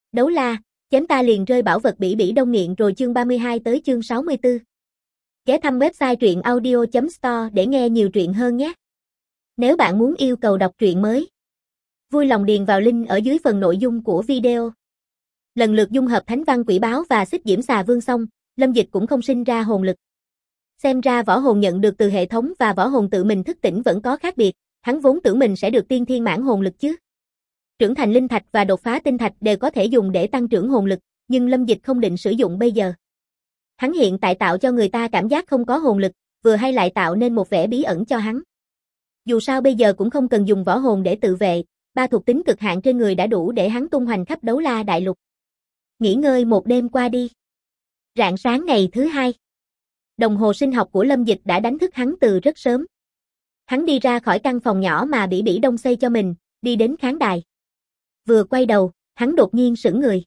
Đấu la, chém ta liền rơi bảo vật bỉ bỉ đông nghiện rồi chương 32 tới chương 64. Ghé thăm website truyện audio.store để nghe nhiều truyện hơn nhé. Nếu bạn muốn yêu cầu đọc truyện mới, vui lòng điền vào link ở dưới phần nội dung của video. Lần lượt dung hợp Thánh Văn Quỷ Báo và Xích Diễm Xà Vương xong, Lâm Dịch cũng không sinh ra hồn lực. Xem ra võ hồn nhận được từ hệ thống và võ hồn tự mình thức tỉnh vẫn có khác biệt, hắn vốn tưởng mình sẽ được tiên thiên mãn hồn lực chứ. Trưởng thành linh thạch và đột phá tinh thạch đều có thể dùng để tăng trưởng hồn lực, nhưng Lâm Dịch không định sử dụng bây giờ. Hắn hiện tại tạo cho người ta cảm giác không có hồn lực, vừa hay lại tạo nên một vẻ bí ẩn cho hắn. Dù sao bây giờ cũng không cần dùng võ hồn để tự vệ, 3 thuộc tính cực hạn trên người đã đủ để hắn tung hoành khắp đấu la đại lục. Nghỉ ngơi một đêm qua đi. Rạng sáng ngày thứ 2. Đồng hồ sinh học của Lâm Dịch đã đánh thức hắn từ rất sớm. Hắn đi ra khỏi căn phòng nhỏ mà Bỉ Bỉ Đông xây cho mình, đi đến khán đài. Vừa quay đầu, hắn đột nhiên sững người.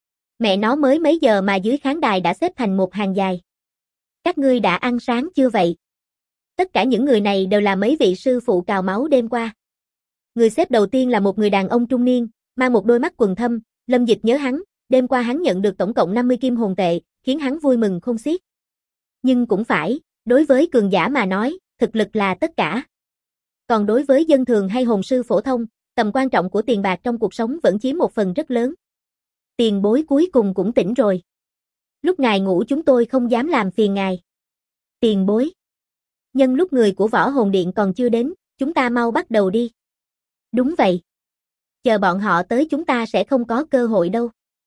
Mẹ nó mới mấy giờ mà dưới khán đài đã xếp thành một hàng dài. Các ngươi đã ăn sáng chưa vậy? Tất cả những người này đều là mấy vị sư phụ cào máu đêm qua. Người xếp đầu tiên là một người đàn ông trung niên, mang một đôi mắt quầng thâm, Lâm Dịch nhớ hắn, đêm qua hắn nhận được tổng cộng 50 kim hồn tệ, khiến hắn vui mừng khôn xiết. Nhưng cũng phải, đối với cường giả mà nói, thực lực là tất cả. Còn đối với dân thường hay hồn sư phổ thông, tầm quan trọng của tiền bạc trong cuộc sống vẫn chiếm một phần rất lớn. Tiền bối cuối cùng cũng tỉnh rồi. Lúc ngài ngủ chúng tôi không dám làm phiền ngài. Tiền bối. Nhân lúc người của Võ Hồn Điện còn chưa đến, chúng ta mau bắt đầu đi. Đúng vậy. Chờ bọn họ tới chúng ta sẽ không có cơ hội đâu.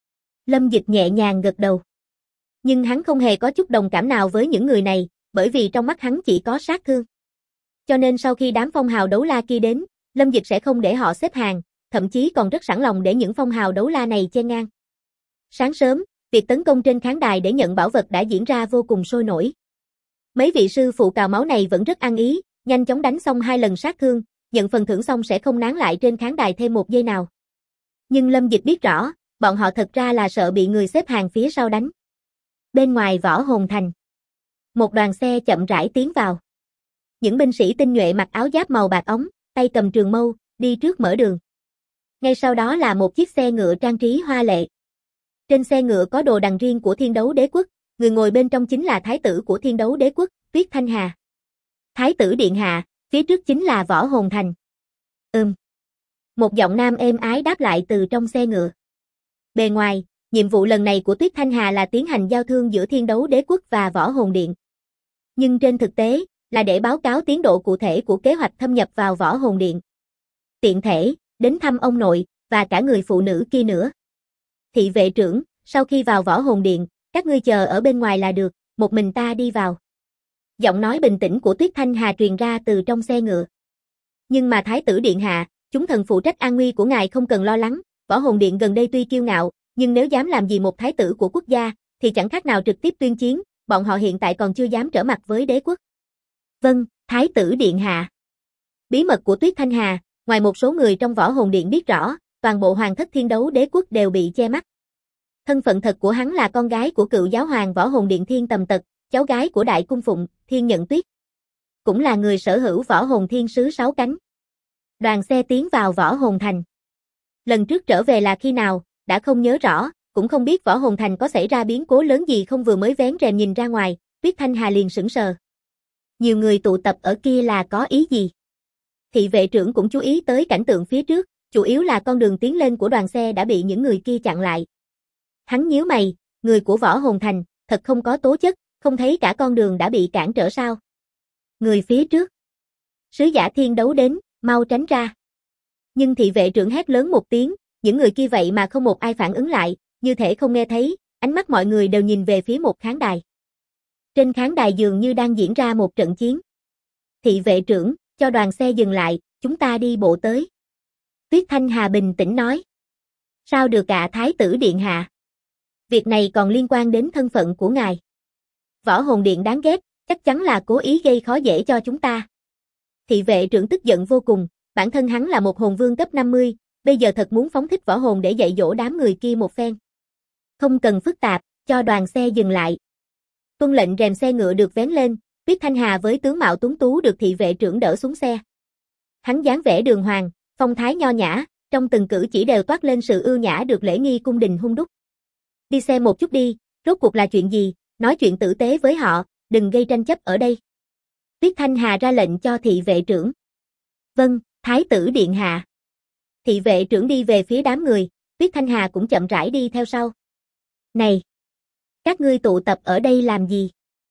Lâm Dịch nhẹ nhàng gật đầu. Nhưng hắn không hề có chút đồng cảm nào với những người này, bởi vì trong mắt hắn chỉ có sát thương. Cho nên sau khi đám phong hào đấu la kia đến, Lâm Dịch sẽ không để họ xếp hàng, thậm chí còn rất sẵn lòng để những phong hào đấu la này chen ngang. Sáng sớm, việc tấn công trên khán đài để nhận bảo vật đã diễn ra vô cùng sôi nổi. Mấy vị sư phụ cào máu này vẫn rất ăn ý, nhanh chóng đánh xong 2 lần sát thương, nhận phần thưởng xong sẽ không nán lại trên khán đài thêm một giây nào. Nhưng Lâm Dịch biết rõ, bọn họ thật ra là sợ bị người xếp hàng phía sau đánh. Bên ngoài Võ Hồn Thành, một đoàn xe chậm rãi tiến vào. Những binh sĩ tinh nhuệ mặc áo giáp màu bạc óng, tay cầm trường mâu, đi trước mở đường. Ngay sau đó là một chiếc xe ngựa trang trí hoa lệ. Trên xe ngựa có đồ đằng riêng của Thiên Đấu Đế Quốc, người ngồi bên trong chính là thái tử của Thiên Đấu Đế Quốc, Tuyết Thanh Hà. Thái tử điện hạ, phía trước chính là Võ Hồn Thành. Một giọng nam êm ái đáp lại từ trong xe ngựa. Bề ngoài, nhiệm vụ lần này của Tuyết Thanh Hà là tiến hành giao thương giữa Thiên Đấu Đế Quốc và Võ Hồn Điện. Nhưng trên thực tế, là để báo cáo tiến độ cụ thể của kế hoạch thâm nhập vào Võ Hồn Điện. Tiện thể, đến thăm ông nội, và cả người phụ nữ kia nữa. Thị vệ trưởng, sau khi vào Võ Hồn Điện, các ngươi chờ ở bên ngoài là được, một mình ta đi vào. Giọng nói bình tĩnh của Tuyết Thanh Hà truyền ra từ trong xe ngựa. Nhưng mà Thái tử điện hạ, chúng thần phụ trách an nguy của ngài không cần lo lắng, Võ Hồn Điện gần đây tuy kiêu ngạo, nhưng nếu dám làm gì một thái tử của quốc gia, thì chẳng khác nào trực tiếp tuyên chiến, bọn họ hiện tại còn chưa dám trở mặt với đế quốc. Vâng, Thái tử điện hạ. Bí mật của Tuyết Thanh Hà, ngoài một số người trong Võ Hồn Điện biết rõ, toàn bộ hoàng thất Thiên Đấu Đế Quốc đều bị che mắt. Thân phận thật của hắn là con gái của cựu giáo hoàng Võ Hồn Điện Thiên Tầm Tật, cháu gái của Đại Cung Phụng, Thiên Nhận Tuyết. Cũng là người sở hữu Võ Hồn Thiên Sứ 6 cánh. Đoàn xe tiến vào Võ Hồn Thành. Lần trước trở về là khi nào, đã không nhớ rõ, cũng không biết Võ Hồn Thành có xảy ra biến cố lớn gì không vừa mới vén rèm nhìn ra ngoài, Tuyết Thanh Hà liền sững sờ. Nhiều người tụ tập ở kia là có ý gì? Thị vệ trưởng cũng chú ý tới cảnh tượng phía trước, chủ yếu là con đường tiến lên của đoàn xe đã bị những người kia chặn lại. Hắn nhíu mày, người của Võ Hồn Thành, thật không có tố chất, không thấy cả con đường đã bị cản trở sao? Người phía trước. Sứ giả Thiên Đấu đến, mau tránh ra. Nhưng thị vệ trưởng hét lớn một tiếng, những người kia vậy mà không một ai phản ứng lại, như thể không nghe thấy, ánh mắt mọi người đều nhìn về phía một khán đài. Trên khán đài dường như đang diễn ra một trận chiến. Thị vệ trưởng, cho đoàn xe dừng lại, chúng ta đi bộ tới. Tuyết Thanh Hà bình tĩnh nói. Sao được ạ Thái tử điện hạ? Việc này còn liên quan đến thân phận của ngài. Võ Hồn Điện đáng ghét, chắc chắn là cố ý gây khó dễ cho chúng ta. Thị vệ trưởng tức giận vô cùng, bản thân hắn là một hồn vương cấp 50, bây giờ thật muốn phóng thích võ hồn để dạy dỗ đám người kia một phen. Không cần phức tạp, cho đoàn xe dừng lại. Tuân lệnh rèm xe ngựa được vén lên, Tuyết Thanh Hà với tướng mạo tuấn tú được thị vệ trưởng đỡ xuống xe. Hắn dáng vẻ đường hoàng, phong thái nho nhã, trong từng cử chỉ đều toát lên sự ưu nhã được lễ nghi cung đình hung đúc. Đi xem một chút đi, rốt cuộc là chuyện gì, nói chuyện tử tế với họ, đừng gây tranh chấp ở đây. Tuyết Thanh Hà ra lệnh cho thị vệ trưởng. Vâng, thái tử điện hạ. Thị vệ trưởng đi về phía đám người, Tuyết Thanh Hà cũng chậm rãi đi theo sau. Này! Các ngươi tụ tập ở đây làm gì?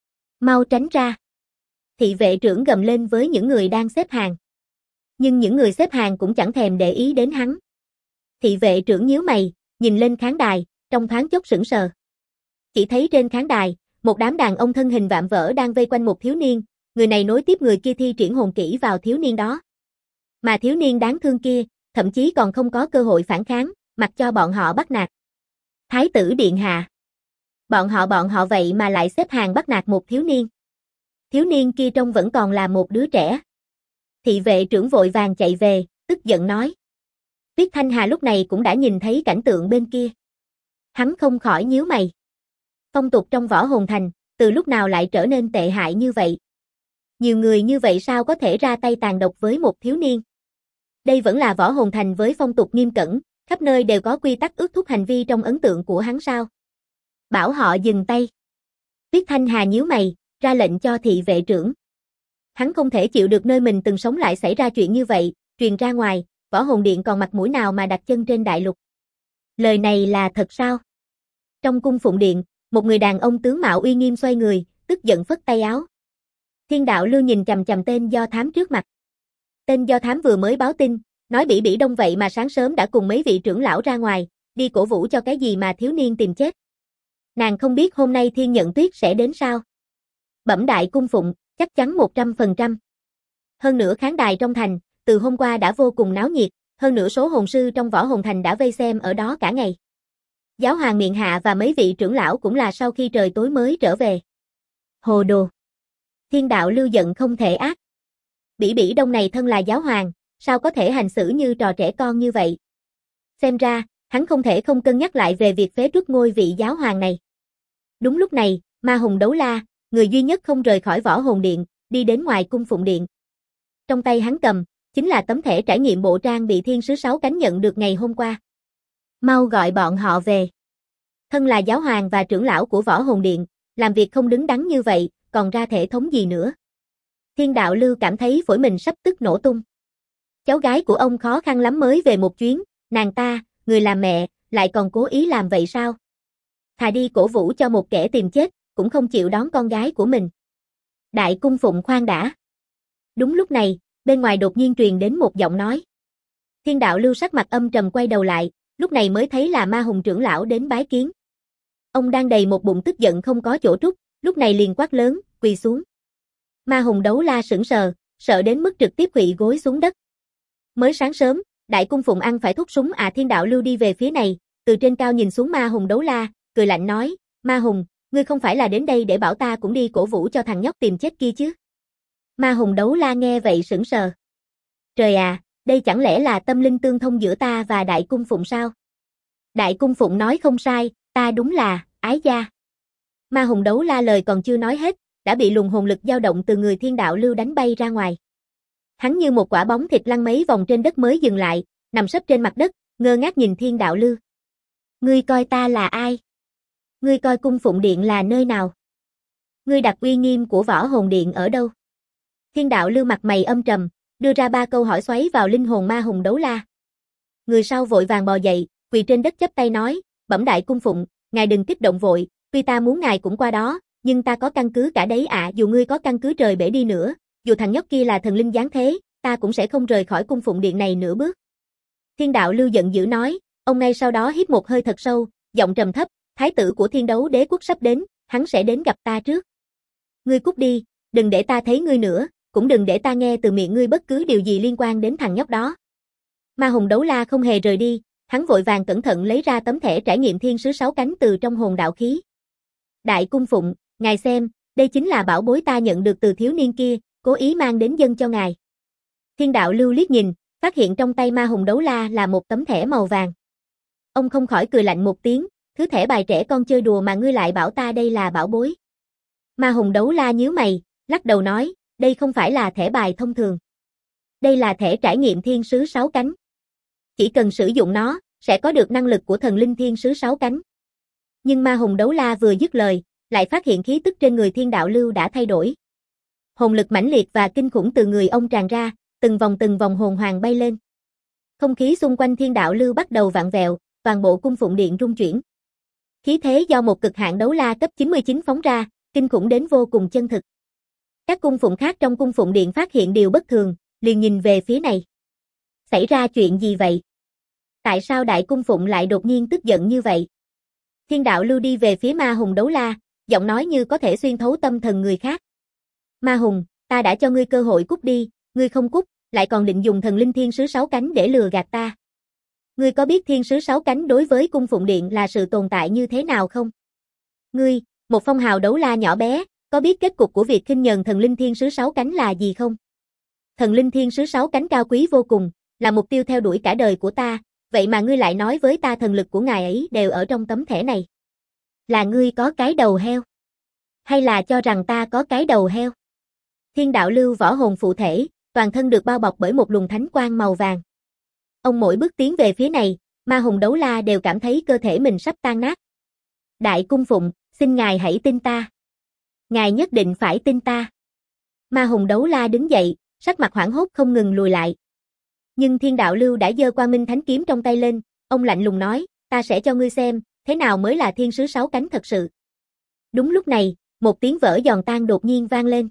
Mau tránh ra. Thị vệ trưởng gầm lên với những người đang xếp hàng. Nhưng những người xếp hàng cũng chẳng thèm để ý đến hắn. Thị vệ trưởng nhíu mày, nhìn lên khán đài, trong thoáng chốc sững sờ. Chỉ thấy trên khán đài, một đám đàn ông thân hình vạm vỡ đang vây quanh một thiếu niên, người này nối tiếp người kia thi triển hồn kỹ vào thiếu niên đó. Mà thiếu niên đáng thương kia, thậm chí còn không có cơ hội phản kháng, mặc cho bọn họ bắt nạt. Thái tử điện hạ. Bọn họ vậy mà lại xếp hàng bắt nạt một thiếu niên. Thiếu niên kia trông vẫn còn là một đứa trẻ. Thị vệ trưởng vội vàng chạy về, tức giận nói. Tuyết Thanh Hà lúc này cũng đã nhìn thấy cảnh tượng bên kia. Hắn không khỏi nhíu mày. Phong tục trong Võ Hồn Thành, từ lúc nào lại trở nên tệ hại như vậy? Nhiều người như vậy sao có thể ra tay tàn độc với một thiếu niên? Đây vẫn là Võ Hồn Thành với phong tục nghiêm cẩn, khắp nơi đều có quy tắc ước thúc hành vi trong ấn tượng của hắn sao? Bảo họ dừng tay. Tuyết Thanh Hà nhíu mày, ra lệnh cho thị vệ trưởng. Hắn không thể chịu được nơi mình từng sống lại xảy ra chuyện như vậy, truyền ra ngoài, Võ Hồn Điện còn mặt mũi nào mà đặt chân trên đại lục. Lời này là thật sao? Trong cung phụng điện, một người đàn ông tướng mạo uy nghiêm xoay người, tức giận phất tay áo. Thiên đạo lưu nhìn chằm chằm tên do thám trước mặt. Tên do thám vừa mới báo tin, nói Bỉ Bỉ Đông vậy mà sáng sớm đã cùng mấy vị trưởng lão ra ngoài, đi cổ vũ cho cái gì mà thiếu niên tìm chết. Nàng không biết hôm nay Thiên Nhận Tuyết sẽ đến sao? Bẩm đại cung phụng, chắc chắn 100%. Hơn nữa khán đài trong thành, từ hôm qua đã vô cùng náo nhiệt, hơn nữa số hồn sư trong Võ Hồn Thành đã vây xem ở đó cả ngày. Giáo hoàng miện hạ và mấy vị trưởng lão cũng là sau khi trời tối mới trở về. Hồ đồ! Thiên đạo lưu giận không thể ác. Bỉ Bỉ Đông này thân là giáo hoàng, sao có thể hành xử như trò trẻ con như vậy? Xem ra, hắn không thể không cân nhắc lại về việc phế truất ngôi vị giáo hoàng này. Đúng lúc này, Ma Hùng Đấu La, người duy nhất không rời khỏi Võ Hồn Điện, đi đến ngoài cung phụng điện. Trong tay hắn cầm, chính là tấm thẻ trải nghiệm bộ trang bị thiên sứ 6 cánh nhận được ngày hôm qua. Mau gọi bọn họ về. Thân là giáo hoàng và trưởng lão của Võ Hồn Điện, làm việc không đứng đắn như vậy, còn ra thể thống gì nữa. Thiên đạo lưu cảm thấy phổi mình sắp tức nổ tung. Cháu gái của ông khó khăn lắm mới về một chuyến, nàng ta, người làm mẹ, lại còn cố ý làm vậy sao? Thà đi cổ vũ cho một kẻ tìm chết, cũng không chịu đón con gái của mình. Đại cung phụng khoan đã. Đúng lúc này, bên ngoài đột nhiên truyền đến một giọng nói. Thiên đạo lưu sắc mặt âm trầm quay đầu lại, lúc này mới thấy là Ma Hùng trưởng lão đến bái kiến. Ông đang đầy một bụng tức giận không có chỗ trút, lúc này liền quát lớn, quỳ xuống. Ma Hùng Đấu La sững sờ, sợ đến mức trực tiếp quỵ gối xuống đất. Mới sáng sớm, đại cung phụng ăn phải thúc súng à? Thiên đạo lưu đi về phía này, từ trên cao nhìn xuống Ma Hùng Đấu La, cười lạnh nói, Ma Hùng, ngươi không phải là đến đây để bảo ta cũng đi cổ vũ cho thằng nhóc tìm chết kia chứ? Ma Hùng Đấu La nghe vậy sững sờ. Trời à, đây chẳng lẽ là tâm linh tương thông giữa ta và đại cung phụng sao? Đại cung phụng nói không sai, ta đúng là ái gia. Ma Hùng Đấu La lời còn chưa nói hết, đã bị luồng hồn lực dao động từ người thiên đạo lưu đánh bay ra ngoài. Hắn như một quả bóng thịt lăn mấy vòng trên đất mới dừng lại, nằm sấp trên mặt đất, ngơ ngác nhìn thiên đạo lưu. Ngươi coi ta là ai? Ngươi coi cung phụng điện là nơi nào? Ngươi đặt uy nghiêm của Võ Hồn Điện ở đâu? Thiên đạo lưu mặt mày âm trầm, đưa ra 3 câu hỏi xoáy vào linh hồn Ma Hùng Đấu La. Người sau vội vàng bò dậy, quỳ trên đất chắp tay nói, bẩm đại cung phụng, ngài đừng kích động vội, tuy ta muốn ngài cũng qua đó, nhưng ta có căn cứ cả đấy ạ. Dù ngươi có căn cứ trời bể đi nữa, dù thằng nhóc kia là thần linh giáng thế, ta cũng sẽ không rời khỏi cung phụng điện này nửa bước. Thiên đạo lưu giận dữ nói, ông ngay sau đó hít một hơi thật sâu, giọng trầm thấp, thái tử của Thiên Đấu Đế quốc sắp đến, hắn sẽ đến gặp ta trước. Ngươi cút đi, đừng để ta thấy ngươi nữa, cũng đừng để ta nghe từ miệng ngươi bất cứ điều gì liên quan đến thằng nhóc đó. Ma Hùng Đấu La không hề rời đi, hắn vội vàng cẩn thận lấy ra tấm thẻ trải nghiệm thiên sứ 6 cánh từ trong hồn đạo khí. Đại cung phụng, ngài xem, đây chính là bảo bối ta nhận được từ thiếu niên kia, cố ý mang đến dâng cho ngài. Thiên đạo lưu liếc nhìn, phát hiện trong tay Ma Hùng Đấu La là một tấm thẻ màu vàng. Ông không khỏi cười lạnh một tiếng, thứ thẻ bài trẻ con chơi đùa mà ngươi lại bảo ta đây là bảo bối. Ma Hùng Đấu La nhíu mày, lắc đầu nói, đây không phải là thẻ bài thông thường. Đây là thẻ trải nghiệm thiên sứ 6 cánh. Chỉ cần sử dụng nó, sẽ có được năng lực của thần linh thiên sứ 6 cánh. Nhưng ma hùng đấu la vừa dứt lời, lại phát hiện khí tức trên người Thiên Đạo Lưu đã thay đổi. Hồn lực mãnh liệt và kinh khủng từ người ông tràn ra, từng vòng hồn hoàng bay lên. Không khí xung quanh Thiên Đạo Lưu bắt đầu vặn vẹo, toàn bộ cung phụng điện rung chuyển. Khí thế do một cực hạn đấu la cấp 99 phóng ra, kinh khủng đến vô cùng chân thực. Các cung phụng khác trong cung phụng điện phát hiện điều bất thường, liền nhìn về phía này. Xảy ra chuyện gì vậy? Tại sao đại cung phụng lại đột nhiên tức giận như vậy? Thiên Đạo Lưu đi về phía ma hùng đấu la, giọng nói như có thể xuyên thấu tâm thần người khác. Ma hùng, ta đã cho ngươi cơ hội cút đi, ngươi không cút, lại còn định dùng thần linh thiên sứ 6 cánh để lừa gạt ta. Ngươi có biết thiên sứ 6 cánh đối với cung phụng điện là sự tồn tại như thế nào không? Ngươi, một phong hào đấu la nhỏ bé, có biết kết cục của việc khinh nhờn thần linh thiên sứ 6 cánh là gì không? Thần linh thiên sứ 6 cánh cao quý vô cùng, là mục tiêu theo đuổi cả đời của ta, vậy mà ngươi lại nói với ta thần lực của ngài ấy đều ở trong tấm thẻ này. Là ngươi có cái đầu heo? Hay là cho rằng ta có cái đầu heo? Thiên Đạo Lưu võ hồn phụ thể, toàn thân được bao bọc bởi một luồng thánh quang màu vàng. Ông mỗi bước tiến về phía này, ma hùng đấu la đều cảm thấy cơ thể mình sắp tan nát. Đại cung phụng, xin ngài hãy tin ta. Ngài nhất định phải tin ta. Ma hùng đấu la đứng dậy, sắc mặt hoảng hốt không ngừng lùi lại. Nhưng Thiên Đạo Lưu đã giơ Quang Minh Thánh kiếm trong tay lên, ông lạnh lùng nói, ta sẽ cho ngươi xem, thế nào mới là thiên sứ 6 cánh thật sự. Đúng lúc này, một tiếng vỡ giòn tan đột nhiên vang lên.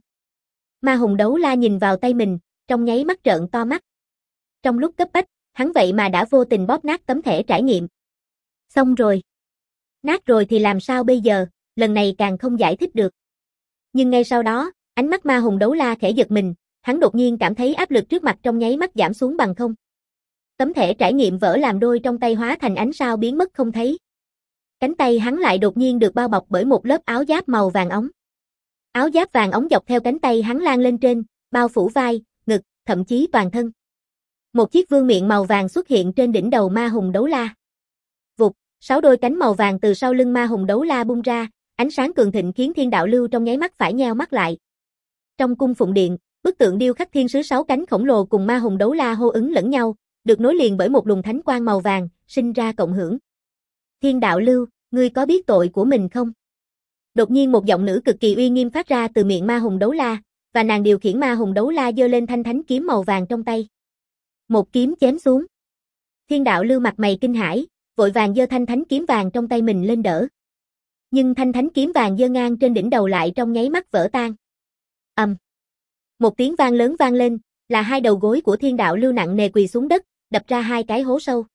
Ma hùng đấu la nhìn vào tay mình, trong nháy mắt trợn to mắt. Trong lúc cấp bách, hắn vậy mà đã vô tình bóp nát tấm thẻ trải nghiệm. Xong rồi. Nát rồi thì làm sao bây giờ, lần này càng không giải thích được. Nhưng ngay sau đó, ánh mắt ma hùng đấu la khẽ giật mình, hắn đột nhiên cảm thấy áp lực trước mặt trong nháy mắt giảm xuống bằng không. Tấm thẻ trải nghiệm vỡ làm đôi trong tay hóa thành ánh sao biến mất không thấy. Cánh tay hắn lại đột nhiên được bao bọc bởi một lớp áo giáp màu vàng óng. Áo giáp vàng óng dọc theo cánh tay hắn lan lên trên, bao phủ vai, ngực, thậm chí toàn thân. Một chiếc vương miện màu vàng xuất hiện trên đỉnh đầu ma hùng đấu la. Vụt, 6 đôi cánh màu vàng từ sau lưng ma hùng đấu la bung ra, ánh sáng cường thịnh khiến Thiên Đạo Lưu trong nháy mắt phải nheo mắt lại. Trong cung phụng điện, bức tượng điêu khắc thiên sứ 6 cánh khổng lồ cùng ma hùng đấu la hô ứng lẫn nhau, được nối liền bởi một luồng thánh quang màu vàng, sinh ra cộng hưởng. Thiên Đạo Lưu, ngươi có biết tội của mình không? Đột nhiên một giọng nữ cực kỳ uy nghiêm phát ra từ miệng ma hùng đấu la, và nàng điều khiển ma hùng đấu la giơ lên thanh thánh kiếm màu vàng trong tay. Một kiếm chém xuống. Thiên Đạo Lưu mặt mày kinh hãi, vội vàng giơ thanh thánh kiếm vàng trong tay mình lên đỡ. Nhưng thanh thánh kiếm vàng giơ ngang trên đỉnh đầu lại trong nháy mắt vỡ tan. Một tiếng vang lớn vang lên, là hai đầu gối của Thiên Đạo Lưu nặng nề quỳ xuống đất, đập ra hai cái hố sâu.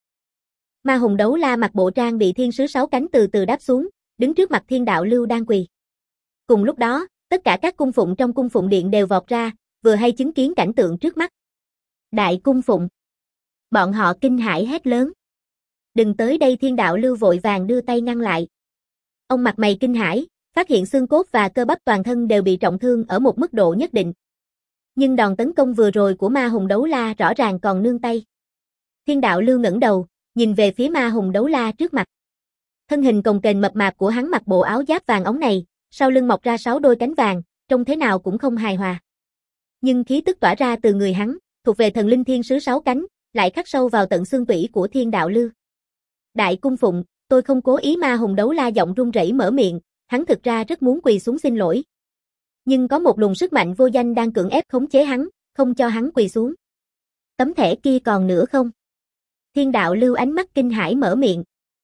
Ma hùng đấu la mặc bộ trang bị thiên sứ 6 cánh từ từ đáp xuống, đứng trước mặt Thiên Đạo Lưu đang quỳ. Cùng lúc đó, tất cả các cung phụng trong cung phụng điện đều vọt ra, vừa hay chứng kiến cảnh tượng trước mắt. Đại cung phụng. Bọn họ kinh hãi hét lớn. Đừng tới đây, Thiên Đạo Lưu vội vàng đưa tay ngăn lại. Ông mặt mày kinh hãi, phát hiện xương cốt và cơ bắp toàn thân đều bị trọng thương ở một mức độ nhất định. Nhưng đòn tấn công vừa rồi của ma hùng đấu la rõ ràng còn nương tay. Thiên Đạo Lưu ngẩng đầu, nhìn về phía ma hùng đấu la trước mặt. Thân hình cồng kềnh mập mạp của hắn mặc bộ áo giáp vàng óng này, sau lưng mọc ra 6 đôi cánh vàng, trông thế nào cũng không hài hòa. Nhưng khí tức tỏa ra từ người hắn, thuộc về thần linh thiên sứ 6 cánh, lại khắc sâu vào tận xương tủy của Thiên Đạo Lưu. Đại cung phụng, tôi không cố ý, ma hùng đấu la giọng run rẩy mở miệng, hắn thực ra rất muốn quỳ xuống xin lỗi. Nhưng có một luồng sức mạnh vô danh đang cưỡng ép khống chế hắn, không cho hắn quỳ xuống. Tấm thẻ kia còn nữa không? Thiên Đạo Lưu ánh mắt kinh hãi mở miệng.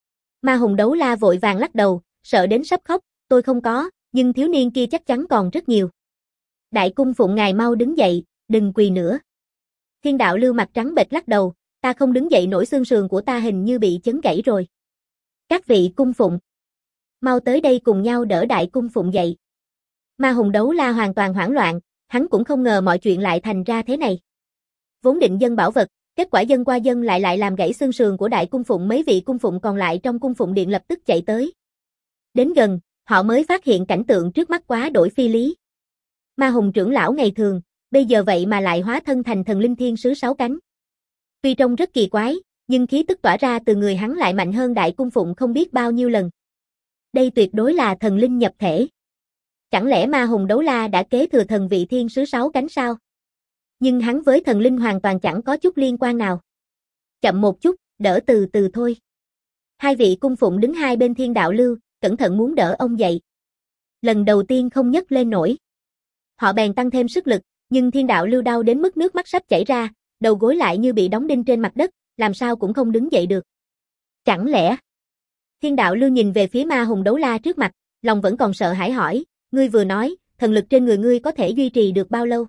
Ma hùng đấu la vội vàng lắc đầu, sợ đến sắp khóc, tôi không có, nhưng thiếu niên kia chắc chắn còn rất nhiều. Đại cung phụng ngài mau đứng dậy, đừng quỳ nữa. Thiên Đạo Lưu mặt trắng bệch lắc đầu, ta không đứng dậy nổi, xương sườn của ta hình như bị chấn gãy rồi. Các vị cung phụng, mau tới đây cùng nhau đỡ đại cung phụng dậy. Ma hùng đấu la hoàn toàn hoảng loạn, hắn cũng không ngờ mọi chuyện lại thành ra thế này. Vốn định dâng bảo vật, kết quả dâng qua dâng lại làm gãy xương sườn của đại cung phụng, mấy vị cung phụng còn lại trong cung phụng điện lập tức chạy tới. Đến gần, họ mới phát hiện cảnh tượng trước mắt quá đổi phi lý. Ma hùng trưởng lão ngày thường, bây giờ vậy mà lại hóa thân thành thần linh thiên sứ 6 cánh. Tuy trông rất kỳ quái, nhưng khí tức tỏa ra từ người hắn lại mạnh hơn đại cung phụng không biết bao nhiêu lần. Đây tuyệt đối là thần linh nhập thể. Chẳng lẽ ma hùng đấu la đã kế thừa thần vị thiên sứ 6 cánh sao? Nhưng hắn với thần linh hoàn toàn chẳng có chút liên quan nào. chậm một chút, đỡ từ từ thôi. Hai vị cung phụng đứng hai bên Thiên Đạo Lưu, cẩn thận muốn đỡ ông dậy. Lần đầu tiên không nhấc lên nổi. Họ bèn tăng thêm sức lực, nhưng Thiên Đạo Lưu đau đến mức nước mắt sắp chảy ra, đầu gối lại như bị đóng đinh trên mặt đất, làm sao cũng không đứng dậy được. Chẳng lẽ? Thiên Đạo Lưu nhìn về phía Ma Hùng Đấu La trước mặt, lòng vẫn còn sợ hãi hỏi, ngươi vừa nói, thần lực trên người ngươi có thể duy trì được bao lâu?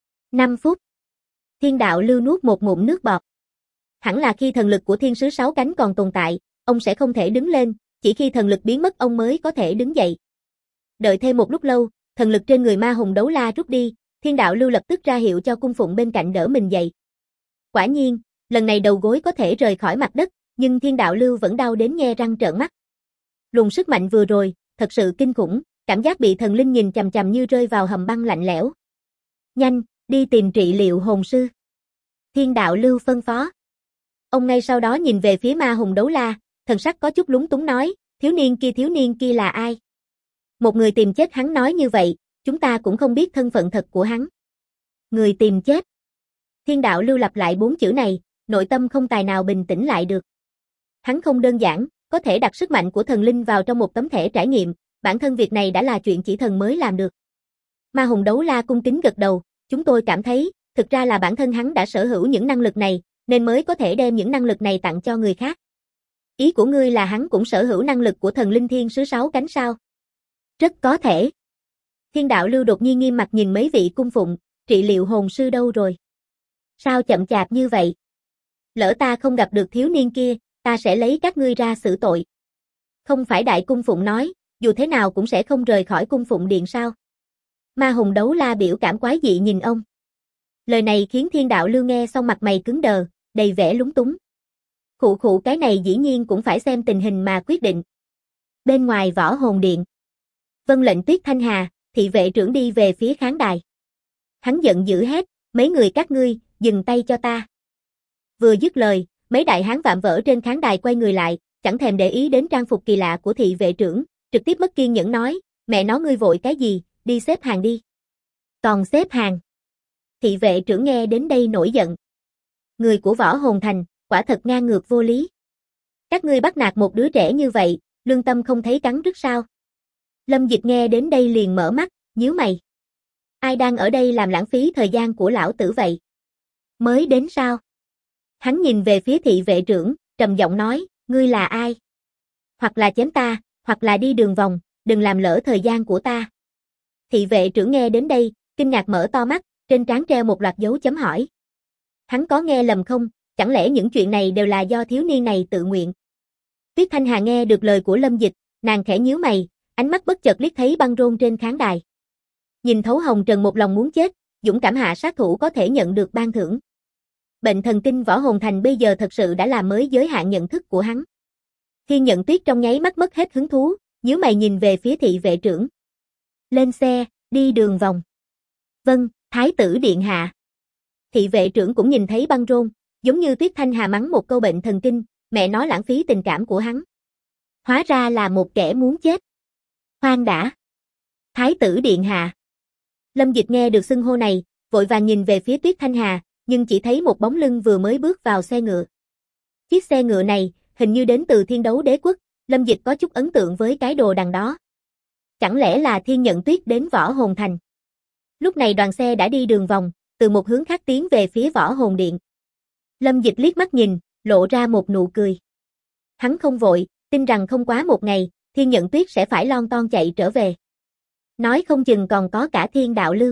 5 phút. Thiên Đạo Lưu nuốt một ngụm nước bọt. Hẳn là khi thần lực của thiên sứ 6 cánh còn tồn tại, ông sẽ không thể đứng lên, chỉ khi thần lực biến mất ông mới có thể đứng dậy. Đợi thêm một lúc lâu, thần lực trên người Ma Hùng Đấu La rút đi, Thiên Đạo Lưu lập tức ra hiệu cho cung phụng bên cạnh đỡ mình dậy. Quả nhiên, lần này đầu gối có thể rời khỏi mặt đất, nhưng Thiên Đạo Lưu vẫn đau đến nhe răng trợn mắt. Luồng sức mạnh vừa rồi, thật sự kinh khủng, cảm giác bị thần linh nhìn chằm chằm như rơi vào hầm băng lạnh lẽo. Nhanh, đi tìm trị liệu hồn sư. Thiên Đạo Lưu phân phó. Ông ngay sau đó nhìn về phía Ma Hùng Đấu La, thần sắc có chút lúng túng nói, thiếu niên kia là ai? Một người tìm chết hắn nói như vậy, chúng ta cũng không biết thân phận thật của hắn. Người tìm chết. Thiên Đạo Lưu lặp lại 4 chữ này, nội tâm không tài nào bình tĩnh lại được. Hắn không đơn giản, có thể đặt sức mạnh của thần linh vào trong một tấm thẻ trải nghiệm, bản thân việc này đã là chuyện chỉ thần mới làm được. Ma Hùng Đấu La cung kính gật đầu, chúng tôi cảm thấy, thực ra là bản thân hắn đã sở hữu những năng lực này, nên mới có thể đem những năng lực này tặng cho người khác. Ý của ngươi là hắn cũng sở hữu năng lực của thần linh thiên sứ 6 cánh sao? Rất có thể. Thiên Đạo Lưu đột nhiên nghiêm mặt nhìn mấy vị cung phụng, trị liệu hồn sư đâu rồi? Sao chậm chạp như vậy? Lỡ ta không gặp được thiếu niên kia, ta sẽ lấy các ngươi ra xử tội. Không phải đại cung phụng nói, dù thế nào cũng sẽ không rời khỏi cung phụng điện sao? Ma Hùng Đấu La biểu cảm quái dị nhìn ông. Lời này khiến Thiên Đạo Lưu nghe xong mặt mày cứng đờ, đầy vẻ lúng túng. Khụ cái này dĩ nhiên cũng phải xem tình hình mà quyết định. Bên ngoài Võ Hồn Điện. Vâng lệnh Tuyết Thanh Hà, thị vệ trưởng đi về phía khán đài. Hắn giận dữ hét, mấy người các ngươi, dừng tay cho ta. Vừa dứt lời, mấy đại hán vạm vỡ trên khán đài quay người lại, chẳng thèm để ý đến trang phục kỳ lạ của thị vệ trưởng, trực tiếp mất kiên nhẫn nói, mẹ nó ngươi vội cái gì, đi xếp hàng đi. Còn xếp hàng. Thị vệ trưởng nghe đến đây nổi giận. Người của Võ Hồn Thành, quả thật ngang ngược vô lý. Các ngươi bắt nạt một đứa trẻ như vậy, lương tâm không thấy cắn rứt sao? Lâm Dịch nghe đến đây liền mở mắt, nhíu mày. Ai đang ở đây làm lãng phí thời gian của lão tử vậy? Mới đến sao? Hắn nhìn về phía thị vệ trưởng, trầm giọng nói, ngươi là ai? Hoặc là chém ta, hoặc là đi đường vòng, đừng làm lỡ thời gian của ta. Thị vệ trưởng nghe đến đây, kinh ngạc mở to mắt, trên trán treo một loạt dấu chấm hỏi. Hắn có nghe lầm không? Chẳng lẽ những chuyện này đều là do thiếu niên này tự nguyện? Tuyết Thanh Hà nghe được lời của Lâm Dịch, nàng khẽ nhíu mày, ánh mắt bất chợt liếc thấy băng rôn trên khán đài. Nhìn thấu hồng trần một lòng muốn chết, dũng cảm hạ sát thủ có thể nhận được ban thưởng. Bệnh thần kinh Võ Hồn Thành bây giờ thật sự đã làm mới giới hạn nhận thức của hắn. Thiên Nhận Tuyết trong nháy mắt mất hết hứng thú, nhíu mày nhìn về phía thị vệ trưởng. Lên xe, đi đường vòng. Vâng, Thái tử điện hạ. Thị vệ trưởng cũng nhìn thấy băng rôn, giống như Tuyết Thanh Hà mắng một câu bệnh thần kinh, mẹ nó lãng phí tình cảm của hắn. Hóa ra là một kẻ muốn chết. Khoan đã. Thái tử điện hạ. Lâm Dịch nghe được xưng hô này, vội vàng nhìn về phía Tuyết Thanh Hà, nhưng chỉ thấy một bóng lưng vừa mới bước vào xe ngựa. Chiếc xe ngựa này, hình như đến từ Thiên Đấu Đế Quốc, Lâm Dịch có chút ấn tượng với cái đồ đằng đó. Chẳng lẽ là Thiên Nhận Tuyết đến Võ Hồn Thành? Lúc này đoàn xe đã đi đường vòng, từ một hướng khác tiến về phía Võ Hồn Điện. Lâm Dịch liếc mắt nhìn, lộ ra một nụ cười. Hắn không vội, tin rằng không quá một ngày, Thiên Nhận Tuyết sẽ phải lon ton chạy trở về. Nói không chừng còn có cả Thiên Đạo Lưu.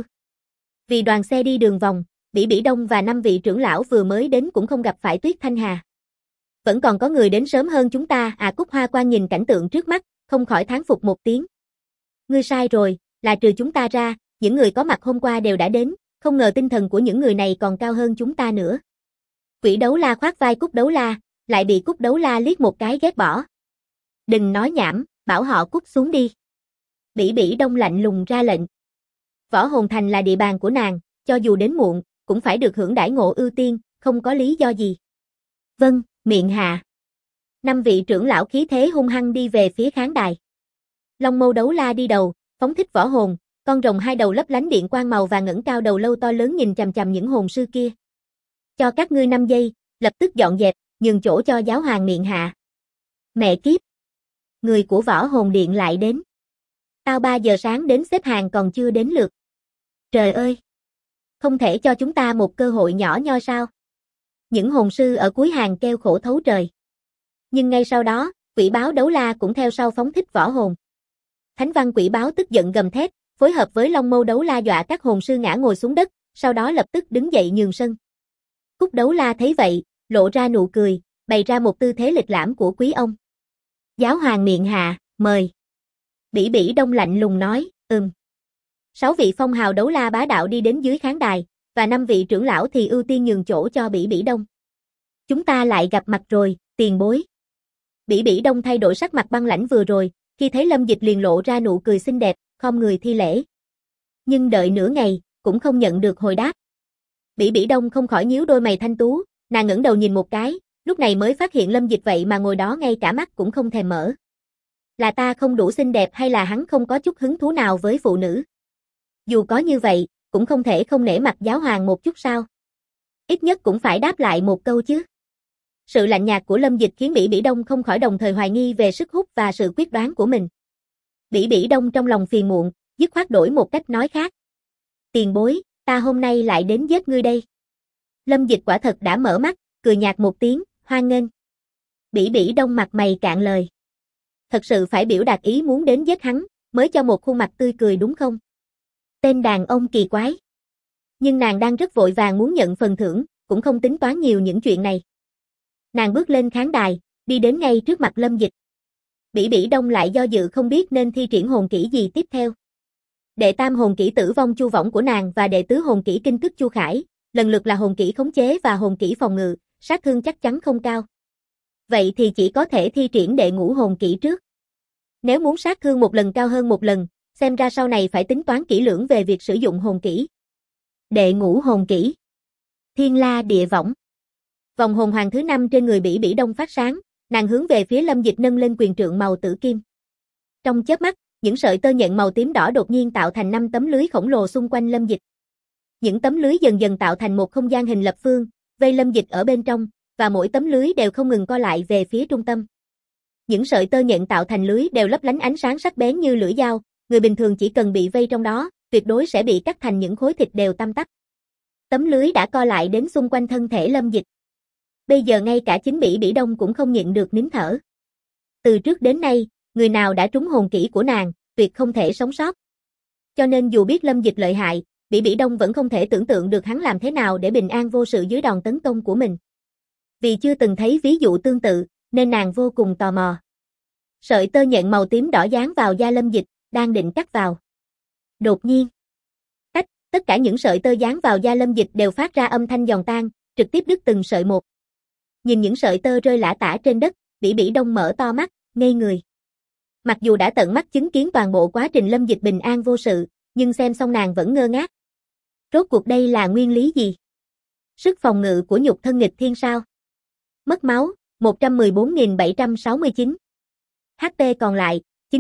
Vì đoàn xe đi đường vòng, Bỉ Đông và 5 vị trưởng lão vừa mới đến cũng không gặp phải Tuyết Thanh Hà. Vẫn còn có người đến sớm hơn chúng ta, Cúc Hoa Quan nhìn cảnh tượng trước mắt, không khỏi thán phục một tiếng. Ngươi sai rồi, là trừ chúng ta ra, những người có mặt hôm qua đều đã đến, không ngờ tinh thần của những người này còn cao hơn chúng ta nữa. Quỷ Đấu La khoác vai Cúc Đấu La, lại bị Cúc Đấu La liếc một cái ghét bỏ. Đừng nói nhảm, bảo họ cút xuống đi. Bỉ Đông lạnh lùng ra lệnh. Võ Hồn Thành là địa bàn của nàng, cho dù đến muộn, cũng phải được hưởng đãi ngộ ưu tiên, không có lý do gì. Vâng, miệng hạ. 5 vị trưởng lão khí thế hung hăng đi về phía khán đài. Long Mâu Đấu La đi đầu, phóng thích võ hồn, con rồng hai đầu lấp lánh điện quang màu và ngẩng cao đầu lâu to lớn nhìn chằm chằm những hồn sư kia. Cho các ngươi 5 giây, lập tức dọn dẹp, nhường chỗ cho giáo hoàng miệng hạ. Mẹ kiếp! Người của Võ Hồn Điện lại đến. Tao 3 giờ sáng đến xếp hàng còn chưa đến lượt. Trời ơi! Không thể cho chúng ta một cơ hội nhỏ nhoi sao? Những hồn sư ở cuối hàng kêu khổ thấu trời. Nhưng ngay sau đó, quỷ báo Đấu La cũng theo sau phóng thích võ hồn. Thánh văn quỷ báo tức giận gầm thét, phối hợp với Long Mâu Đấu La dọa các hồn sư ngã ngồi xuống đất, sau đó lập tức đứng dậy nhường sân. Cúc Đấu La thấy vậy, lộ ra nụ cười, bày ra một tư thế lịch lãm của quý ông. Giáo hoàng miệng hạ, mời. Bỉ Bỉ Đông lạnh lùng nói, 6 vị phong hào đấu la bá đạo đi đến dưới khán đài, và 5 vị trưởng lão thì ưu tiên nhường chỗ cho Bỉ Bỉ Đông. Chúng ta lại gặp mặt rồi, tiền bối. Bỉ Bỉ Đông thay đổi sắc mặt băng lãnh vừa rồi, khi thấy Lâm Dịch liền lộ ra nụ cười xinh đẹp, khom người thi lễ. Nhưng đợi nửa ngày, cũng không nhận được hồi đáp. Bỉ Bỉ Đông không khỏi nhíu đôi mày thanh tú, nàng ngẩng đầu nhìn một cái, lúc này mới phát hiện Lâm Dịch vậy mà ngồi đó ngay cả mắt cũng không thèm mở. Là ta không đủ xinh đẹp hay là hắn không có chút hứng thú nào với phụ nữ? Dù có như vậy, cũng không thể không nể mặt giáo hoàng một chút sao? Ít nhất cũng phải đáp lại một câu chứ. Sự lạnh nhạt của Lâm Dịch khiến Bỉ Bỉ Đông không khỏi đồng thời hoài nghi về sức hút và sự quyết đoán của mình. Bỉ Bỉ Đông trong lòng phiền muộn, dứt khoát đổi một cách nói khác. Tiền bối, ta hôm nay lại đến giết ngươi đây. Lâm Dịch quả thật đã mở mắt, cười nhạt một tiếng, hoan nghênh. Bỉ Bỉ Đông mặt mày cạn lời. Thật sự phải biểu đạt ý muốn đến giết hắn, mới cho một khuôn mặt tươi cười đúng không? Tên đàn ông kỳ quái. Nhưng nàng đang rất vội vàng muốn nhận phần thưởng, cũng không tính toán nhiều những chuyện này. Nàng bước lên khán đài, đi đến ngay trước mặt Lâm Dịch. Bỉ Bỉ Đông lại do dự không biết nên thi triển hồn kỹ gì tiếp theo. Đệ tam hồn kỹ tử vong chu võng của nàng và đệ tứ hồn kỹ kinh cức chu khải, lần lượt là hồn kỹ khống chế và hồn kỹ phòng ngự, sát thương chắc chắn không cao. Vậy thì chỉ có thể thi triển đệ ngũ hồn kỹ trước. Nếu muốn sát thương một lần cao hơn một lần, xem ra sau này phải tính toán kỹ lưỡng về việc sử dụng hồn kỹ. Đệ ngũ hồn kỹ. Thiên La Địa Võng. Vòng hồn hoàng thứ 5 trên người Bỉ Bỉ Đông phát sáng, nàng hướng về phía Lâm Dịch nâng lên quyền trượng màu tử kim. Trong chớp mắt, những sợi tơ nhện màu tím đỏ đột nhiên tạo thành 5 tấm lưới khổng lồ xung quanh Lâm Dịch. Những tấm lưới dần dần tạo thành một không gian hình lập phương, vây Lâm Dịch ở bên trong, và mỗi tấm lưới đều không ngừng co lại về phía trung tâm. Những sợi tơ nhện tạo thành lưới đều lấp lánh ánh sáng sắc bén như lưỡi dao, người bình thường chỉ cần bị vây trong đó, tuyệt đối sẽ bị cắt thành những khối thịt đều tăm tắp. Tấm lưới đã co lại đến xung quanh thân thể Lâm Dịch. Bây giờ ngay cả chính Bỉ Bỉ Đông cũng không nhịn được nín thở. Từ trước đến nay, người nào đã trúng hồn kỹ của nàng, tuyệt không thể sống sót. Cho nên dù biết Lâm Dịch lợi hại, Bỉ Bỉ Đông vẫn không thể tưởng tượng được hắn làm thế nào để bình an vô sự dưới đòn tấn công của mình. Vì chưa từng thấy ví dụ tương tự, nên nàng vô cùng tò mò. Sợi tơ nhện màu tím đỏ dán vào da Lâm Dịch, đang định cắt vào. Đột nhiên, tất cả những sợi tơ dán vào da Lâm Dịch đều phát ra âm thanh giòn tan, trực tiếp đứt từng sợi một. Nhìn những sợi tơ rơi lả tả trên đất, Bỉ Bỉ Đông mở to mắt, ngây người. Mặc dù đã tận mắt chứng kiến toàn bộ quá trình Lâm Dịch bình an vô sự, nhưng xem xong nàng vẫn ngơ ngác. Rốt cuộc đây là nguyên lý gì? Sức phòng ngự của nhục thân nghịch thiên sao? Mất máu, 114.769. HP còn lại,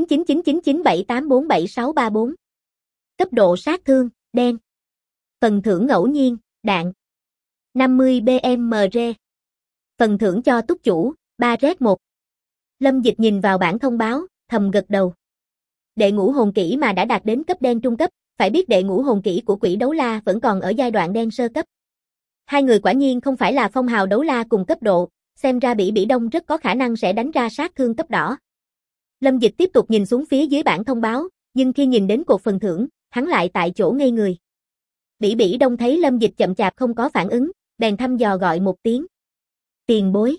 999997847634. Cấp độ sát thương, đen. Phần thưởng ngẫu nhiên, đạn. 50 BMR. Phần thưởng cho túc chủ, 3Z1. Lâm Dịch nhìn vào bảng thông báo, thầm gật đầu. Đệ ngũ hồn kỹ mà đã đạt đến cấp đen trung cấp, phải biết đệ ngũ hồn kỹ của Quỷ Đấu La vẫn còn ở giai đoạn đen sơ cấp. Hai người quả nhiên không phải là phong hào đấu la cùng cấp độ, xem ra Bỉ Bỉ Đông rất có khả năng sẽ đánh ra sát thương cấp đỏ. Lâm Dịch tiếp tục nhìn xuống phía dưới bảng thông báo, nhưng khi nhìn đến cột phần thưởng, hắn lại tại chỗ ngây người. Bỉ Bỉ Đông thấy Lâm Dịch chậm chạp không có phản ứng, bèn thăm dò gọi một tiếng. Tiền bối.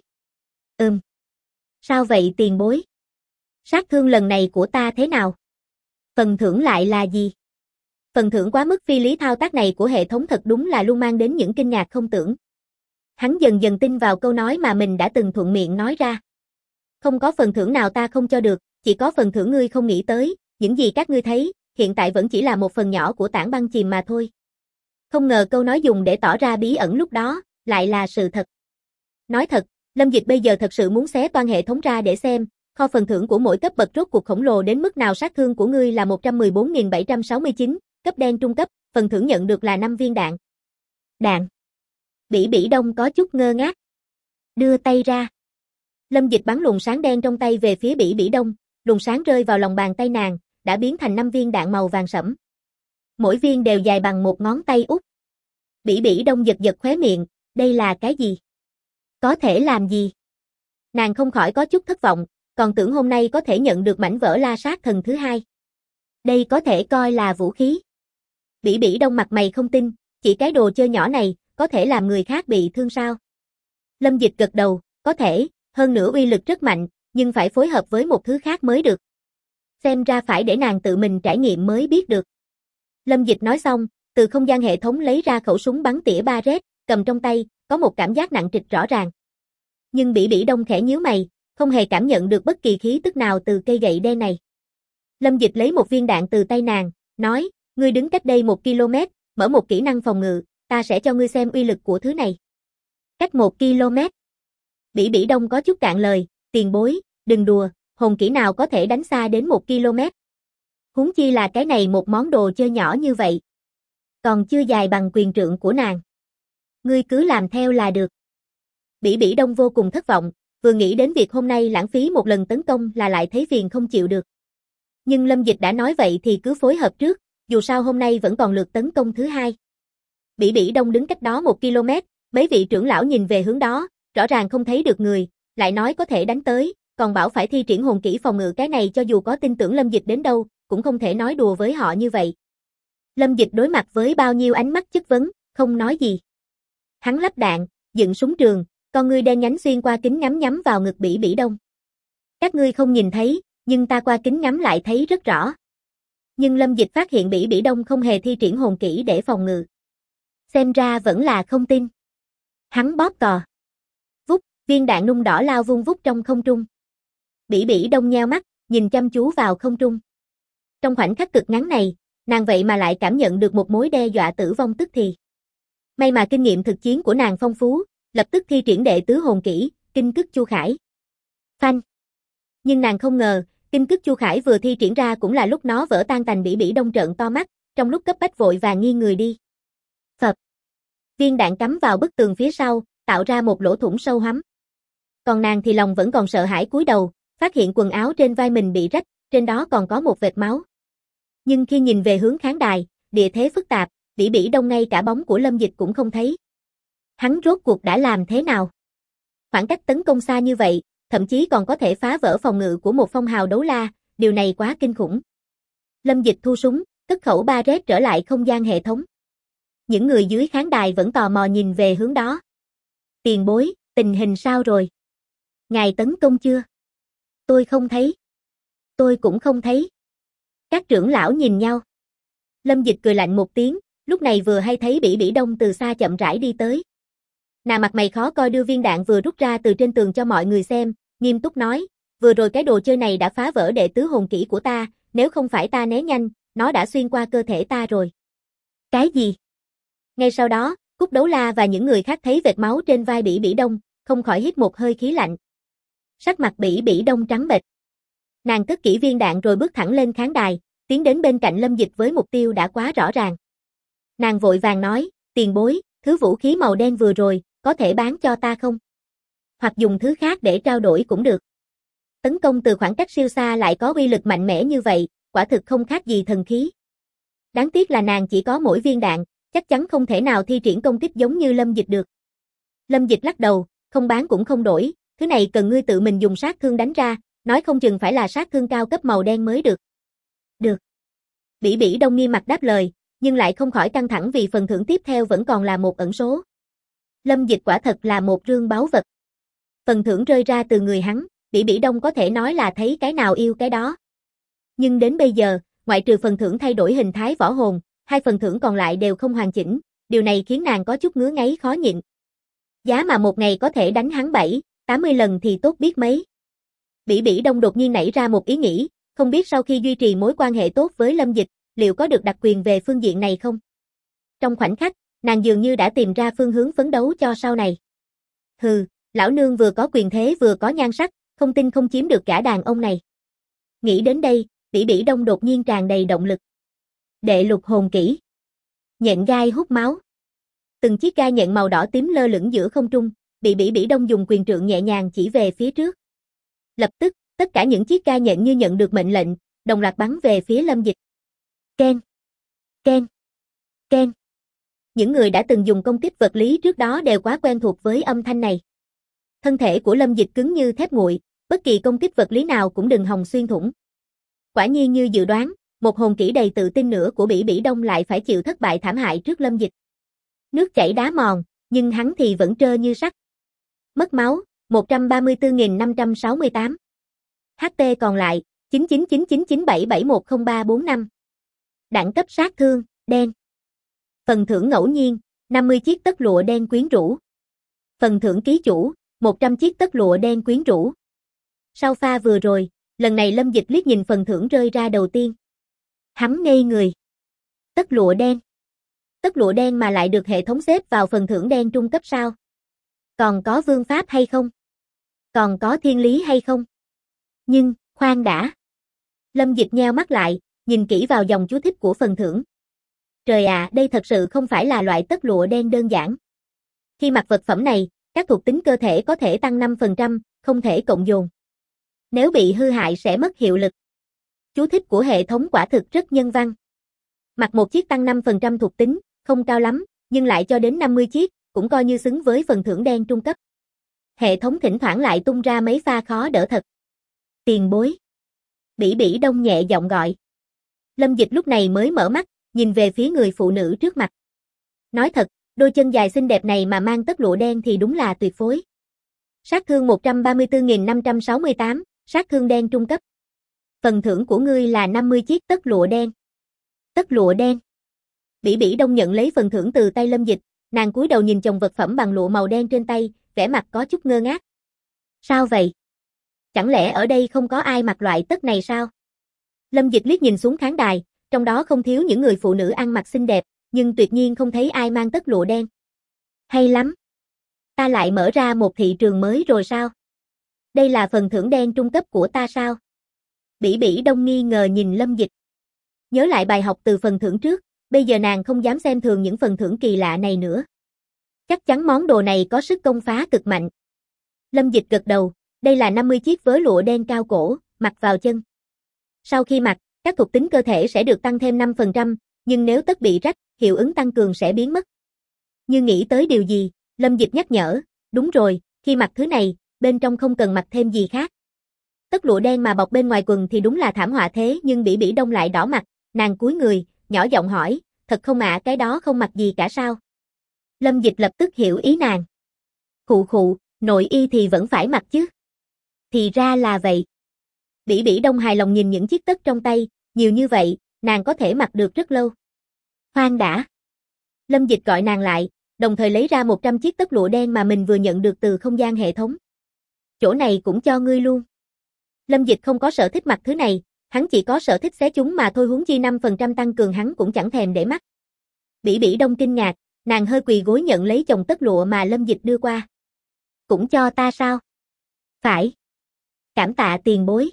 Sao vậy tiền bối? Sát thương lần này của ta thế nào? Phần thưởng lại là gì? Phần thưởng quá mức phi lý thao tác này của hệ thống thật đúng là luôn mang đến những kinh ngạc không tưởng. Hắn dần dần tin vào câu nói mà mình đã từng thuận miệng nói ra. Không có phần thưởng nào ta không cho được, chỉ có phần thưởng ngươi không nghĩ tới, những gì các ngươi thấy, hiện tại vẫn chỉ là một phần nhỏ của tảng băng chìm mà thôi. Không ngờ câu nói dùng để tỏ ra bí ẩn lúc đó, lại là sự thật. Nói thật, Lâm Dịch bây giờ thật sự muốn xé toan hệ thống ra để xem, kho phần thưởng của mỗi cấp bậc rốt cuộc khổng lồ đến mức nào. Sát thương của ngươi là 114.769, cấp đen trung cấp, phần thưởng nhận được là 5 viên đạn. Đạn. Bỉ Bỉ Đông có chút ngơ ngác. Đưa tay ra. Lâm Dịch bắn luồng sáng đen trong tay về phía Bỉ Bỉ Đông, luồng sáng rơi vào lòng bàn tay nàng, đã biến thành 5 viên đạn màu vàng sẫm. Mỗi viên đều dài bằng một ngón tay út. Bỉ Bỉ Đông giật giật khóe miệng, đây là cái gì? Có thể làm gì? Nàng không khỏi có chút thất vọng, còn tưởng hôm nay có thể nhận được mảnh vỡ La Sát Thần thứ hai. Đây có thể coi là vũ khí. Bỉ Bỉ Đông mặt mày không tin, chỉ cái đồ chơi nhỏ này, có thể làm người khác bị thương sao? Lâm Dịch gật đầu, có thể, hơn nữa uy lực rất mạnh, nhưng phải phối hợp với một thứ khác mới được. Xem ra phải để nàng tự mình trải nghiệm mới biết được. Lâm Dịch nói xong, từ không gian hệ thống lấy ra khẩu súng bắn tỉa Barrett, cầm trong tay, có một cảm giác nặng trịch rõ ràng. Nhưng Bỉ Bỉ Đông khẽ nhíu mày, không hề cảm nhận được bất kỳ khí tức nào từ cây gậy đen này. Lâm Dịch lấy một viên đạn từ tay nàng, nói, ngươi đứng cách đây 1 km, mở một kỹ năng phòng ngự, ta sẽ cho ngươi xem uy lực của thứ này. Cách 1 km. Bỉ Bỉ Đông có chút cạn lời, tiền bối, đừng đùa, hồn kỹ nào có thể đánh xa đến 1 km. Huống chi là cái này một món đồ chơi nhỏ như vậy. Còn chưa dài bằng quyền trượng của nàng. Ngươi cứ làm theo là được. Bỉ Bỉ Đông vô cùng thất vọng, vừa nghĩ đến việc hôm nay lãng phí một lần tấn công là lại thấy phiền không chịu được. Nhưng Lâm Dịch đã nói vậy thì cứ phối hợp trước, dù sao hôm nay vẫn còn lượt tấn công thứ hai. Bỉ Bỉ Đông đứng cách đó 1 km, mấy vị trưởng lão nhìn về hướng đó, rõ ràng không thấy được người, lại nói có thể đánh tới, còn bảo phải thi triển hồn kỹ phòng ngự, cái này cho dù có tin tưởng Lâm Dịch đến đâu, cũng không thể nói đùa với họ như vậy. Lâm Dịch đối mặt với bao nhiêu ánh mắt chất vấn, không nói gì. Hắn lắp đạn, dựng súng trường, con ngươi đen nhánh xuyên qua kính ngắm nhắm vào ngực Bỉ Bỉ Đông. Các ngươi không nhìn thấy, nhưng ta qua kính ngắm lại thấy rất rõ. Nhưng Lâm Dịch phát hiện Bỉ Bỉ Đông không hề thi triển hồn kỹ để phòng ngự. Xem ra vẫn là không tin. Hắn bóp cò. Vút, viên đạn nung đỏ lao vung vút trong không trung. Bỉ Bỉ Đông nheo mắt, nhìn chăm chú vào không trung. Trong khoảnh khắc cực ngắn này, nàng vậy mà lại cảm nhận được một mối đe dọa tử vong tức thì. May mà kinh nghiệm thực chiến của nàng phong phú, lập tức thi triển đệ tứ hồn kỹ, Kinh Cức Chu Khải. Phanh. Nhưng nàng không ngờ, Kinh Cức Chu Khải vừa thi triển ra cũng là lúc nó vỡ tan tành. Bỉ Bỉ Đông trợn to mắt, trong lúc cấp bách vội vàng nghiêng người đi. Phập. Viên đạn cắm vào bức tường phía sau, tạo ra một lỗ thủng sâu hoắm. Còn nàng thì lòng vẫn còn sợ hãi cúi đầu, phát hiện quần áo trên vai mình bị rách, trên đó còn có một vệt máu. Nhưng khi nhìn về hướng khán đài, địa thế phức tạp, Bỉ Bỉ Đông ngay cả bóng của Lâm Dịch cũng không thấy. Hắn rốt cuộc đã làm thế nào? Khoảng cách tấn công xa như vậy, thậm chí còn có thể phá vỡ phòng ngự của một phong hào đấu la, điều này quá kinh khủng. Lâm Dịch thu súng, cất khẩu Barrett trở lại không gian hệ thống. Những người dưới khán đài vẫn tò mò nhìn về hướng đó. Tiền bối, tình hình sao rồi? Ngài tấn công chưa? Tôi không thấy. Tôi cũng không thấy. Các trưởng lão nhìn nhau. Lâm Dịch cười lạnh một tiếng, lúc này vừa hay thấy Bỉ Bỉ Đông từ xa chậm rãi đi tới. Nàng mặt mày khó coi đưa viên đạn vừa rút ra từ trên tường cho mọi người xem, nghiêm túc nói, vừa rồi cái đồ chơi này đã phá vỡ đệ tứ hồn kỹ của ta, nếu không phải ta né nhanh, nó đã xuyên qua cơ thể ta rồi. Cái gì? Ngay sau đó, Cúc Đấu La và những người khác thấy vệt máu trên vai Bỉ Bỉ Đông, không khỏi hít một hơi khí lạnh. Sắc mặt Bỉ Bỉ Đông trắng bệch. Nàng cất kỹ viên đạn rồi bước thẳng lên khán đài, tiến đến bên cạnh Lâm Dịch với mục tiêu đã quá rõ ràng. Nàng vội vàng nói, tiền bối, thứ vũ khí màu đen vừa rồi, có thể bán cho ta không? Hoặc dùng thứ khác để trao đổi cũng được. Tấn công từ khoảng cách siêu xa lại có uy lực mạnh mẽ như vậy, quả thực không khác gì thần khí. Đáng tiếc là nàng chỉ có mỗi viên đạn, chắc chắn không thể nào thi triển công kích giống như Lâm Dịch được. Lâm Dịch lắc đầu, không bán cũng không đổi, thứ này cần ngươi tự mình dùng sát thương đánh ra, nói không chừng phải là sát thương cao cấp màu đen mới được. Được. Bỉ Bỉ Đông nghiêm mặt đáp lời, nhưng lại không khỏi căng thẳng vì phần thưởng tiếp theo vẫn còn là một ẩn số. Lâm Dịch quả thật là một rương báu vật. Phần thưởng rơi ra từ người hắn, Bỉ Bỉ Đông có thể nói là thấy cái nào yêu cái đó. Nhưng đến bây giờ, ngoại trừ phần thưởng thay đổi hình thái võ hồn, hai phần thưởng còn lại đều không hoàn chỉnh, điều này khiến nàng có chút ngứa ngáy khó nhịn. Giá mà một ngày có thể đánh hắn 7-80 lần thì tốt biết mấy. Bỉ Bỉ Đông đột nhiên nảy ra một ý nghĩ, không biết sau khi duy trì mối quan hệ tốt với Lâm Dịch, liệu có được đặc quyền về phương diện này không? Trong khoảnh khắc, nàng dường như đã tìm ra phương hướng phấn đấu cho sau này. Hừ, lão nương vừa có quyền thế vừa có nhan sắc, không tin không chiếm được cả đàn ông này. Nghĩ đến đây, Bỉ Bỉ Đông đột nhiên tràn đầy động lực. Đệ lục hồn kỹ. Nhện gai hút máu. Từng chiếc gai nhện màu đỏ tím lơ lửng giữa không trung, Bỉ Đông dùng quyền trượng nhẹ nhàng chỉ về phía trước. Lập tức, tất cả những chiếc ca nhện như nhận được mệnh lệnh, đồng loạt bắn về phía Lâm Dịch. Keng, keng, keng. Những người đã từng dùng công kích vật lý trước đó đều quá quen thuộc với âm thanh này. Thân thể của Lâm Dịch cứng như thép nguội, bất kỳ công kích vật lý nào cũng đừng hòng xuyên thủng. Quả nhiên như dự đoán, một hồn kỹ đầy tự tin nữa của Bỉ Đông lại phải chịu thất bại thảm hại trước Lâm Dịch. Nước chảy đá mòn, nhưng hắn thì vẫn trơ như sắt. Mất máu, 134.568. HP còn lại, 999997710345. Đẳng cấp sát thương, đen. Phần thưởng ngẫu nhiên, 50 chiếc tất lụa đen quyến rũ. Phần thưởng ký chủ, 100 chiếc tất lụa đen quyến rũ. Sau pha vừa rồi, lần này Lâm Dịch liếc nhìn phần thưởng rơi ra đầu tiên. Hắn ngây người. Tất lụa đen. Tất lụa đen mà lại được hệ thống xếp vào phần thưởng đen trung cấp sao? Còn có vương pháp hay không? Còn có thiên lý hay không? Nhưng, khoan đã. Lâm Dịch nheo mắt lại, nhìn kỹ vào dòng chú thích của phần thưởng. Trời ạ, đây thật sự không phải là loại tất lụa đen đơn giản. Khi mặc vật phẩm này, các thuộc tính cơ thể có thể tăng 5%, không thể cộng dồn. Nếu bị hư hại sẽ mất hiệu lực. Chú thích của hệ thống quả thực rất nhân văn. Mặc một chiếc tăng 5% thuộc tính, không cao lắm, nhưng lại cho đến 50 chiếc, cũng coi như xứng với phần thưởng đen trung cấp. Hệ thống thỉnh thoảng lại tung ra mấy pha khó đỡ thật. Tiền bối. Bỉ Đông nhẹ giọng gọi. Lâm Dịch lúc này mới mở mắt, nhìn về phía người phụ nữ trước mặt. Nói thật, đôi chân dài xinh đẹp này mà mang tất lụa đen thì đúng là tuyệt phối. Sát thương 134.568, sát thương đen trung cấp. Phần thưởng của ngươi là 50 chiếc tất lụa đen. Tất lụa đen. Bỉ Đông nhận lấy phần thưởng từ tay Lâm Dịch, nàng cúi đầu nhìn chồng vật phẩm bằng lụa màu đen trên tay, vẻ mặt có chút ngơ ngác. Sao vậy? Chẳng lẽ ở đây không có ai mặc loại tất này sao? Lâm Dịch liếc nhìn xuống khán đài, trong đó không thiếu những người phụ nữ ăn mặc xinh đẹp, nhưng tuyệt nhiên không thấy ai mang tất lụa đen. Hay lắm. Ta lại mở ra một thị trường mới rồi sao? Đây là phần thưởng đen trung cấp của ta sao? Bỉ Đông nghi ngờ nhìn Lâm Dịch. Nhớ lại bài học từ phần thưởng trước, bây giờ nàng không dám xem thường những phần thưởng kỳ lạ này nữa. Chắc chắn món đồ này có sức công phá cực mạnh. Lâm Dịch gật đầu, đây là 50 chiếc vớ lụa đen cao cổ, mặc vào chân. Sau khi mặc, các thuộc tính cơ thể sẽ được tăng thêm 5%, nhưng nếu tất bị rách, hiệu ứng tăng cường sẽ biến mất. Như nghĩ tới điều gì, Lâm Dịch nhắc nhở, đúng rồi, khi mặc thứ này, bên trong không cần mặc thêm gì khác. Tất lụa đen mà bọc bên ngoài quần thì đúng là thảm họa thế, nhưng Bỉ Đông lại đỏ mặt, nàng cúi người, nhỏ giọng hỏi, thật không ạ, cái đó không mặc gì cả sao? Lâm Dịch lập tức hiểu ý nàng. Khụ, nội y thì vẫn phải mặc chứ. Thì ra là vậy. Bỉ Đông hài lòng nhìn những chiếc tất trong tay, nhiều như vậy, nàng có thể mặc được rất lâu. Khoan đã. Lâm Dịch gọi nàng lại, đồng thời lấy ra 100 chiếc tất lụa đen mà mình vừa nhận được từ không gian hệ thống. Chỗ này cũng cho ngươi luôn. Lâm Dịch không có sở thích mặc thứ này, hắn chỉ có sở thích xé chúng mà thôi, huống chi 5% tăng cường hắn cũng chẳng thèm để mắt. Bỉ Đông kinh ngạc, nàng hơi quỳ gối nhận lấy chồng tất lụa mà Lâm Dịch đưa qua. Cũng cho ta sao? Phải. Cảm tạ tiền bối.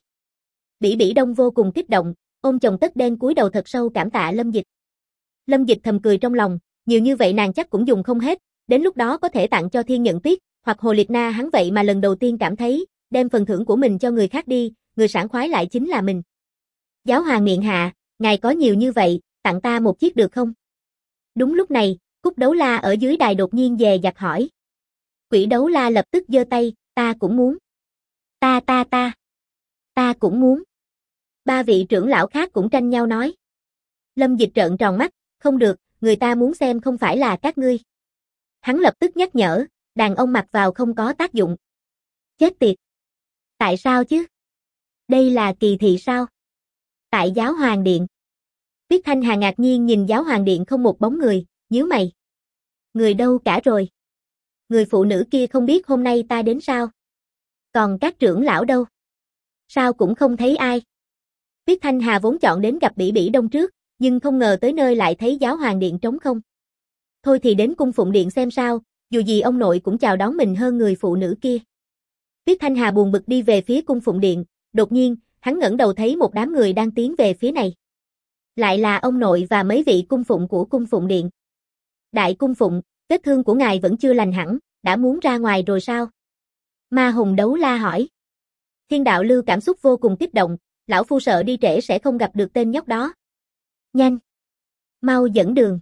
Bỉ Đông vô cùng kích động, ôm chồng tất đen cúi đầu thật sâu cảm tạ Lâm Dịch. Lâm Dịch thầm cười trong lòng, nhiều như vậy nàng chắc cũng dùng không hết, đến lúc đó có thể tặng cho Thiên Nhận Tuyết, hoặc Hồ Liệt Na, hắn vậy mà lần đầu tiên cảm thấy, đem phần thưởng của mình cho người khác đi, người sảng khoái lại chính là mình. Giáo hoàng miệng hạ, ngài có nhiều như vậy, tặng ta một chiếc được không? Đúng lúc này, Cúc Đấu La ở dưới đài đột nhiên dè dặt hỏi. Quỷ Đấu La lập tức giơ tay, ta cũng muốn. Ta cũng muốn. Ba vị trưởng lão khác cũng tranh nhau nói. Lâm Dịch trợn tròn mắt, không được, người ta muốn xem không phải là các ngươi. Hắn lập tức nhắc nhở, đàn ông mặc vào không có tác dụng. Chết tiệt. Tại sao chứ? Đây là kỳ thị sao? Tại Giáo Hoàng Điện. Tuyết Thanh Hà ngạc nhiên nhìn Giáo Hoàng Điện không một bóng người, nhíu mày. Người đâu cả rồi? Người phụ nữ kia không biết hôm nay ta đến sao? Còn các trưởng lão đâu? Sao cũng không thấy ai? Tuyết Thanh Hà vốn chọn đến gặp Bỉ Đông trước, nhưng không ngờ tới nơi lại thấy Giáo Hoàng Điện trống không. Thôi thì đến cung phụng điện xem sao, dù gì ông nội cũng chào đón mình hơn người phụ nữ kia. Tuyết Thanh Hà buồn bực đi về phía cung phụng điện, đột nhiên, hắn ngẩng đầu thấy một đám người đang tiến về phía này. Lại là ông nội và mấy vị cung phụng của cung phụng điện. Đại cung phụng, vết thương của ngài vẫn chưa lành hẳn, đã muốn ra ngoài rồi sao? Ma Hùng Đấu La hỏi. Thiên Đạo Lưu cảm xúc vô cùng kích động, lão phu sợ đi trễ sẽ không gặp được tên nhóc đó. Nhanh! Mau dẫn đường.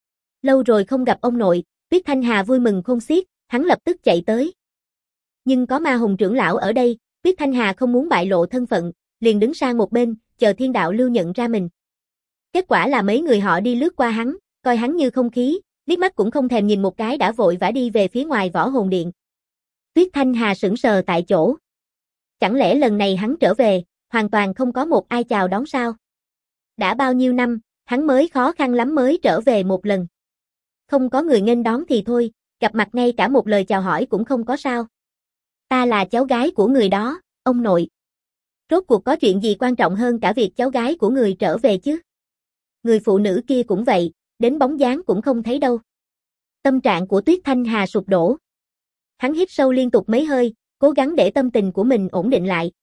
Lâu rồi không gặp ông nội, Tuyết Thanh Hà vui mừng khôn xiết, hắn lập tức chạy tới. Nhưng có Ma Hùng trưởng lão ở đây, Tuyết Thanh Hà không muốn bại lộ thân phận, liền đứng sang một bên, chờ Thiên Đạo Lưu nhận ra mình. Kết quả là mấy người họ đi lướt qua hắn, coi hắn như không khí, liếc mắt cũng không thèm nhìn một cái đã vội vã đi về phía ngoài Võ Hồn Điện. Tuyết Thanh Hà sững sờ tại chỗ. Chẳng lẽ lần này hắn trở về, hoàn toàn không có một ai chào đón sao? Đã bao nhiêu năm, hắn mới khó khăn lắm mới trở về một lần. Không có người nghênh đón thì thôi, gặp mặt ngay cả một lời chào hỏi cũng không có sao. Ta là cháu gái của người đó, ông nội. Rốt cuộc có chuyện gì quan trọng hơn cả việc cháu gái của người trở về chứ? Người phụ nữ kia cũng vậy, đến bóng dáng cũng không thấy đâu. Tâm trạng của Tuyết Thanh Hà sụp đổ. Hắn hít sâu liên tục mấy hơi, cố gắng để tâm tình của mình ổn định lại.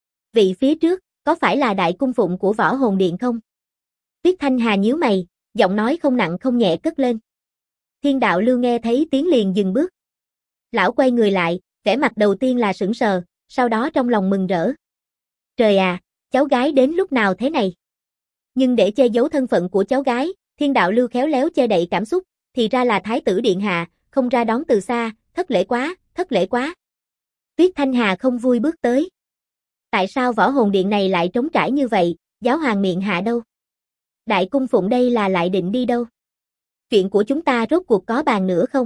Vị phía trước, có phải là đại cung phụng của Võ Hồn Điện không? Tuyết Thanh Hà nhíu mày, giọng nói không nặng không nhẹ cất lên. Thiên Đạo Lưu nghe thấy tiếng liền dừng bước. Lão quay người lại, vẻ mặt đầu tiên là sững sờ, sau đó trong lòng mừng rỡ. Trời à, cháu gái đến lúc nào thế này? Nhưng để che giấu thân phận của cháu gái, Thiên Đạo Lưu khéo léo che đậy cảm xúc, thì ra là Thái tử Điện Hạ, không ra đón từ xa, thất lễ quá, thất lễ quá. Tuyết Thanh Hà không vui bước tới. Tại sao Võ Hồn Điện này lại trống trải như vậy, giáo hoàng miệng hạ đâu? Đại cung phụng đây là lại định đi đâu? Chuyện của chúng ta rốt cuộc có bàn nữa không?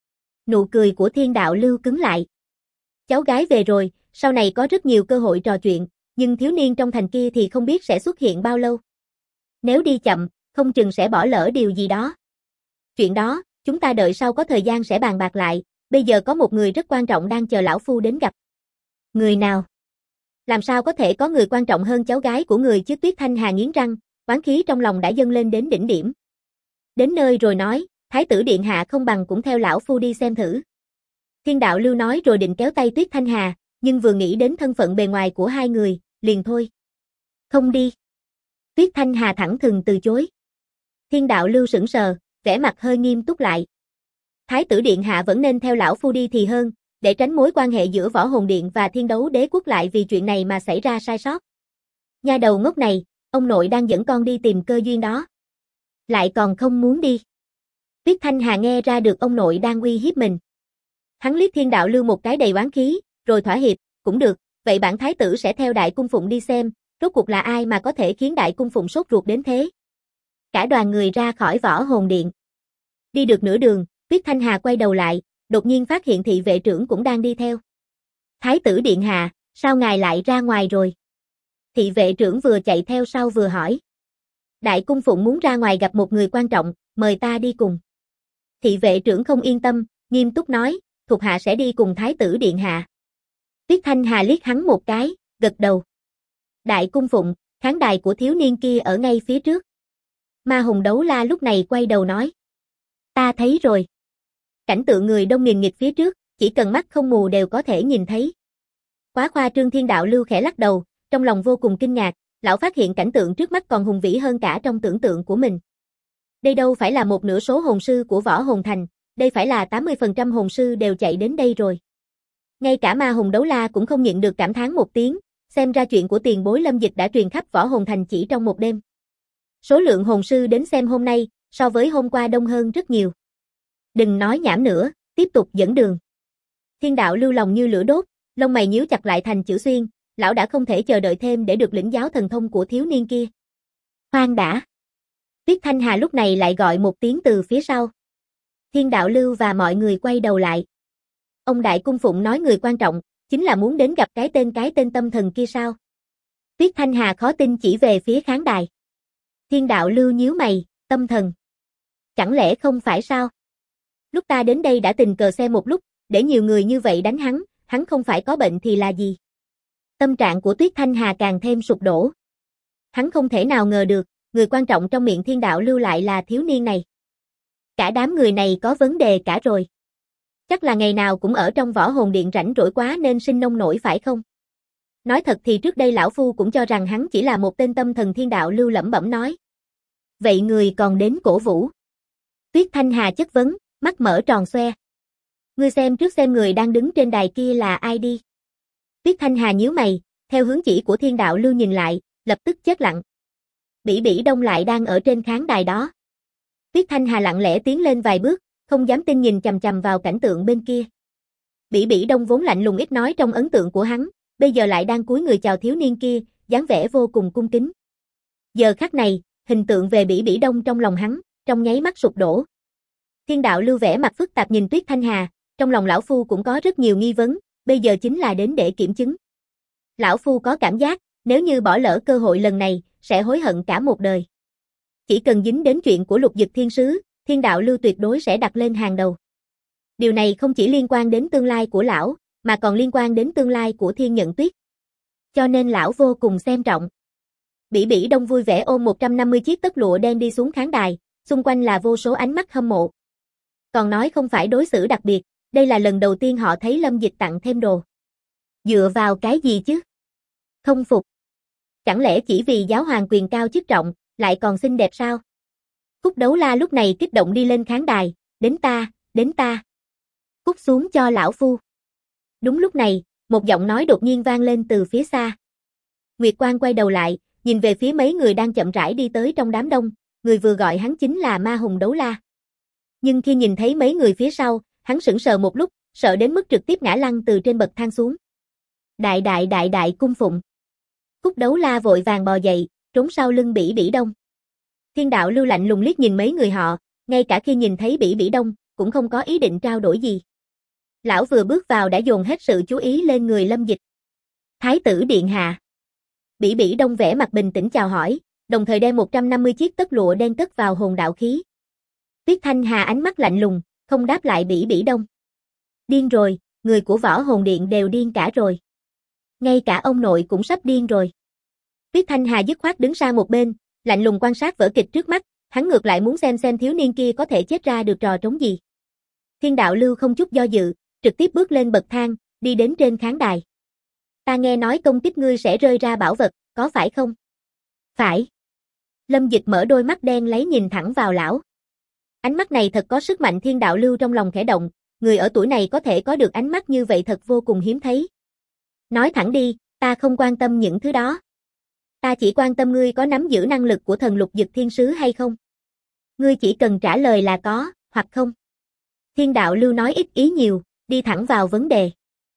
Nụ cười của Thiên Đạo Lưu cứng lại. Cháu gái về rồi, sau này có rất nhiều cơ hội trò chuyện, nhưng thiếu niên trong thành kia thì không biết sẽ xuất hiện bao lâu. Nếu đi chậm, không chừng sẽ bỏ lỡ điều gì đó. Chuyện đó, chúng ta đợi sau có thời gian sẽ bàn bạc lại, bây giờ có một người rất quan trọng đang chờ lão phu đến gặp. Người nào? Làm sao có thể có người quan trọng hơn cháu gái của người chứ? Tuyết Thanh Hà nghiến răng, oán khí trong lòng đã dâng lên đến đỉnh điểm. Đến nơi rồi nói, Thái tử Điện Hạ không bằng cũng theo lão phu đi xem thử. Thiên Đạo Lưu nói rồi định kéo tay Tuyết Thanh Hà, nhưng vừa nghĩ đến thân phận bề ngoài của hai người, liền thôi. Không đi. Tuyết Thanh Hà thẳng thừng từ chối. Thiên Đạo Lưu sững sờ, vẻ mặt hơi nghiêm túc lại. Thái tử Điện Hạ vẫn nên theo lão phu đi thì hơn, để tránh mối quan hệ giữa Võ Hồn Điện và Thiên Đấu Đế Quốc lại vì chuyện này mà xảy ra sai sót. Nha đầu ngốc này, ông nội đang dẫn con đi tìm cơ duyên đó. Lại còn không muốn đi. Tuyết Thanh Hà nghe ra được ông nội đang uy hiếp mình. Hắn liếc Thiên Đạo Lưu một cái đầy oán khí, rồi thỏa hiệp, cũng được, vậy bản thái tử sẽ theo đại cung phụng đi xem, rốt cuộc là ai mà có thể khiến đại cung phụng sốt ruột đến thế. Cả đoàn người ra khỏi Võ Hồn Điện. Đi được nửa đường, Tuyết Thanh Hà quay đầu lại, đột nhiên phát hiện thị vệ trưởng cũng đang đi theo. Thái tử Điện Hạ, sao ngài lại ra ngoài rồi? Thị vệ trưởng vừa chạy theo sau vừa hỏi. Đại cung phụng muốn ra ngoài gặp một người quan trọng, mời ta đi cùng. Thị vệ trưởng không yên tâm, nghiêm túc nói, thuộc hạ sẽ đi cùng Thái tử Điện Hạ. Tuyết Thanh Hà liếc hắn một cái, gật đầu. Đại cung phụng, khán đài của thiếu niên kia ở ngay phía trước. Ma Hùng Đấu La lúc này quay đầu nói. Ta thấy rồi. Cảnh tượng người đông nghìn nghịt phía trước, chỉ cần mắt không mù đều có thể nhìn thấy. Quá khoa trương. Thiên Đạo Lưu khẽ lắc đầu, trong lòng vô cùng kinh ngạc, lão phát hiện cảnh tượng trước mắt còn hùng vĩ hơn cả trong tưởng tượng của mình. Đây đâu phải là một nửa số hồn sư của Võ Hồn Thành, đây phải là 80% hồn sư đều chạy đến đây rồi. Ngay cả Ma Hùng Đấu La cũng không nhịn được cảm thán một tiếng, xem ra chuyện của tiền bối Lâm Dịch đã truyền khắp Võ Hồn Thành chỉ trong một đêm. Số lượng hồn sư đến xem hôm nay, so với hôm qua đông hơn rất nhiều. Đừng nói nhảm nữa, tiếp tục dẫn đường. Thiên Đạo Lưu lòng như lửa đốt, lông mày nhíu chặt lại thành chữ xuyên, lão đã không thể chờ đợi thêm để được lĩnh giáo thần thông của thiếu niên kia. Khoan đã. Tuyết Thanh Hà lúc này lại gọi một tiếng từ phía sau. Thiên Đạo Lưu và mọi người quay đầu lại. Ông đại cung phụng nói người quan trọng, chính là muốn đến gặp cái tên tâm thần kia sao? Tuyết Thanh Hà khó tin chỉ về phía khán đài. Thiên Đạo Lưu nhíu mày, tâm thần. Chẳng lẽ không phải sao? Lúc ta đến đây đã tình cờ xem một lúc, để nhiều người như vậy đánh hắn không phải có bệnh thì là gì? Tâm trạng của Tuyết Thanh Hà càng thêm sụp đổ. Hắn không thể nào ngờ được, người quan trọng trong miệng Thiên Đạo Lưu lại là thiếu niên này. Cả đám người này có vấn đề cả rồi. Chắc là ngày nào cũng ở trong Võ Hồn Điện rảnh rỗi quá nên sinh nông nổi phải không? Nói thật thì trước đây lão phu cũng cho rằng hắn chỉ là một tên tâm thần. Thiên Đạo Lưu lẩm bẩm nói. Vậy người còn đến cổ vũ? Tuyết Thanh Hà chất vấn, mắt mở tròn xoe. Ngươi xem trước xem người đang đứng trên đài kia là ai đi. Tuyết Thanh Hà nhíu mày, theo hướng chỉ của Thiên Đạo Lưu nhìn lại, lập tức chết lặng. Bỉ Bỉ Đông lại đang ở trên khán đài đó. Tuyết Thanh Hà lặng lẽ tiến lên vài bước, không dám tin nhìn chằm chằm vào cảnh tượng bên kia. Bỉ Bỉ Đông vốn lạnh lùng ít nói trong ấn tượng của hắn, bây giờ lại đang cúi người chào thiếu niên kia, dáng vẻ vô cùng cung kính. Giờ khắc này, hình tượng về Bỉ Bỉ Đông trong lòng hắn, trong nháy mắt sụp đổ. Thiên Đạo Lưu vẻ mặt phức tạp nhìn Tuyết Thanh Hà, trong lòng lão phu cũng có rất nhiều nghi vấn, bây giờ chính là đến để kiểm chứng. Lão phu có cảm giác, nếu như bỏ lỡ cơ hội lần này, sẽ hối hận cả một đời. Chỉ cần dính đến chuyện của Lục Dực Thiên Sứ, Thiên Đạo Lưu tuyệt đối sẽ đặt lên hàng đầu. Điều này không chỉ liên quan đến tương lai của lão, mà còn liên quan đến tương lai của Thiên Nhận Tuyết. Cho nên lão vô cùng xem trọng. Bỉ Bỉ Đông vui vẻ ôm 150 chiếc tất lụa đen đi xuống khán đài, xung quanh là vô số ánh mắt hâm mộ. Còn nói không phải đối xử đặc biệt, đây là lần đầu tiên họ thấy Lâm Dịch tặng thêm đồ. Dựa vào cái gì chứ? Không phục. Chẳng lẽ chỉ vì giáo hoàng quyền cao chức trọng, lại còn xinh đẹp sao? Cúc Đấu La lúc này kích động đi lên khán đài, đến ta. Cút xuống cho lão phu. Đúng lúc này, một giọng nói đột nhiên vang lên từ phía xa. Nguyệt Quang quay đầu lại, nhìn về phía mấy người đang chậm rãi đi tới trong đám đông, người vừa gọi hắn chính là Ma Hùng Đấu La. Nhưng khi nhìn thấy mấy người phía sau, hắn sững sờ một lúc, sợ đến mức trực tiếp ngã lăn từ trên bậc thang xuống. Đại cung phụng. Cúc Đấu La vội vàng bò dậy, trốn sau lưng Bỉ Bỉ Đông. Thiên Đạo Lưu lạnh lùng liếc nhìn mấy người họ, ngay cả khi nhìn thấy Bỉ Bỉ Đông, cũng không có ý định trao đổi gì. Lão vừa bước vào đã dồn hết sự chú ý lên người Lâm Dịch. Thái tử điện hạ. Bỉ Bỉ Đông vẻ mặt bình tĩnh chào hỏi, đồng thời đem 150 chiếc tất lụa đen cất vào hồn đạo khí. Tuyết Thanh Hà ánh mắt lạnh lùng, không đáp lại Bỉ Bỉ Đông. Điên rồi, người của Võ Hồn Điện đều điên cả rồi. Ngay cả ông nội cũng sắp điên rồi. Tuyết Thanh Hà dứt khoát đứng sang một bên, lạnh lùng quan sát vở kịch trước mắt, hắn ngược lại muốn xem thiếu niên kia có thể chết ra được trò trống gì. Thiên Đạo Lưu không chút do dự, trực tiếp bước lên bậc thang, đi đến trên khán đài. Ta nghe nói công kích ngươi sẽ rơi ra bảo vật, có phải không? Phải. Lâm Dịch mở đôi mắt đen lấy nhìn thẳng vào lão. Ánh mắt này thật có sức mạnh. Thiên Đạo Lưu trong lòng khẽ động, người ở tuổi này có thể có được ánh mắt như vậy thật vô cùng hiếm thấy. Nói thẳng đi, ta không quan tâm những thứ đó. Ta chỉ quan tâm ngươi có nắm giữ năng lực của thần Lục Dực Thiên Sứ hay không. Ngươi chỉ cần trả lời là có, hoặc không. Thiên Đạo Lưu nói ít ý nhiều, đi thẳng vào vấn đề.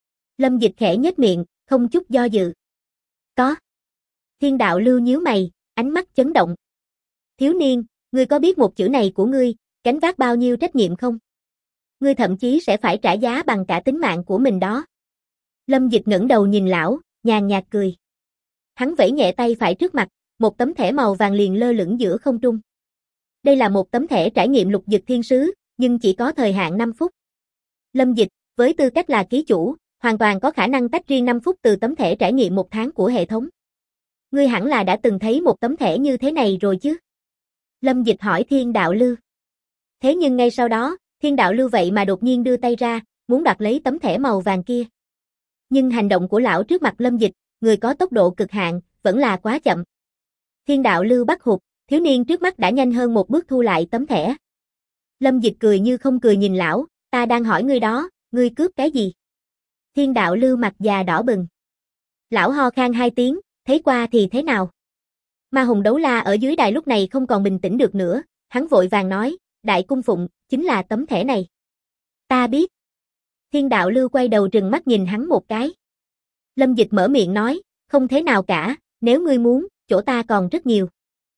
Lâm Dịch khẽ nhếch miệng, không chút do dự. Có. Thiên Đạo Lưu nhíu mày, ánh mắt chấn động. Thiếu niên, ngươi có biết một chữ này của ngươi, gánh vác bao nhiêu trách nhiệm không? Ngươi thậm chí sẽ phải trả giá bằng cả tính mạng của mình đó. Lâm Dịch ngẩng đầu nhìn lão, nhàn nhạt cười. Hắn vẫy nhẹ tay phải trước mặt, một tấm thẻ màu vàng liền lơ lửng giữa không trung. Đây là một tấm thẻ trải nghiệm Lục Dực Thiên Sứ, nhưng chỉ có thời hạn 5 phút. Lâm Dịch, với tư cách là ký chủ, hoàn toàn có khả năng tách riêng 5 phút từ tấm thẻ trải nghiệm 1 tháng của hệ thống. Ngươi hẳn là đã từng thấy một tấm thẻ như thế này rồi chứ? Lâm Dịch hỏi Thiên Đạo Lưu. Thế nhưng ngay sau đó, Thiên Đạo Lưu vậy mà đột nhiên đưa tay ra, muốn đoạt lấy tấm thẻ màu vàng kia. Nhưng hành động của lão trước mặt Lâm Dịch, người có tốc độ cực hạn, vẫn là quá chậm. Thiên Đạo Lưu bắt hụt, thiếu niên trước mắt đã nhanh hơn một bước thu lại tấm thẻ. Lâm Dịch cười như không cười nhìn lão, ta đang hỏi ngươi đó, ngươi cướp cái gì? Thiên Đạo Lưu mặt già đỏ bừng. Lão ho khan 2 tiếng, thấy qua thì thế nào? Ma Hùng Đấu La ở dưới đài lúc này không còn bình tĩnh được nữa, hắn vội vàng nói, đại cung phụng, chính là tấm thẻ này. Ta biết. Thiên Đạo Lưu quay đầu trừng mắt nhìn hắn một cái. Lâm Dịch mở miệng nói, không thế nào cả, nếu ngươi muốn, chỗ ta còn rất nhiều.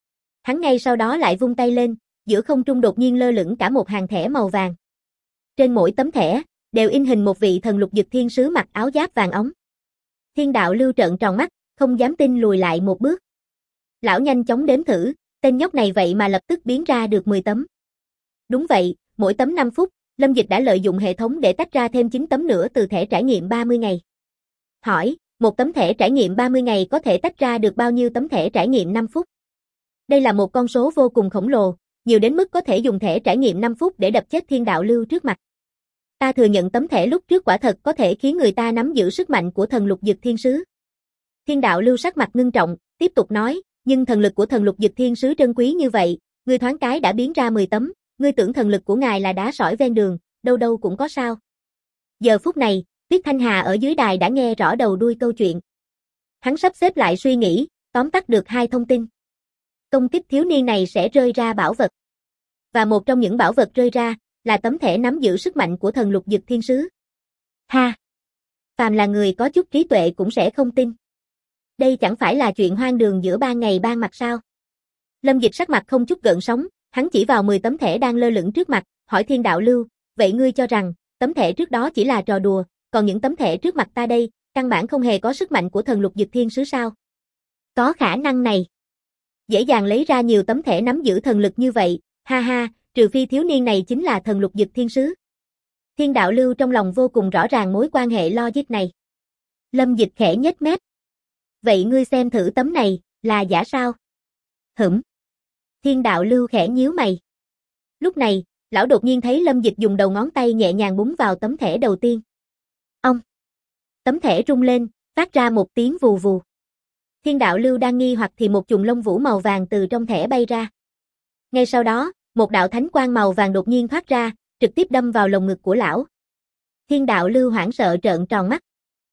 Hắn ngay sau đó lại vung tay lên, giữa không trung đột nhiên lơ lửng cả một hàng thẻ màu vàng. Trên mỗi tấm thẻ, đều in hình một vị thần Lục Dực Thiên Sứ mặc áo giáp vàng óng. Thiên Đạo Lưu trợn tròn mắt, không dám tin lùi lại một bước. Lão nhanh chóng đếm thử, tên nhóc này vậy mà lập tức biến ra được 10 tấm. Đúng vậy, mỗi tấm 5 phút, Lâm Dịch đã lợi dụng hệ thống để tách ra thêm 9 tấm nữa từ thẻ trải nghiệm 30 ngày. Hỏi, một tấm thẻ trải nghiệm 30 ngày có thể tách ra được bao nhiêu tấm thẻ trải nghiệm 5 phút? Đây là một con số vô cùng khổng lồ, nhiều đến mức có thể dùng thẻ trải nghiệm 5 phút để đập chết Thiên Đạo Lưu trước mặt. Ta thừa nhận tấm thẻ lúc trước quả thật có thể khiến người ta nắm giữ sức mạnh của thần Lục Dực Thiên Sứ. Thiên Đạo Lưu sắc mặt ngưng trọng, tiếp tục nói, nhưng thần lực của thần Lục Dực Thiên Sứ trân quý như vậy, ngươi thoáng cái đã biến ra 10 tấm, ngươi tưởng thần lực của ngài là đá sỏi ven đường, đâu đâu cũng có sao? Giờ phút này, Tuyết Thanh Hà ở dưới đài đã nghe rõ đầu đuôi câu chuyện. Hắn sắp xếp lại suy nghĩ, tóm tắt được 2 thông tin. Công kích thiếu niên này sẽ rơi ra bảo vật. Và một trong những bảo vật rơi ra, là tấm thẻ nắm giữ sức mạnh của thần lục dực thiên sứ. Ha! Phàm là người có chút trí tuệ cũng sẽ không tin. Đây chẳng phải là chuyện hoang đường giữa ban ngày ban mặt sao? Lâm Dịch sắc mặt không chút gợn sóng, hắn chỉ vào 10 tấm thẻ đang lơ lửng trước mặt, hỏi Thiên Đạo Lưu, vậy ngươi cho rằng, tấm thẻ trước đó chỉ là trò đùa, còn những tấm thẻ trước mặt ta đây, căn bản không hề có sức mạnh của thần lục dực thiên sứ sao? Có khả năng này. Dễ dàng lấy ra nhiều tấm thẻ nắm giữ thần lực như vậy, ha ha, trừ phi thiếu niên này chính là thần lục dực thiên sứ. Thiên Đạo Lưu trong lòng vô cùng rõ ràng mối quan hệ logic này. Lâm Dịch khẽ nhếch mép. Vậy ngươi xem thử tấm này, là giả sao? Hửm. Thiên Đạo Lưu khẽ nhíu mày. Lúc này, lão đột nhiên thấy Lâm Dịch dùng đầu ngón tay nhẹ nhàng búng vào tấm thẻ đầu tiên. Ông. Tấm thẻ rung lên, phát ra một tiếng vù vù. Thiên Đạo Lưu đang nghi hoặc thì một chùm lông vũ màu vàng từ trong thẻ bay ra. Ngay sau đó, một đạo thánh quang màu vàng đột nhiên thoát ra, trực tiếp đâm vào lồng ngực của lão. Thiên Đạo Lưu hoảng sợ trợn tròn mắt.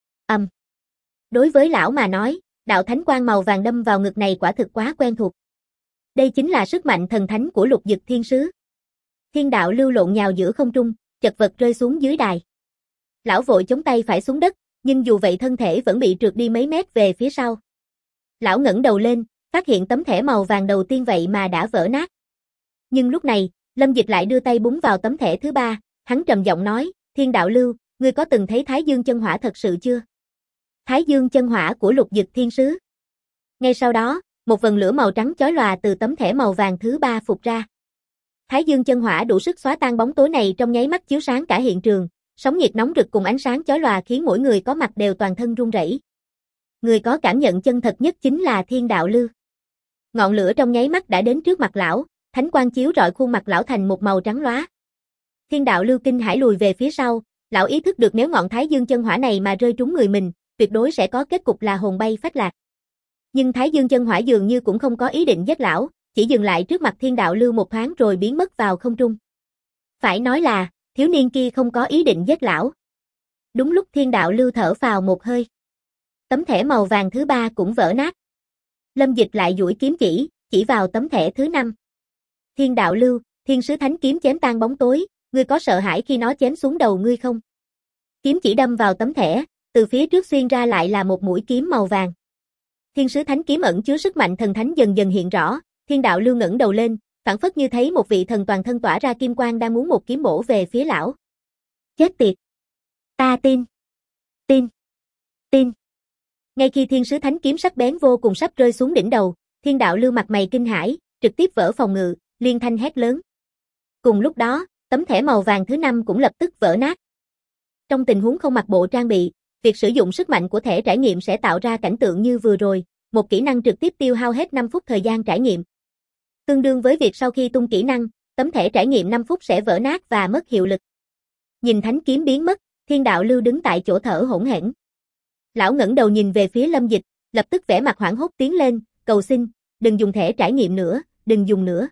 Đối với lão mà nói, đạo thánh quang màu vàng đâm vào ngực này quả thực quá quen thuộc. Đây chính là sức mạnh thần thánh của lục dực thiên sứ. Thiên Đạo Lưu lộn nhào giữa không trung, chật vật rơi xuống dưới đài. Lão vội chống tay phải xuống đất, nhưng dù vậy thân thể vẫn bị trượt đi mấy mét về phía sau. Lão ngẩng đầu lên, phát hiện tấm thẻ màu vàng đầu tiên vậy mà đã vỡ nát. Nhưng lúc này, Lâm Dịch lại đưa tay búng vào tấm thẻ thứ 3, hắn trầm giọng nói, Thiên Đạo Lưu, ngươi có từng thấy Thái Dương chân hỏa thật sự chưa? Thái Dương chân hỏa của lục dực thiên sứ. Ngay sau đó, một vần lửa màu trắng chói lòa từ tấm thẻ màu vàng thứ 3 phụt ra. Thái Dương chân hỏa đủ sức xóa tan bóng tối này trong nháy mắt chiếu sáng cả hiện trường, sóng nhiệt nóng rực cùng ánh sáng chói lòa khiến mỗi người có mặt đều toàn thân run rẩy. Người có cảm nhận chân thật nhất chính là Thiên Đạo Lưu. Ngọn lửa trong nháy mắt đã đến trước mặt lão, thánh quang chiếu rọi khuôn mặt lão thành một màu trắng lóa. Thiên Đạo Lưu kinh hãi lùi về phía sau, lão ý thức được nếu ngọn Thái Dương chân hỏa này mà rơi trúng người mình, tuyệt đối sẽ có kết cục là hồn bay phách lạc. Nhưng Thái Dương chân hỏa dường như cũng không có ý định giết lão, chỉ dừng lại trước mặt Thiên Đạo Lưu một thoáng rồi biến mất vào không trung. Phải nói là, thiếu niên kia không có ý định giết lão. Đúng lúc Thiên Đạo Lưu thở phào một hơi. Tấm thẻ màu vàng thứ 3 cũng vỡ nát. Lâm Dịch lại duỗi kiếm chỉ vào tấm thẻ thứ 5. Thiên Đạo Lưu, thiên sứ thánh kiếm chém tan bóng tối, ngươi có sợ hãi khi nó chém xuống đầu ngươi không? Kiếm chỉ đâm vào tấm thẻ, từ phía trước xuyên ra lại là một mũi kiếm màu vàng. Thiên sứ thánh kiếm ẩn chứa sức mạnh thần thánh dần dần hiện rõ, Thiên Đạo Lưu ngẩng đầu lên, phảng phất như thấy một vị thần toàn thân tỏa ra kim quang đang muốn một kiếm bổ về phía lão. Chết tiệt! Ta tin! Tin! Tin! Ngay khi thiên sứ thánh kiếm sắc bén vô cùng sắp rơi xuống đỉnh đầu, Thiên Đạo Lưu mặt mày kinh hãi, trực tiếp vỡ phòng ngự, liên thanh hét lớn. Cùng lúc đó, tấm thẻ màu vàng thứ 5 cũng lập tức vỡ nát. Trong tình huống không mặc bộ trang bị, việc sử dụng sức mạnh của thẻ trải nghiệm sẽ tạo ra cảnh tượng như vừa rồi, một kỹ năng trực tiếp tiêu hao hết 5 phút thời gian trải nghiệm. Tương đương với việc sau khi tung kỹ năng, tấm thẻ trải nghiệm 5 phút sẽ vỡ nát và mất hiệu lực. Nhìn thánh kiếm biến mất, Thiên Đạo Lưu đứng tại chỗ thở hổn hển. Lão ngẩng đầu nhìn về phía Lâm Dịch, lập tức vẻ mặt hoảng hốt tiến lên, cầu xin, đừng dùng thẻ trải nghiệm nữa, đừng dùng nữa.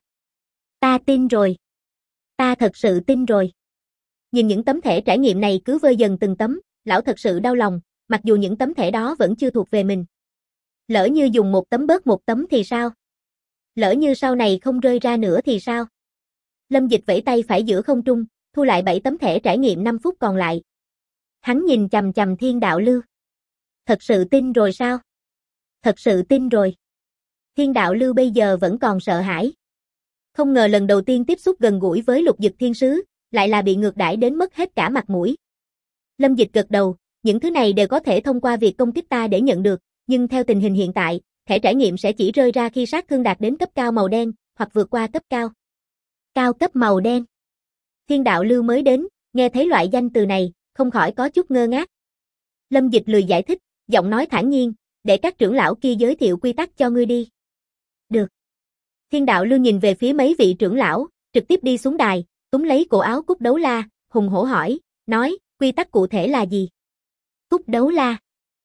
Ta tin rồi. Ta thật sự tin rồi. Nhìn những tấm thẻ trải nghiệm này cứ vơi dần từng tấm, lão thật sự đau lòng, mặc dù những tấm thẻ đó vẫn chưa thuộc về mình. Lỡ như dùng một tấm bớt một tấm thì sao? Lỡ như sau này không rơi ra nữa thì sao? Lâm Dịch vẫy tay phải giữa không trung, thu lại 7 tấm thẻ trải nghiệm 5 phút còn lại. Hắn nhìn chằm chằm Thiên Đạo Lưu. Thật sự tin rồi sao? Thật sự tin rồi. Thiên Đạo Lưu bây giờ vẫn còn sợ hãi. Không ngờ lần đầu tiên tiếp xúc gần gũi với lục dực thiên sứ, lại là bị ngược đãi đến mất hết cả mặt mũi. Lâm Dịch gật đầu, những thứ này đều có thể thông qua việc công kích ta để nhận được, nhưng theo tình hình hiện tại, thẻ trải nghiệm sẽ chỉ rơi ra khi sát thương đạt đến cấp cao màu đen, hoặc vượt qua cấp cao. Cao cấp màu đen. Thiên Đạo Lưu mới đến, nghe thấy loại danh từ này, không khỏi có chút ngơ ngác. Lâm Dịch lười giải thích, giọng nói thản nhiên, để các trưởng lão kia giới thiệu quy tắc cho ngươi đi. Được. Thiên Đạo Lưu nhìn về phía mấy vị trưởng lão, trực tiếp đi xuống đài, túm lấy cổ áo Cúc Đấu La, hùng hổ hỏi, nói, quy tắc cụ thể là gì? Cúc Đấu La.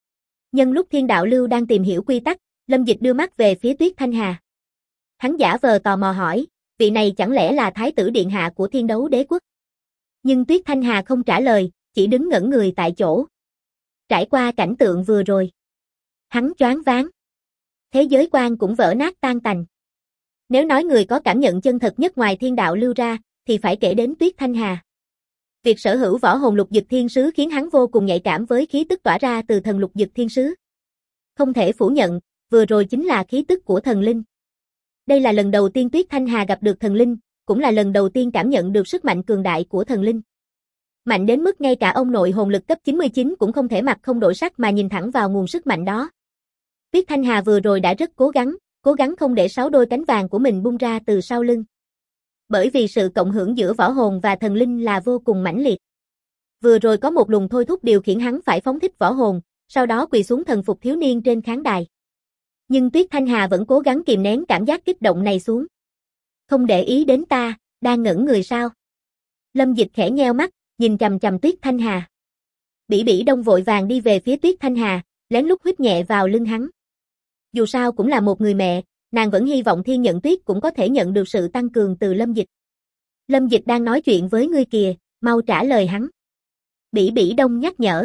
Nhân lúc Thiên Đạo Lưu đang tìm hiểu quy tắc, Lâm Dịch đưa mắt về phía Tuyết Thanh Hà. Hắn giả vờ tò mò hỏi, vị này chẳng lẽ là Thái tử Điện Hạ của Thiên Đấu Đế Quốc? Nhưng Tuyết Thanh Hà không trả lời, chỉ đứng ngẩn người tại chỗ. Trải qua cảnh tượng vừa rồi, hắn choáng váng. Thế giới quan cũng vỡ nát tan tành. Nếu nói người có cảm nhận chân thật nhất ngoài thiên đạo lưu ra, thì phải kể đến Tuyết Thanh Hà. Việc sở hữu võ hồn lục dực thiên sứ khiến hắn vô cùng nhạy cảm với khí tức tỏa ra từ thần lục dực thiên sứ. Không thể phủ nhận, vừa rồi chính là khí tức của thần linh. Đây là lần đầu tiên Tuyết Thanh Hà gặp được thần linh, cũng là lần đầu tiên cảm nhận được sức mạnh cường đại của thần linh. Mạnh đến mức ngay cả ông nội hồn lực cấp 99 cũng không thể mặt không đổi sắc mà nhìn thẳng vào nguồn sức mạnh đó. Tuyết Thanh Hà vừa rồi đã rất cố gắng không để 6 đôi cánh vàng của mình bung ra từ sau lưng. Bởi vì sự cộng hưởng giữa võ hồn và thần linh là vô cùng mãnh liệt. Vừa rồi có một luồng thôi thúc điều khiển hắn phải phóng thích võ hồn, sau đó quỳ xuống thần phục thiếu niên trên khán đài. Nhưng Tuyết Thanh Hà vẫn cố gắng kìm nén cảm giác kích động này xuống. Không để ý đến ta, đang ngẩn người sao? Lâm Dịch khẽ nheo mắt, nhìn chằm chằm Tuyết Thanh Hà. Bỉ Bỉ Đông vội vàng đi về phía Tuyết Thanh Hà, lén lút huýt nhẹ vào lưng hắn. Dù sao cũng là một người mẹ, nàng vẫn hy vọng Thiên Nhận Tuyết cũng có thể nhận được sự tăng cường từ Lâm Dịch. Lâm Dịch đang nói chuyện với ngươi kìa, mau trả lời hắn. Bỉ Bỉ Đông nhắc nhở.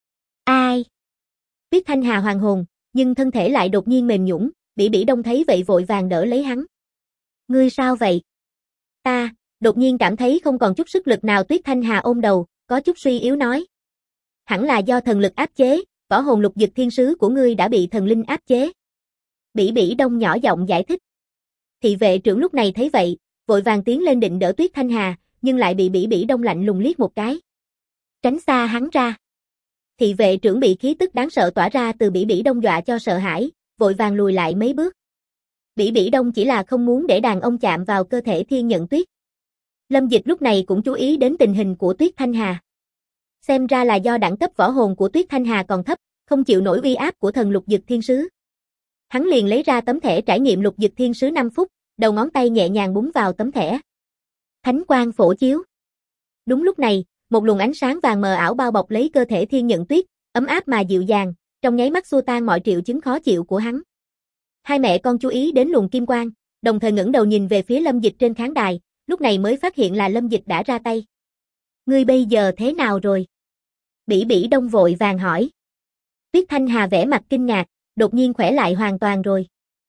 Ai? Tuyết Thanh Hà hoàn hồn, nhưng thân thể lại đột nhiên mềm nhũn, Bỉ Bỉ Đông thấy vậy vội vàng đỡ lấy hắn. Ngươi sao vậy? Ta, đột nhiên cảm thấy không còn chút sức lực nào. Tuyết Thanh Hà ôm đầu, có chút suy yếu nói. Hẳn là do thần lực áp chế, võ hồn lục dực thiên sứ của ngươi đã bị thần linh áp chế. Bỉ Bỉ Đông nhỏ giọng giải thích. Thị vệ trưởng lúc này thấy vậy, vội vàng tiến lên định đỡ Tuyết Thanh Hà, nhưng lại bị Bỉ Bỉ Đông lạnh lùng liếc một cái. Tránh xa hắn ra. Thị vệ trưởng bị khí tức đáng sợ tỏa ra từ Bỉ Bỉ Đông dọa cho sợ hãi, vội vàng lùi lại mấy bước. Bỉ Bỉ Đông chỉ là không muốn để đàn ông chạm vào cơ thể Thiên Nhận Tuyết. Lâm Dịch lúc này cũng chú ý đến tình hình của Tuyết Thanh Hà. Xem ra là do đẳng cấp võ hồn của Tuyết Thanh Hà còn thấp, không chịu nổi uy áp của thần lục dực thiên sứ. Hắn liền lấy ra tấm thẻ trải nghiệm lục dực thiên sứ 5 phút, đầu ngón tay nhẹ nhàng búng vào tấm thẻ. Thánh quang phổ chiếu. Đúng lúc này, một luồng ánh sáng vàng mờ ảo bao bọc lấy cơ thể Thiên Nhận Tuyết, ấm áp mà dịu dàng, trong nháy mắt xua tan mọi triệu chứng khó chịu của hắn. Hai mẹ con chú ý đến luồng kim quang, đồng thời ngẩng đầu nhìn về phía Lâm Dịch trên khán đài, lúc này mới phát hiện là Lâm Dịch đã ra tay. Ngươi bây giờ thế nào rồi? Bỉ Bỉ Đông vội vàng hỏi. Tuyết Thanh Hà vẻ mặt kinh ngạc, đột nhiên khỏe lại hoàn toàn rồi.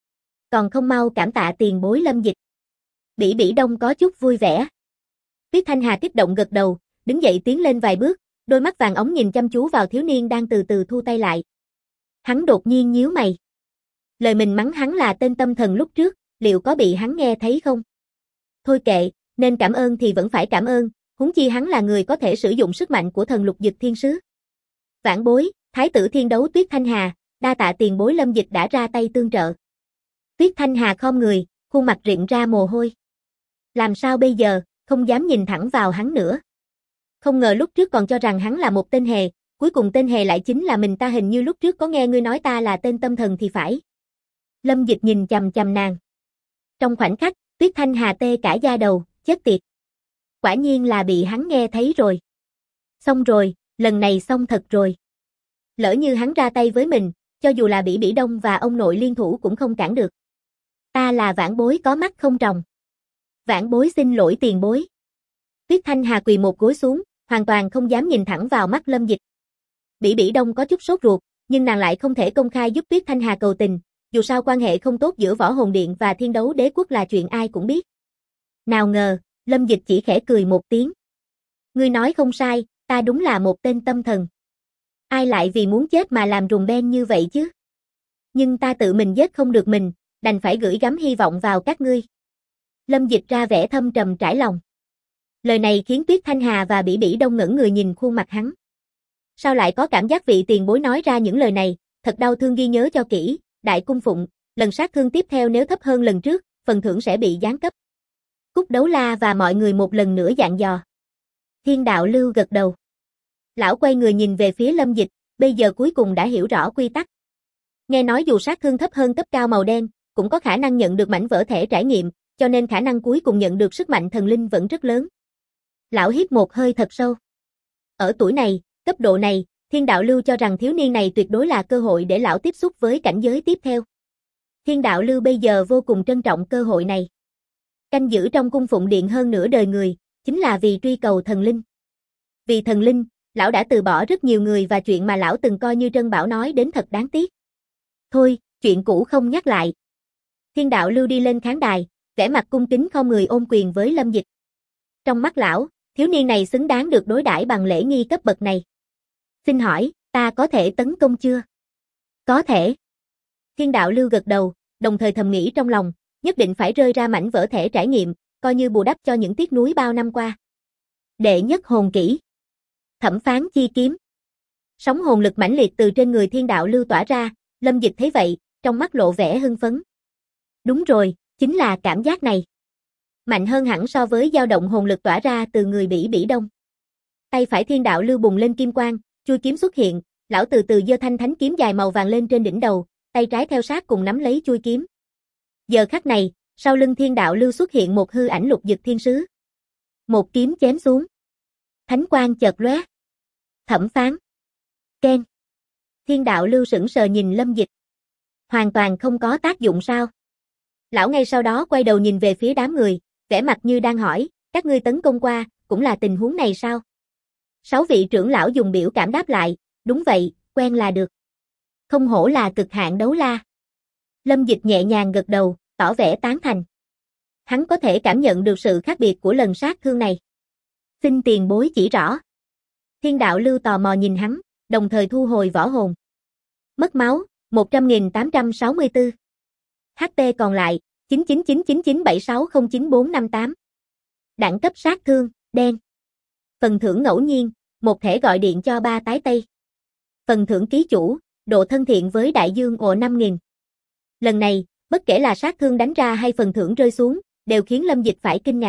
Còn không mau cảm tạ tiền bối Lâm Dịch. Bỉ Bỉ Đông có chút vui vẻ. Tuyết Thanh Hà kích động gật đầu, đứng dậy tiến lên vài bước, đôi mắt vàng óng nhìn chăm chú vào thiếu niên đang từ từ thu tay lại. Hắn đột nhiên nhíu mày. Lời mình mắng hắn là tên tâm thần lúc trước, liệu có bị hắn nghe thấy không? Thôi kệ, nên cảm ơn thì vẫn phải cảm ơn, huống chi hắn là người có thể sử dụng sức mạnh của thần lục dực thiên sứ. Vãn bối, Thái tử Thiên Đấu Tuyết Thanh Hà, đa tạ tiền bối Lâm Dịch đã ra tay tương trợ. Tuyết Thanh Hà khom người, khuôn mặt rịn ra mồ hôi. Làm sao bây giờ, không dám nhìn thẳng vào hắn nữa. Không ngờ lúc trước còn cho rằng hắn là một tên hề, cuối cùng tên hề lại chính là mình ta. Hình như lúc trước có nghe ngươi nói ta là tên tâm thần thì phải. Lâm Dịch nhìn chằm chằm nàng. Trong khoảnh khắc, Tuyết Thanh Hà tê cả da đầu, chết tiệt. Quả nhiên là bị hắn nghe thấy rồi. Xong rồi, lần này xong thật rồi. Lỡ như hắn ra tay với mình, cho dù là Bỉ Bỉ Đông và ông nội liên thủ cũng không cản được. Ta là vãn bối có mắt không tròng. Vãn bối xin lỗi tiền bối. Tuyết Thanh Hà quỳ một gối xuống, hoàn toàn không dám nhìn thẳng vào mắt Lâm Dịch. Bỉ Bỉ Đông có chút sốt ruột, nhưng nàng lại không thể công khai giúp Tuyết Thanh Hà cầu tình, dù sao quan hệ không tốt giữa Võ Hồn Điện và Thiên Đấu Đế Quốc là chuyện ai cũng biết. Nào ngờ, Lâm Dịch chỉ khẽ cười một tiếng. Ngươi nói không sai, ta đúng là một tên tâm thần. Ai lại vì muốn chết mà làm rùm beng như vậy chứ? Nhưng ta tự mình giết không được mình, đành phải gửi gắm hy vọng vào các ngươi. Lâm Dịch ra vẻ thâm trầm trải lòng. Lời này khiến Tuyết Thanh Hà và Bỉ Bỉ Đông ngẩn người nhìn khuôn mặt hắn. Sao lại có cảm giác vị tiền bối nói ra những lời này, thật đau thương, ghi nhớ cho kỹ, Đại Cung Phụng, lần sát thương tiếp theo nếu thấp hơn lần trước, phần thưởng sẽ bị giáng cấp. Cúc Đấu La và mọi người một lần nữa dặn dò. Thiên Đạo Lưu gật đầu. Lão quay người nhìn về phía Lâm Dịch, bây giờ cuối cùng đã hiểu rõ quy tắc. Nghe nói dù sát thương thấp hơn cấp cao màu đen, cũng có khả năng nhận được mảnh vỡ thẻ trải nghiệm, cho nên khả năng cuối cùng nhận được sức mạnh thần linh vẫn rất lớn. Lão hít một hơi thật sâu. Ở tuổi này, cấp độ này, Thiên Đạo Lưu cho rằng thiếu niên này tuyệt đối là cơ hội để lão tiếp xúc với cảnh giới tiếp theo. Thiên Đạo Lưu bây giờ vô cùng trân trọng cơ hội này. Canh giữ trong cung phụng điện hơn nửa đời người, chính là vì truy cầu thần linh. Vì thần linh, lão đã từ bỏ rất nhiều người và chuyện mà lão từng coi như trân bảo nói đến thật đáng tiếc. Thôi, chuyện cũ không nhắc lại. Thiên đạo lưu đi lên khán đài, vẻ mặt cung kính khom người ôm quyền với Lâm Dịch. Trong mắt lão, thiếu niên này xứng đáng được đối đãi bằng lễ nghi cấp bậc này. Xin hỏi, ta có thể tấn công chưa? Có thể. Thiên đạo lưu gật đầu, đồng thời thầm nghĩ trong lòng, nhất định phải rơi ra mảnh vỡ thể trải nghiệm, coi như bù đắp cho những tiếc nuối bao năm qua. Đệ nhất hồn kỹ. Thẩm phán chi kiếm. Sóng hồn lực mãnh liệt từ trên người thiên đạo lưu tỏa ra, Lâm Dịch thấy vậy, trong mắt lộ vẻ hưng phấn. Đúng rồi, chính là cảm giác này. Mạnh hơn hẳn so với dao động hồn lực tỏa ra từ người Bỉ Đông. Tay phải thiên đạo lưu bùng lên kim quang, chuôi kiếm xuất hiện, lão từ từ giơ thanh thánh kiếm dài màu vàng lên trên đỉnh đầu, tay trái theo sát cùng nắm lấy chuôi kiếm. Giờ khắc này, sau lưng thiên đạo lưu xuất hiện một hư ảnh lục dực thiên sứ. Một kiếm chém xuống. Thánh quang chợt lóe. Thẩm phán. Ken. Thiên đạo lưu sững sờ nhìn Lâm Dịch. Hoàn toàn không có tác dụng sao? Lão ngay sau đó quay đầu nhìn về phía đám người, vẻ mặt như đang hỏi, các ngươi tấn công qua, cũng là tình huống này sao? 6 vị trưởng lão dùng biểu cảm đáp lại, đúng vậy, quen là được. Không hổ là cực hạn đấu la. Lâm Dịch nhẹ nhàng gật đầu, tỏ vẻ tán thành. Hắn có thể cảm nhận được sự khác biệt của lần sát thương này. Xin tiền bối chỉ rõ. Thiên đạo lưu tò mò nhìn hắn, đồng thời thu hồi võ hồn. Mất máu, 100.864. HP còn lại, 999997609458. Đẳng cấp sát thương, đen. Phần thưởng ngẫu nhiên, một thẻ gọi điện cho 3 tái tây. Phần thưởng ký chủ, độ thân thiện với đại dương ồ 5.000. Lần này, bất kể là sát thương đánh ra hay phần thưởng rơi xuống, đều khiến Lâm Dịch phải kinh ngạc.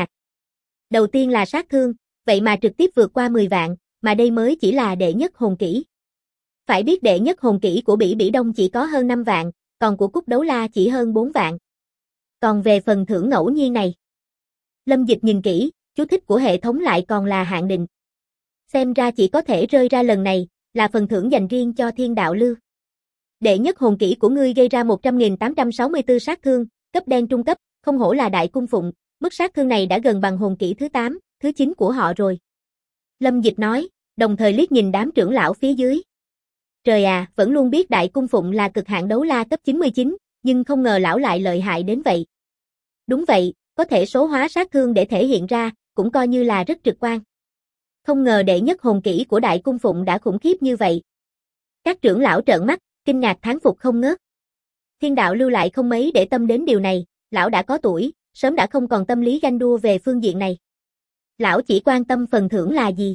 Đầu tiên là sát thương, vậy mà trực tiếp vượt qua 10 vạn, mà đây mới chỉ là đệ nhất hồn kỹ. Phải biết đệ nhất hồn kỹ của Bỉ Đông chỉ có hơn 5 vạn, còn của Cúc Đấu La chỉ hơn 4 vạn. Còn về phần thưởng ngẫu nhiên này, Lâm Dịch nhìn kỹ, chú thích của hệ thống lại còn là hạn định. Xem ra chỉ có thể rơi ra lần này, là phần thưởng dành riêng cho thiên đạo lưu. Đệ nhất hồn kỹ của ngươi gây ra 100.864 sát thương, cấp đen trung cấp, không hổ là đại cung phụng, mức sát thương này đã gần bằng hồn kỹ thứ 8, thứ 9 của họ rồi. Lâm Dịch nói, đồng thời liếc nhìn đám trưởng lão phía dưới. Trời à, vẫn luôn biết đại cung phụng là cực hạn đấu la cấp 99, nhưng không ngờ lão lại lợi hại đến vậy. Đúng vậy, có thể số hóa sát thương để thể hiện ra, cũng coi như là rất trực quan. Không ngờ đệ nhất hồn kỹ của đại cung phụng đã khủng khiếp như vậy. Các trưởng lão trợn mắt, kinh ngạc thán phục không ngớt. Thiên đạo lưu lại không mấy để tâm đến điều này, lão đã có tuổi, sớm đã không còn tâm lý ganh đua về phương diện này. Lão chỉ quan tâm phần thưởng là gì.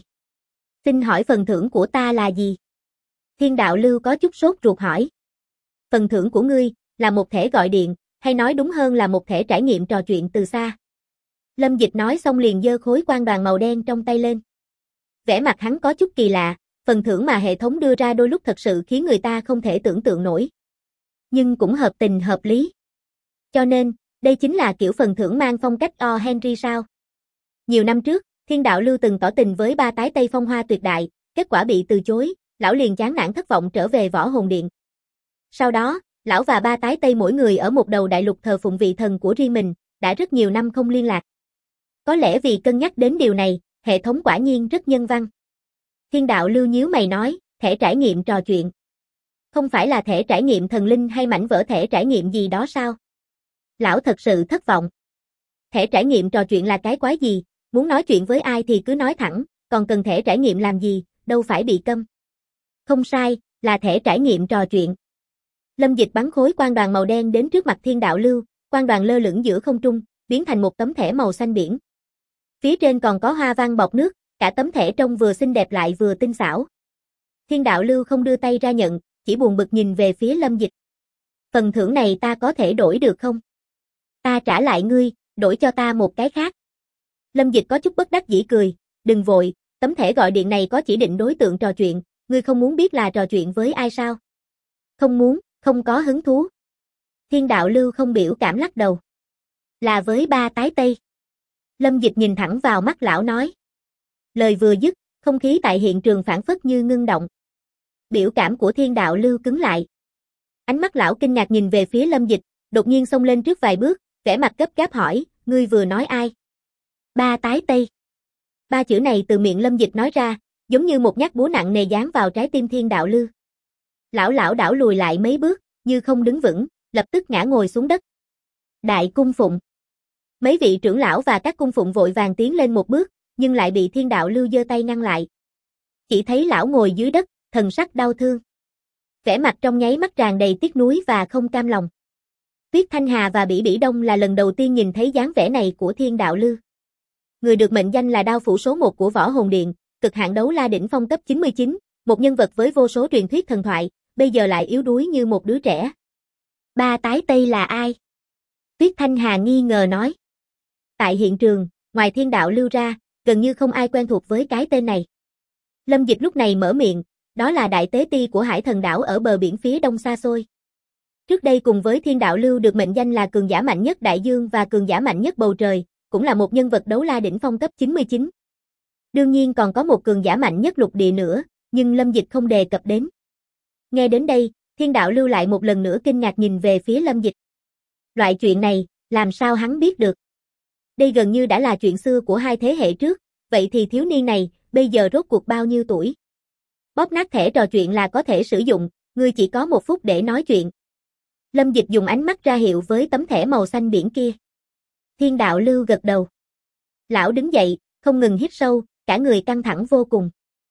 Xin hỏi phần thưởng của ta là gì? Thiên đạo lưu có chút sốt ruột hỏi. Phần thưởng của ngươi, là một thẻ gọi điện, hay nói đúng hơn là một thẻ trải nghiệm trò chuyện từ xa. Lâm Dịch nói xong liền giơ khối quang đoàn màu đen trong tay lên. Vẻ mặt hắn có chút kỳ lạ, phần thưởng mà hệ thống đưa ra đôi lúc thật sự khiến người ta không thể tưởng tượng nổi. Nhưng cũng hợp tình hợp lý. Cho nên, đây chính là kiểu phần thưởng mang phong cách O. Henry sao? Nhiều năm trước, thiên đạo lưu từng tỏ tình với 3 tái tây phong hoa tuyệt đại, kết quả bị từ chối, lão liền chán nản thất vọng trở về võ hồn điện. Sau đó, lão và 3 tái tây mỗi người ở một đầu đại lục thờ phụng vị thần của riêng mình, đã rất nhiều năm không liên lạc. Có lẽ vì cân nhắc đến điều này, hệ thống quả nhiên rất nhân văn. Thiên đạo lưu nhíu mày nói, thẻ trải nghiệm trò chuyện. Không phải là thẻ trải nghiệm thần linh hay mảnh vỡ thẻ trải nghiệm gì đó sao? Lão thật sự thất vọng. Thẻ trải nghiệm trò chuyện là cái quái gì, muốn nói chuyện với ai thì cứ nói thẳng, còn cần thẻ trải nghiệm làm gì, đâu phải bị câm. Không sai, là thẻ trải nghiệm trò chuyện. Lâm Dịch bắn khối quang đoàn màu đen đến trước mặt thiên đạo lưu, quang đoàn lơ lửng giữa không trung, biến thành một tấm thẻ màu xanh biển. Phía trên còn có hoa văn bọc nước, cả tấm thẻ trông vừa xinh đẹp lại vừa tinh xảo. Thiên đạo lưu không đưa tay ra nhận, chỉ buồn bực nhìn về phía Lâm Dịch. Phần thưởng này ta có thể đổi được không? Ta trả lại ngươi, đổi cho ta một cái khác. Lâm Dịch có chút bất đắc dĩ cười, đừng vội, tấm thẻ gọi điện này có chỉ định đối tượng trò chuyện, ngươi không muốn biết là trò chuyện với ai sao? Không muốn, không có hứng thú. Thiên đạo lưu không biểu cảm lắc đầu. Là với 3 tái tây. Lâm Dịch nhìn thẳng vào mắt lão nói. Lời vừa dứt, không khí tại hiện trường phảng phất như ngưng động. Biểu cảm của thiên đạo lưu cứng lại. Ánh mắt lão kinh ngạc nhìn về phía Lâm Dịch, đột nhiên xông lên trước vài bước, vẻ mặt gấp gáp hỏi, ngươi vừa nói ai? 3 tái tây. 3 chữ này từ miệng Lâm Dịch nói ra, giống như một nhát búa nặng nề giáng vào trái tim Thiên Đạo Lưu. Lão lảo đảo lùi lại mấy bước, như không đứng vững, lập tức ngã ngồi xuống đất. Đại cung phụng. Mấy vị trưởng lão và các cung phụng vội vàng tiến lên một bước, nhưng lại bị Thiên Đạo Lưu giơ tay ngăn lại. Chỉ thấy lão ngồi dưới đất, thần sắc đau thương. Vẻ mặt trong nháy mắt tràn đầy tiếc nuối và không cam lòng. Tuyết Thanh Hà và Bỉ Bỉ Đông là lần đầu tiên nhìn thấy dáng vẻ này của Thiên Đạo Lưu. Người được mệnh danh là đao phủ số 1 của Võ Hồn Điện, cực hạn đấu la đỉnh phong cấp 99, một nhân vật với vô số truyền thuyết thần thoại, bây giờ lại yếu đuối như một đứa trẻ. Ba tái Tây là ai? Tuyết Thanh Hà nghi ngờ nói. Tại hiện trường, ngoài Thiên Đạo Lưu ra, gần như không ai quen thuộc với cái tên này. Lâm Dịch lúc này mở miệng, đó là đại tế ti của Hải Thần đảo ở bờ biển phía đông xa xôi. Trước đây cùng với Thiên Đạo Lưu được mệnh danh là cường giả mạnh nhất đại dương và cường giả mạnh nhất bầu trời, cũng là một nhân vật đấu la đỉnh phong cấp 99. Đương nhiên còn có một cường giả mạnh nhất lục địa nữa, nhưng Lâm Dịch không đề cập đến. Nghe đến đây, Thiên Đạo Lưu lại một lần nữa kinh ngạc nhìn về phía Lâm Dịch. Loại chuyện này, làm sao hắn biết được? Đây gần như đã là chuyện xưa của hai thế hệ trước, vậy thì thiếu niên này, bây giờ rốt cuộc bao nhiêu tuổi? Bóp nát thẻ trò chuyện là có thể sử dụng, ngươi chỉ có 1 phút để nói chuyện. Lâm Dịch dùng ánh mắt ra hiệu với tấm thẻ màu xanh biển kia. Thiên Đạo Lưu gật đầu. Lão đứng dậy, không ngừng hít sâu, cả người căng thẳng vô cùng.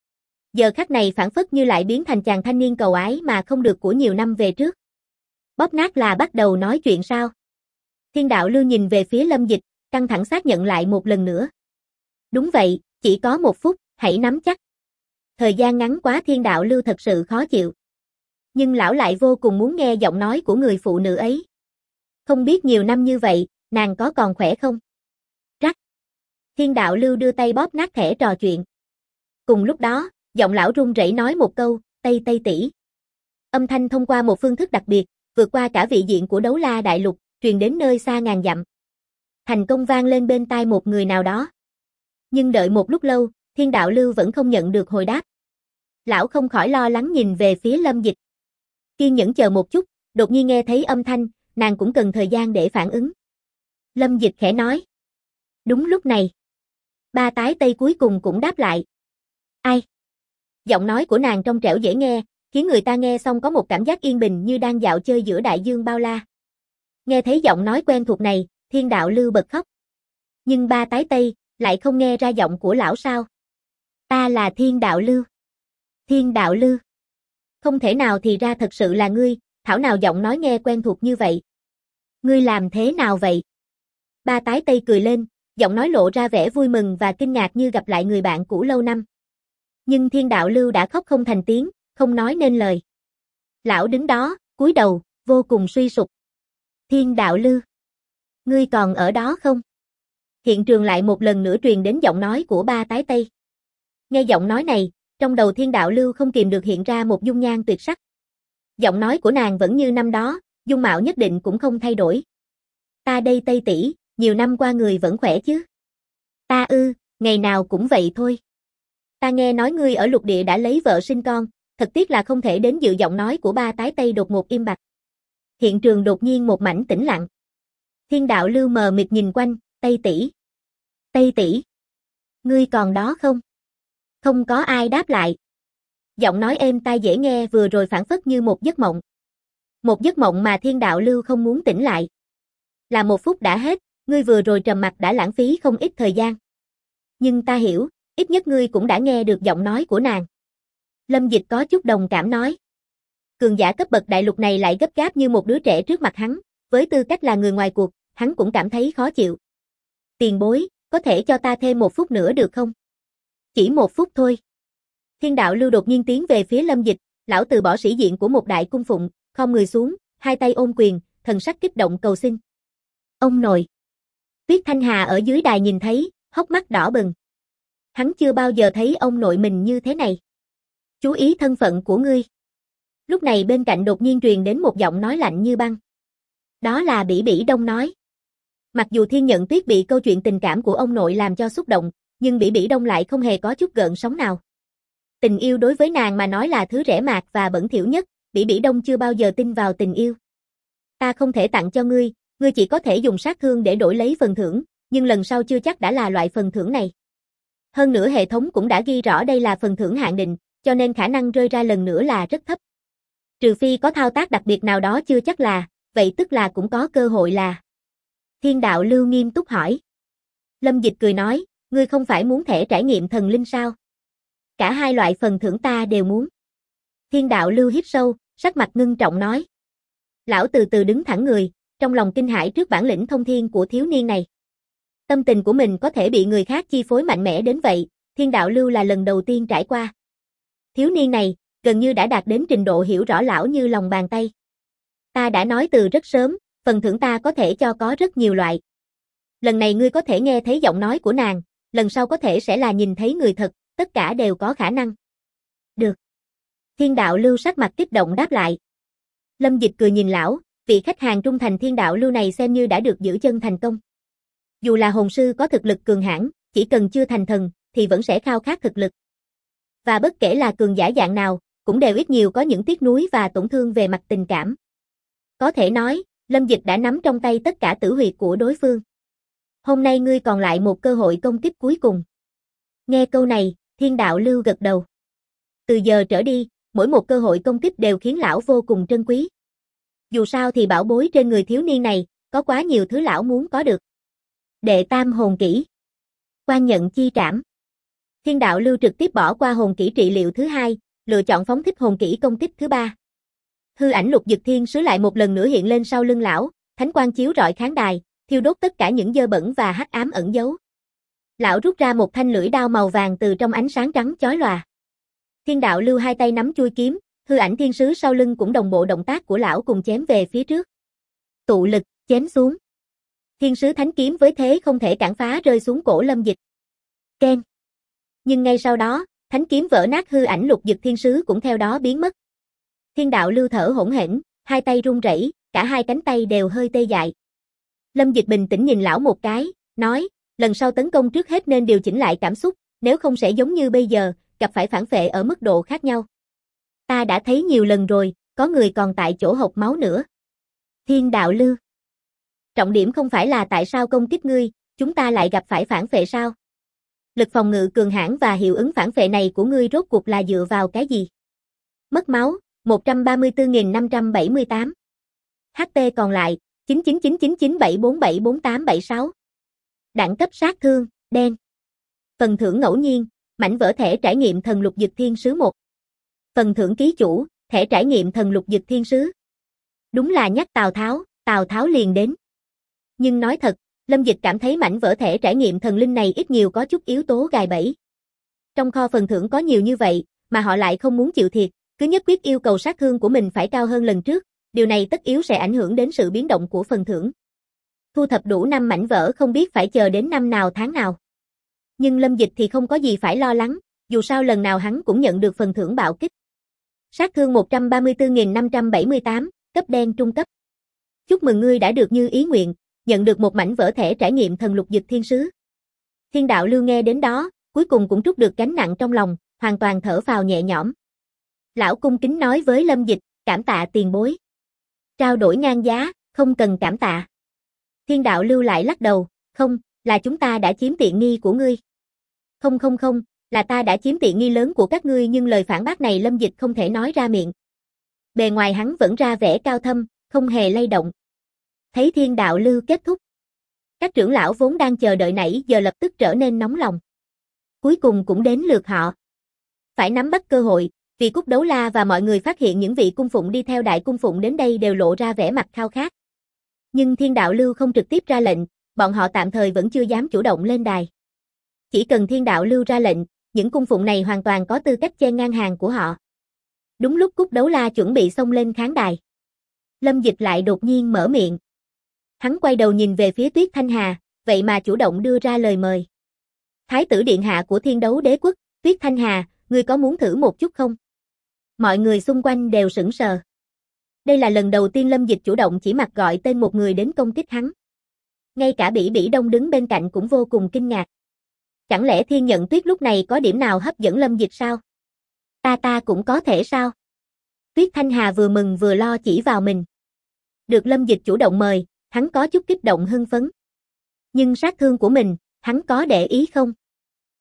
Giờ khắc này phảng phất như lại biến thành chàng thanh niên cầu ái mà không được của nhiều năm về trước. Bóp nát là bắt đầu nói chuyện sao? Thiên Đạo Lưu nhìn về phía Lâm Dịch, căng thẳng xác nhận lại một lần nữa. Đúng vậy, chỉ có 1 phút, hãy nắm chắc. Thời gian ngắn quá Thiên Đạo Lưu thật sự khó chịu. Nhưng lão lại vô cùng muốn nghe giọng nói của người phụ nữ ấy. Không biết nhiều năm như vậy, nàng có còn khỏe không? Rắc. Thiên Đạo Lưu đưa tay bóp nát thẻ trò chuyện. Cùng lúc đó, giọng lão run rẩy nói một câu, Tây Tây tỷ. Âm thanh thông qua một phương thức đặc biệt, vượt qua cả vị diện của đấu la đại lục, truyền đến nơi xa ngàn dặm. Thành công vang lên bên tai một người nào đó. Nhưng đợi một lúc lâu, Thiên Đạo Lưu vẫn không nhận được hồi đáp. Lão không khỏi lo lắng nhìn về phía Lâm Dịch. Kiên nhẫn chờ một chút, đột nhiên nghe thấy âm thanh, nàng cũng cần thời gian để phản ứng. Lâm Dịch khẽ nói. Đúng lúc này, ba tái Tây cuối cùng cũng đáp lại. Ai? Giọng nói của nàng trong trẻo dễ nghe, khiến người ta nghe xong có một cảm giác yên bình như đang dạo chơi giữa đại dương bao la. Nghe thấy giọng nói quen thuộc này, Thiên Đạo Lưu bật khóc. Nhưng ba tái Tây lại không nghe ra giọng của lão sao? Ta là Thiên Đạo Lưu. Thiên Đạo Lưu. Không thể nào thì ra thật sự là ngươi, thảo nào giọng nói nghe quen thuộc như vậy. Ngươi làm thế nào vậy? Ba tái Tây cười lên, giọng nói lộ ra vẻ vui mừng và kinh ngạc như gặp lại người bạn cũ lâu năm. Nhưng Thiên Đạo Lưu đã khóc không thành tiếng, không nói nên lời. Lão đứng đó, cúi đầu, vô cùng suy sụp. Thiên Đạo Lưu, ngươi còn ở đó không? Hiện trường lại một lần nữa truyền đến giọng nói của ba tái Tây. Nghe giọng nói này, trong đầu Thiên Đạo Lưu không kìm được hiện ra một dung nhan tuyệt sắc. Giọng nói của nàng vẫn như năm đó, dung mạo nhất định cũng không thay đổi. Ta đây Tây tỷ, nhiều năm qua người vẫn khỏe chứ? Ta ngày nào cũng vậy thôi. Ta nghe nói ngươi ở lục địa đã lấy vợ sinh con, thật tiếc là không thể đến dự. Giọng nói của ba tái Tây đột ngột im bặt. Hiện trường đột nhiên một mảnh tĩnh lặng. Thiên Đạo Lưu mờ mịt nhìn quanh, Tây tỷ. Tây tỷ, ngươi còn đó không? Không có ai đáp lại. Giọng nói êm tai dễ nghe vừa rồi phảng phất như một giấc mộng. Một giấc mộng mà Thiên Đạo Lưu không muốn tỉnh lại. Là 1 phút đã hết, ngươi vừa rồi trầm mặc đã lãng phí không ít thời gian. Nhưng ta hiểu, ít nhất ngươi cũng đã nghe được giọng nói của nàng. Lâm Dịch có chút đồng cảm nói. Cường giả cấp bậc đại lục này lại gấp gáp như một đứa trẻ trước mặt hắn, với tư cách là người ngoài cuộc, hắn cũng cảm thấy khó chịu. Tiền bối, có thể cho ta thêm 1 phút nữa được không? Chỉ 1 phút thôi. Thiên Đạo Lưu đột nhiên tiến về phía Lâm Dịch, lão từ bỏ sĩ diện của một đại cung phụng, khom người xuống, hai tay ôm quyền, thần sắc kích động cầu xin. Ông nội. Tuyết Thanh Hà ở dưới đài nhìn thấy, hốc mắt đỏ bừng. Hắn chưa bao giờ thấy ông nội mình như thế này. Chú ý thân phận của ngươi. Lúc này bên cạnh đột nhiên truyền đến một giọng nói lạnh như băng. Đó là Bỉ Bỉ Đông nói. Mặc dù Thiên Nhận Tuyết bị câu chuyện tình cảm của ông nội làm cho xúc động, nhưng Bỉ Bỉ Đông lại không hề có chút gợn sóng nào. Tình yêu đối với nàng mà nói là thứ rẻ mạt và bẩn thỉu nhất, Bỉ Bỉ Đông chưa bao giờ tin vào tình yêu. Ta không thể tặng cho ngươi, ngươi chỉ có thể dùng sát thương để đổi lấy phần thưởng, nhưng lần sau chưa chắc đã là loại phần thưởng này. Hơn nữa hệ thống cũng đã ghi rõ đây là phần thưởng hạn định, cho nên khả năng rơi ra lần nữa là rất thấp. Trừ phi có thao tác đặc biệt nào đó chưa chắc là, vậy tức là cũng có cơ hội là. Thiên đạo lưu nghiêm túc hỏi. Lâm Dịch cười nói, ngươi không phải muốn thẻ trải nghiệm thần linh sao? Cả hai loại phần thưởng ta đều muốn. Thiên đạo lưu hít sâu, sắc mặt ngưng trọng nói. Lão từ từ đứng thẳng người, trong lòng kinh hãi trước bản lĩnh thông thiên của thiếu niên này. Tâm tình của mình có thể bị người khác chi phối mạnh mẽ đến vậy, thiên đạo lưu là lần đầu tiên trải qua. Thiếu niên này, gần như đã đạt đến trình độ hiểu rõ lão như lòng bàn tay. Ta đã nói từ rất sớm, phần thưởng ta có thể cho có rất nhiều loại. Lần này ngươi có thể nghe thấy giọng nói của nàng, lần sau có thể sẽ là nhìn thấy người thật, tất cả đều có khả năng. Được. Thiên đạo lưu sắc mặt kích động đáp lại. Lâm Dịch cười nhìn lão, vị khách hàng trung thành thiên đạo lưu này xem như đã được giữ chân thành công. Dù là hồn sư có thực lực cường hãn, chỉ cần chưa thành thần, thì vẫn sẽ khao khát thực lực. Và bất kể là cường giả dạng nào, cũng đều ít nhiều có những tiếc nuối và tổn thương về mặt tình cảm. Có thể nói, Lâm Dịch đã nắm trong tay tất cả tử huyệt của đối phương. Hôm nay ngươi còn lại một cơ hội công kích cuối cùng. Nghe câu này, thiên đạo lưu gật đầu. Từ giờ trở đi, mỗi một cơ hội công kích đều khiến lão vô cùng trân quý. Dù sao thì bảo bối trên người thiếu niên này, có quá nhiều thứ lão muốn có được. Đệ tam hồn kỹ. Quan nhận chi trảm. Thiên đạo lưu trực tiếp bỏ qua hồn kỹ trị liệu thứ hai, lựa chọn phóng thích hồn kỹ công kích thứ ba. Hư ảnh lục dực thiên sứ lại một lần nữa hiện lên sau lưng lão, thánh quang chiếu rọi khán đài, thiêu đốt tất cả những dơ bẩn và hắc ám ẩn giấu. Lão rút ra một thanh lưỡi đao màu vàng từ trong ánh sáng trắng chói lòa. Thiên đạo lưu hai tay nắm chuôi kiếm, hư ảnh thiên sứ sau lưng cũng đồng bộ động tác của lão cùng chém về phía trước. Tụ lực, chém xuống. Thiên sứ thánh kiếm với thế không thể cản phá rơi xuống cổ Lâm Dịch. Keng. Nhưng ngay sau đó, thánh kiếm vỡ nát hư ảnh lục dực thiên sứ cũng theo đó biến mất. Thiên đạo lưu thở hổn hển, hai tay run rẩy, cả hai cánh tay đều hơi tê dại. Lâm Dịch bình tĩnh nhìn lão một cái, nói, lần sau tấn công trước hết nên điều chỉnh lại cảm xúc, nếu không sẽ giống như bây giờ, gặp phải phản phệ ở mức độ khác nhau. Ta đã thấy nhiều lần rồi, có người còn tại chỗ hộc máu nữa. Thiên đạo lưu. Trọng điểm không phải là tại sao công kích ngươi, chúng ta lại gặp phải phản phệ sao? Lực phòng ngự cường hãn và hiệu ứng phản phệ này của ngươi rốt cuộc là dựa vào cái gì? Mất máu, 134.578. HP còn lại, 999997474876. Đẳng cấp sát thương, đen. Phần thưởng ngẫu nhiên, mảnh vỡ thẻ trải nghiệm thần lục dực thiên sứ 1. Phần thưởng ký chủ, thẻ trải nghiệm thần lục dực thiên sứ. Đúng là nhắc Tào Tháo liền đến. Nhưng nói thật, Lâm Dịch cảm thấy mảnh vỡ thẻ trải nghiệm thần linh này ít nhiều có chút yếu tố gài bẫy. Trong kho phần thưởng có nhiều như vậy, mà họ lại không muốn chịu thiệt, cứ nhất quyết yêu cầu sát thương của mình phải cao hơn lần trước, điều này tất yếu sẽ ảnh hưởng đến sự biến động của phần thưởng. Thu thập đủ 5 mảnh vỡ không biết phải chờ đến năm nào tháng nào. Nhưng Lâm Dịch thì không có gì phải lo lắng, dù sao lần nào hắn cũng nhận được phần thưởng bạo kích. Sát thương 134.578, cấp đen trung cấp. Chúc mừng ngươi đã được như ý nguyện, nhận được một mảnh vỡ thẻ trải nghiệm thần lục dực thiên sứ. Thiên đạo lưu nghe đến đó, cuối cùng cũng trút được gánh nặng trong lòng, hoàn toàn thở phào nhẹ nhõm. Lão cung kính nói với Lâm Dịch, cảm tạ tiền bối. Trao đổi ngang giá, không cần cảm tạ. Thiên đạo lưu lại lắc đầu, không, là chúng ta đã chiếm tiện nghi của ngươi. Không, là ta đã chiếm tiện nghi lớn của các ngươi nhưng lời phản bác này Lâm Dịch không thể nói ra miệng. Bề ngoài hắn vẫn ra vẻ cao thâm, không hề lay động. Thấy thiên đạo lưu kết thúc. Các trưởng lão vốn đang chờ đợi nãy giờ lập tức trở nên nóng lòng. Cuối cùng cũng đến lượt họ. Phải nắm bắt cơ hội, vì Cúc Đấu La và mọi người phát hiện những vị cung phụng đi theo đại cung phụng đến đây đều lộ ra vẻ mặt khao khát. Nhưng thiên đạo lưu không trực tiếp ra lệnh, bọn họ tạm thời vẫn chưa dám chủ động lên đài. Chỉ cần thiên đạo lưu ra lệnh, những cung phụng này hoàn toàn có tư cách chen ngang hàng của họ. Đúng lúc Cúc Đấu La chuẩn bị xông lên khán đài. Lâm Dịch lại đột nhiên mở miệng. Hắn quay đầu nhìn về phía Tuyết Thanh Hà, vậy mà chủ động đưa ra lời mời. Thái tử điện hạ của Thiên Đấu Đế Quốc, Tuyết Thanh Hà, ngươi có muốn thử một chút không? Mọi người xung quanh đều sững sờ. Đây là lần đầu tiên Lâm Dịch chủ động chỉ mặt gọi tên một người đến công kích hắn. Ngay cả Bỉ Bỉ Đông đứng bên cạnh cũng vô cùng kinh ngạc. Chẳng lẽ Thiên Nhận Tuyết lúc này có điểm nào hấp dẫn Lâm Dịch sao? Ta cũng có thể sao? Tuyết Thanh Hà vừa mừng vừa lo chỉ vào mình. Được Lâm Dịch chủ động mời, hắn có chút kích động hưng phấn. Nhưng sát thương của mình, hắn có để ý không?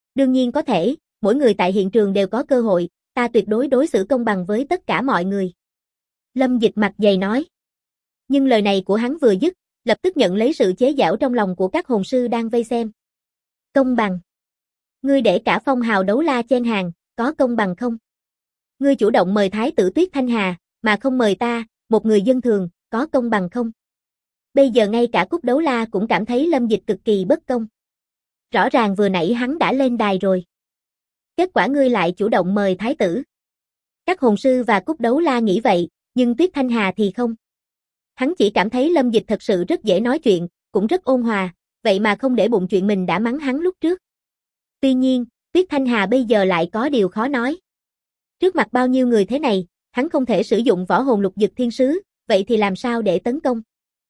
Đương nhiên có thể, mỗi người tại hiện trường đều có cơ hội, ta tuyệt đối đối xử công bằng với tất cả mọi người. Lâm Dịch mặt dày nói. Nhưng lời này của hắn vừa dứt, lập tức nhận lấy sự chế giễu trong lòng của các hồn sư đang vây xem. Công bằng. Ngươi để cả phong hào đấu la chen hàng, có công bằng không? Ngươi chủ động mời Thái tử Tuyết Thanh Hà, mà không mời ta, một người dân thường, có công bằng không? Bây giờ ngay cả Cúc Đấu La cũng cảm thấy Lâm Dịch cực kỳ bất công. Rõ ràng vừa nãy hắn đã lên đài rồi. Kết quả ngươi lại chủ động mời Thái tử. Các hồn sư và Cúc Đấu La nghĩ vậy, nhưng Tuyết Thanh Hà thì không. Hắn chỉ cảm thấy Lâm Dịch thật sự rất dễ nói chuyện, cũng rất ôn hòa, vậy mà không để bụng chuyện mình đã mắng hắn lúc trước. Tuy nhiên, Tuyết Thanh Hà bây giờ lại có điều khó nói. Trước mặt bao nhiêu người thế này, hắn không thể sử dụng võ hồn lục dực thiên sứ, vậy thì làm sao để tấn công?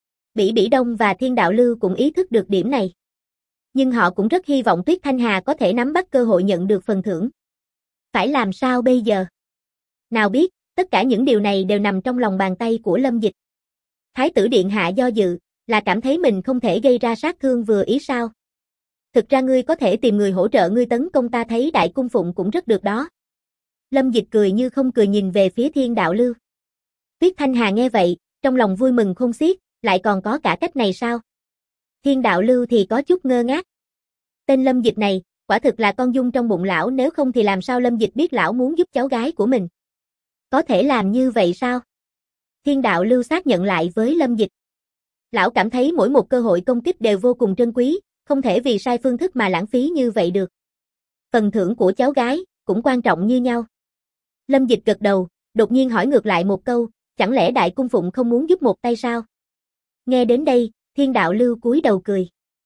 Bỉ Bỉ Đông và Thiên Đạo Lưu cũng ý thức được điểm này. Nhưng họ cũng rất hy vọng Tuyết Thanh Hà có thể nắm bắt cơ hội nhận được phần thưởng. Phải làm sao bây giờ? Nào biết, tất cả những điều này đều nằm trong lòng bàn tay của Lâm Dịch. Thái tử điện hạ do dự, là cảm thấy mình không thể gây ra sát thương vừa ý sao? Thực ra ngươi có thể tìm người hỗ trợ ngươi tấn công, ta thấy Đại Cung Phụng cũng rất được đó. Lâm Dịch cười như không cười nhìn về phía Thiên Đạo Lưu. Tuyết Thanh Hà nghe vậy, trong lòng vui mừng khôn xiết, lại còn có cả cách này sao? Thiên Đạo Lưu thì có chút ngơ ngác. Tên Lâm Dịch này, quả thực là con giun trong bụng lão, nếu không thì làm sao Lâm Dịch biết lão muốn giúp cháu gái của mình? Có thể làm như vậy sao? Thiên Đạo Lưu xác nhận lại với Lâm Dịch. Lão cảm thấy mỗi một cơ hội công kích đều vô cùng trân quý, không thể vì sai phương thức mà lãng phí như vậy được. Phần thưởng của cháu gái, cũng quan trọng như nhau. Lâm Dịch gật đầu, đột nhiên hỏi ngược lại một câu, chẳng lẽ Đại Cung Phụng không muốn giúp một tay sao? Nghe đến đây, Thiên Đạo Lưu cúi đầu cười.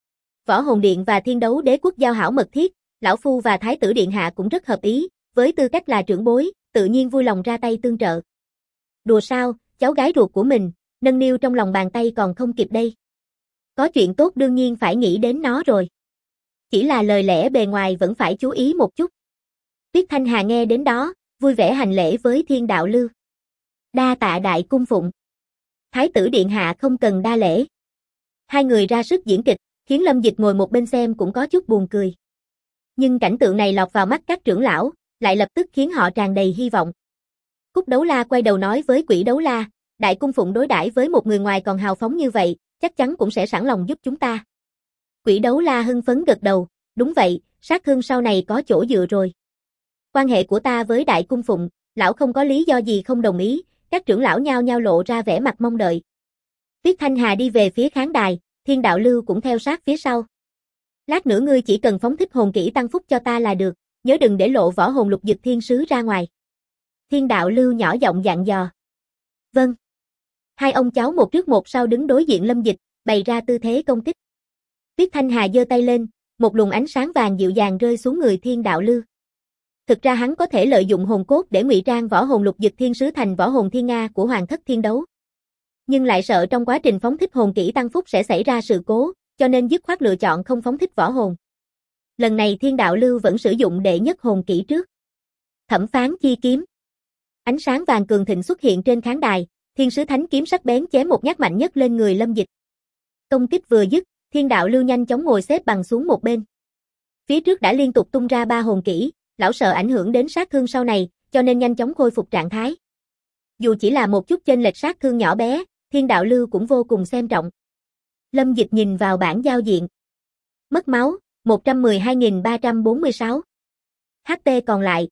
Võ Hồn Điện và Thiên Đấu Đế Quốc giao hảo mật thiết, lão phu và Thái tử điện hạ cũng rất hợp ý, với tư cách là trưởng bối, tự nhiên vui lòng ra tay tương trợ. Đùa sao, cháu gái ruột của mình, nâng niu trong lòng bàn tay còn không kịp đây. Có chuyện tốt đương nhiên phải nghĩ đến nó rồi. Chỉ là lời lẽ bề ngoài vẫn phải chú ý một chút. Tuyết Thanh Hà nghe đến đó, vui vẻ hành lễ với Thiên Đạo Lưu. Đa tạ Đại Cung Phụng. Thái tử điện hạ không cần đa lễ. Hai người ra sức diễn kịch, khiến Lâm Dịch ngồi một bên xem cũng có chút buồn cười. Nhưng cảnh tượng này lọt vào mắt các trưởng lão, lại lập tức khiến họ tràn đầy hy vọng. Cúc Đấu La quay đầu nói với Quỷ Đấu La, Đại Cung Phụng đối đãi với một người ngoài còn hào phóng như vậy, chắc chắn cũng sẽ sẵn lòng giúp chúng ta. Quỷ Đấu La hưng phấn gật đầu, đúng vậy, sát thương sau này có chỗ dựa rồi. Quan hệ của ta với Đại Cung Phụng, lão không có lý do gì không đồng ý, các trưởng lão nhao nhao lộ ra vẻ mặt mong đợi. Tuyết Thanh Hà đi về phía khán đài, Thiên Đạo Lưu cũng theo sát phía sau. Lát nữa ngươi chỉ cần phóng thích hồn kỹ tăng phúc cho ta là được, nhớ đừng để lộ võ hồn lục dực thiên sứ ra ngoài. Thiên Đạo Lưu nhỏ giọng dặn dò. Vâng. Hai ông cháu một trước một sau đứng đối diện Lâm Dịch, bày ra tư thế công kích. Tuyết Thanh Hà giơ tay lên, một luồng ánh sáng vàng dịu dàng rơi xuống người Thiên Đạo Lưu. Thực ra hắn có thể lợi dụng hồn cốt để ngụy trang võ hồn lục dực thiên sứ thành võ hồn thiên nga của Hoàng Thất Thiên Đấu. Nhưng lại sợ trong quá trình phóng thích hồn kỹ tăng phúc sẽ xảy ra sự cố, cho nên dứt khoát lựa chọn không phóng thích võ hồn. Lần này Thiên Đạo Lưu vẫn sử dụng đệ nhất hồn kỹ trước. Thẩm phán chi kiếm. Ánh sáng vàng cường thịnh xuất hiện trên khán đài, thiên sứ thánh kiếm sắc bén chém một nhát mạnh nhất lên người Lâm Dịch. Công kích vừa dứt, Thiên Đạo Lưu nhanh chóng ngồi xếp bằng xuống một bên. Phía trước đã liên tục tung ra 3 hồn kỹ, lão sợ ảnh hưởng đến sát thương sau này, cho nên nhanh chóng khôi phục trạng thái. Dù chỉ là một chút chênh lệch sát thương nhỏ bé, Thiên Đạo Lưu cũng vô cùng xem trọng. Lâm Dịch nhìn vào bảng giao diện. Mất máu, 112.346. HP còn lại,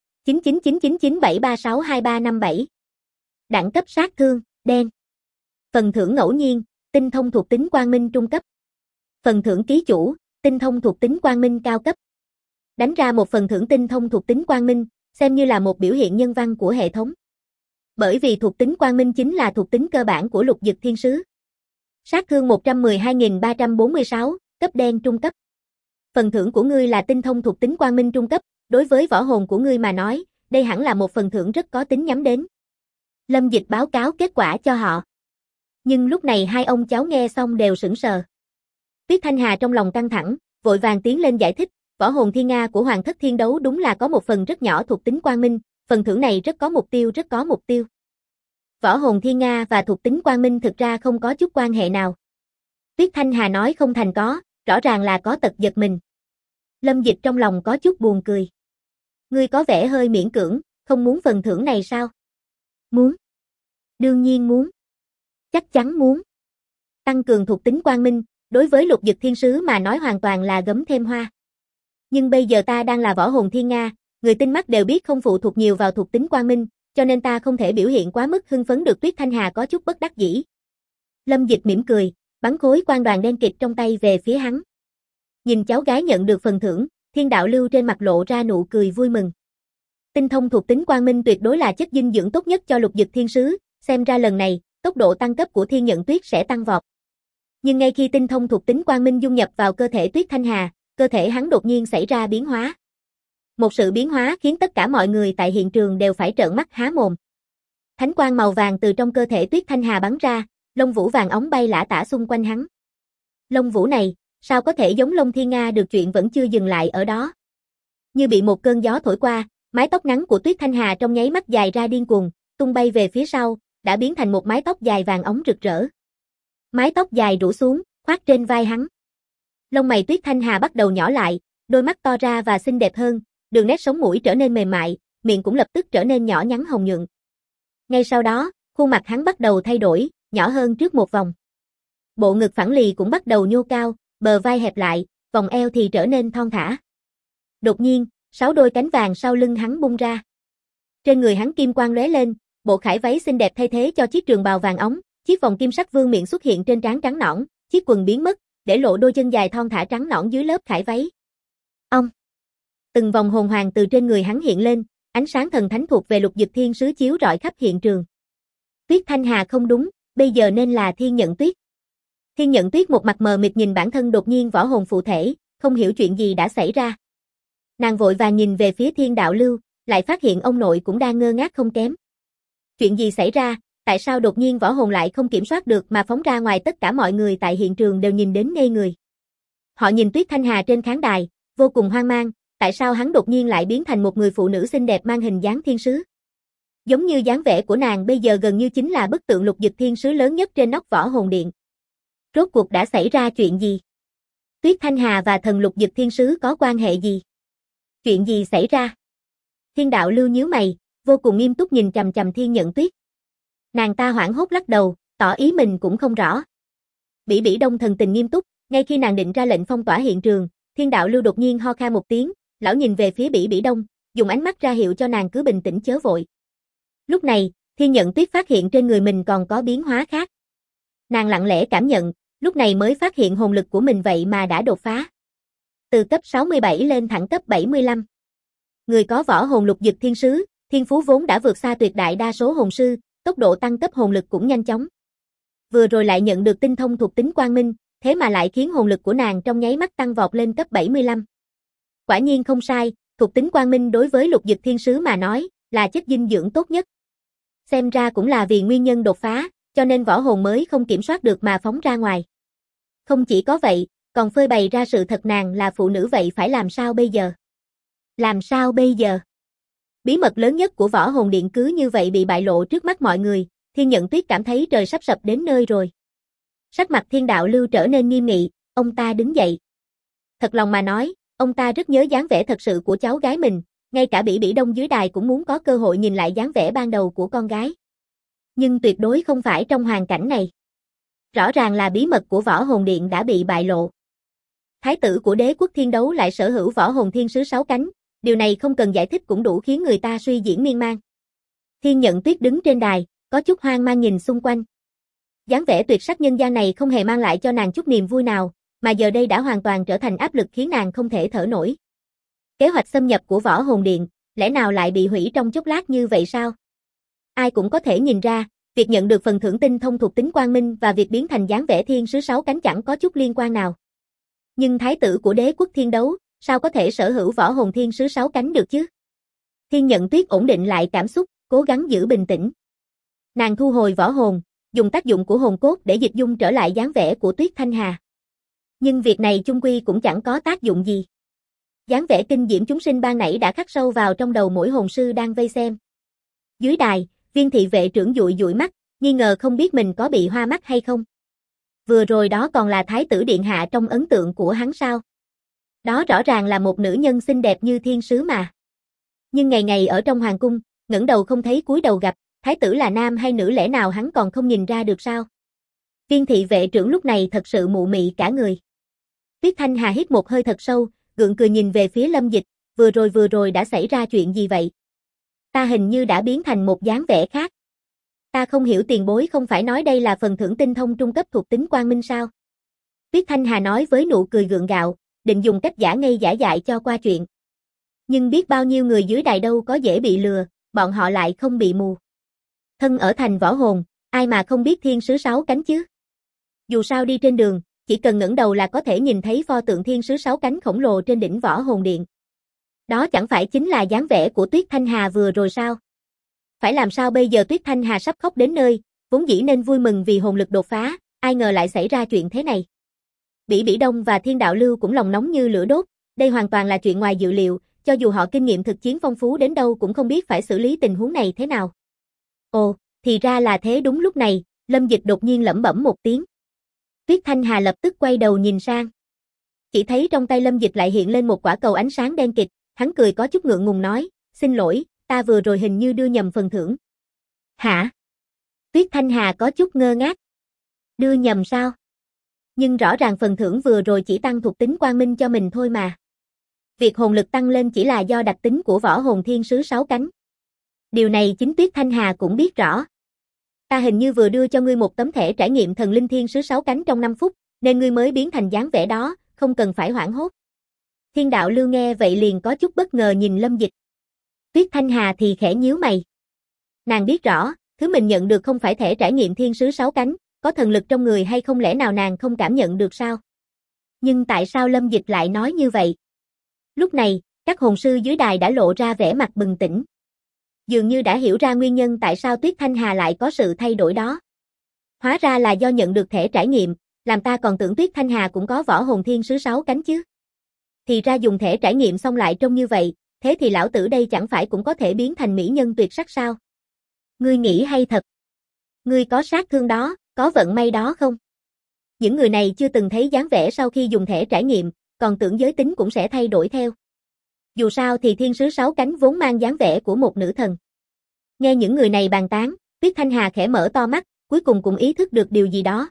999997362357. Đẳng cấp sát thương, đen. Phần thưởng ngẫu nhiên, tinh thông thuộc tính quang minh trung cấp. Phần thưởng ký chủ, tinh thông thuộc tính quang minh cao cấp. Đánh ra một phần thưởng tinh thông thuộc tính quang minh, xem như là một biểu hiện nhân văn của hệ thống. Bởi vì thuộc tính quang minh chính là thuộc tính cơ bản của lục dực thiên sứ. Sát thương 112.346, cấp đen trung cấp. Phần thưởng của ngươi là tinh thông thuộc tính quang minh trung cấp, đối với võ hồn của ngươi mà nói, đây hẳn là một phần thưởng rất có tính nhắm đến. Lâm Dịch báo cáo kết quả cho họ. Nhưng lúc này hai ông cháu nghe xong đều sững sờ. Tuyết Thanh Hà trong lòng căng thẳng, vội vàng tiến lên giải thích, võ hồn thiên nga của Hoàng Thất Thiên Đấu đúng là có một phần rất nhỏ thuộc tính quang minh, phần thưởng này rất có mục tiêu. Võ hồn thiên nga và thuộc tính quang minh thực ra không có chút quan hệ nào. Tuyết Thanh Hà nói không thành có, rõ ràng là có tật giật mình. Lâm Dịch trong lòng có chút buồn cười. Ngươi có vẻ hơi miễn cưỡng, không muốn phần thưởng này sao? Muốn. Đương nhiên muốn. Chắc chắn muốn. Tăng cường thuộc tính quang minh, đối với Lục Dực Thiên Sứ mà nói hoàn toàn là gấm thêm hoa. Nhưng bây giờ ta đang là võ hồn thiên nga, người tinh mắt đều biết không phụ thuộc nhiều vào thuộc tính quang minh, cho nên ta không thể biểu hiện quá mức hưng phấn được. Tuyết Thanh Hà có chút bất đắc dĩ. Lâm Dịch mỉm cười, bắn khối quang đoàn đen kịt trong tay về phía hắn. Nhìn cháu gái nhận được phần thưởng, Thiên Đạo Lưu trên mặt lộ ra nụ cười vui mừng. Tinh thông thuộc tính quang minh tuyệt đối là chất dinh dưỡng tốt nhất cho Lục Dực Thiên Sứ, xem ra lần này, tốc độ tăng cấp của Thiên Nhận Tuyết sẽ tăng vọt. Nhưng ngay khi tinh thông thuộc tính quang minh dung nhập vào cơ thể Tuyết Thanh Hà, cơ thể hắn đột nhiên xảy ra biến hóa. Một sự biến hóa khiến tất cả mọi người tại hiện trường đều phải trợn mắt há mồm. Thánh quang màu vàng từ trong cơ thể Tuyết Thanh Hà bắn ra, lông vũ vàng óng bay lả tả xung quanh hắn. Lông vũ này, sao có thể giống lông thiên nga được? Chuyện vẫn chưa dừng lại ở đó. Như bị một cơn gió thổi qua, mái tóc ngắn của Tuyết Thanh Hà trong nháy mắt dài ra điên cuồng, tung bay về phía sau, đã biến thành một mái tóc dài vàng óng rực rỡ. Mái tóc dài rủ xuống, khoác trên vai hắn. Lông mày Tuyết Thanh Hà bắt đầu nhỏ lại, đôi mắt to ra và xinh đẹp hơn, đường nét sống mũi trở nên mềm mại, miệng cũng lập tức trở nên nhỏ nhắn hồng nhuận. Ngay sau đó, khuôn mặt hắn bắt đầu thay đổi, nhỏ hơn trước một vòng. Bộ ngực phẳng lì cũng bắt đầu nhô cao, bờ vai hẹp lại, vòng eo thì trở nên thon thả. Đột nhiên, 6 đôi cánh vàng sau lưng hắn bung ra. Trên người hắn kim quang lóe lên, bộ khải váy xinh đẹp thay thế cho chiếc trường bào vàng óng, chiếc vòng kim sắc vương miện xuất hiện trên trán trắng nõn, chiếc quần biến mất, để lộ đôi chân dài thon thả trắng nõn dưới lớp khải váy. Ông. Từng vòng hồn hoàng từ trên người hắn hiện lên, ánh sáng thần thánh thuộc về Lục Dực Thiên Sứ chiếu rọi khắp hiện trường. Tuyết Thanh Hà không đúng, bây giờ nên là Thiên Nhận Tuyết. Thiên Nhận Tuyết một mặt mờ mịt nhìn bản thân đột nhiên võ hồn phụ thể, không hiểu chuyện gì đã xảy ra. Nàng vội vàng nhìn về phía Thiên Đạo Lưu, lại phát hiện ông nội cũng đang ngơ ngác không kém. Chuyện gì xảy ra, tại sao đột nhiên võ hồn lại không kiểm soát được mà phóng ra ngoài? Tất cả mọi người tại hiện trường đều nhìn đến ngây người. Họ nhìn Tuyết Thanh Hà trên khán đài, vô cùng hoang mang, tại sao hắn đột nhiên lại biến thành một người phụ nữ xinh đẹp mang hình dáng thiên sứ? Giống như dáng vẻ của nàng bây giờ gần như chính là bức tượng Lục Dực Thiên Sứ lớn nhất trên nóc võ hồn điện. Rốt cuộc đã xảy ra chuyện gì? Tuyết Thanh Hà và thần Lục Dực Thiên Sứ có quan hệ gì? Chuyện gì xảy ra? Thiên Đạo Lưu nhíu mày, vô cùng nghiêm túc nhìn chằm chằm Thiên Nhận Tuyết. Nàng ta hoảng hốt lắc đầu, tỏ ý mình cũng không rõ. Bỉ Bỉ Đông thần tình nghiêm túc, ngay khi nàng định ra lệnh phong tỏa hiện trường, Thiên Đạo Lưu đột nhiên ho khan một tiếng, lão nhìn về phía Bỉ Bỉ Đông, dùng ánh mắt ra hiệu cho nàng cứ bình tĩnh chớ vội. Lúc này, Thiên Nhận Tuyết phát hiện trên người mình còn có biến hóa khác. Nàng lặng lẽ cảm nhận, lúc này mới phát hiện hồn lực của mình vậy mà đã đột phá. Từ cấp 67 lên thẳng cấp 75. Người có võ hồn Lục Dực Thiên Sứ, thiên phú vốn đã vượt xa tuyệt đại đa số hồn sư, tốc độ tăng cấp hồn lực cũng nhanh chóng. Vừa rồi lại nhận được tinh thông thuộc tính quang minh, thế mà lại khiến hồn lực của nàng trong nháy mắt tăng vọt lên cấp 75. Quả nhiên không sai, thuộc tính quang minh đối với Lục Dực Thiên Sứ mà nói, là chất dinh dưỡng tốt nhất. Xem ra cũng là vì nguyên nhân đột phá, cho nên võ hồn mới không kiểm soát được mà phóng ra ngoài. Không chỉ có vậy, còn phơi bày ra sự thật nàng là phụ nữ vậy phải làm sao bây giờ? Làm sao bây giờ? Bí mật lớn nhất của võ hồn điện cứ như vậy bị bại lộ trước mắt mọi người, Thiên Nhận Tuyết cảm thấy trời sắp sập đến nơi rồi. Sắc mặt Thiên Đạo Lưu trở nên nghiêm nghị, ông ta đứng dậy. Thật lòng mà nói, ông ta rất nhớ dáng vẻ thật sự của cháu gái mình, ngay cả Bỉ Bỉ Đông dưới đài cũng muốn có cơ hội nhìn lại dáng vẻ ban đầu của con gái. Nhưng tuyệt đối không phải trong hoàn cảnh này. Rõ ràng là bí mật của võ hồn điện đã bị bại lộ. Thái tử của đế quốc thiên đấu lại sở hữu võ hồn thiên sứ 6 cánh, điều này không cần giải thích cũng đủ khiến người ta suy diễn miên man. Thiên Nhận Tuyết đứng trên đài, có chút hoang mang nhìn xung quanh. Dáng vẻ tuyệt sắc nhân gian này không hề mang lại cho nàng chút niềm vui nào, mà giờ đây đã hoàn toàn trở thành áp lực khiến nàng không thể thở nổi. Kế hoạch xâm nhập của võ hồn điện, lẽ nào lại bị hủy trong chốc lát như vậy sao? Ai cũng có thể nhìn ra, việc nhận được phần thưởng tinh thông thuộc tính quang minh và việc biến thành dáng vẻ thiên sứ 6 cánh chẳng có chút liên quan nào. Nhưng thái tử của đế quốc thiên đấu, sao có thể sở hữu võ hồn thiên sứ 6 cánh được chứ? Thiên Nhận Tuyết ổn định lại cảm xúc, cố gắng giữ bình tĩnh. Nàng thu hồi võ hồn, dùng tác dụng của hồn cốt để dịch dung trở lại dáng vẻ của Tuyết Thanh Hà. Nhưng việc này chung quy cũng chẳng có tác dụng gì. Dáng vẻ kinh diễm chúng sinh ban nãy đã khắc sâu vào trong đầu mỗi hồn sư đang vây xem. Dưới đài, Viên thị vệ trưởng dụi dụi mắt, nghi ngờ không biết mình có bị hoa mắt hay không. Vừa rồi đó còn là thái tử điện hạ trong ấn tượng của hắn sao? Đó rõ ràng là một nữ nhân xinh đẹp như thiên sứ mà. Nhưng ngày ngày ở trong hoàng cung, ngẩng đầu không thấy cúi đầu gặp, thái tử là nam hay nữ lẽ nào hắn còn không nhìn ra được sao? Viên thị vệ trưởng lúc này thật sự mụ mị cả người. Tuyết Thanh Hà hít một hơi thật sâu, gượng cười nhìn về phía Lâm Dịch, vừa rồi đã xảy ra chuyện gì vậy? Ta hình như đã biến thành một dáng vẻ khác. Ta không hiểu tiền bối không phải nói đây là phần thưởng tinh thông trung cấp thuộc tính quang minh sao? Tuyết Thanh Hà nói với nụ cười gượng gạo, định dùng cách giả ngây giả dại cho qua chuyện. Nhưng biết bao nhiêu người dưới đài đâu có dễ bị lừa, bọn họ lại không bị mù. Thân ở thành võ hồn, ai mà không biết thiên sứ sáu cánh chứ? Dù sao đi trên đường, chỉ cần ngẩng đầu là có thể nhìn thấy pho tượng thiên sứ sáu cánh khổng lồ trên đỉnh võ hồn điện. Đó chẳng phải chính là dáng vẻ của Tuyết Thanh Hà vừa rồi sao? Phải làm sao bây giờ? Tuyết Thanh Hà sắp khóc đến nơi, vốn dĩ nên vui mừng vì hồn lực đột phá, ai ngờ lại xảy ra chuyện thế này. Bỉ Bỉ Đông và Thiên Đạo Lưu cũng lòng nóng như lửa đốt, đây hoàn toàn là chuyện ngoài dự liệu, cho dù họ kinh nghiệm thực chiến phong phú đến đâu cũng không biết phải xử lý tình huống này thế nào. Ồ, thì ra là thế. Đúng lúc này, Lâm Dịch đột nhiên lẩm bẩm một tiếng. Tuyết Thanh Hà lập tức quay đầu nhìn sang. Chỉ thấy trong tay Lâm Dịch lại hiện lên một quả cầu ánh sáng đen kịt, hắn cười có chút ngượng ngùng nói, xin lỗi, ta vừa rồi hình như đưa nhầm phần thưởng. Hả? Tuyết Thanh Hà có chút ngơ ngác. Đưa nhầm sao? Nhưng rõ ràng phần thưởng vừa rồi chỉ tăng thuộc tính quang minh cho mình thôi mà. Việc hồn lực tăng lên chỉ là do đặc tính của võ hồn thiên sứ sáu cánh. Điều này chính Tuyết Thanh Hà cũng biết rõ. Ta hình như vừa đưa cho ngươi một tấm thẻ trải nghiệm thần linh thiên sứ sáu cánh trong 5 phút, nên ngươi mới biến thành dáng vẻ đó, không cần phải hoảng hốt. Thiên Đạo Lưu nghe vậy liền có chút bất ngờ nhìn Lâm Dịch. Tuyết Thanh Hà thì khẽ nhíu mày. Nàng biết rõ, thứ mình nhận được không phải thẻ trải nghiệm thiên sứ sáu cánh, có thần lực trong người hay không lẽ nào nàng không cảm nhận được sao? Nhưng tại sao Lâm Dịch lại nói như vậy? Lúc này, các hồn sư dưới đài đã lộ ra vẻ mặt bừng tỉnh. Dường như đã hiểu ra nguyên nhân tại sao Tuyết Thanh Hà lại có sự thay đổi đó. Hóa ra là do nhận được thẻ trải nghiệm, làm ta còn tưởng Tuyết Thanh Hà cũng có võ hồn thiên sứ sáu cánh chứ. Thì ra dùng thẻ trải nghiệm xong lại trông như vậy, thế thì lão tử đây chẳng phải cũng có thể biến thành mỹ nhân tuyệt sắc sao? Ngươi nghĩ hay thật. Ngươi có sát thương đó, có vận may đó không? Những người này chưa từng thấy dáng vẻ sau khi dùng thẻ trải nghiệm, còn tưởng giới tính cũng sẽ thay đổi theo. Dù sao thì thiên sứ sáu cánh vốn mang dáng vẻ của một nữ thần. Nghe những người này bàn tán, Tuyết Thanh Hà khẽ mở to mắt, cuối cùng cũng ý thức được điều gì đó.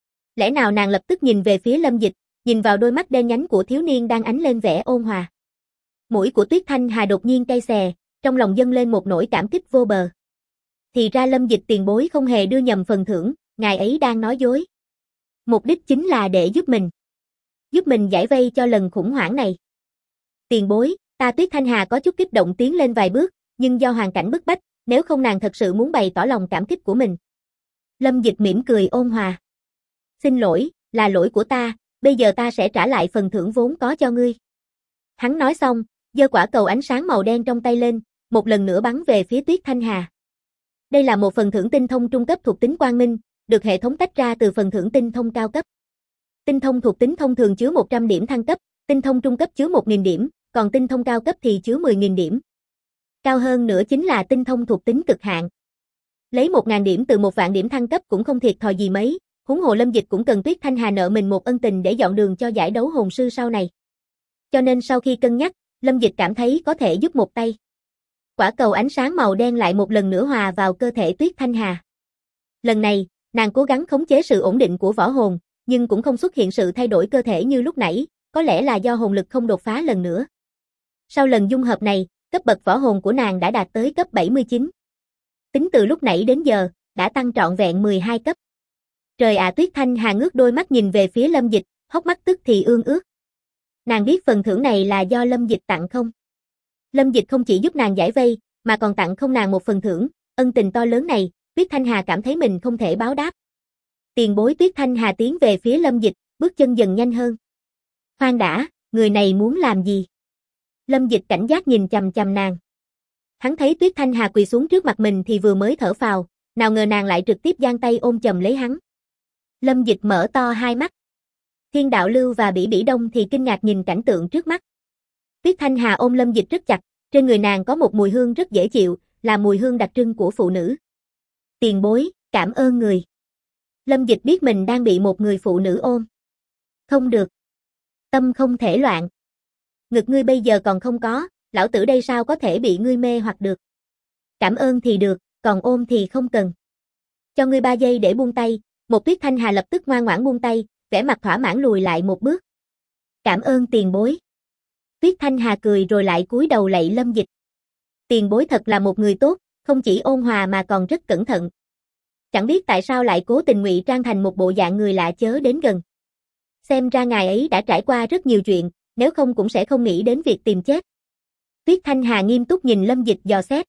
Lẽ nào nàng lập tức nhìn về phía Lâm Dịch, nhìn vào đôi mắt đen nhánh của thiếu niên đang ánh lên vẻ ôn hòa. Mũi của Tuyết Thanh Hà đột nhiên cay xè, trong lòng dâng lên một nỗi cảm kích vô bờ. Thì ra Lâm Dịch tiền bối không hề đưa nhầm phần thưởng, ngài ấy đang nói dối. Mục đích chính là để giúp mình giải vây cho lần khủng hoảng này. Tiền bối, ta Tuyết Thanh Hà có chút kích động tiến lên vài bước, nhưng do hoàn cảnh bức bách, nếu không nàng thật sự muốn bày tỏ lòng cảm kích của mình. Lâm Dịch mỉm cười ôn hòa. Xin lỗi, là lỗi của ta, bây giờ ta sẽ trả lại phần thưởng vốn có cho ngươi. Hắn nói xong, giơ quả cầu ánh sáng màu đen trong tay lên, một lần nữa bắn về phía Tuyết Thanh Hà. Đây là một phần thưởng tinh thông trung cấp thuộc tính quang minh, được hệ thống tách ra từ phần thưởng tinh thông cao cấp. Tinh thông thuộc tính thông thường chứa 100 điểm thăng cấp, tinh thông trung cấp chứa 1000 điểm, còn tinh thông cao cấp thì chứa 10.000 điểm. Cao hơn nữa chính là tinh thông thuộc tính cực hạn. Lấy 1000 điểm từ 1.000 điểm thăng cấp cũng không thiệt thòi gì mấy, huống hồ Lâm Dịch cũng cần Tuyết Thanh Hà nợ mình một ân tình để dọn đường cho giải đấu hồn sư sau này. Cho nên sau khi cân nhắc, Lâm Dịch cảm thấy có thể giúp một tay. Quả cầu ánh sáng màu đen lại một lần nữa hòa vào cơ thể Tuyết Thanh Hà. Lần này, nàng cố gắng khống chế sự ổn định của võ hồn, nhưng cũng không xuất hiện sự thay đổi cơ thể như lúc nãy, có lẽ là do hồn lực không đột phá lần nữa. Sau lần dung hợp này, cấp bậc võ hồn của nàng đã đạt tới cấp 79. Tính từ lúc nãy đến giờ, đã tăng trọn vẹn 12 cấp. Trời ạ! Tuyết Thanh Hà ngước đôi mắt nhìn về phía Lâm Dịch, hốc mắt tức thì ương ướt. Nàng biết phần thưởng này là do Lâm Dịch tặng không? Lâm Dịch không chỉ giúp nàng giải vây, mà còn tặng không nàng một phần thưởng, ân tình to lớn này, Tuyết Thanh Hà cảm thấy mình không thể báo đáp. Tiền bối. Tuyết Thanh Hà tiến về phía Lâm Dịch, bước chân dần nhanh hơn. Khoan đã, người này muốn làm gì? Lâm Dịch cảnh giác nhìn chằm chằm nàng. Hắn thấy Tuyết Thanh Hà quỳ xuống trước mặt mình thì vừa mới thở phào, nào ngờ nàng lại trực tiếp giang tay ôm chầm lấy hắn. Lâm Dịch mở to hai mắt. Thiên Đạo Lưu và Bỉ Bỉ Đông thì kinh ngạc nhìn cảnh tượng trước mắt. Tuyết Thanh Hà ôm Lâm Dịch rất chặt, trên người nàng có một mùi hương rất dễ chịu, là mùi hương đặc trưng của phụ nữ. Tiền bối, cảm ơn người. Lâm Dịch biết mình đang bị một người phụ nữ ôm. Không được. Tâm không thể loạn. Ngực ngươi bây giờ còn không có, lão tử đây sao có thể bị ngươi mê hoặc được. Cảm ơn thì được, còn ôm thì không cần. Cho ngươi 3 giây để buông tay, một Tuyết Thanh Hà lập tức ngoan ngoãn buông tay, vẻ mặt thỏa mãn lùi lại một bước. Cảm ơn tiền bối. Tuyết Thanh Hà cười rồi lại cúi đầu lạy Lâm Dịch. Tiền bối thật là một người tốt, không chỉ ôn hòa mà còn rất cẩn thận. Chẳng biết tại sao lại cố tình ngụy trang thành một bộ dạng người lạ chớ đến gần. Xem ra ngài ấy đã trải qua rất nhiều chuyện, nếu không cũng sẽ không nghĩ đến việc tìm chết. Tuyết Thanh Hà nghiêm túc nhìn Lâm Dịch dò xét.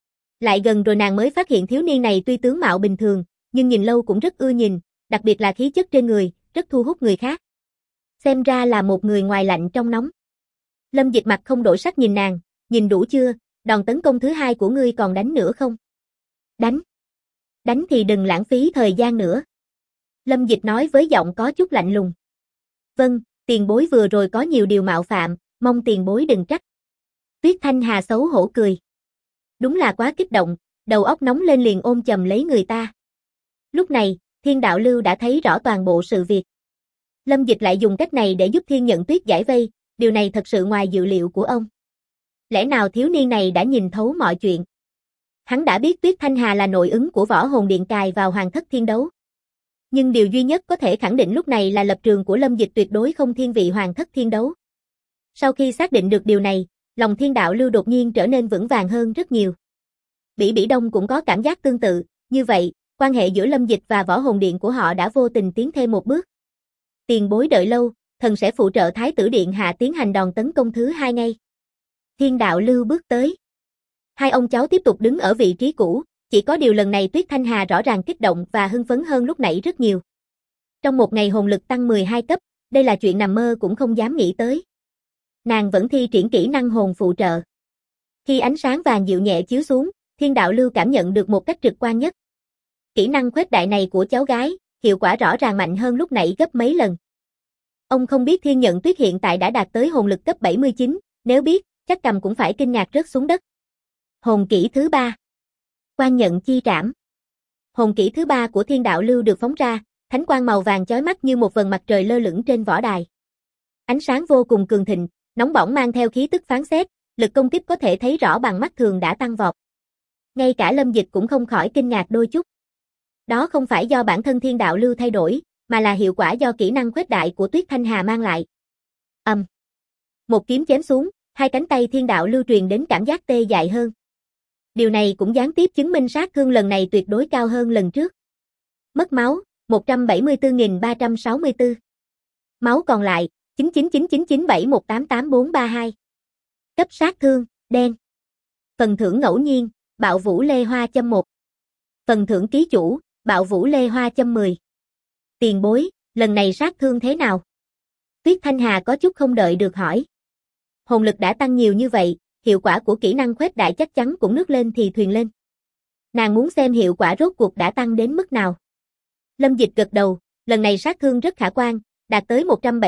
Lại gần rồi nàng mới phát hiện thiếu niên này tuy tướng mạo bình thường, nhưng nhìn lâu cũng rất ưa nhìn, đặc biệt là khí chất trên người, rất thu hút người khác. Xem ra là một người ngoài lạnh trong nóng. Lâm Dịch mặt không đổi sắc nhìn nàng, nhìn đủ chưa, đòn tấn công thứ 2 của ngươi còn đánh nữa không? Đánh. Đánh thì đừng lãng phí thời gian nữa. Lâm Dịch nói với giọng có chút lạnh lùng. Vâng, tiền bối vừa rồi có nhiều điều mạo phạm, mong tiền bối đừng trách. Tuyết Thanh Hà xấu hổ cười. Đúng là quá kích động, đầu óc nóng lên liền ôm chầm lấy người ta. Lúc này, Thiên Đạo Lưu đã thấy rõ toàn bộ sự việc. Lâm Dịch lại dùng cách này để giúp Thiên Nhận Tuyết giải vây, điều này thật sự ngoài dự liệu của ông. Lẽ nào thiếu niên này đã nhìn thấu mọi chuyện? Hắn đã biết Tuyết Thanh Hà là nội ứng của Võ Hồn Điện cài vào Hoàng Thất Thiên Đấu. Nhưng điều duy nhất có thể khẳng định lúc này là lập trường của Lâm Dịch tuyệt đối không thiên vị Hoàng Thất Thiên Đấu. Sau khi xác định được điều này, lòng Thiên Đạo Lưu đột nhiên trở nên vững vàng hơn rất nhiều. Bỉ Bỉ Đông cũng có cảm giác tương tự, như vậy, quan hệ giữa Lâm Dịch và Võ Hồn Điện của họ đã vô tình tiến thêm một bước. Tiền bối đợi lâu, thần sẽ phụ trợ Thái tử Điện hạ tiến hành đòn tấn công thứ 2 ngay. Thiên Đạo Lưu bước tới. Hai ông cháu tiếp tục đứng ở vị trí cũ, chỉ có điều lần này Tuyết Thanh Hà rõ ràng kích động và hưng phấn hơn lúc nãy rất nhiều. Trong một ngày hồn lực tăng 12 cấp, đây là chuyện nằm mơ cũng không dám nghĩ tới. Nàng vẫn thi triển kỹ năng hồn phụ trợ. Khi ánh sáng vàng dịu nhẹ chiếu xuống, Thiên Đạo Lưu cảm nhận được một cách trực quan nhất. Kỹ năng khuếch đại này của cháu gái, hiệu quả rõ ràng mạnh hơn lúc nãy gấp mấy lần. Ông không biết Thiên Nhận Tuyết hiện tại đã đạt tới hồn lực cấp 79, nếu biết, chắc cầm cũng phải kinh ngạc rớt xuống đất. Hồn kỹ thứ 3. Quan nhận chi trảm. Hồn kỹ thứ 3 của Thiên Đạo Lưu được phóng ra, thánh quang màu vàng chói mắt như một vầng mặt trời lơ lửng trên võ đài. Ánh sáng vô cùng cường thịnh, nóng bỏng mang theo khí tức phán xét, lực công kích có thể thấy rõ bằng mắt thường đã tăng vọt. Ngay cả Lâm Dịch cũng không khỏi kinh ngạc đôi chút. Đó không phải do bản thân Thiên Đạo Lưu thay đổi, mà là hiệu quả do kỹ năng khuếch đại của Tuyết Thanh Hà mang lại. Một kiếm chém xuống, hai cánh tay Thiên Đạo Lưu truyền đến cảm giác tê dại hơn. Điều này cũng gián tiếp chứng minh sát thương lần này tuyệt đối cao hơn lần trước. Mất máu, 174.364. Máu còn lại, 999997188432. Cấp sát thương, đen. Phần thưởng ngẫu nhiên, Bạo Vũ Lê Hoa châm 1. Phần thưởng ký chủ, Bạo Vũ Lê Hoa châm 10. Tiền bối, lần này sát thương thế nào? Tuyết Thanh Hà có chút không đợi được hỏi. Hồn lực đã tăng nhiều như vậy, hiệu quả của kỹ năng khuếch đại chắc chắn cũng nước lên thì thuyền lên. Nàng muốn xem hiệu quả rốt cuộc đã tăng đến mức nào. Lâm Dịch gật đầu, lần này sát thương rất khả quan, đạt tới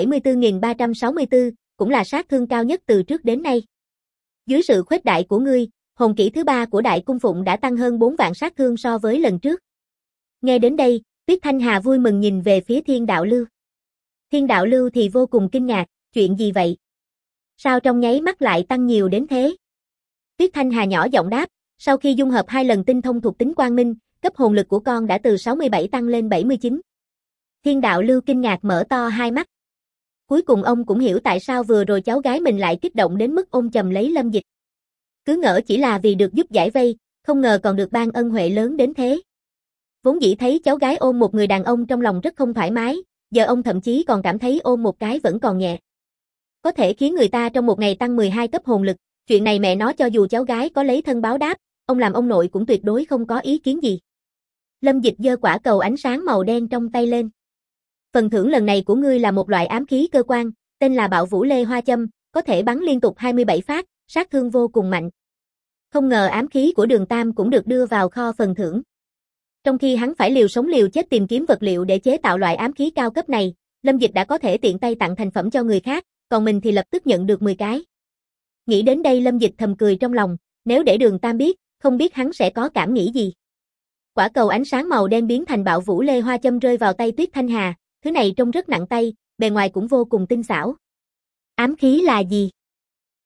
174.364, cũng là sát thương cao nhất từ trước đến nay. Dưới sự khuếch đại của ngươi, hồn kỹ thứ 3 của Đại Cung Phụng đã tăng hơn 4 vạn sát thương so với lần trước. Nghe đến đây, Tuyết Thanh Hà vui mừng nhìn về phía Thiên Đạo Lưu. Thiên Đạo Lưu thì vô cùng kinh ngạc, chuyện gì vậy? Sao trong nháy mắt lại tăng nhiều đến thế? Tuyết Thanh Hà nhỏ giọng đáp, sau khi dung hợp 2 lần tinh thông thuộc tính quang minh, cấp hồn lực của con đã từ 67 tăng lên 79. Thiên Đạo Lưu kinh ngạc mở to hai mắt. Cuối cùng ông cũng hiểu tại sao vừa rồi cháu gái mình lại kích động đến mức ôm chầm lấy Lâm Dịch. Cứ ngỡ chỉ là vì được giúp giải vây, không ngờ còn được ban ân huệ lớn đến thế. Vốn dĩ thấy cháu gái ôm một người đàn ông trong lòng rất không thoải mái, giờ ông thậm chí còn cảm thấy ôm một cái vẫn còn nhẹ. Có thể khiến người ta trong một ngày tăng 12 cấp hồn lực, chuyện này mẹ nó cho dù cháu gái có lấy thân báo đáp, ông làm ông nội cũng tuyệt đối không có ý kiến gì. Lâm Dịch giơ quả cầu ánh sáng màu đen trong tay lên. Phần thưởng lần này của ngươi là một loại ám khí cơ quan, tên là Bạo Vũ Lê Hoa Châm, có thể bắn liên tục 27 phát, sát thương vô cùng mạnh. Không ngờ ám khí của Đường Tam cũng được đưa vào kho phần thưởng. Trong khi hắn phải liều sống liều chết tìm kiếm vật liệu để chế tạo loại ám khí cao cấp này, Lâm Dịch đã có thể tiện tay tặng thành phẩm cho người khác, còn mình thì lập tức nhận được 10 cái. Nghĩ đến đây Lâm Dịch thầm cười trong lòng, nếu để Đường Tam biết, không biết hắn sẽ có cảm nghĩ gì. Quả cầu ánh sáng màu đen biến thành Bạo Vũ Lê Hoa Châm rơi vào tay Tuyết Thanh Hà, thứ này trông rất nặng tay, bề ngoài cũng vô cùng tinh xảo. Ám khí là gì?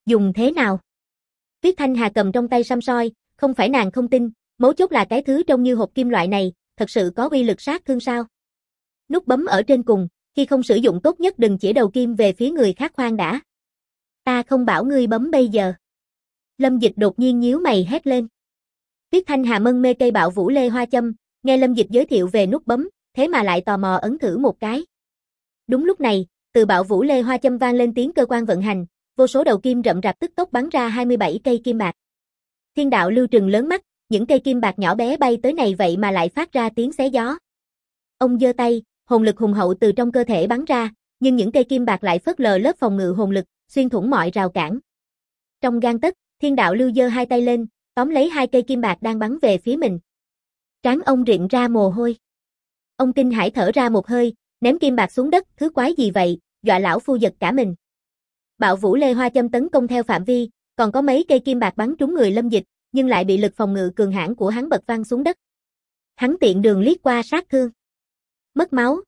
Dùng thế nào? Tuyết Thanh Hà cầm trong tay xăm soi, không phải nàng không tin, mấu chốt là cái thứ trông như hộp kim loại này, thật sự có uy lực sát thương sao? Nút bấm ở trên cùng, khi không sử dụng tốt nhất đừng chỉ đầu kim về phía người khác khoan đã. Ta không bảo ngươi bấm bây giờ. Lâm Dịch đột nhiên nhíu mày hét lên. Tuyết Thanh Hà mân mê cây bạo vũ lê hoa châm, nghe Lâm Dịch giới thiệu về nút bấm, thế mà lại tò mò ấn thử một cái. Đúng lúc này, từ bạo vũ lê hoa châm vang lên tiếng cơ quan vận hành, vô số đầu kim rậm rạp tức tốc bắn ra 27 cây kim bạc. Thiên đạo lưu trừng lớn mắt, những cây kim bạc nhỏ bé bay tới này vậy mà lại phát ra tiếng xé gió. Ông giơ tay, hồn lực hùng hậu từ trong cơ thể bắn ra, nhưng những cây kim bạc lại phớt lờ lớp phòng ngự hồn lực, xuyên thủng mọi rào cản. Trong gang tấc, Thiên đạo lưu giơ hai tay lên, tóm lấy hai cây kim bạc đang bắn về phía mình. Trán ông rịn ra mồ hôi. Ông kinh hãi thở ra một hơi, ném kim bạc xuống đất, thứ quái gì vậy, dọa lão phu giật cả mình. Bạo vũ lê hoa châm tấn công theo phạm vi, còn có mấy cây kim bạc bắn trúng người Lâm Dịch, nhưng lại bị lực phòng ngự cường hãn của hắn bật văng xuống đất. Hắn tiện đường liếc qua sát thương. Mất máu,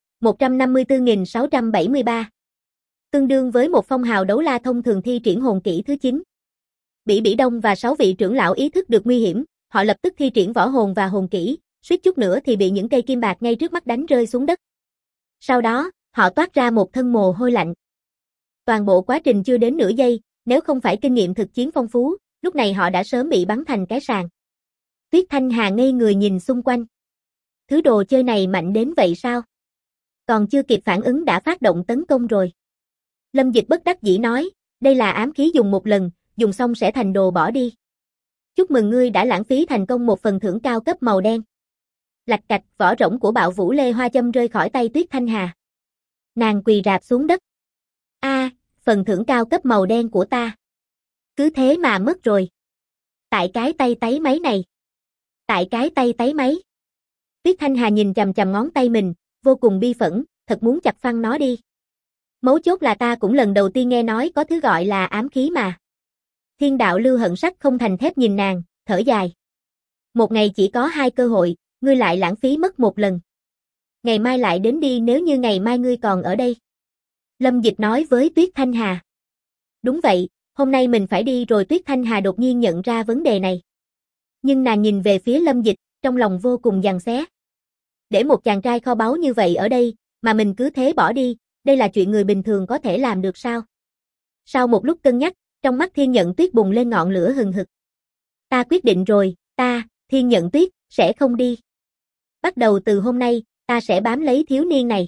154.673. Tương đương với một phong hào đấu la thông thường thi triển hồn kỹ thứ 9. Bỉ Đông và 6 vị trưởng lão ý thức được nguy hiểm, họ lập tức thi triển võ hồn và hồn kỹ, suýt chút nữa thì bị những cây kim bạc ngay trước mắt đánh rơi xuống đất. Sau đó, họ toát ra một thân mồ hôi lạnh. Toàn bộ quá trình chưa đến nửa giây, nếu không phải kinh nghiệm thực chiến phong phú, lúc này họ đã sớm bị bắn thành cái sàng. Tuyết Thanh Hà ngây người nhìn xung quanh. Thứ đồ chơi này mạnh đến vậy sao? Còn chưa kịp phản ứng đã phát động tấn công rồi. Lâm Dịch bất đắc dĩ nói, đây là ám khí dùng một lần, dùng xong sẽ thành đồ bỏ đi. Chúc mừng ngươi đã lãng phí thành công một phần thưởng cao cấp màu đen. Lạch cạch, vỏ rỗng của bạo vũ lê hoa châm rơi khỏi tay Tuyết Thanh Hà. Nàng quỳ rạp xuống đất. Phần thưởng cao cấp màu đen của ta. Cứ thế mà mất rồi. Tại cái tay tấy máy này. Tại cái tay tấy máy. Tuyết Thanh Hà nhìn chằm chằm ngón tay mình, vô cùng bi phẫn, thật muốn chặt phăng nó đi. Mấu chốt là ta cũng lần đầu tiên nghe nói có thứ gọi là ám khí mà. Thiên đạo lưu hận sắt không thành thép nhìn nàng, thở dài. Một ngày chỉ có 2 cơ hội, ngươi lại lãng phí mất một lần. Ngày mai lại đến đi nếu như ngày mai ngươi còn ở đây. Lâm Dịch nói với Tuyết Thanh Hà. Đúng vậy, hôm nay mình phải đi rồi. Tuyết Thanh Hà đột nhiên nhận ra vấn đề này. Nhưng nàng nhìn về phía Lâm Dịch, trong lòng vô cùng giằng xé. Để một chàng trai kho báu như vậy ở đây, mà mình cứ thế bỏ đi, đây là chuyện người bình thường có thể làm được sao? Sau một lúc cân nhắc, trong mắt Thiên Nhận Tuyết bùng lên ngọn lửa hừng hực. Ta quyết định rồi, ta, Thiên Nhận Tuyết, sẽ không đi. Bắt đầu từ hôm nay, ta sẽ bám lấy thiếu niên này.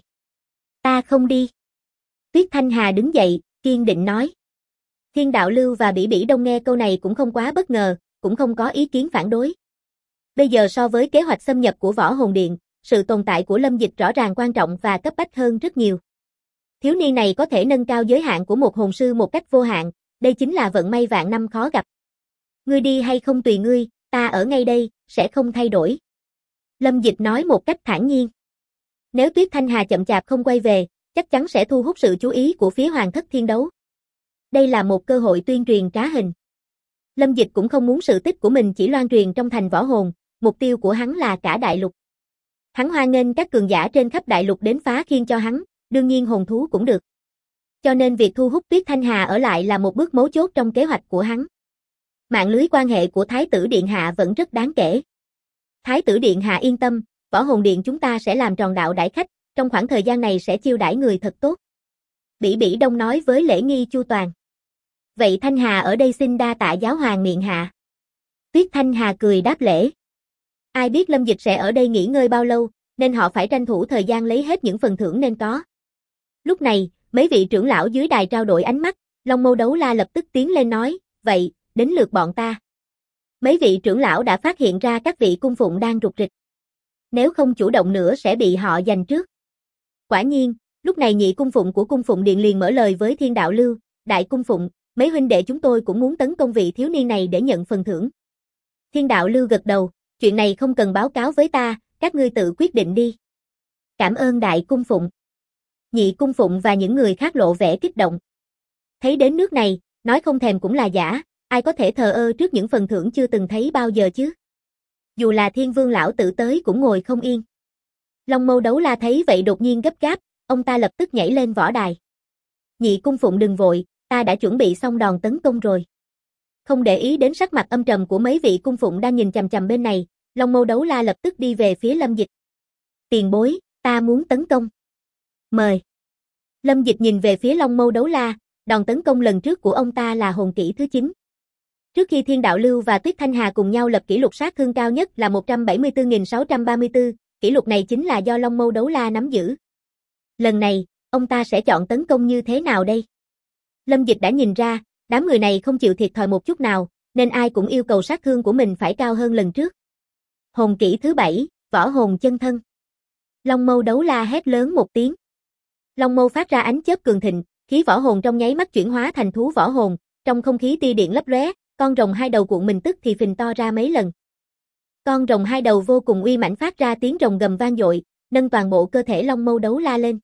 Ta không đi. Tuyết Thanh Hà đứng dậy, kiên định nói. Thiên đạo lưu và Bỉ Đông nghe câu này cũng không quá bất ngờ, cũng không có ý kiến phản đối. Bây giờ so với kế hoạch xâm nhập của Võ Hồn Điện, sự tồn tại của Lâm Dịch rõ ràng quan trọng và cấp bách hơn rất nhiều. Thiếu niên này có thể nâng cao giới hạn của một hồn sư một cách vô hạn, đây chính là vận may vạn năm khó gặp. Ngươi đi hay không tùy ngươi, ta ở ngay đây, sẽ không thay đổi. Lâm Dịch nói một cách thản nhiên. Nếu Tuyết Thanh Hà chậm chạp không quay về, chắc chắn sẽ thu hút sự chú ý của phía Hoàng thất Thiên Đấu. Đây là một cơ hội tuyên truyền trá hình. Lâm Dịch cũng không muốn sự tích của mình chỉ loan truyền trong thành Võ Hồn, mục tiêu của hắn là cả đại lục. Hắn hoan nghênh các cường giả trên khắp đại lục đến phá khiên cho hắn, đương nhiên hồn thú cũng được. Cho nên việc thu hút Tuyết Thanh Hà ở lại là một bước mấu chốt trong kế hoạch của hắn. Mạng lưới quan hệ của Thái tử Điện Hạ vẫn rất đáng kể. Thái tử Điện Hạ yên tâm, Võ Hồn Điện chúng ta sẽ làm tròn đạo đãi khách, trong khoảng thời gian này sẽ chiêu đãi người thật tốt. Bỉ Đông nói với lễ nghi chu toàn. Vậy Thanh Hà ở đây xin đa tạ giáo hoàng miệng hạ. Tuyết Thanh Hà cười đáp lễ. Ai biết Lâm Dịch sẽ ở đây nghỉ ngơi bao lâu, nên họ phải tranh thủ thời gian lấy hết những phần thưởng nên có. Lúc này, mấy vị trưởng lão dưới đài trao đổi ánh mắt, Long Mâu Đấu La lập tức tiến lên nói, vậy, đến lượt bọn ta. Mấy vị trưởng lão đã phát hiện ra các vị cung phụng đang rục rịch. Nếu không chủ động nữa sẽ bị họ giành trước. Quả nhiên, lúc này nhị cung phụng của cung phụng điện liền mở lời với Thiên đạo lưu, đại cung phụng, mấy huynh đệ chúng tôi cũng muốn tấn công vị thiếu niên này để nhận phần thưởng. Thiên đạo lưu gật đầu, chuyện này không cần báo cáo với ta, các ngươi tự quyết định đi. Cảm ơn đại cung phụng. Nhị cung phụng và những người khác lộ vẻ kích động. Thấy đến nước này, nói không thèm cũng là giả, ai có thể thờ ơ trước những phần thưởng chưa từng thấy bao giờ chứ. Dù là Thiên Vương lão tử tới cũng ngồi không yên. Long Mâu Đấu La thấy vậy đột nhiên gấp gáp, ông ta lập tức nhảy lên võ đài. Nhị cung phụng đừng vội, ta đã chuẩn bị xong đòn tấn công rồi. Không để ý đến sắc mặt âm trầm của mấy vị cung phụng đang nhìn chằm chằm bên này, Long Mâu Đấu La lập tức đi về phía Lâm Dịch. Tiền bối, ta muốn tấn công. Mời. Lâm Dịch nhìn về phía Long Mâu Đấu La, đòn tấn công lần trước của ông ta là hồn kỹ thứ 9. Trước khi Thiên Đạo Lưu và Tuyết Thanh Hà cùng nhau lập kỷ lục sát thương cao nhất là 174.634, kỷ lục này chính là do Long Mâu Đấu La nắm giữ. Lần này, ông ta sẽ chọn tấn công như thế nào đây? Lâm Dịch đã nhìn ra, đám người này không chịu thiệt thòi một chút nào, nên ai cũng yêu cầu sát thương của mình phải cao hơn lần trước. Hồn kỹ thứ 7, Võ Hồn Chân Thân. Long Mâu Đấu La hét lớn một tiếng. Long Mâu phát ra ánh chớp cường thịnh, khí võ hồn trong nháy mắt chuyển hóa thành thú võ hồn, trong không khí tia điện lấp lóe, con rồng hai đầu cuộn mình tức thì phình to ra mấy lần. Con rồng hai đầu vô cùng uy mãnh phát ra tiếng rồng gầm vang dội, nâng toàn bộ cơ thể Long Mâu Đấu La lên.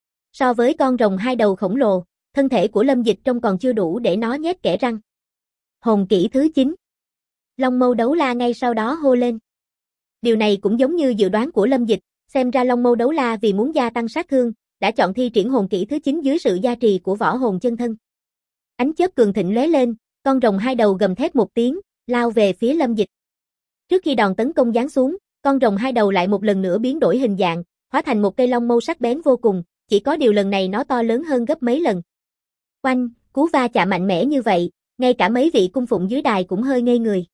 So với con rồng hai đầu khổng lồ, thân thể của Lâm Dịch trông còn chưa đủ để nó nhét kẽ răng. Hồn kỹ thứ 9. Long Mâu Đấu La ngay sau đó hô lên. Điều này cũng giống như dự đoán của Lâm Dịch, xem ra Long Mâu Đấu La vì muốn gia tăng sát thương, đã chọn thi triển hồn kỹ thứ 9 dưới sự gia trì của võ hồn chân thân. Ánh chớp cường thịnh lóe lên, con rồng hai đầu gầm thét một tiếng, lao về phía Lâm Dịch. Trước khi đòn tấn công giáng xuống, con rồng hai đầu lại một lần nữa biến đổi hình dạng, hóa thành một cây long mâu sắc bén vô cùng, chỉ có điều lần này nó to lớn hơn gấp mấy lần. Oanh, cú va chạm mạnh mẽ như vậy, ngay cả mấy vị cung phụng dưới đài cũng hơi ngây người.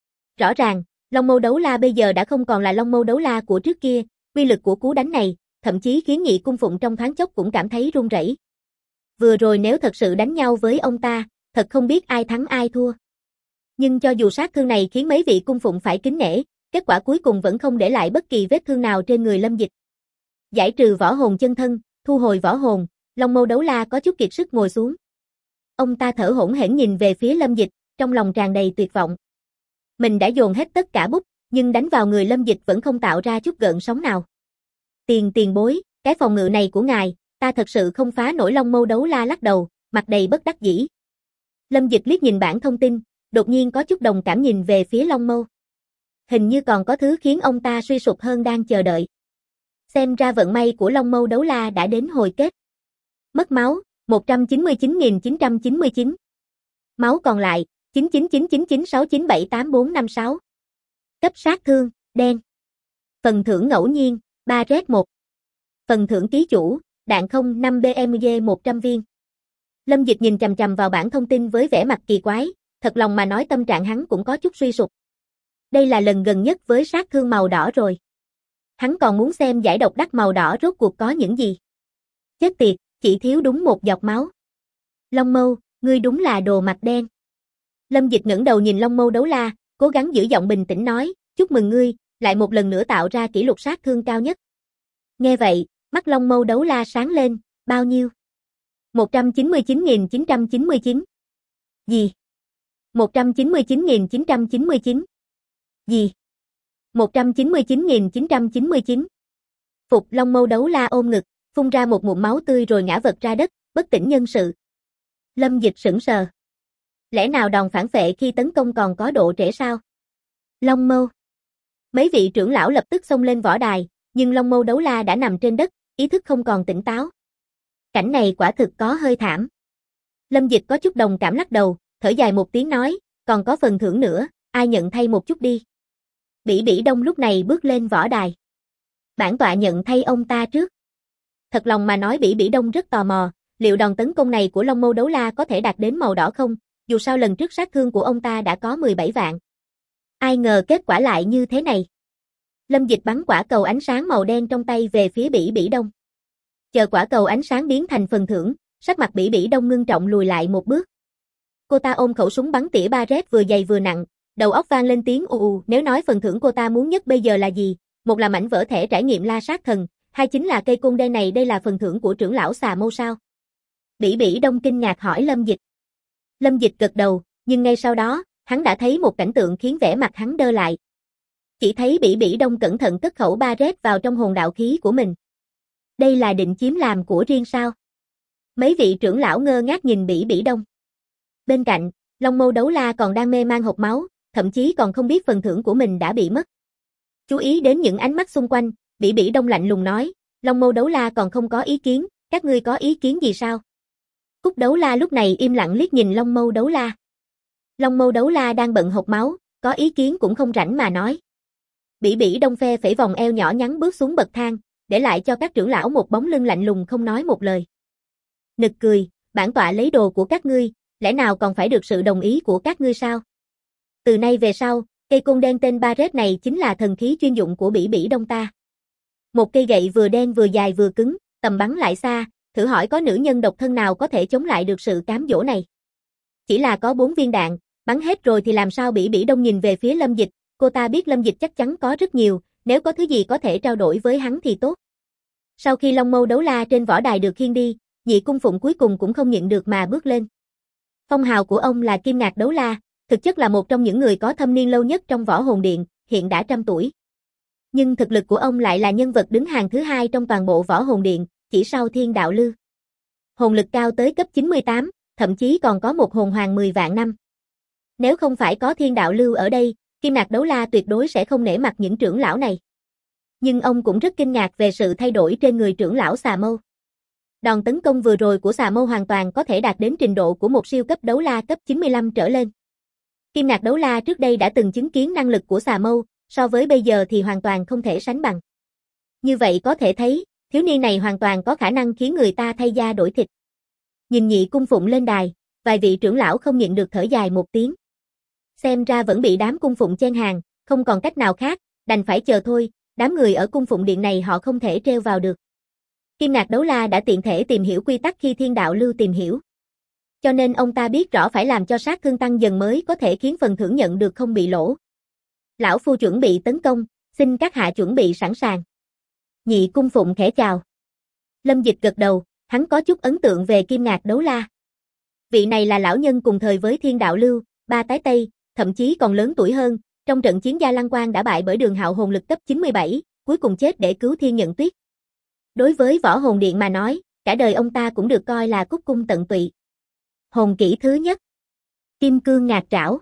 Rõ ràng, Long Mâu Đấu La bây giờ đã không còn là Long Mâu Đấu La của trước kia, uy lực của cú đánh này, thậm chí khiến nhị cung phụng trong thoáng chốc cũng cảm thấy run rẩy. Vừa rồi nếu thật sự đánh nhau với ông ta, thật không biết ai thắng ai thua. Nhưng cho dù sát thương này khiến mấy vị cung phụng phải kính nể, kết quả cuối cùng vẫn không để lại bất kỳ vết thương nào trên người Lâm Dịch. Giải trừ võ hồn chân thân, thu hồi võ hồn, Long Mâu Đấu La có chút kiệt sức ngồi xuống. Ông ta thở hổn hển nhìn về phía Lâm Dịch, trong lòng tràn đầy tuyệt vọng. Mình đã dồn hết tất cả bút, nhưng đánh vào người Lâm Dịch vẫn không tạo ra chút gợn sóng nào. Tiền bối, cái phòng ngự này của ngài, ta thật sự không phá nổi. Long Mâu Đấu La lắc đầu, mặt đầy bất đắc dĩ. Lâm Dịch liếc nhìn bảng thông tin, đột nhiên có chút đồng cảm nhìn về phía Long Mâu. Hình như còn có thứ khiến ông ta suy sụp hơn đang chờ đợi. Xem ra vận may của Long Mâu Đấu La đã đến hồi kết. Mất máu, 199.999. Máu còn lại, 999996978456. Cấp sát thương, đen. Phần thưởng ngẫu nhiên, 3Z1. Phần thưởng ký chủ, đạn không 5 BMG 100 viên. Lâm Dịch nhìn chằm chằm vào bảng thông tin với vẻ mặt kỳ quái, thật lòng mà nói tâm trạng hắn cũng có chút suy sụp. Đây là lần gần nhất với sát thương màu đỏ rồi. Hắn còn muốn xem giải độc đắc màu đỏ rốt cuộc có những gì. Chết tiệt, chỉ thiếu đúng một giọt máu. Long Mâu, ngươi đúng là đồ mặt đen. Lâm Dịch ngẩng đầu nhìn Long Mâu Đấu La, cố gắng giữ giọng bình tĩnh nói, chúc mừng ngươi, lại một lần nữa tạo ra kỷ lục sát thương cao nhất. Nghe vậy, mắt Long Mâu Đấu La sáng lên, bao nhiêu? 199.999. Gì? 199.999. Gì? 199.999. Phục. Long Mâu Đấu La ôm ngực, phun ra một ngụm máu tươi rồi ngã vật ra đất, bất tỉnh nhân sự. Lâm Dịch sững sờ. Lẽ nào đòn phản phệ khi tấn công còn có độ trễ sao? Long Mâu. Mấy vị trưởng lão lập tức xông lên võ đài, nhưng Long Mâu Đấu La đã nằm trên đất, ý thức không còn tỉnh táo. Cảnh này quả thực có hơi thảm. Lâm Dịch có chút đồng cảm lắc đầu, thở dài một tiếng nói, còn có phần thưởng nữa, ai nhận thay một chút đi. Bỉ Bỉ Đông lúc này bước lên võ đài. Bản tọa nhận thay ông ta trước. Thật lòng mà nói Bỉ Bỉ Đông rất tò mò, liệu đòn tấn công này của Long Mâu Đấu La có thể đạt đến màu đỏ không, dù sao lần trước sát thương của ông ta đã có 17 vạn. Ai ngờ kết quả lại như thế này. Lâm Dịch bắn quả cầu ánh sáng màu đen trong tay về phía Bỉ Bỉ Đông. Chờ quả cầu ánh sáng biến thành phần thưởng, sắc mặt Bỉ Bỉ Đông ngưng trọng lùi lại một bước. Cô ta ôm khẩu súng bắn tỉa Barrett vừa dày vừa nặng, đầu óc vang lên tiếng ù ù, nếu nói phần thưởng cô ta muốn nhất bây giờ là gì, một là mảnh vỡ thẻ trải nghiệm La Sát Thần, hai chính là cây côn đen này. Đây là phần thưởng của trưởng lão Xà Mâu sao? Bỉ Bỉ Đông kinh ngạc hỏi Lâm Dịch. Lâm Dịch gật đầu, nhưng ngay sau đó, hắn đã thấy một cảnh tượng khiến vẻ mặt hắn đơ lại. Chỉ thấy Bỉ Bỉ Đông cẩn thận cất khẩu Barrett vào trong hồn đạo khí của mình. Đây là định chiếm làm của riêng sao? Mấy vị trưởng lão ngơ ngác nhìn Bỉ Bỉ Đông. Bên cạnh, Long Mâu Đấu La còn đang mê man hộc máu, thậm chí còn không biết phần thưởng của mình đã bị mất. Chú ý đến những ánh mắt xung quanh, Bỉ Bỉ Đông lạnh lùng nói, Long Mâu Đấu La còn không có ý kiến, các ngươi có ý kiến gì sao? Cúc Đấu La lúc này im lặng liếc nhìn Long Mâu Đấu La. Long Mâu Đấu La đang bận hộc máu, có ý kiến cũng không rảnh mà nói. Bỉ Bỉ Đông phe phẩy vòng eo nhỏ nhắn bước xuống bậc thang, để lại cho các trưởng lão một bóng lưng lạnh lùng không nói một lời. Nực cười, bản tọa lấy đồ của các ngươi, lẽ nào còn phải được sự đồng ý của các ngươi sao? Từ nay về sau, cây côn đen tên Barret này chính là thần khí chuyên dụng của Bỉ Bỉ Đông ta. Một cây gậy vừa đen vừa dài vừa cứng, tầm bắn lại xa, thử hỏi có nữ nhân độc thân nào có thể chống lại được sự cám dỗ này. Chỉ là có 4 viên đạn, bắn hết rồi thì làm sao? Bỉ Bỉ Đông nhìn về phía Lâm Dịch, cô ta biết Lâm Dịch chắc chắn có rất nhiều, nếu có thứ gì có thể trao đổi với hắn thì tốt. Sau khi Long Mâu Đấu La trên võ đài được khiêng đi, Nhị Cung Phụng cuối cùng cũng không nhịn được mà bước lên. Phong hào của ông là Kim Ngạc Đấu La, thực chất là một trong những người có thâm niên lâu nhất trong Võ Hồn Điện, hiện đã 100 tuổi. Nhưng thực lực của ông lại là nhân vật đứng hàng thứ 2 trong toàn bộ Võ Hồn Điện, chỉ sau Thiên Đạo Lưu. Hồn lực cao tới cấp 98, thậm chí còn có một hồn hoàng 10 vạn năm. Nếu không phải có Thiên Đạo Lưu ở đây, Kim Ngạc Đấu La tuyệt đối sẽ không nể mặt những trưởng lão này. Nhưng ông cũng rất kinh ngạc về sự thay đổi trên người trưởng lão Xà Mâu. Đòn tấn công vừa rồi của Xà Mâu hoàn toàn có thể đạt đến trình độ của một siêu cấp đấu la cấp 95 trở lên. Kim Ngạc Đấu La trước đây đã từng chứng kiến năng lực của Xà Mâu, so với bây giờ thì hoàn toàn không thể sánh bằng. Như vậy có thể thấy, thiếu niên này hoàn toàn có khả năng khiến người ta thay da đổi thịt. Nhìn Nhị Cung Phụng lên đài, vài vị trưởng lão không nhịn được thở dài một tiếng. Xem ra vẫn bị đám cung phụng chen hàng, không còn cách nào khác, đành phải chờ thôi, đám người ở cung phụng điện này họ không thể treo vào được. Kim Ngạc Đấu La đã tiện thể tìm hiểu quy tắc khi Thiên Đạo Lưu tìm hiểu. Cho nên ông ta biết rõ phải làm cho sát thương tăng dần mới có thể khiến phần thưởng nhận được không bị lỗ. Lão phu chuẩn bị tấn công, xin các hạ chuẩn bị sẵn sàng. Nhị Cung Phụng khẽ chào. Lâm Dịch gật đầu, hắn có chút ấn tượng về Kim Ngạc Đấu La. Vị này là lão nhân cùng thời với Thiên Đạo Lưu, ba tái Tây, thậm chí còn lớn tuổi hơn, trong trận chiến Gia Lăng Quang đã bại bởi Đường Hạo hồn lực cấp 97, cuối cùng chết để cứu Thiên Nhận Tuyết. Đối với Võ Hồn Điện mà nói, cả đời ông ta cũng được coi là cúc cung tận tụy. Hồn kỹ thứ nhất, Kim Cương Ngạc Trảo.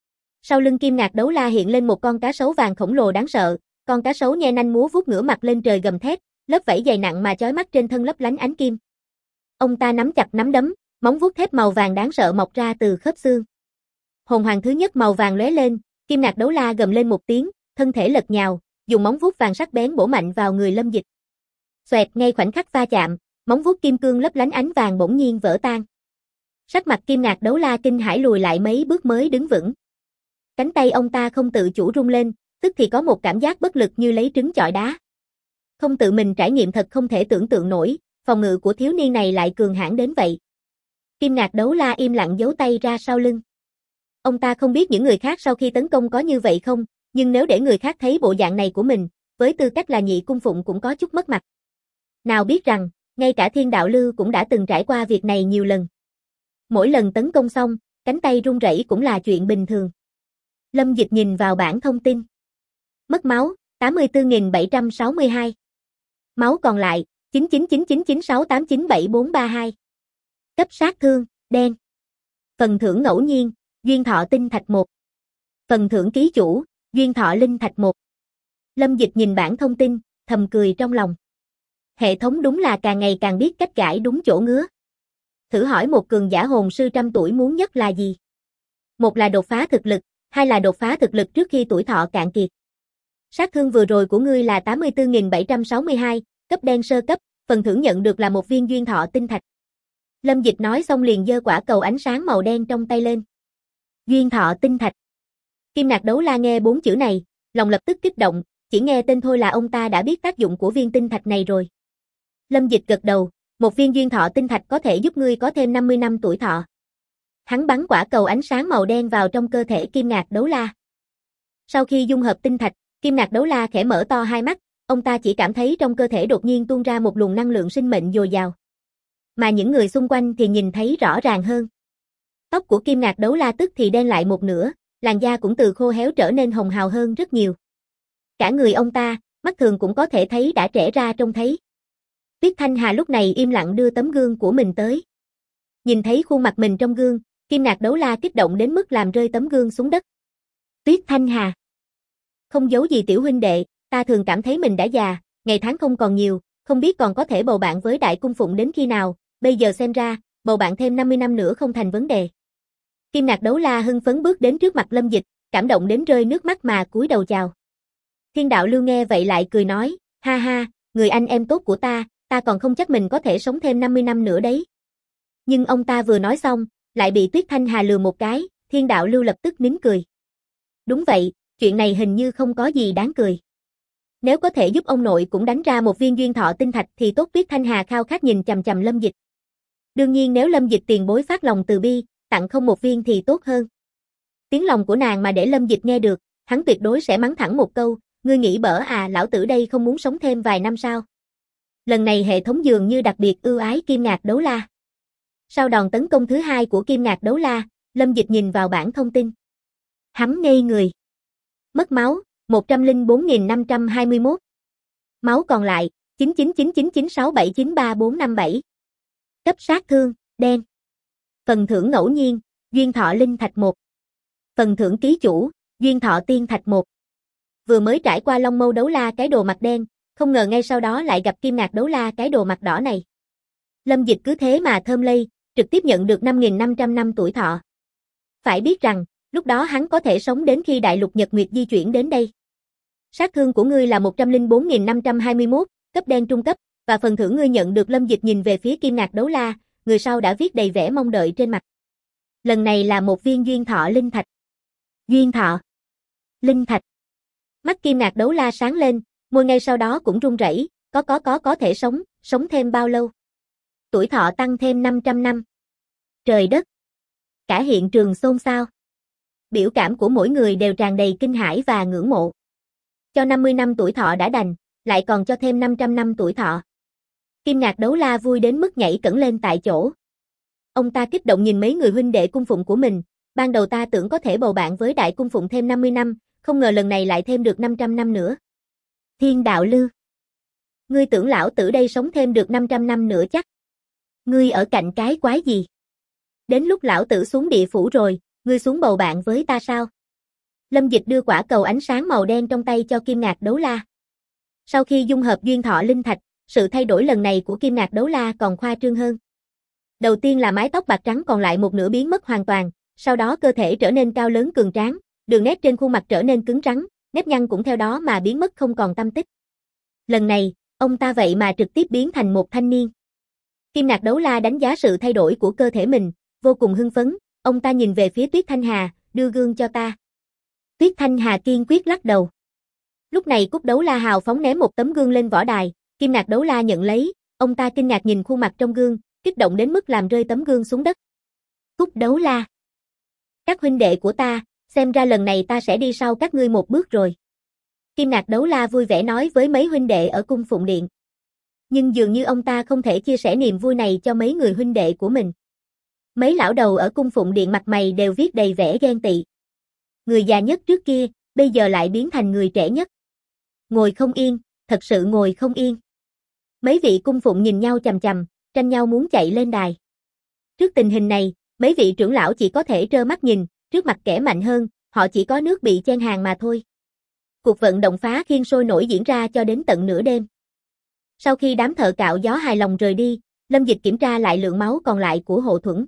Sau lưng Kim Ngạc Đấu La hiện lên một con cá sấu vàng khổng lồ đáng sợ, con cá sấu nhe nanh múa vuốt ngửa mặt lên trời gầm thét, lớp vảy dày nặng mà chói mắt trên thân lấp lánh ánh kim. Ông ta nắm chặt nắm đấm, móng vuốt thép màu vàng đáng sợ mọc ra từ khớp xương. Hồn hoàng thứ nhất màu vàng lóe lên, Kim Ngạc Đấu La gầm lên một tiếng, thân thể lật nhào, dùng móng vuốt vàng sắc bén bổ mạnh vào người Lâm Dịch. Xoẹt, ngay khoảnh khắc va chạm, móng vuốt kim cương lấp lánh ánh vàng bỗng nhiên vỡ tan. Sắc mặt Kim Ngạc Đấu La kinh hãi lùi lại mấy bước mới đứng vững. Cánh tay ông ta không tự chủ rung lên, tức thì có một cảm giác bất lực như lấy trứng chọi đá. Không tự mình trải nghiệm thật không thể tưởng tượng nổi, phòng ngự của thiếu niên này lại cường hãn đến vậy. Kim Ngạc Đấu La im lặng giấu tay ra sau lưng. Ông ta không biết những người khác sau khi tấn công có như vậy không, nhưng nếu để người khác thấy bộ dạng này của mình, với tư cách là Nhị Cung Phụng cũng có chút mất mặt. Nào biết rằng, ngay cả Thiên Đạo Lưu cũng đã từng trải qua việc này nhiều lần. Mỗi lần tấn công xong, cánh tay run rẩy cũng là chuyện bình thường. Lâm Dịch nhìn vào bảng thông tin. Mất máu, 84.762. Máu còn lại, 999996897432. Cấp sát thương, đen. Phần thưởng ngẫu nhiên, Duyên Thọ Tinh Thạch 1. Phần thưởng ký chủ, Duyên Thọ Linh Thạch 1. Lâm Dịch nhìn bảng thông tin, thầm cười trong lòng. Hệ thống đúng là càng ngày càng biết cách gãi đúng chỗ ngứa. Thử hỏi một cường giả hồn sư 100 tuổi muốn nhất là gì? Một là đột phá thực lực, hai là đột phá thực lực trước khi tuổi thọ cạn kiệt. Sát thương vừa rồi của ngươi là 84.762, cấp đen sơ cấp, phần thưởng nhận được là một viên Duyên Thọ Tinh Thạch. Lâm Dịch nói xong liền giơ quả cầu ánh sáng màu đen trong tay lên. Duyên Thọ Tinh Thạch. Kim Ngạc Đấu La nghe 4 chữ này, lòng lập tức kích động, chỉ nghe tên thôi là ông ta đã biết tác dụng của viên tinh thạch này rồi. Lâm Dịch gật đầu, một viên Duyên Thọ Tinh Thạch có thể giúp ngươi có thêm 50 năm tuổi thọ. Hắn bắn quả cầu ánh sáng màu đen vào trong cơ thể Kim Ngạc Đấu La. Sau khi dung hợp tinh thạch, Kim Ngạc Đấu La khẽ mở to hai mắt, ông ta chỉ cảm thấy trong cơ thể đột nhiên tuôn ra một luồng năng lượng sinh mệnh dồi dào. Mà những người xung quanh thì nhìn thấy rõ ràng hơn. Tóc của Kim Ngạc Đấu La tức thì đen lại một nửa, làn da cũng từ khô héo trở nên hồng hào hơn rất nhiều. Cả người ông ta, mắt thường cũng có thể thấy đã trẻ ra trông thấy. Tuyết Thanh Hà lúc này im lặng đưa tấm gương của mình tới. Nhìn thấy khuôn mặt mình trong gương, Kim Ngạc Đấu La kích động đến mức làm rơi tấm gương xuống đất. Tuyết Thanh Hà. Không giấu gì tiểu huynh đệ, ta thường cảm thấy mình đã già, ngày tháng không còn nhiều, không biết còn có thể bầu bạn với Đại Cung Phụng đến khi nào, bây giờ xem ra, bầu bạn thêm 50 năm nữa không thành vấn đề. Kim Ngạc Đấu La hưng phấn bước đến trước mặt Lâm Dịch, cảm động đến rơi nước mắt mà cúi đầu chào. Thiên Đạo Lưu nghe vậy lại cười nói, ha ha, người anh em tốt của ta còn không chắc mình có thể sống thêm 50 năm nữa đấy. Nhưng ông ta vừa nói xong, lại bị Tuyết Thanh Hà lừa một cái, Thiên Đạo Lưu lập tức nín cười. Đúng vậy, chuyện này hình như không có gì đáng cười. Nếu có thể giúp ông nội cũng đánh ra một viên duyên thọ tinh thạch thì tốt. Tuyết Thanh Hà khao khát nhìn chằm chằm Lâm Dịch. Đương nhiên nếu Lâm Dịch tiền bối phát lòng từ bi, tặng không một viên thì tốt hơn. Tiếng lòng của nàng mà để Lâm Dịch nghe được, hắn tuyệt đối sẽ mắng thẳng một câu, ngươi nghĩ bở à, lão tử đây không muốn sống thêm vài năm sao? Lần này hệ thống dường như đặc biệt ưu ái Kim Ngạc Đấu La. Sau đòn tấn công thứ hai của Kim Ngạc Đấu La, Lâm Dịch nhìn vào bảng thông tin. Hắn ngây người. Mất máu, 104.521. Máu còn lại, 999996793457. Cấp sát thương, đen. Phần thưởng ngẫu nhiên, duyên thọ linh thạch 1. Phần thưởng ký chủ, duyên thọ tiên thạch 1. Vừa mới trải qua Long Mâu Đấu La cái đồ mặt đen, không ngờ ngay sau đó lại gặp Kim Ngạc Đấu La cái đồ mặt đỏ này. Lâm Dịch cứ thế mà thơm lây, trực tiếp nhận được 5.500 năm tuổi thọ. Phải biết rằng, lúc đó hắn có thể sống đến khi đại lục Nhật Nguyệt di chuyển đến đây. Sát thương của ngươi là 104.521, cấp đen trung cấp, và phần thưởng ngươi nhận được. Lâm Dịch nhìn về phía Kim Ngạc Đấu La, người sau đã viết đầy vẻ mong đợi trên mặt. Lần này là một viên duyên thọ linh thạch. Duyên thọ linh thạch. Mắt Kim Ngạc Đấu La sáng lên, môi ngay sau đó cũng run rẩy, có thể sống thêm bao lâu? Tuổi thọ tăng thêm 500 năm. Trời đất! Cả hiện trường xôn xao. Biểu cảm của mỗi người đều tràn đầy kinh hãi và ngưỡng mộ. Cho 50 năm tuổi thọ đã đành, lại còn cho thêm 500 năm tuổi thọ. Kim Ngạc Đấu La vui đến mức nhảy cẫng lên tại chỗ. Ông ta kích động nhìn mấy người huynh đệ cung phụng của mình, ban đầu ta tưởng có thể bầu bạn với đại cung phụng thêm 50 năm, không ngờ lần này lại thêm được 500 năm nữa. Thiên Đạo Lưu, ngươi tưởng lão tử đây sống thêm được 500 năm nữa chắc? Ngươi ở cạnh cái quái gì? Đến lúc lão tử xuống địa phủ rồi, ngươi xuống bầu bạn với ta sao? Lâm Dịch đưa quả cầu ánh sáng màu đen trong tay cho Kim Ngạc Đấu La. Sau khi dung hợp duyên thọ linh thạch, sự thay đổi lần này của Kim Ngạc Đấu La còn khoa trương hơn. Đầu tiên là mái tóc bạc trắng còn lại một nửa biến mất hoàn toàn, sau đó cơ thể trở nên cao lớn cường tráng, đường nét trên khuôn mặt trở nên cứng rắn, nếp nhăn cũng theo đó mà biến mất không còn tăm tích. Lần này, ông ta vậy mà trực tiếp biến thành một thanh niên. Kim Ngạc Đấu La đánh giá sự thay đổi của cơ thể mình, vô cùng hưng phấn, ông ta nhìn về phía Tuyết Thanh Hà, đưa gương cho ta. Tuyết Thanh Hà kiên quyết lắc đầu. Lúc này Cúc Đấu La hào phóng ném một tấm gương lên võ đài, Kim Ngạc Đấu La nhận lấy, ông ta kinh ngạc nhìn khuôn mặt trong gương, kích động đến mức làm rơi tấm gương xuống đất. Cúc Đấu La, các huynh đệ của ta, xem ra lần này ta sẽ đi sau các ngươi một bước rồi. Kim Ngạc Đấu La vui vẻ nói với mấy huynh đệ ở cung phụng điện. Nhưng dường như ông ta không thể chia sẻ niềm vui này cho mấy người huynh đệ của mình. Mấy lão đầu ở cung phụng điện mặt mày đều viết đầy vẻ ghen tị. Người già nhất trước kia, bây giờ lại biến thành người trẻ nhất. Ngồi không yên, thật sự ngồi không yên. Mấy vị cung phụng nhìn nhau chằm chằm, tranh nhau muốn chạy lên đài. Trước tình hình này, mấy vị trưởng lão chỉ có thể trơ mắt nhìn, trước mặt kẻ mạnh hơn, họ chỉ có nước bị chen hàng mà thôi. Cuộc vận động phá khiên sôi nổi diễn ra cho đến tận nửa đêm. Sau khi đám thợ cạo gió hài lòng rời đi, Lâm Dịch kiểm tra lại lượng máu còn lại của Hộ Thuẫn.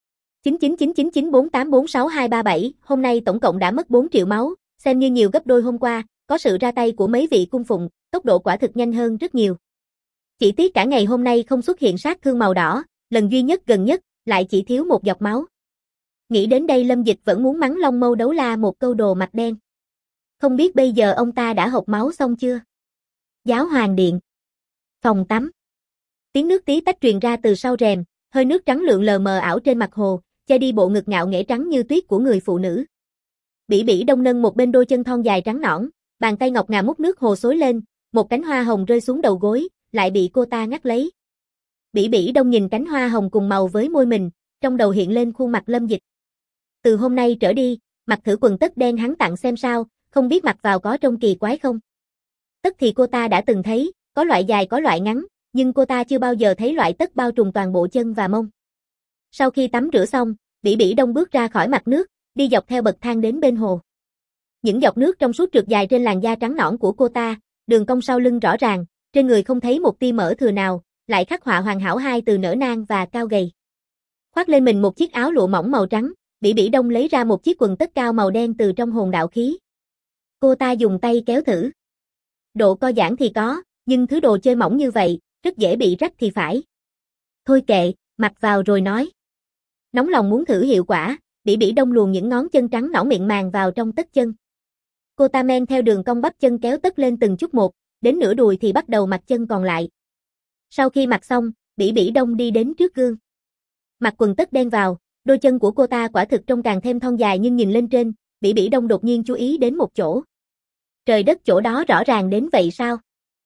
999994846237, hôm nay tổng cộng đã mất 4 triệu máu, xem như nhiều gấp đôi hôm qua, có sự ra tay của mấy vị cung phụng, tốc độ quả thực nhanh hơn rất nhiều. Chỉ tiếc cả ngày hôm nay không xuất hiện sát thương màu đỏ, lần duy nhất gần nhất, lại chỉ thiếu một giọt máu. Nghĩ đến đây Lâm Dịch vẫn muốn mắng Long Mâu Đấu La một câu đồ mặt đen. Không biết bây giờ ông ta đã hộc máu xong chưa? Giáo hoàng điện. Phòng tắm. Tiếng nước tí tách truyền ra từ sau rèm, hơi nước trắng lượn lờ mờ ảo trên mặt hồ, che đi bộ ngực ngạo nghễ trắng như tuyết của người phụ nữ. Bỉ Bỉ Đông nâng một bên đôi chân thon dài trắng nõn, bàn tay ngọc ngà múc nước hồ xối lên, một cánh hoa hồng rơi xuống đầu gối, lại bị cô ta ngắt lấy. Bỉ Bỉ Đông nhìn cánh hoa hồng cùng màu với môi mình, trong đầu hiện lên khuôn mặt Lâm Dịch. Từ hôm nay trở đi, mặc thử quần tất đen hắn tặng xem sao, không biết mặc vào có trông kỳ quái không. Tất thì cô ta đã từng thấy, có loại dài có loại ngắn, nhưng cô ta chưa bao giờ thấy loại tất bao trùm toàn bộ chân và mông. Sau khi tắm rửa xong, Bỉ Bỉ Đông bước ra khỏi mặt nước, đi dọc theo bậc thang đến bên hồ. Những giọt nước trong suốt trượt dài trên làn da trắng nõn của cô ta, đường cong sau lưng rõ ràng, trên người không thấy một tia mỡ thừa nào, lại khắc họa hoàn hảo hai từ nở nang và cao gầy. Khoác lên mình một chiếc áo lụa mỏng màu trắng, Bỉ Bỉ Đông lấy ra một chiếc quần tất cao màu đen từ trong hồn đạo khí. Cô ta dùng tay kéo thử. Độ co giãn thì có, nhưng thứ đồ chơi mỏng như vậy, rất dễ bị rách thì phải. Thôi kệ, mặc vào rồi nói. Nóng lòng muốn thử hiệu quả, Bỉ Bỉ Đông luồn những ngón chân trắng nõn mịn màng vào trong tất chân. Cô ta men theo đường cong bắp chân kéo tất lên từng chút một, đến nửa đùi thì bắt đầu mặc chân còn lại. Sau khi mặc xong, Bỉ Bỉ Đông đi đến trước gương. Mặc quần tất đen vào, đôi chân của cô ta quả thực trông càng thêm thon dài, nhưng nhìn lên trên, Bỉ Bỉ Đông đột nhiên chú ý đến một chỗ. Trời đất, chỗ đó rõ ràng đến vậy sao?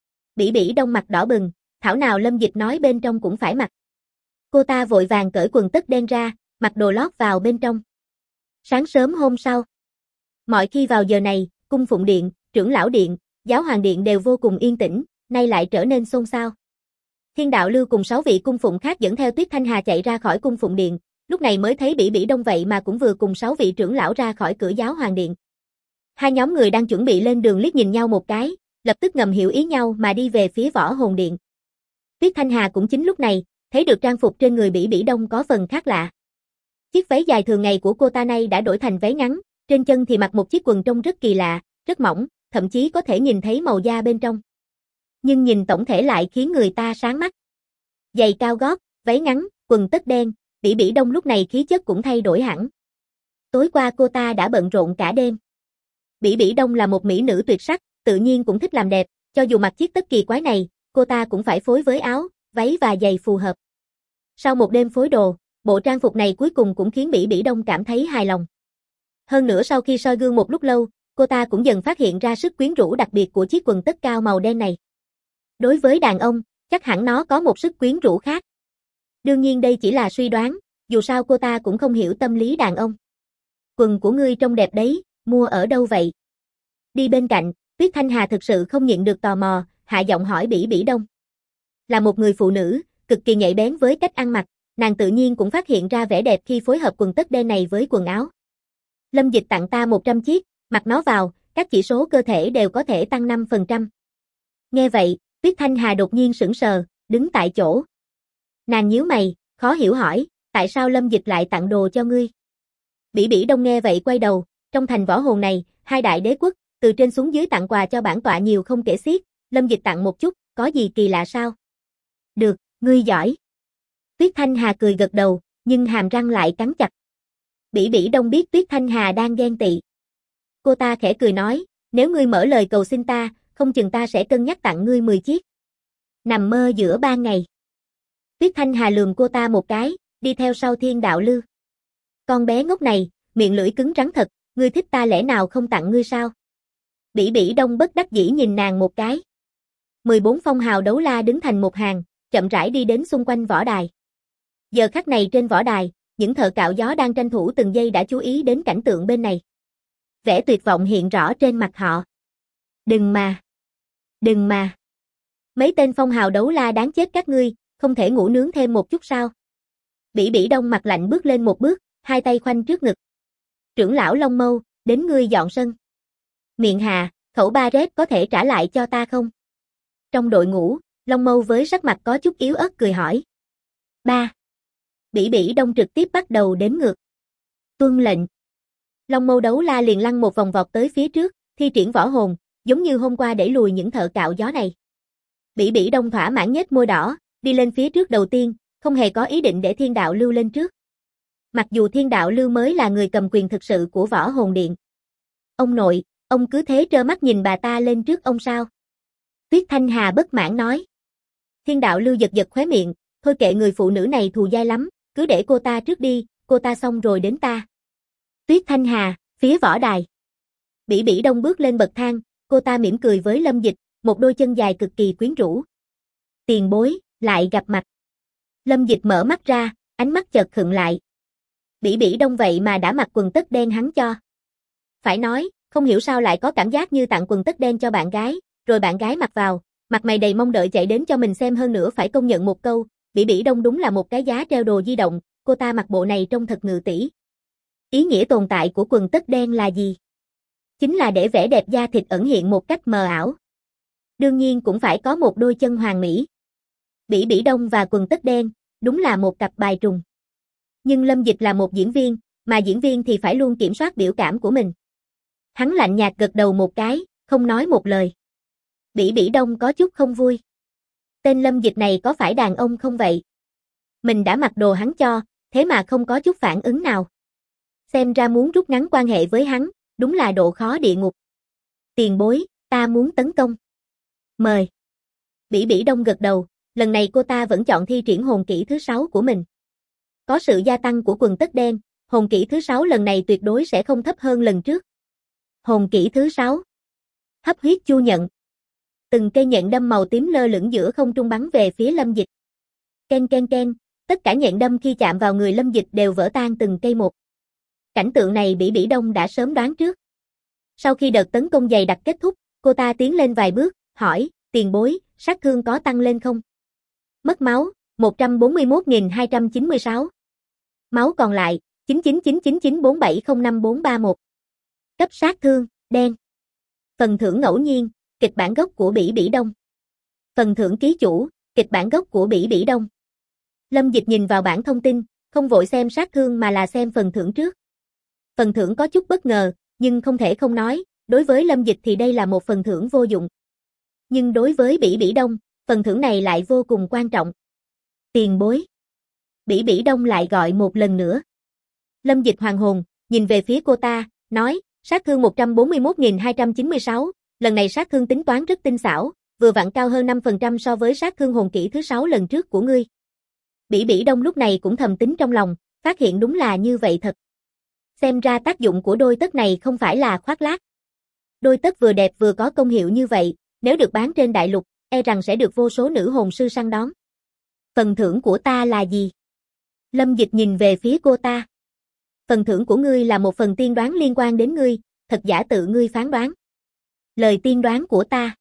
Bỉ Bỉ Đông mặt đỏ bừng, thảo nào Lâm Dịch nói bên trong cũng phải mặc. Cô ta vội vàng cởi quần tất đen ra, mặc đồ lót vào bên trong. Sáng sớm hôm sau, mọi khi vào giờ này, cung phụng điện, trưởng lão điện, giáo hoàng điện đều vô cùng yên tĩnh, nay lại trở nên xôn xao. Thiên Đạo Lưu cùng 6 vị cung phụng khác dẫn theo Tuyết Thanh Hà chạy ra khỏi cung phụng điện, lúc này mới thấy Bỉ Bỉ Đông vậy mà cũng vừa cùng 6 vị trưởng lão ra khỏi cửa giáo hoàng điện. Hai nhóm người đang chuẩn bị lên đường liếc nhìn nhau một cái, lập tức ngầm hiểu ý nhau mà đi về phía Võ Hồn Điện. Tuyết Thanh Hà cũng chính lúc này, thấy được trang phục trên người Bỉ Bỉ Đông có phần khác lạ. Chiếc váy dài thường ngày của cô ta nay đã đổi thành váy ngắn, trên chân thì mặc một chiếc quần trông rất kỳ lạ, rất mỏng, thậm chí có thể nhìn thấy màu da bên trong. Nhưng nhìn tổng thể lại khiến người ta sáng mắt. Giày cao gót, váy ngắn, quần tất đen, Bỉ Bỉ Đông lúc này khí chất cũng thay đổi hẳn. Tối qua cô ta đã bận rộn cả đêm. Bỉ Bỉ Đông là một mỹ nữ tuyệt sắc, tự nhiên cũng thích làm đẹp, cho dù mặc chiếc tất kỳ quái này, cô ta cũng phải phối với áo, váy và giày phù hợp. Sau một đêm phối đồ, bộ trang phục này cuối cùng cũng khiến Bỉ Bỉ Đông cảm thấy hài lòng. Hơn nữa sau khi soi gương một lúc lâu, cô ta cũng dần phát hiện ra sức quyến rũ đặc biệt của chiếc quần tất cao màu đen này. Đối với đàn ông, chắc hẳn nó có một sức quyến rũ khác. Đương nhiên đây chỉ là suy đoán, dù sao cô ta cũng không hiểu tâm lý đàn ông. Quần của ngươi trông đẹp đấy, mua ở đâu vậy? Đi bên cạnh, Tuyết Thanh Hà thực sự không nhịn được tò mò, hạ giọng hỏi Bỉ Bỉ Đông. Là một người phụ nữ, cực kỳ nhạy bén với cách ăn mặc, nàng tự nhiên cũng phát hiện ra vẻ đẹp khi phối hợp quần tất đen này với quần áo. Lâm Dịch tặng ta 100 chiếc, mặc nó vào, các chỉ số cơ thể đều có thể tăng 5%. Nghe vậy, Tuyết Thanh Hà đột nhiên sững sờ, đứng tại chỗ. Nàng nhíu mày, khó hiểu hỏi, tại sao Lâm Dịch lại tặng đồ cho ngươi? Bỉ Bỉ Đông nghe vậy quay đầu, trong thành Võ Hồn này, hai đại đế quốc, từ trên xuống dưới tặng quà cho bản tọa nhiều không kể xiết, Lâm Dịch tặng một chút, có gì kỳ lạ sao? Được, ngươi giỏi. Tuyết Thanh Hà cười gật đầu, nhưng hàm răng lại cắn chặt. Bỉ Bỉ Đông biết Tuyết Thanh Hà đang ghen tị. Cô ta khẽ cười nói, nếu ngươi mở lời cầu xin ta, không chừng ta sẽ cân nhắc tặng ngươi 10 chiếc. Nằm mơ giữa ban ngày. Tuyết Thanh Hà lườm cô ta một cái, đi theo sau Thiên Đạo Lưu. Con bé ngốc này, miệng lưỡi cứng rắn thật, ngươi thích ta lẽ nào không tặng ngươi sao? Bỉ Bỉ Đông bất đắc dĩ nhìn nàng một cái. 14 phong hào đấu la đứng thành một hàng, chậm rãi đi đến xung quanh võ đài. Giờ khắc này trên võ đài, những thợ cạo gió đang tranh thủ từng giây đã chú ý đến cảnh tượng bên này. Vẻ tuyệt vọng hiện rõ trên mặt họ. Đừng mà! Đừng mà! Mấy tên phong hào đấu la đáng chết các ngươi, không thể ngủ nướng thêm một chút sao? Bỉ Bỉ Đông mặt lạnh bước lên một bước, hai tay khoanh trước ngực. Trưởng lão Long Mâu, đến ngươi dọn sân. Miệng Hà, khẩu ba rét có thể trả lại cho ta không? Trong đội ngũ, Long Mâu với sắc mặt có chút yếu ớt cười hỏi. 3. Bỉ Bỉ Đông trực tiếp bắt đầu đếm ngược. Tuân lệnh. Long Mâu đấu la liền lăn một vòng vọt tới phía trước, thi triển võ hồn, giống như hôm qua đẩy lùi những thợ cạo gió này. Bỉ Bỉ Đông thỏa mãn nhếch môi đỏ, đi lên phía trước đầu tiên, không hề có ý định để Thiên Đạo Lưu lên trước. Mặc dù Thiên Đạo Lưu mới là người cầm quyền thực sự của Võ Hồn Điện. Ông nội, ông cứ thế trơ mắt nhìn bà ta lên trước ông sao? Tuyết Thanh Hà bất mãn nói. Thiên Đạo Lưu giật giật khóe miệng, thôi kệ người phụ nữ này thù dai lắm, cứ để cô ta trước đi, cô ta xong rồi đến ta. Tuyết Thanh Hà, phía võ đài. Bỉ Bỉ Đông bước lên bậc thang, cô ta mỉm cười với Lâm Dịch, một đôi chân dài cực kỳ quyến rũ. Tiền bối, lại gặp mặt. Lâm Dịch mở mắt ra, ánh mắt chợt khựng lại. Bỉ Bỉ Đông vậy mà đã mặc quần tất đen hắn cho. Phải nói, không hiểu sao lại có cảm giác như tặng quần tất đen cho bạn gái, rồi bạn gái mặc vào, mặt mày đầy mong đợi chạy đến cho mình xem. Hơn nữa phải công nhận một câu, Bỉ Bỉ Đông đúng là một cái giá treo đồ di động, cô ta mặc bộ này trông thật ngự tỷ. Ý nghĩa tồn tại của quần tất đen là gì? Chính là để vẻ đẹp da thịt ẩn hiện một cách mờ ảo. Đương nhiên cũng phải có một đôi chân hoàn mỹ. Bỉ Bỉ Đông và quần tất đen, đúng là một cặp bài trùng. Nhưng Lâm Dịch là một diễn viên, mà diễn viên thì phải luôn kiểm soát biểu cảm của mình. Hắn lạnh nhạt gật đầu một cái, không nói một lời. Bỉ Bỉ Đông có chút không vui. Tên Lâm Dịch này có phải đàn ông không vậy? Mình đã mặc đồ hắn cho, thế mà không có chút phản ứng nào. Xem ra muốn rút ngắn quan hệ với hắn, đúng là độ khó địa ngục. Tiền bối, ta muốn tấn công. Mời. Bỉ Bỉ Đông gật đầu, lần này cô ta vẫn chọn thi triển hồn kỹ thứ 6 của mình. Có sự gia tăng của quần tất đen, hồn kỹ thứ 6 lần này tuyệt đối sẽ không thấp hơn lần trước. Hồn kỹ thứ 6. Hấp huyết chu nhận. Từng cây nhện đâm màu tím lơ lửng giữa không trung bắn về phía Lâm Dịch. Ken ken ken, tất cả nhện đâm khi chạm vào người Lâm Dịch đều vỡ tan từng cây một. Cảnh tượng này Bỉ Bỉ Đông đã sớm đoán trước. Sau khi đợt tấn công dày đặc kết thúc, cô ta tiến lên vài bước, hỏi, tiền bối, sát thương có tăng lên không? Mất máu, 141.296. Máu còn lại, 999994705431. Cấp sát thương, đen. Phần thưởng ngẫu nhiên, kịch bản gốc của Bỉ Bỉ Đông. Phần thưởng ký chủ, kịch bản gốc của Bỉ Bỉ Đông. Lâm Dịch nhìn vào bảng thông tin, không vội xem sát thương mà là xem phần thưởng trước. Phần thưởng có chút bất ngờ, nhưng không thể không nói, đối với Lâm Dịch thì đây là một phần thưởng vô dụng. Nhưng đối với Bỉ Bỉ Đông, phần thưởng này lại vô cùng quan trọng. Tiền bối. Bỉ Bỉ Đông lại gọi một lần nữa. Lâm Dịch hoàn hồn, nhìn về phía cô ta, nói, sát thương 141.296, lần này sát thương tính toán rất tinh xảo, vừa vặn cao hơn 5% so với sát thương hồn kỹ thứ 6 lần trước của ngươi. Bỉ Bỉ Đông lúc này cũng thầm tính trong lòng, phát hiện đúng là như vậy thật. Xem ra tác dụng của đôi tất này không phải là khoác lác. Đôi tất vừa đẹp vừa có công hiệu như vậy, nếu được bán trên đại lục, e rằng sẽ được vô số nữ hồn sư săn đón. Phần thưởng của ta là gì? Lâm Dịch nhìn về phía cô ta. Phần thưởng của ngươi là một phần tiên đoán liên quan đến ngươi, thật giả tự ngươi phán đoán. Lời tiên đoán của ta.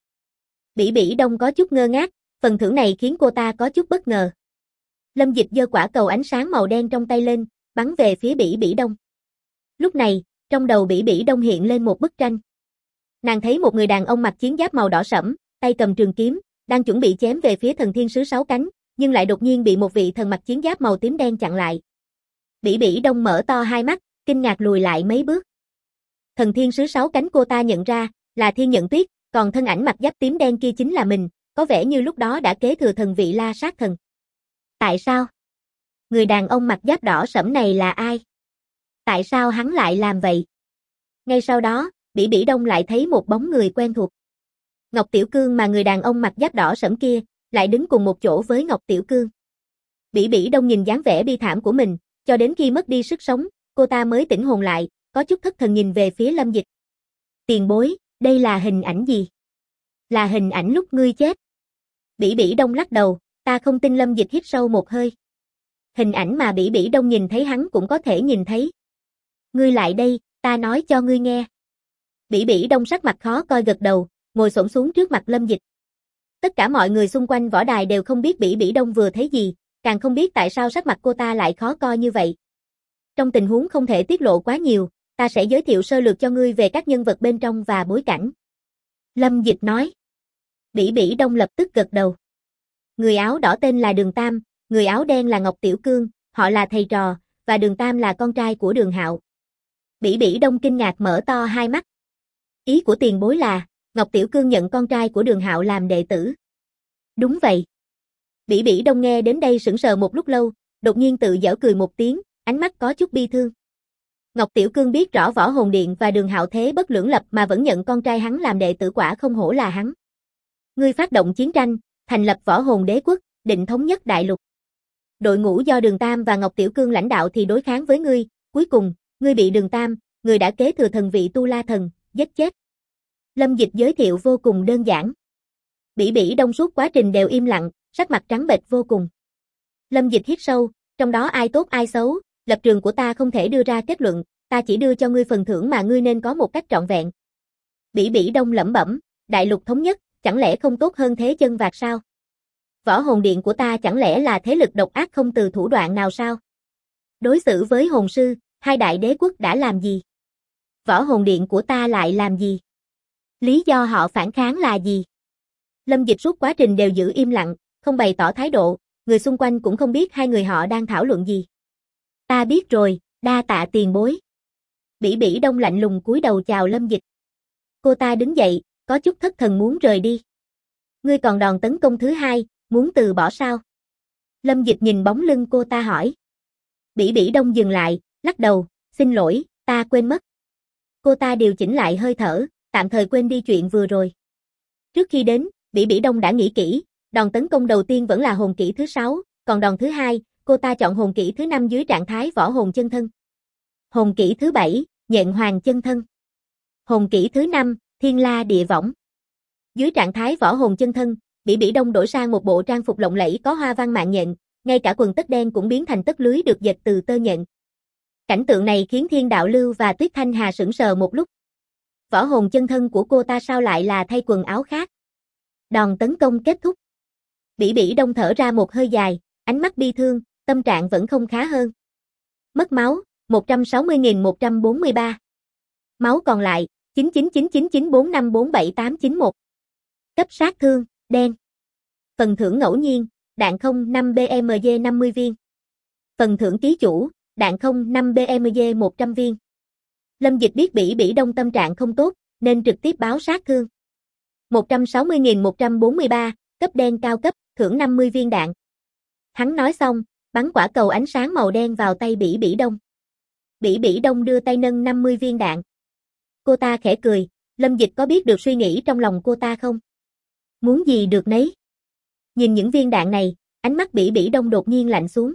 Bỉ Bỉ Đông có chút ngơ ngác, phần thưởng này khiến cô ta có chút bất ngờ. Lâm Dịch giơ quả cầu ánh sáng màu đen trong tay lên, bắn về phía Bỉ Bỉ Đông. Lúc này, trong đầu Bỉ Bỉ Đông hiện lên một bức tranh. Nàng thấy một người đàn ông mặc chiến giáp màu đỏ sẫm, tay cầm trường kiếm, đang chuẩn bị chém về phía thần thiên sứ 6 cánh, nhưng lại đột nhiên bị một vị thần mặc chiến giáp màu tím đen chặn lại. Bỉ Bỉ Đông mở to hai mắt, kinh ngạc lùi lại mấy bước. Thần thiên sứ 6 cánh cô ta nhận ra, là Thiên Nhận Tuyết, còn thân ảnh mặc giáp tím đen kia chính là mình, có vẻ như lúc đó đã kế thừa thần vị La Sát Thần. Tại sao? Người đàn ông mặc giáp đỏ sẫm này là ai? Tại sao hắn lại làm vậy? Ngay sau đó, Bỉ Bỉ Đông lại thấy một bóng người quen thuộc. Ngọc Tiểu Cương mà người đàn ông mặc giáp đỏ sẫm kia, lại đứng cùng một chỗ với Ngọc Tiểu Cương. Bỉ Bỉ Đông nhìn dáng vẻ bi thảm của mình, cho đến khi mất đi sức sống, cô ta mới tỉnh hồn lại, có chút thất thần nhìn về phía Lâm Dịch. Tiền bối, đây là hình ảnh gì? Là hình ảnh lúc ngươi chết. Bỉ Bỉ Đông lắc đầu, ta không tin. Lâm Dịch hít sâu một hơi. Hình ảnh mà Bỉ Bỉ Đông nhìn thấy hắn cũng có thể nhìn thấy. Ngươi lại đây, ta nói cho ngươi nghe. Bỉ Bỉ Đông sắc mặt khó coi gật đầu, ngồi xổm xuống trước mặt Lâm Dịch. Tất cả mọi người xung quanh võ đài đều không biết Bỉ Bỉ Đông vừa thấy gì, càng không biết tại sao sắc mặt cô ta lại khó coi như vậy. Trong tình huống không thể tiết lộ quá nhiều, ta sẽ giới thiệu sơ lược cho ngươi về các nhân vật bên trong và bối cảnh. Lâm Dịch nói. Bỉ Bỉ Đông lập tức gật đầu. Người áo đỏ tên là Đường Tam, người áo đen là Ngọc Tiểu Cương, họ là thầy trò, và Đường Tam là con trai của Đường Hạo. Bỉ Bỉ Đông kinh ngạc mở to hai mắt. Ý của tiền bối là, Ngọc Tiểu Cương nhận con trai của Đường Hạo làm đệ tử. Đúng vậy. Bỉ Bỉ Đông nghe đến đây sững sờ một lúc lâu, đột nhiên tự giở cười một tiếng, ánh mắt có chút bi thương. Ngọc Tiểu Cương biết rõ Võ Hồn Điện và Đường Hạo thế bất lưỡng lập mà vẫn nhận con trai hắn làm đệ tử, quả không hổ là hắn. Ngươi phát động chiến tranh, thành lập Võ Hồn Đế quốc, định thống nhất đại lục. Đội ngũ do Đường Tam và Ngọc Tiểu Cương lãnh đạo thì đối kháng với ngươi, cuối cùng, ngươi bị Đường Tam, người đã kế thừa thần vị Tu La Thần, giết chết. Lâm Dịch giới thiệu vô cùng đơn giản. Bỉ Bỉ Đông suốt quá trình đều im lặng, sắc mặt trắng bệch vô cùng. Lâm Dịch hít sâu, trong đó ai tốt ai xấu, lập trường của ta không thể đưa ra kết luận, ta chỉ đưa cho ngươi phần thưởng mà ngươi nên có một cách trọn vẹn. Bỉ Bỉ Đông lẩm bẩm, đại lục thống nhất, chẳng lẽ không tốt hơn thế chân vạc sao? Võ Hồn Điện của ta chẳng lẽ là thế lực độc ác không từ thủ đoạn nào sao? Đối xử với hồn sư, hai đại đế quốc đã làm gì? Võ Hồn Điện của ta lại làm gì? Lý do họ phản kháng là gì? Lâm Dịch suốt quá trình đều giữ im lặng, không bày tỏ thái độ, người xung quanh cũng không biết hai người họ đang thảo luận gì. Ta biết rồi, đa tạ tiền bối. Bỉ Bỉ Đông lạnh lùng cúi đầu chào Lâm Dịch. Cô ta đứng dậy, có chút thất thần muốn rời đi. Ngươi còn đòn tấn công thứ hai, muốn từ bỏ sao? Lâm Dịch nhìn bóng lưng cô ta hỏi. Bỉ Bỉ Đông dừng lại, lắc đầu, xin lỗi, ta quên mất. Cô ta điều chỉnh lại hơi thở, tạm thời quên đi chuyện vừa rồi. Trước khi đến, Bỉ Bỉ Đông đã nghĩ kỹ, đòn tấn công đầu tiên vẫn là hồn kỹ thứ 6, còn đòn thứ hai, cô ta chọn hồn kỹ thứ 5 dưới trạng thái võ hồn chân thân. Hồn kỹ thứ 7, nhện hoàng chân thân. Hồn kỹ thứ 5, thiên la địa võng. Dưới trạng thái võ hồn chân thân, Bỉ Bỉ Đông đổi sang một bộ trang phục lộng lẫy có hoa văn mạng nhện, ngay cả quần tất đen cũng biến thành tất lưới được dệt từ tơ nhện. Cảnh tượng này khiến Thiên Đạo Lưu và Tuyết Thanh Hà sững sờ một lúc. Võ hồn chân thân của cô ta sao lại là thay quần áo khác? Đòn tấn công kết thúc. Bỉ Bỉ Đông thở ra một hơi dài, ánh mắt bi thương, tâm trạng vẫn không khá hơn. Mất máu, 160.143. Máu còn lại, 999994547891. Cấp sát thương, đen. Phần thưởng ngẫu nhiên, đạn không 5 BMG 50 viên. Phần thưởng ký chủ, đạn không 5 BMG 100 viên. Lâm Dịch biết Bỉ Bỉ Đông tâm trạng không tốt, nên trực tiếp báo sát thương. 160.143, cấp đen cao cấp, thưởng 50 viên đạn. Hắn nói xong, bắn quả cầu ánh sáng màu đen vào tay Bỉ Bỉ Đông. Bỉ Bỉ Đông đưa tay nâng 50 viên đạn. Cô ta khẽ cười, Lâm Dịch có biết được suy nghĩ trong lòng cô ta không? Muốn gì được nấy. Nhìn những viên đạn này, ánh mắt Bỉ Bỉ Đông đột nhiên lạnh xuống.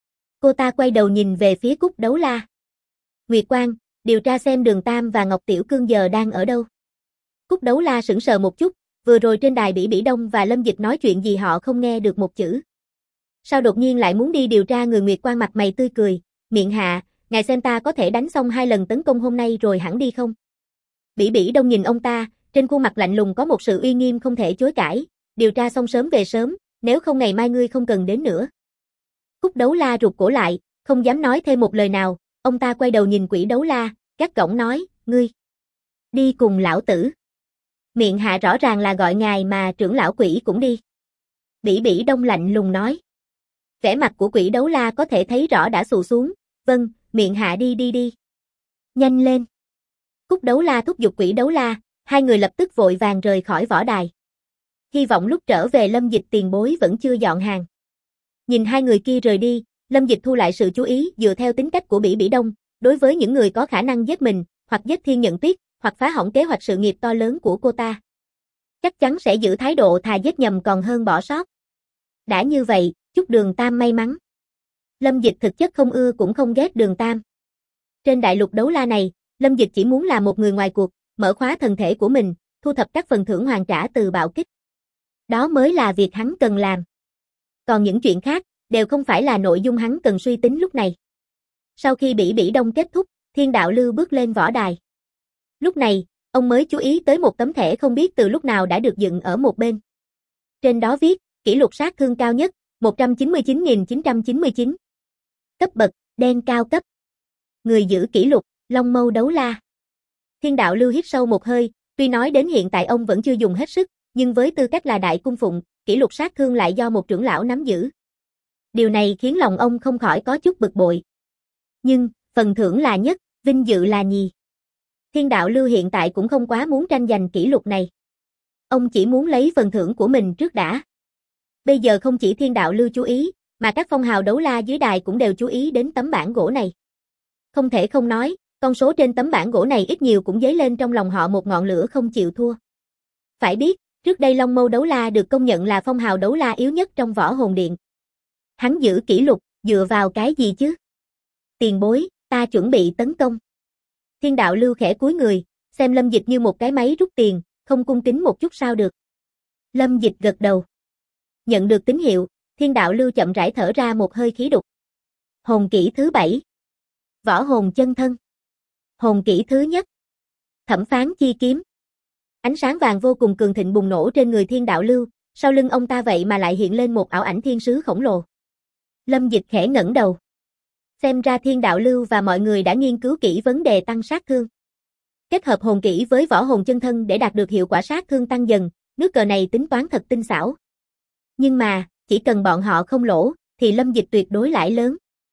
Cô ta quay đầu nhìn về phía Cúc Đấu La. Nguyệt Quang, điều tra xem Đường Tam và Ngọc Tiểu Cương giờ đang ở đâu. Cúc Đấu La sững sờ một chút, vừa rồi trên đài Bỉ Bỉ Đông và Lâm Dịch nói chuyện gì họ không nghe được một chữ. Sao đột nhiên lại muốn đi điều tra người? Nguyệt Quang mặt mày tươi cười, miệng hạ, ngài xem ta có thể đánh xong 2 lần tấn công hôm nay rồi hẳn đi không? Bỉ Bỉ Đông nhìn ông ta, trên khuôn mặt lạnh lùng có một sự uy nghiêm không thể chối cãi, điều tra xong sớm về sớm, nếu không ngày mai ngươi không cần đến nữa. Cúc Đấu La rụt cổ lại, không dám nói thêm một lời nào, ông ta quay đầu nhìn Quỷ Đấu La, gắt gỏng nói, ngươi đi cùng lão tử. Miệng hạ rõ ràng là gọi ngài mà trưởng lão Quỷ cũng đi. Bỉ Bỉ Đông lạnh lùng nói. Vẻ mặt của Quỷ Đấu La có thể thấy rõ đã xù xuống, vâng, miệng hạ đi. Nhanh lên. Cúc Đấu La thúc giục Quỷ Đấu La, hai người lập tức vội vàng rời khỏi võ đài. Hy vọng lúc trở về Lâm Dịch tiền bối vẫn chưa dọn hàng. Nhìn hai người kia rời đi, Lâm Dịch thu lại sự chú ý dựa theo tính cách của Bỉ Bỉ Đông, đối với những người có khả năng giết mình, hoặc giết Thiên Nhận Tuyết, hoặc phá hỏng kế hoạch sự nghiệp to lớn của cô ta. Chắc chắn sẽ giữ thái độ thà giết nhầm còn hơn bỏ sót. Đã như vậy, chúc Đường Tam may mắn. Lâm Dịch thực chất không ưa cũng không ghét Đường Tam. Trên đại lục đấu la này, Lâm Dịch chỉ muốn là một người ngoài cuộc, mở khóa thân thể của mình, thu thập các phần thưởng hoàn trả từ bạo kích. Đó mới là việc hắn cần làm. Còn những chuyện khác, đều không phải là nội dung hắn cần suy tính lúc này. Sau khi Bỉ Bỉ Đông kết thúc, Thiên Đạo Lưu bước lên võ đài. Lúc này, ông mới chú ý tới một tấm thẻ không biết từ lúc nào đã được dựng ở một bên. Trên đó viết, kỷ lục sát thương cao nhất, 199.999. Cấp bậc, đen cao cấp. Người giữ kỷ lục, Long Mâu Đấu La. Thiên Đạo Lưu hít sâu một hơi, tuy nói đến hiện tại ông vẫn chưa dùng hết sức, nhưng với tư cách là đại cung phụng, kỷ lục sát thương lại do một trưởng lão nắm giữ. Điều này khiến lòng ông không khỏi có chút bực bội. Nhưng, phần thưởng là nhất, vinh dự là nhì. Thiên Đạo Lưu hiện tại cũng không quá muốn tranh giành kỷ lục này. Ông chỉ muốn lấy phần thưởng của mình trước đã. Bây giờ không chỉ Thiên Đạo Lưu chú ý, mà các phong hào đấu la dưới đài cũng đều chú ý đến tấm bảng gỗ này. Không thể không nói, con số trên tấm bảng gỗ này ít nhiều cũng dấy lên trong lòng họ một ngọn lửa không chịu thua. Phải biết, trước đây Long Mâu Đấu La được công nhận là phong hào đấu la yếu nhất trong Võ Hồn Điện. Hắn giữ kỷ lục, dựa vào cái gì chứ? Tiền bối, ta chuẩn bị tấn công. Thiên Đạo Lưu khẽ cúi người, xem Lâm Dịch như một cái máy rút tiền, không cung kính một chút sao được. Lâm Dịch gật đầu. Nhận được tín hiệu, Thiên Đạo Lưu chậm rãi thở ra một hơi khí đục. Hồn kỹ thứ 7. Võ hồn chân thân. Hồn kỹ thứ nhất. Thẩm phán chi kiếm. Ánh sáng vàng vô cùng cường thịnh bùng nổ trên người Thiên Đạo Lưu, sau lưng ông ta vậy mà lại hiện lên một ảo ảnh thiên sứ khổng lồ. Lâm Dịch khẽ ngẩng đầu. Xem ra Thiên Đạo Lưu và mọi người đã nghiên cứu kỹ vấn đề tăng sát thương. Kết hợp hồn kỹ với võ hồn chân thân để đạt được hiệu quả sát thương tăng dần, nước cờ này tính toán thật tinh xảo. Nhưng mà, chỉ cần bọn họ không lỗ, thì Lâm Dịch tuyệt đối lãi lớn.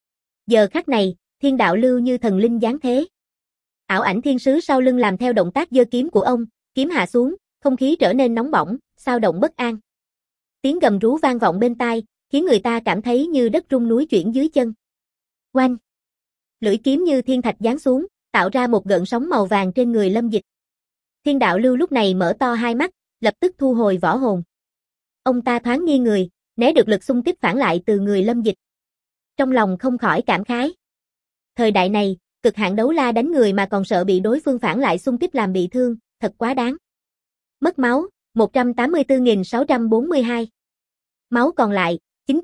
Giờ khắc này, Thiên Đạo Lưu như thần linh giáng thế. Ảo ảnh thiên sứ sau lưng làm theo động tác giơ kiếm của ông, kiếm hạ xuống, không khí trở nên nóng bỏng, xao động bất an. Tiếng gầm rú vang vọng bên tai, khiến người ta cảm thấy như đất rung núi chuyển dưới chân. Oanh! Lưỡi kiếm như thiên thạch giáng xuống, tạo ra một gợn sóng màu vàng trên người Lâm Dịch. Thiên Đạo Lưu lúc này mở to hai mắt, lập tức thu hồi võ hồn. Ông ta thoáng nghiêng người, né được lực xung kích phản lại từ người Lâm Dịch. Trong lòng không khỏi cảm khái. Thời đại này, cực hạn đấu la đánh người mà còn sợ bị đối phương phản lại xung kích làm bị thương, thật quá đáng. Mất máu, 184.642. Máu còn lại,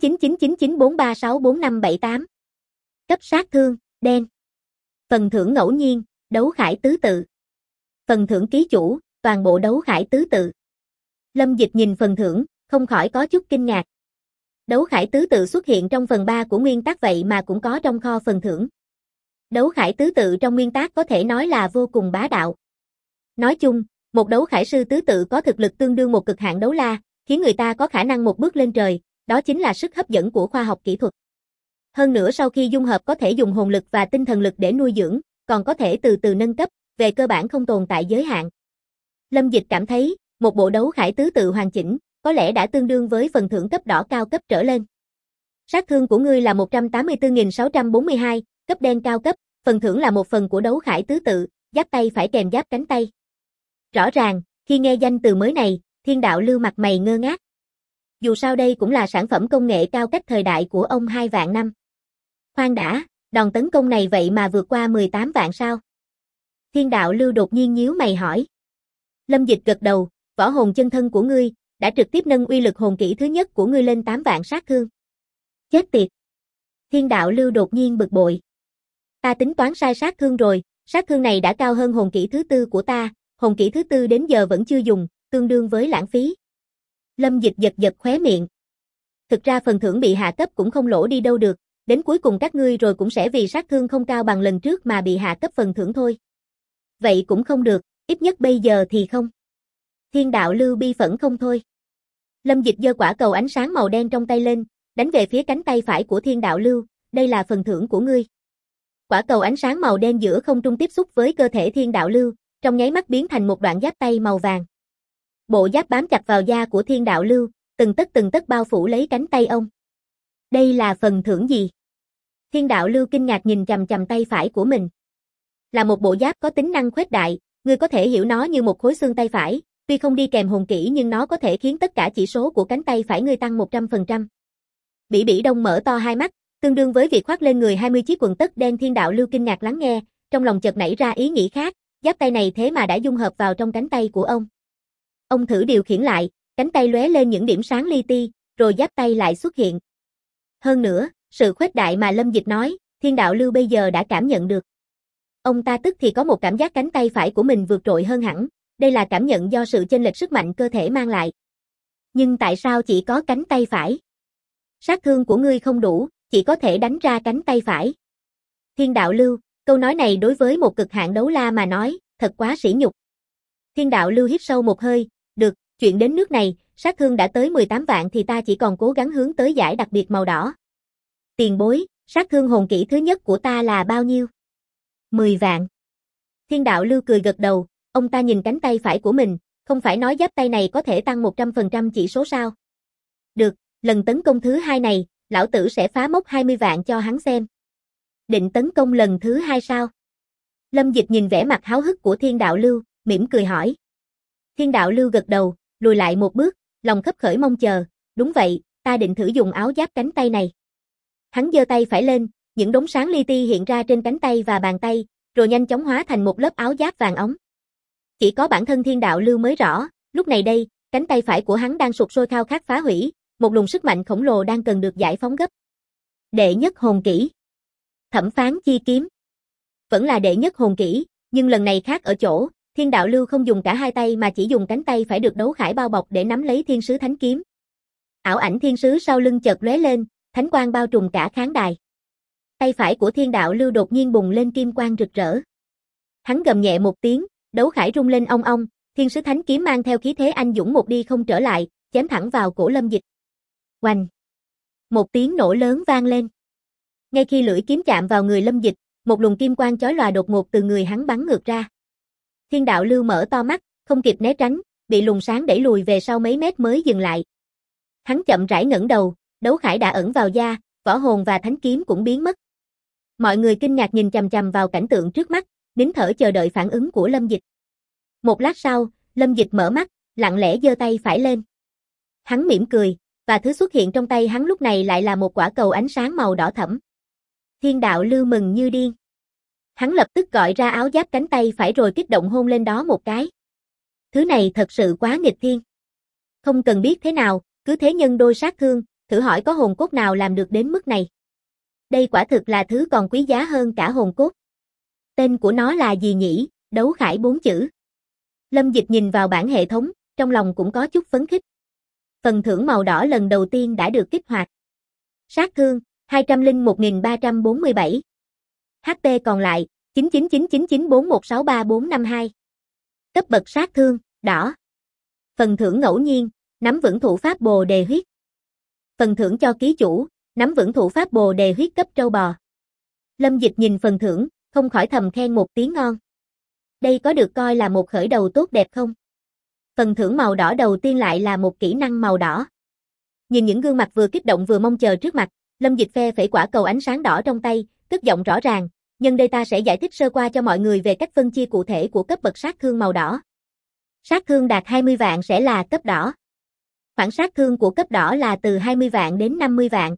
999994364578. Cấp sát thương, đen. Phần thưởng ngẫu nhiên, đấu khải tứ tự. Phần thưởng ký chủ, toàn bộ đấu khải tứ tự. Lâm Dịch nhìn phần thưởng, không khỏi có chút kinh ngạc. Đấu khải tứ tự xuất hiện trong phần 3 của nguyên tác vậy mà cũng có trong kho phần thưởng. Đấu khải tứ tự trong nguyên tác có thể nói là vô cùng bá đạo. Nói chung, một đấu khải sư tứ tự có thực lực tương đương một cực hạn đấu la, khiến người ta có khả năng một bước lên trời, đó chính là sức hấp dẫn của khoa học kỹ thuật. Hơn nữa sau khi dung hợp có thể dùng hồn lực và tinh thần lực để nuôi dưỡng, còn có thể từ từ nâng cấp, về cơ bản không tồn tại giới hạn. Lâm Dịch cảm thấy, một bộ đấu khải tứ tự hoàn chỉnh, có lẽ đã tương đương với phần thưởng cấp đỏ cao cấp trở lên. Sát thương của ngươi là 184.642, cấp đen cao cấp, phần thưởng là một phần của đấu khải tứ tự, giáp tay phải kèm giáp cánh tay. Rõ ràng, khi nghe danh từ mới này, Thiên Đạo Lưu mặt mày ngơ ngác. Dù sao đây cũng là sản phẩm công nghệ cao cách thời đại của ông 2 vạn năm. Khoan đã, đòn tấn công này vậy mà vượt qua 18 vạn sao? Thiên Đạo Lưu đột nhiên nhíu mày hỏi. Lâm Dịch gật đầu, võ hồn chân thân của ngươi, đã trực tiếp nâng uy lực hồn kỹ thứ nhất của ngươi lên 8 vạn sát thương. Chết tiệt! Thiên Đạo Lưu đột nhiên bực bội. Ta tính toán sai sát thương rồi, sát thương này đã cao hơn hồn kỹ thứ tư của ta, hồn kỹ thứ tư đến giờ vẫn chưa dùng, tương đương với lãng phí. Lâm Dịch giật giật khóe miệng. Thực ra phần thưởng bị hạ cấp cũng không lỗ đi đâu được, đến cuối cùng các ngươi rồi cũng sẽ vì sát thương không cao bằng lần trước mà bị hạ cấp phần thưởng thôi. Vậy cũng không được, ít nhất bây giờ thì không. Thiên Đạo Lưu bi phẫn không thôi. Lâm Dịch giơ quả cầu ánh sáng màu đen trong tay lên, đánh về phía cánh tay phải của Thiên Đạo Lưu, đây là phần thưởng của ngươi. Quả cầu ánh sáng màu đen giữa không trung tiếp xúc với cơ thể Thiên Đạo Lưu, trong nháy mắt biến thành một đoạn giáp tay màu vàng. Bộ giáp bám chặt vào da của Thiên Đạo Lưu, từng tấc bao phủ lấy cánh tay ông. Đây là phần thưởng gì? Thiên Đạo Lưu kinh ngạc nhìn chằm chằm tay phải của mình. Là một bộ giáp có tính năng khuếch đại, ngươi có thể hiểu nó như một khối xương tay phải, tuy không đi kèm hồn kỹ nhưng nó có thể khiến tất cả chỉ số của cánh tay phải ngươi tăng 100%. Bỉ Bỉ Đông mở to hai mắt, tương đương với việc khoác lên người 20 chiếc quần tất đen. Thiên Đạo Lưu kinh ngạc lắng nghe, trong lòng chợt nảy ra ý nghĩ khác, giáp tay này thế mà đã dung hợp vào trong cánh tay của ông. Ông thử điều khiển lại, cánh tay lóe lên những điểm sáng li ti, rồi giáp tay lại xuất hiện. Hơn nữa, sự khuếch đại mà Lâm Dịch nói, Thiên Đạo Lưu bây giờ đã cảm nhận được. Ông ta tức thì có một cảm giác cánh tay phải của mình vượt trội hơn hẳn, đây là cảm nhận do sự chênh lệch sức mạnh cơ thể mang lại. Nhưng tại sao chỉ có cánh tay phải? Sát thương của ngươi không đủ, chỉ có thể đánh ra cánh tay phải. Thiên Đạo Lưu, câu nói này đối với một cực hạn đấu la mà nói, thật quá sỉ nhục. Thiên Đạo Lưu hít sâu một hơi, được, chuyện đến nước này, sát thương đã tới 18 vạn thì ta chỉ còn cố gắng hướng tới giải đặc biệt màu đỏ. Tiền bối, sát thương hồn kỹ thứ nhất của ta là bao nhiêu? 10 vạn. Thiên Đạo Lưu cười gật đầu, ông ta nhìn cánh tay phải của mình, không phải nói giáp tay này có thể tăng 100% chỉ số sao? Được, lần tấn công thứ hai này, lão tử sẽ phá mốc 20 vạn cho hắn xem. Định tấn công lần thứ hai sao? Lâm Dịch nhìn vẻ mặt háo hức của Thiên Đạo Lưu, mỉm cười hỏi. Thiên Đạo Lưu gật đầu, lùi lại một bước, lòng khấp khởi mong chờ, đúng vậy, ta định thử dùng áo giáp cánh tay này. Hắn giơ tay phải lên, những đốm sáng li ti hiện ra trên cánh tay và bàn tay, rồi nhanh chóng hóa thành một lớp áo giáp vàng óng. Chỉ có bản thân Thiên Đạo Lưu mới rõ, lúc này đây, cánh tay phải của hắn đang sục sôi khao khát phá hủy, một luồng sức mạnh khổng lồ đang cần được giải phóng gấp. Đệ nhất hồn kỹ. Thẩm phán chi kiếm. Vẫn là đệ nhất hồn kỹ, nhưng lần này khác ở chỗ, Thiên Đạo Lưu không dùng cả hai tay mà chỉ dùng cánh tay phải được đấu khải bao bọc để nắm lấy thiên sứ thánh kiếm. Ảo ảnh thiên sứ sau lưng chợt lóe lên, thánh quang bao trùm cả khán đài. Tay phải của Thiên Đạo Lưu đột nhiên bùng lên kim quang rực rỡ. Hắn gầm nhẹ một tiếng, đấu khải rung lên ong ong, thiên sứ thánh kiếm mang theo khí thế anh dũng một đi không trở lại, chém thẳng vào cổ Lâm Dịch. Oanh! Một tiếng nổ lớn vang lên. Ngay khi lưỡi kiếm chạm vào người Lâm Dịch, một luồng kim quang chói lòa đột ngột từ người hắn bắn ngược ra. Thiên đạo lưu mở to mắt, không kịp né tránh, bị luồng sáng đẩy lùi về sau mấy mét mới dừng lại. Hắn chậm rãi ngẩng đầu, đấu khải đã ẩn vào da, võ hồn và thánh kiếm cũng biến mất. Mọi người kinh ngạc nhìn chằm chằm vào cảnh tượng trước mắt, nín thở chờ đợi phản ứng của Lâm Dịch. Một lát sau, Lâm Dịch mở mắt, lặng lẽ giơ tay phải lên. Hắn mỉm cười, và thứ xuất hiện trong tay hắn lúc này lại là một quả cầu ánh sáng màu đỏ thẫm. Thiên đạo lưu mừng như điên. Hắn lập tức gọi ra áo giáp cánh tay phải rồi kích động hôn lên đó một cái. Thứ này thật sự quá nghịch thiên. Không cần biết thế nào, cứ thế nhân đôi sát thương, thử hỏi có hồn cốt nào làm được đến mức này. Đây quả thực là thứ còn quý giá hơn cả hồn cốt. Tên của nó là gì nhỉ? Đấu khải 4 chữ. Lâm Dịch nhìn vào bảng hệ thống, trong lòng cũng có chút phấn khích. Phần thưởng màu đỏ lần đầu tiên đã được kích hoạt. Sát thương 201.347. HP còn lại 999994163452. Cấp bậc sát thương đỏ. Phần thưởng ngẫu nhiên, nắm vững thủ pháp Bồ Đề huyết. Phần thưởng cho ký chủ, nắm vững thủ pháp Bồ Đề huyết cấp trâu bò. Lâm Dịch nhìn phần thưởng, không khỏi thầm khen một tiếng ngon. Đây có được coi là một khởi đầu tốt đẹp không? Phần thưởng màu đỏ đầu tiên lại là một kỹ năng màu đỏ. Nhìn những gương mặt vừa kích động vừa mong chờ trước mặt, Lâm Dịch phe phẩy quả cầu ánh sáng đỏ trong tay, cất giọng rõ ràng, nhân đây ta sẽ giải thích sơ qua cho mọi người về cách phân chia cụ thể của cấp bậc sát thương màu đỏ. Sát thương đạt 20 vạn sẽ là cấp đỏ. Khoảng sát thương của cấp đỏ là từ 20 vạn đến 50 vạn.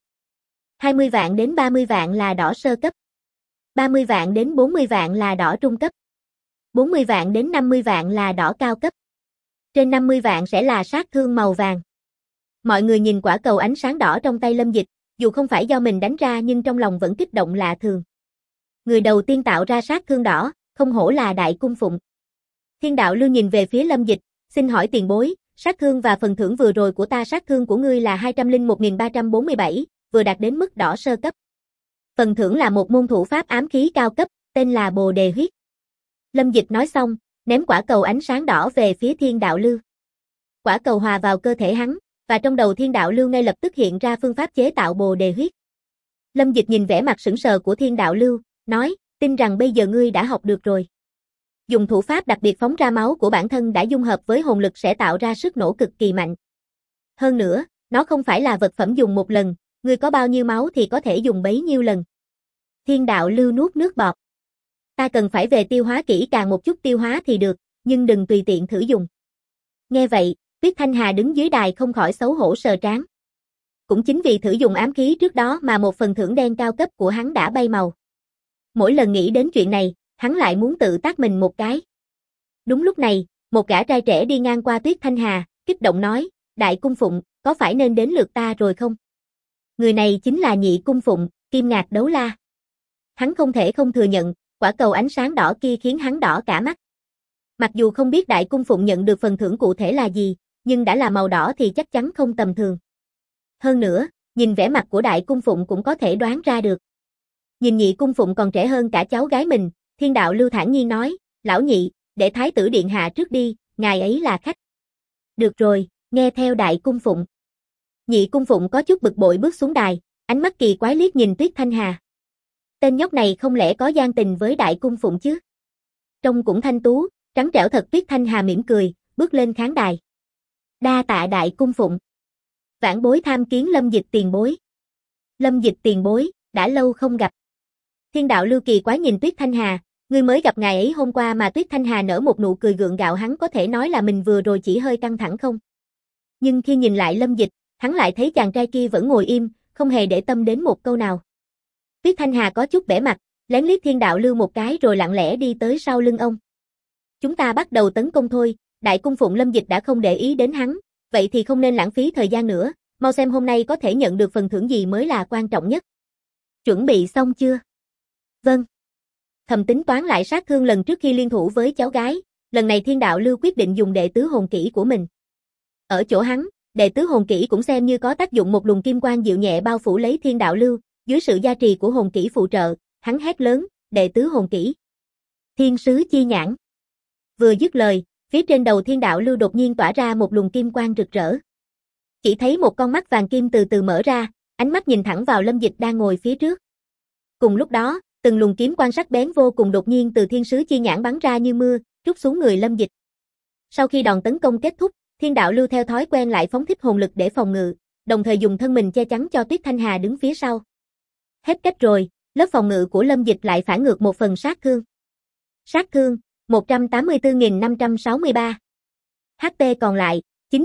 20 vạn đến 30 vạn là đỏ sơ cấp. 30 vạn đến 40 vạn là đỏ trung cấp. 40 vạn đến 50 vạn là đỏ cao cấp. Trên 50 vạn sẽ là sát thương màu vàng. Mọi người nhìn quả cầu ánh sáng đỏ trong tay Lâm Dịch, dù không phải do mình đánh ra nhưng trong lòng vẫn kích động lạ thường. Người đầu tiên tạo ra sát thương đỏ, không hổ là Đại Cung Phụng. Thiên đạo lưu nhìn về phía Lâm Dịch, xin hỏi tiền bối, sát thương và phần thưởng vừa rồi của ta, sát thương của ngươi là 201.347, vừa đạt đến mức đỏ sơ cấp. Phần thưởng là một môn thủ pháp ám khí cao cấp, tên là Bồ Đề huyết. Lâm Dịch nói xong, ném quả cầu ánh sáng đỏ về phía thiên đạo lưu. Quả cầu hòa vào cơ thể hắn, và trong đầu thiên đạo lưu ngay lập tức hiện ra phương pháp chế tạo Bồ Đề huyết. Lâm Dịch nhìn vẻ mặt sững sờ của thiên đạo lưu, nói, tin rằng bây giờ ngươi đã học được rồi. Dùng thủ pháp đặc biệt phóng ra máu của bản thân đã dung hợp với hồn lực sẽ tạo ra sức nổ cực kỳ mạnh. Hơn nữa, nó không phải là vật phẩm dùng một lần, ngươi có bao nhiêu máu thì có thể dùng bấy nhiêu lần. Thiên đạo lưu nuốt nước bọt. Ta cần phải về tiêu hóa kỹ càng một chút, tiêu hóa thì được, nhưng đừng tùy tiện thử dùng. Nghe vậy, Tuyết Thanh Hà đứng dưới đài không khỏi xấu hổ sờ trán. Cũng chính vì thử dùng ám khí trước đó mà một phần thưởng đen cao cấp của hắn đã bay màu. Mỗi lần nghĩ đến chuyện này, hắn lại muốn tự tát mình một cái. Đúng lúc này, một gã trai trẻ đi ngang qua Tuyết Thanh Hà, kích động nói, Đại Cung Phụng, có phải nên đến lượt ta rồi không? Người này chính là Nhị Cung Phụng, Kim Ngạc Đấu La. Hắn không thể không thừa nhận, quả cầu ánh sáng đỏ kia khiến hắn đỏ cả mắt. Mặc dù không biết Đại Cung Phụng nhận được phần thưởng cụ thể là gì, nhưng đã là màu đỏ thì chắc chắn không tầm thường. Hơn nữa, nhìn vẻ mặt của Đại Cung Phụng cũng có thể đoán ra được. Nhìn Nhị Cung Phụng còn trẻ hơn cả cháu gái mình, thiên đạo lưu thản nhiên nói, lão Nhị, để Thái tử điện hạ trước đi, ngài ấy là khách. Được rồi, nghe theo Đại Cung Phụng. Nhị Cung Phụng có chút bực bội bước xuống đài, ánh mắt kỳ quái liếc nhìn Tuyết Thanh Hà. Tên nhóc này không lẽ có gian tình với Đại Cung Phụng chứ? Trông cũng thanh tú, trắng trẻo thật. Tuyết Thanh Hà mỉm cười, bước lên khán đài. Đa tạ Đại Cung Phụng. Vãn bối tham kiến Lâm Dịch tiền bối. Lâm Dịch tiền bối, đã lâu không gặp. Thiên đạo lưu kỳ quái nhìn Tuyết Thanh Hà, ngươi mới gặp ngài ấy hôm qua mà. Tuyết Thanh Hà nở một nụ cười gượng gạo, hắn có thể nói là mình vừa rồi chỉ hơi căng thẳng không? Nhưng khi nhìn lại Lâm Dịch, hắn lại thấy chàng trai kia vẫn ngồi im, không hề để tâm đến một câu nào. Tuyết Thanh Hà có chút bẽ mặt, lén liếc thiên đạo lưu một cái rồi lặng lẽ đi tới sau lưng ông. Chúng ta bắt đầu tấn công thôi. Đại Cung Phụng Lâm Dịch đã không để ý đến hắn, vậy thì không nên lãng phí thời gian nữa, mau xem hôm nay có thể nhận được phần thưởng gì mới là quan trọng nhất. Chuẩn bị xong chưa? Vâng. Thầm tính toán lại sát thương lần trước khi liên thủ với cháu gái, lần này thiên đạo lưu quyết định dùng đệ tứ hồn kỹ của mình. Ở chỗ hắn, đệ tứ hồn kỹ cũng xem như có tác dụng, một luồng kim quang dịu nhẹ bao phủ lấy thiên đạo lưu, dưới sự gia trì của hồn kỹ phụ trợ, hắn hét lớn, đệ tứ hồn kỹ. Thiên sứ chi nhãn. Vừa dứt lời, phía trên đầu thiên đạo lưu đột nhiên tỏa ra một luồng kim quang rực rỡ. Chỉ thấy một con mắt vàng kim từ từ mở ra, ánh mắt nhìn thẳng vào Lâm Dịch đang ngồi phía trước. Cùng lúc đó, từng luồng kiếm quang sắc bén vô cùng đột nhiên từ thiên sứ chi nhãn bắn ra như mưa, trút xuống người Lâm Dịch. Sau khi đòn tấn công kết thúc, Thiên Đạo Lưu theo thói quen lại phóng thích hồn lực để phòng ngự, đồng thời dùng thân mình che chắn cho Tuyết Thanh Hà đứng phía sau. Hết cách rồi, lớp phòng ngự của Lâm Dịch lại phản ngược một phần sát thương. Sát thương 184.563. HP còn lại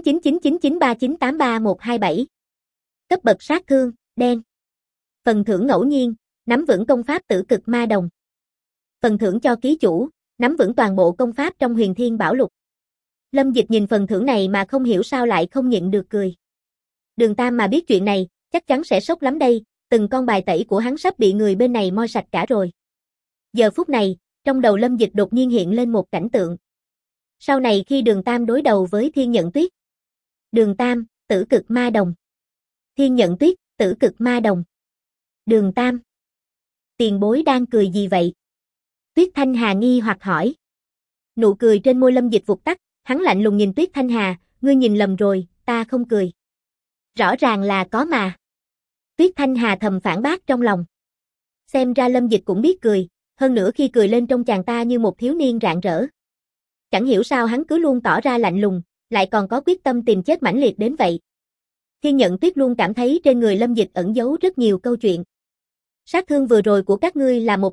999993983127. Cấp bậc sát thương đen. Phần thưởng ngẫu nhiên, nắm vững công pháp Tử Cực Ma Đồng. Phần thưởng cho ký chủ, nắm vững toàn bộ công pháp trong Huyền Thiên Bảo Lục. Lâm Dịch nhìn phần thưởng này mà không hiểu sao lại không nhịn được cười. Đường Tam mà biết chuyện này, chắc chắn sẽ sốc lắm đây, từng con bài tẩy của hắn sắp bị người bên này moi sạch cả rồi. Giờ phút này, trong đầu Lâm Dịch đột nhiên hiện lên một cảnh tượng. Sau này khi Đường Tam đối đầu với Thiên Nhận Tuyết. Đường Tam, Tử Cực Ma Đồng. Thiên Nhận Tuyết, Tử Cực Ma Đồng. Đường Tam. Tiền bối đang cười gì vậy? Tuyết Thanh Hà nghi hoặc hỏi. Nụ cười trên môi Lâm Dịch vụt tắt, hắn lạnh lùng nhìn Tuyết Thanh Hà, ngươi nhìn lầm rồi, ta không cười. Rõ ràng là có mà. Tuyết Thanh Hà thầm phản bác trong lòng. Xem ra Lâm Dịch cũng biết cười, hơn nữa khi cười lên trong chàng ta như một thiếu niên rạng rỡ. Chẳng hiểu sao hắn cứ luôn tỏ ra lạnh lùng, lại còn có quyết tâm tìm chết mãnh liệt đến vậy. Thiên Nhận Tuyết luôn cảm thấy trên người Lâm Dịch ẩn giấu rất nhiều câu chuyện. Sát thương vừa rồi của các ngươi là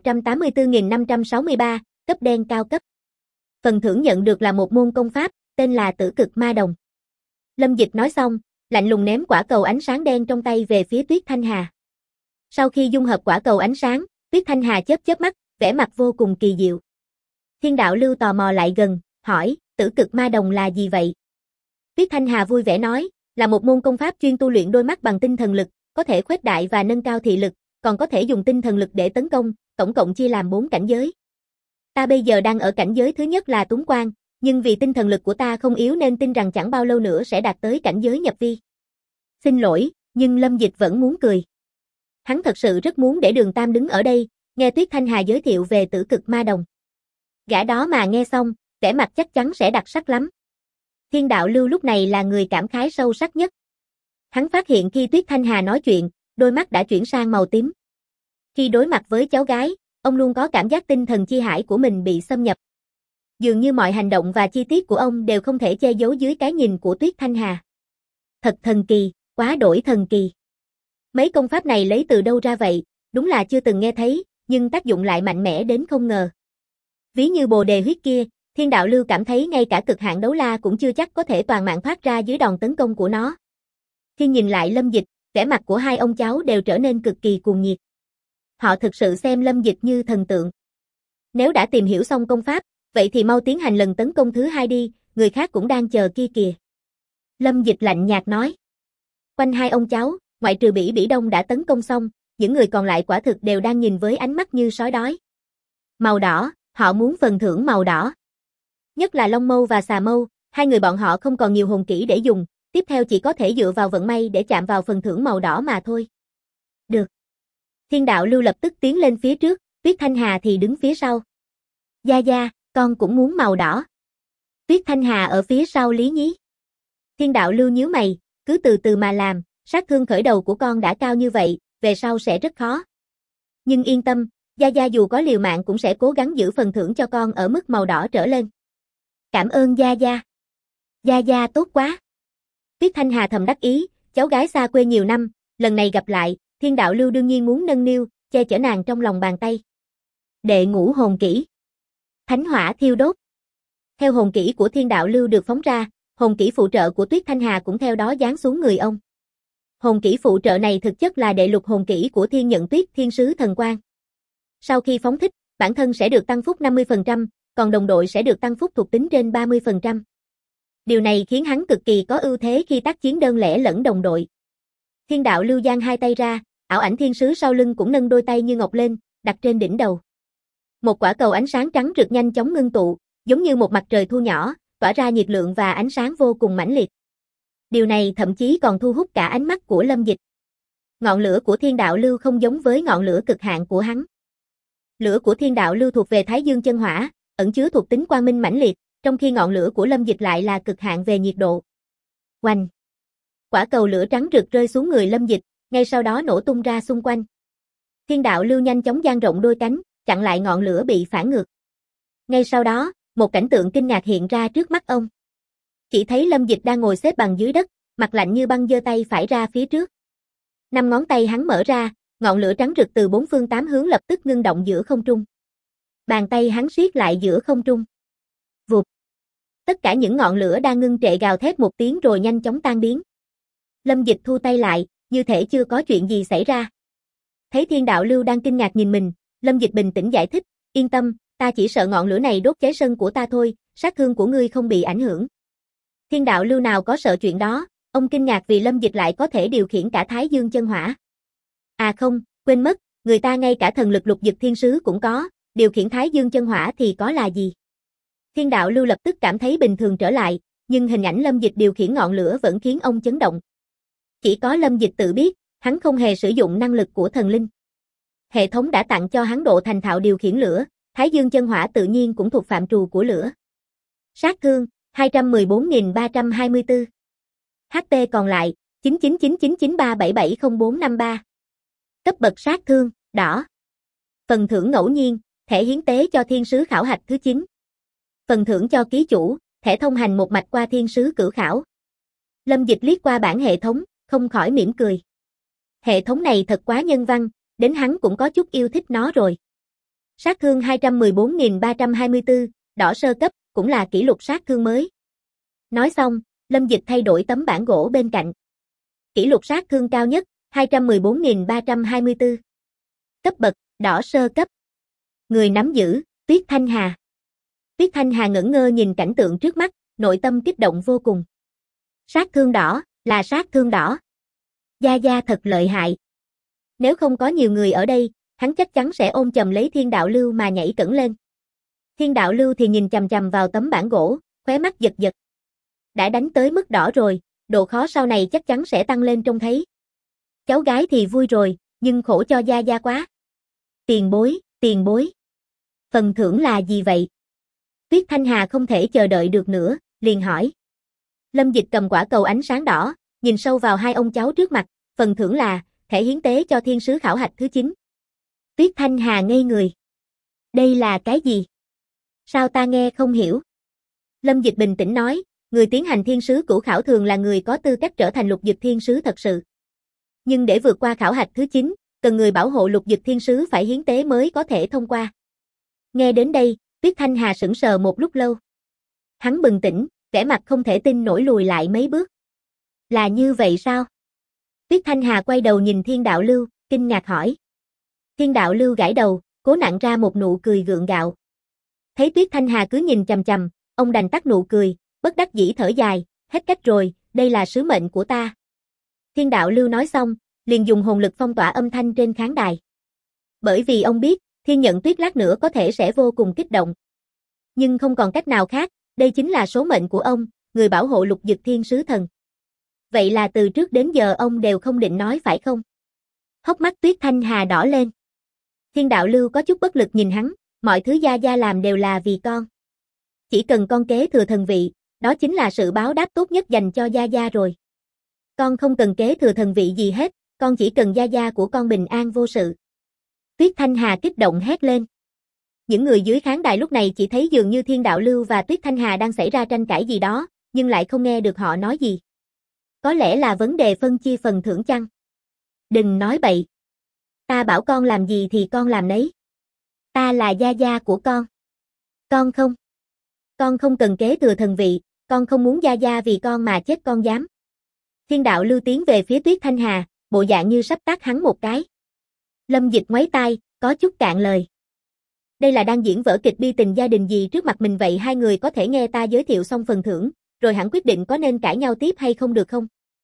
184.563, cấp đen cao cấp. Phần thưởng nhận được là một môn công pháp, tên là Tử Cực Ma Đồng. Lâm Dịch nói xong, lạnh lùng ném quả cầu ánh sáng đen trong tay về phía Tuyết Thanh Hà. Sau khi dung hợp quả cầu ánh sáng, Tuyết Thanh Hà chớp chớp mắt, vẻ mặt vô cùng kỳ diệu. Thiên Đạo Lưu tò mò lại gần, hỏi, Tử Cực Ma Đồng là gì vậy? Tuyết Thanh Hà vui vẻ nói, là một môn công pháp chuyên tu luyện đôi mắt bằng tinh thần lực, có thể khuếch đại và nâng cao thị lực, còn có thể dùng tinh thần lực để tấn công, tổng cộng chia làm 4 cảnh giới. Ta bây giờ đang ở cảnh giới thứ nhất là Tuấn Quan, nhưng vì tinh thần lực của ta không yếu nên tin rằng chẳng bao lâu nữa sẽ đạt tới cảnh giới nhập vi. Xin lỗi, nhưng Lâm Dịch vẫn muốn cười. Hắn thật sự rất muốn để Đường Tam đứng ở đây, nghe Tuyết Thanh Hà giới thiệu về Tử Cực Ma Đồng. Gã đó mà nghe xong, vẻ mặt chắc chắn sẽ đặc sắc lắm. Thiên Đạo Lưu lúc này là người cảm khái sâu sắc nhất. Hắn phát hiện khi Tuyết Thanh Hà nói chuyện, đôi mắt đã chuyển sang màu tím. Khi đối mặt với cháu gái, ông luôn có cảm giác tinh thần chi hải của mình bị xâm nhập. Dường như mọi hành động và chi tiết của ông đều không thể che giấu dưới cái nhìn của Tuyết Thanh Hà. Thật thần kỳ, quá đổi thần kỳ. Mấy công pháp này lấy từ đâu ra vậy, đúng là chưa từng nghe thấy, nhưng tác dụng lại mạnh mẽ đến không ngờ. Ví như bồ đề huyết kia, Thiên Đạo Lưu cảm thấy ngay cả cực hạn đấu la cũng chưa chắc có thể toàn mạng thoát ra dưới đòn tấn công của nó. Khi nhìn lại Lâm Dịch, vẻ mặt của hai ông cháu đều trở nên cực kỳ cuồng nhiệt. Họ thực sự xem Lâm Dịch như thần tượng. Nếu đã tìm hiểu xong công pháp, vậy thì mau tiến hành lần tấn công thứ 2 đi, người khác cũng đang chờ kia kìa. Lâm Dịch lạnh nhạt nói. Quanh hai ông cháu, ngoại trừ Bỉ Bỉ Đông đã tấn công xong, những người còn lại quả thực đều đang nhìn với ánh mắt như sói đói. Màu đỏ, họ muốn phần thưởng màu đỏ. Nhất là Long Mâu và Xà Mâu, hai người bọn họ không còn nhiều hồn kỹ để dùng, tiếp theo chỉ có thể dựa vào vận may để chạm vào phần thưởng màu đỏ mà thôi. Được. Thiên Đạo Lưu lập tức tiến lên phía trước, Tuyết Thanh Hà thì đứng phía sau. Gia Gia, con cũng muốn màu đỏ. Tuyết Thanh Hà ở phía sau lý nhí. Thiên Đạo Lưu nhíu mày, cứ từ từ mà làm, sát thương khởi đầu của con đã cao như vậy, về sau sẽ rất khó. Nhưng yên tâm, Gia Gia dù có liều mạng cũng sẽ cố gắng giữ phần thưởng cho con ở mức màu đỏ trở lên. Cảm ơn Gia Gia. Gia Gia tốt quá. Tuyết Thanh Hà thầm đắc ý, cháu gái xa quê nhiều năm, lần này gặp lại, Thiên Đạo Lưu đương nhiên muốn nâng niu, che chở nàng trong lòng bàn tay. Đệ ngũ hồn kỹ. Thánh hỏa thiêu đốt. Theo hồn kỹ của Thiên Đạo Lưu được phóng ra, hồn kỹ phụ trợ của Tuyết Thanh Hà cũng theo đó giáng xuống người ông. Hồn kỹ phụ trợ này thực chất là đệ lục hồn kỹ của Thiên Nhận Tuyết Thiên Sứ Thần Quang. Sau khi phóng thích, bản thân sẽ được tăng phúc 50%, còn đồng đội sẽ được tăng phúc thuộc tính trên 30%. Điều này khiến hắn cực kỳ có ưu thế khi tác chiến đơn lẻ lẫn đồng đội. Thiên Đạo Lưu giang hai tay ra, ảo ảnh thiên sứ sau lưng cũng nâng đôi tay như ngọc lên, đặt trên đỉnh đầu. Một quả cầu ánh sáng trắng rực nhanh chóng ngưng tụ, giống như một mặt trời thu nhỏ, tỏa ra nhiệt lượng và ánh sáng vô cùng mãnh liệt. Điều này thậm chí còn thu hút cả ánh mắt của Lâm Dịch. Ngọn lửa của Thiên Đạo Lưu không giống với ngọn lửa cực hạn của hắn. Lửa của Thiên Đạo Lưu thuộc về Thái Dương chân hỏa, ẩn chứa thuộc tính quang minh mãnh liệt, trong khi ngọn lửa của Lâm Dịch lại là cực hạn về nhiệt độ. Oanh! Quả cầu lửa trắng rực rơi xuống người Lâm Dịch, ngay sau đó nổ tung ra xung quanh. Thiên đạo lưu nhanh chóng dang rộng đôi cánh, chặn lại ngọn lửa bị phản ngược. Ngay sau đó, một cảnh tượng kinh ngạc hiện ra trước mắt ông. Chỉ thấy Lâm Dịch đang ngồi xếp bằng dưới đất, mặt lạnh như băng giơ tay phải ra phía trước. 5 ngón tay hắn mở ra, ngọn lửa trắng rực từ 4 phương 8 hướng lập tức ngưng động giữa không trung. Bàn tay hắn siết lại giữa không trung. Vụt. Tất cả những ngọn lửa đang ngưng trệ gào thét một tiếng rồi nhanh chóng tan biến. Lâm Dịch thu tay lại, như thể chưa có chuyện gì xảy ra. Thấy Thiên đạo lưu đang kinh ngạc nhìn mình, Lâm Dịch bình tĩnh giải thích, yên tâm, ta chỉ sợ ngọn lửa này đốt cháy sân của ta thôi, sát thương của ngươi không bị ảnh hưởng. Thiên đạo lưu nào có sợ chuyện đó, ông kinh ngạc vì Lâm Dịch lại có thể điều khiển cả Thái Dương chân hỏa. À không, quên mất, người ta ngay cả thần lực lục dực thiên sứ cũng có, điều khiển Thái Dương chân hỏa thì có là gì. Thiên đạo lưu lập tức cảm thấy bình thường trở lại, nhưng hình ảnh Lâm Dịch điều khiển ngọn lửa vẫn khiến ông chấn động. Chỉ có Lâm Dịch tự biết, hắn không hề sử dụng năng lực của thần linh. Hệ thống đã tặng cho hắn độ thành thạo điều khiển lửa, Thái Dương chân hỏa tự nhiên cũng thuộc phạm trù của lửa. Sát thương 214.324. HP còn lại 999993770453. Cấp bậc sát thương đỏ. Phần thưởng ngẫu nhiên, thẻ hiến tế cho thiên sứ khảo hạch thứ 9. Phần thưởng cho ký chủ, thẻ thông hành một mạch qua thiên sứ cửu khảo. Lâm Dịch liếc qua bảng hệ thống, không khỏi mỉm cười. Hệ thống này thật quá nhân văn, đến hắn cũng có chút yêu thích nó rồi. Sát thương 214.324, đỏ sơ cấp, cũng là kỷ lục sát thương mới. Nói xong, Lâm Dịch thay đổi tấm bảng gỗ bên cạnh. Kỷ lục sát thương cao nhất, 214.324. Cấp bậc, đỏ sơ cấp. Người nắm giữ, Tuyết Thanh Hà. Tuyết Thanh Hà ngẩn ngơ nhìn cảnh tượng trước mắt, nội tâm kích động vô cùng. Sát thương đỏ, là sát thương đỏ. Gia Gia thật lợi hại. Nếu không có nhiều người ở đây, hắn chắc chắn sẽ ôm chầm lấy Thiên đạo lưu mà nhảy cẫng lên. Thiên đạo lưu thì nhìn chằm chằm vào tấm bảng gỗ, khóe mắt giật giật. Đã đánh tới mức đỏ rồi, độ khó sau này chắc chắn sẽ tăng lên trông thấy. Cháu gái thì vui rồi, nhưng khổ cho Gia Gia quá. Tiền bối, tiền bối. Phần thưởng là gì vậy? Tuyết Thanh Hà không thể chờ đợi được nữa, liền hỏi. Lâm Dịch cầm quả cầu ánh sáng đỏ, nhìn sâu vào hai ông cháu trước mặt, phần thưởng là thẻ hiến tế cho thiên sứ khảo hạch thứ 9. Tuyết Thanh Hà ngây người. Đây là cái gì? Sao ta nghe không hiểu? Lâm Dịch bình tĩnh nói, người tiến hành thiên sứ cửu khảo thường là người có tư cách trở thành lục dực thiên sứ thật sự. Nhưng để vượt qua khảo hạch thứ 9, cần người bảo hộ lục dực thiên sứ phải hiến tế mới có thể thông qua. Nghe đến đây, Tuyết Thanh Hà sững sờ một lúc lâu. Hắn bừng tỉnh, vẻ mặt không thể tin nổi lùi lại mấy bước. Là như vậy sao? Tuyết Thanh Hà quay đầu nhìn Thiên đạo lưu, kinh ngạc hỏi. Thiên đạo lưu gãi đầu, cố nặn ra một nụ cười gượng gạo. Thấy Tuyết Thanh Hà cứ nhìn chằm chằm, ông đành tắt nụ cười, bất đắc dĩ thở dài, hết cách rồi, đây là sứ mệnh của ta. Thiên đạo lưu nói xong, liền dùng hồn lực phong tỏa âm thanh trên khán đài. Bởi vì ông biết, Thiên Nhận Tuyết lát nữa có thể sẽ vô cùng kích động. Nhưng không còn cách nào khác, đây chính là số mệnh của ông, người bảo hộ lục dực thiên sứ thần. Vậy là từ trước đến giờ ông đều không định nói phải không? Hốc mắt Tuyết Thanh Hà đỏ lên. Thiên đạo lưu có chút bất lực nhìn hắn, mọi thứ Gia Gia làm đều là vì con. Chỉ cần con kế thừa thần vị, đó chính là sự báo đáp tốt nhất dành cho Gia Gia rồi. Con không cần kế thừa thần vị gì hết, con chỉ cần Gia Gia của con bình an vô sự. Tuyết Thanh Hà kích động hét lên. Những người dưới khán đài lúc này chỉ thấy dường như Thiên đạo lưu và Tuyết Thanh Hà đang xảy ra tranh cãi gì đó, nhưng lại không nghe được họ nói gì. Có lẽ là vấn đề phân chia phần thưởng chăng? Đừng nói bậy. Ta bảo con làm gì thì con làm nấy. Ta là Gia Gia của con. Con không cần kế thừa thần vị, con không muốn Gia Gia vì con mà chết con dám. Thiên đạo lưu tiến về phía Tuyết Thanh Hà, bộ dạng như sắp tát hắn một cái. Lâm Dịch ngoáy tai, có chút cạn lời. Đây là đang diễn vở kịch bi tình gia đình gì trước mặt mình vậy, hai người có thể nghe ta giới thiệu xong phần thưởng, rồi hẳn quyết định có nên cãi nhau tiếp hay không được không?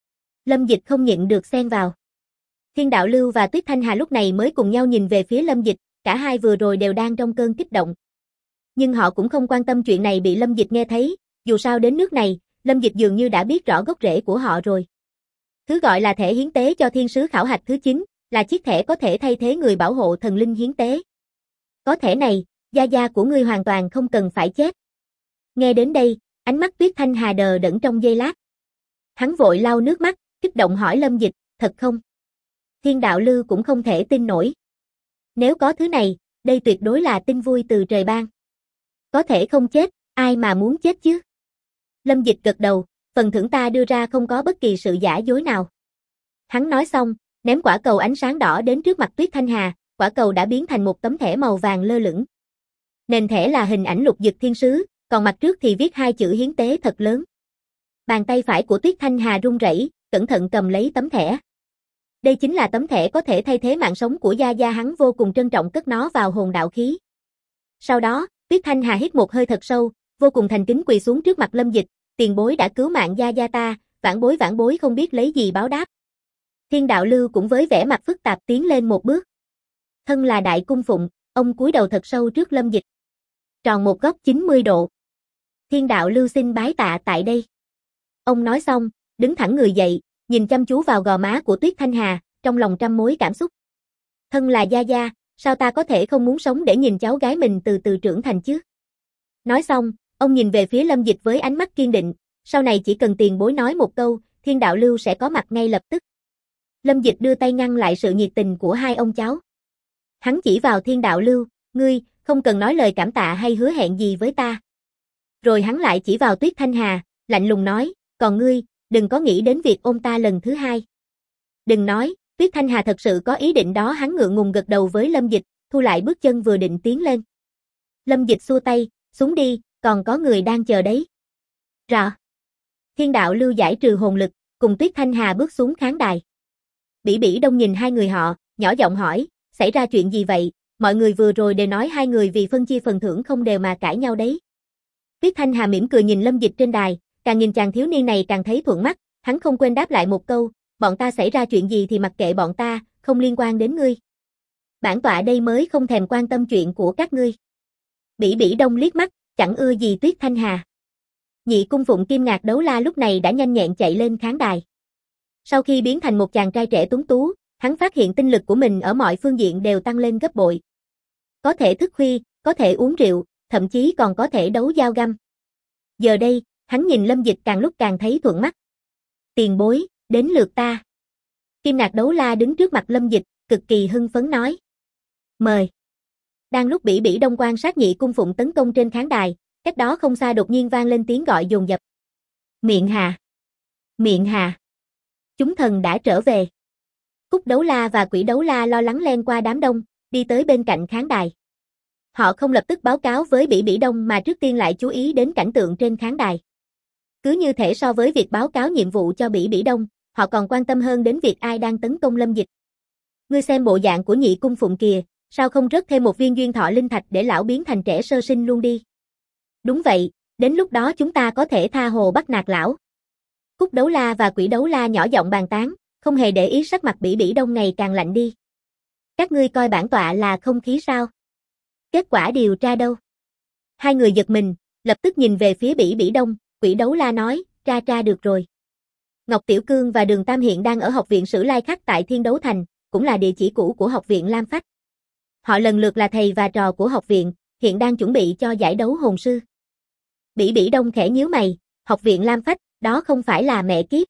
Lâm Dịch không nhịn được xen vào. Thiên đạo lưu và Tuyết Thanh Hà lúc này mới cùng nhau nhìn về phía Lâm Dịch, cả hai vừa rồi đều đang trong cơn kích động. Nhưng họ cũng không quan tâm chuyện này bị Lâm Dịch nghe thấy, dù sao đến nước này, Lâm Dịch dường như đã biết rõ gốc rễ của họ rồi. Thứ gọi là thẻ hiến tế cho thiên sứ khảo hạch thứ 9, là chiếc thẻ có thể thay thế người bảo hộ thần linh hiến tế. Có thẻ này, Gia Gia của ngươi hoàn toàn không cần phải chết. Nghe đến đây, ánh mắt Tuyết Thanh Hà đờ đẫn trong giây lát. Hắn vội lau nước mắt, kích động hỏi Lâm Dịch, thật không? Thiên đạo lưu cũng không thể tin nổi. Nếu có thứ này, đây tuyệt đối là tin vui từ trời ban. Có thể không chết, ai mà muốn chết chứ? Lâm Dịch gật đầu, phần thưởng ta đưa ra không có bất kỳ sự giả dối nào. Hắn nói xong, ném quả cầu ánh sáng đỏ đến trước mặt Tuyết Thanh Hà, quả cầu đã biến thành một tấm thẻ màu vàng lơ lửng. Nền thẻ là hình ảnh Lục Dực Thiên Sứ, còn mặt trước thì viết 2 chữ hiến tế thật lớn. Bàn tay phải của Tuyết Thanh Hà run rẩy, cẩn thận cầm lấy tấm thẻ. Đây chính là tấm thẻ có thể thay thế mạng sống của Gia Gia, hắn vô cùng trân trọng cất nó vào hồn đạo khí. Sau đó, Tuyết Thanh Hà hít một hơi thật sâu, vô cùng thành kính quỳ xuống trước mặt Lâm Dịch, tiền bối đã cứu mạng Gia Gia ta, vãn bối không biết lấy gì báo đáp. Thiên Đạo Lưu cũng với vẻ mặt phức tạp tiến lên một bước. Thân là đại cung phụng, ông cúi đầu thật sâu trước Lâm Dịch. Tròn một góc 90 độ. Thiên Đạo Lưu xin bái tạ tại đây. Ông nói xong, đứng thẳng người dậy, nhìn chăm chú vào gò má của Tuyết Thanh Hà, trong lòng trăm mối cảm xúc. Thân là Gia Gia, sao ta có thể không muốn sống để nhìn cháu gái mình từ từ trưởng thành chứ? Nói xong, ông nhìn về phía Lâm Dịch với ánh mắt kiên định, sau này chỉ cần tiền bối nói một câu, Thiên Đạo Lưu sẽ có mặt ngay lập tức. Lâm Dịch đưa tay ngăn lại sự nhiệt tình của hai ông cháu. Hắn chỉ vào Thiên Đạo Lưu, ngươi, không cần nói lời cảm tạ hay hứa hẹn gì với ta. Rồi hắn lại chỉ vào Tuyết Thanh Hà, lạnh lùng nói, còn ngươi, đừng có nghĩ đến việc ôm ta lần thứ hai. Đừng nói, Tuyết Thanh Hà thật sự có ý định đó, hắn ngượng ngùng gật đầu với Lâm Dịch, thu lại bước chân vừa định tiến lên. Lâm Dịch xua tay, xuống đi, còn có người đang chờ đấy. Rõ. Thiên Đạo Lưu giải trừ hồn lực, cùng Tuyết Thanh Hà bước xuống khán đài. Bỉ Bỉ Đông nhìn hai người họ, nhỏ giọng hỏi, xảy ra chuyện gì vậy? Mọi người vừa rồi đều nói hai người vì phân chia phần thưởng không đều mà cãi nhau đấy. Tuyết Thanh Hà mỉm cười nhìn Lâm Dịch trên đài, càng nhìn chàng thiếu niên này càng thấy thuận mắt, hắn không quên đáp lại một câu, bọn ta xảy ra chuyện gì thì mặc kệ bọn ta, không liên quan đến ngươi. Bản tọa đây mới không thèm quan tâm chuyện của các ngươi. Bỉ Bỉ Đông liếc mắt, chẳng ưa gì Tuyết Thanh Hà. Nhị cung phụng Kim Ngạc Đấu La lúc này đã nhanh nhẹn chạy lên khán đài. Sau khi biến thành một chàng trai trẻ tuấn tú, hắn phát hiện tinh lực của mình ở mọi phương diện đều tăng lên gấp bội. Có thể thức khuya, có thể uống rượu, thậm chí còn có thể đấu dao găm. Giờ đây, hắn nhìn Lâm Dịch càng lúc càng thấy thuận mắt. Tiền bối, đến lượt ta. Kim Ngạc Đấu La đứng trước mặt Lâm Dịch, cực kỳ hưng phấn nói. Mời. Đang lúc Bỉ Bỉ Đông quan sát nhị cung phụng tấn công trên khán đài, cách đó không xa đột nhiên vang lên tiếng gọi dồn dập. Miệng Hà. Miệng Hà. Chúng thần đã trở về. Cúc Đấu La và Quỷ Đấu La lo lắng len qua đám đông, đi tới bên cạnh khán đài. Họ không lập tức báo cáo với Bỉ Bỉ Đông mà trước tiên lại chú ý đến cảnh tượng trên khán đài. Cứ như thể so với việc báo cáo nhiệm vụ cho Bỉ Bỉ Đông, họ còn quan tâm hơn đến việc ai đang tấn công Lâm Dịch. Ngươi xem bộ dạng của nhị cung phụng kìa, sao không rớt thêm một viên duyên thọ linh thạch để lão biến thành trẻ sơ sinh luôn đi. Đúng vậy, đến lúc đó chúng ta có thể tha hồ bắt nạt lão. Cúc Đấu La và Quỷ Đấu La nhỏ giọng bàn tán, không hề để ý sắc mặt Bỉ Bỉ Đông ngày càng lạnh đi. Các ngươi coi bản tọa là không khí sao? Kết quả điều tra đâu? Hai người giật mình, lập tức nhìn về phía Bỉ Bỉ Đông, Quỷ Đấu La nói, tra được rồi. Ngọc Tiểu Cương và Đường Tam hiện đang ở học viện Sử Lai Khắc tại Thiên Đấu Thành, cũng là địa chỉ cũ của học viện Lam Phách. Họ lần lượt là thầy và trò của học viện, hiện đang chuẩn bị cho giải đấu hồn sư. Bỉ Bỉ Đông khẽ nhíu mày, học viện Lam Phách, đó không phải là mẹ kiếp.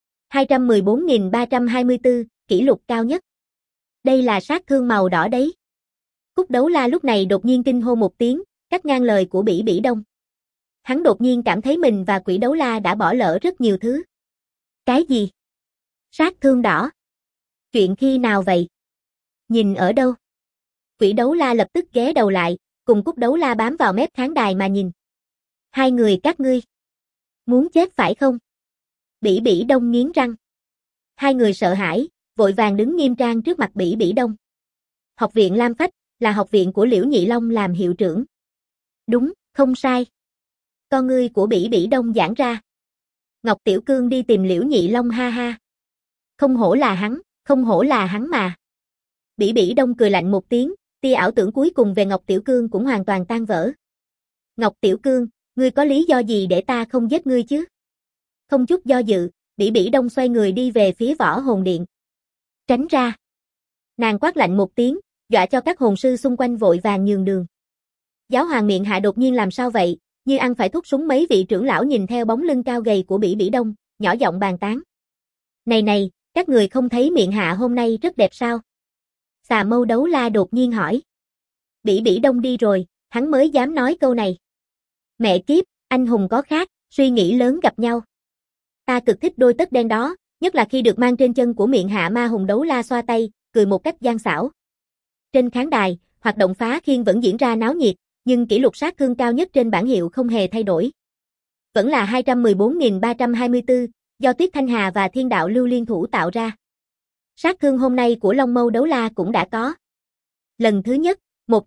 214.324, kỷ lục cao nhất. Đây là sát thương màu đỏ đấy. Cúc Đấu La lúc này đột nhiên kinh hô một tiếng, cắt ngang lời của Bỉ Bỉ Đông. Hắn đột nhiên cảm thấy mình và Quỷ Đấu La đã bỏ lỡ rất nhiều thứ. Cái gì? Sát thương đỏ? Chuyện khi nào vậy? Nhìn ở đâu? Quỷ Đấu La lập tức ghé đầu lại, cùng Cúc Đấu La bám vào mép khán đài mà nhìn. Hai người các ngươi muốn chết phải không? Bỉ Bỉ Đông nghiến răng. Hai người sợ hãi, vội vàng đứng nghiêm trang trước mặt Bỉ Bỉ Đông. Học viện Lam Phách là học viện của Liễu Nhị Long làm hiệu trưởng. Đúng, không sai. Con ngươi của Bỉ Bỉ Đông giãn ra. Ngọc Tiểu Cương đi tìm Liễu Nhị Long ha ha. Không hổ là hắn mà. Bỉ Bỉ Đông cười lạnh một tiếng, tia ảo tưởng cuối cùng về Ngọc Tiểu Cương cũng hoàn toàn tan vỡ. Ngọc Tiểu Cương, ngươi có lý do gì để ta không giết ngươi chứ? Không chút do dự, Bỉ Bỉ Đông xoay người đi về phía Võ Hồn Điện. Tránh ra. Nàng quát lạnh một tiếng, dọa cho các hồn sư xung quanh vội vàng nhường đường. Giáo hoàng Miệng Hạ đột nhiên làm sao vậy, như ăn phải thuốc súng. Mấy vị trưởng lão nhìn theo bóng lưng cao gầy của Bỉ Bỉ Đông, nhỏ giọng bàn tán. Này, các người không thấy Miệng Hạ hôm nay rất đẹp sao? Xà Mâu Đấu La đột nhiên hỏi. Bỉ Bỉ Đông đi rồi, hắn mới dám nói câu này. Mẹ kiếp, anh hùng có khác, suy nghĩ lớn gặp nhau. Ta cực thích đôi tất đen đó, nhất là khi được mang trên chân của miệng hạ ma hùng Đấu La xoa tay, cười một cách gian xảo. Trên khán đài, hoạt động phá khiên vẫn diễn ra náo nhiệt, nhưng kỷ lục sát thương cao nhất trên bảng hiệu không hề thay đổi. Vẫn là 214.324, do Tuyết Thanh Hà và Thiên Đạo Lưu liên thủ tạo ra. Sát thương hôm nay của Long Mâu Đấu La cũng đã có. Lần thứ nhất,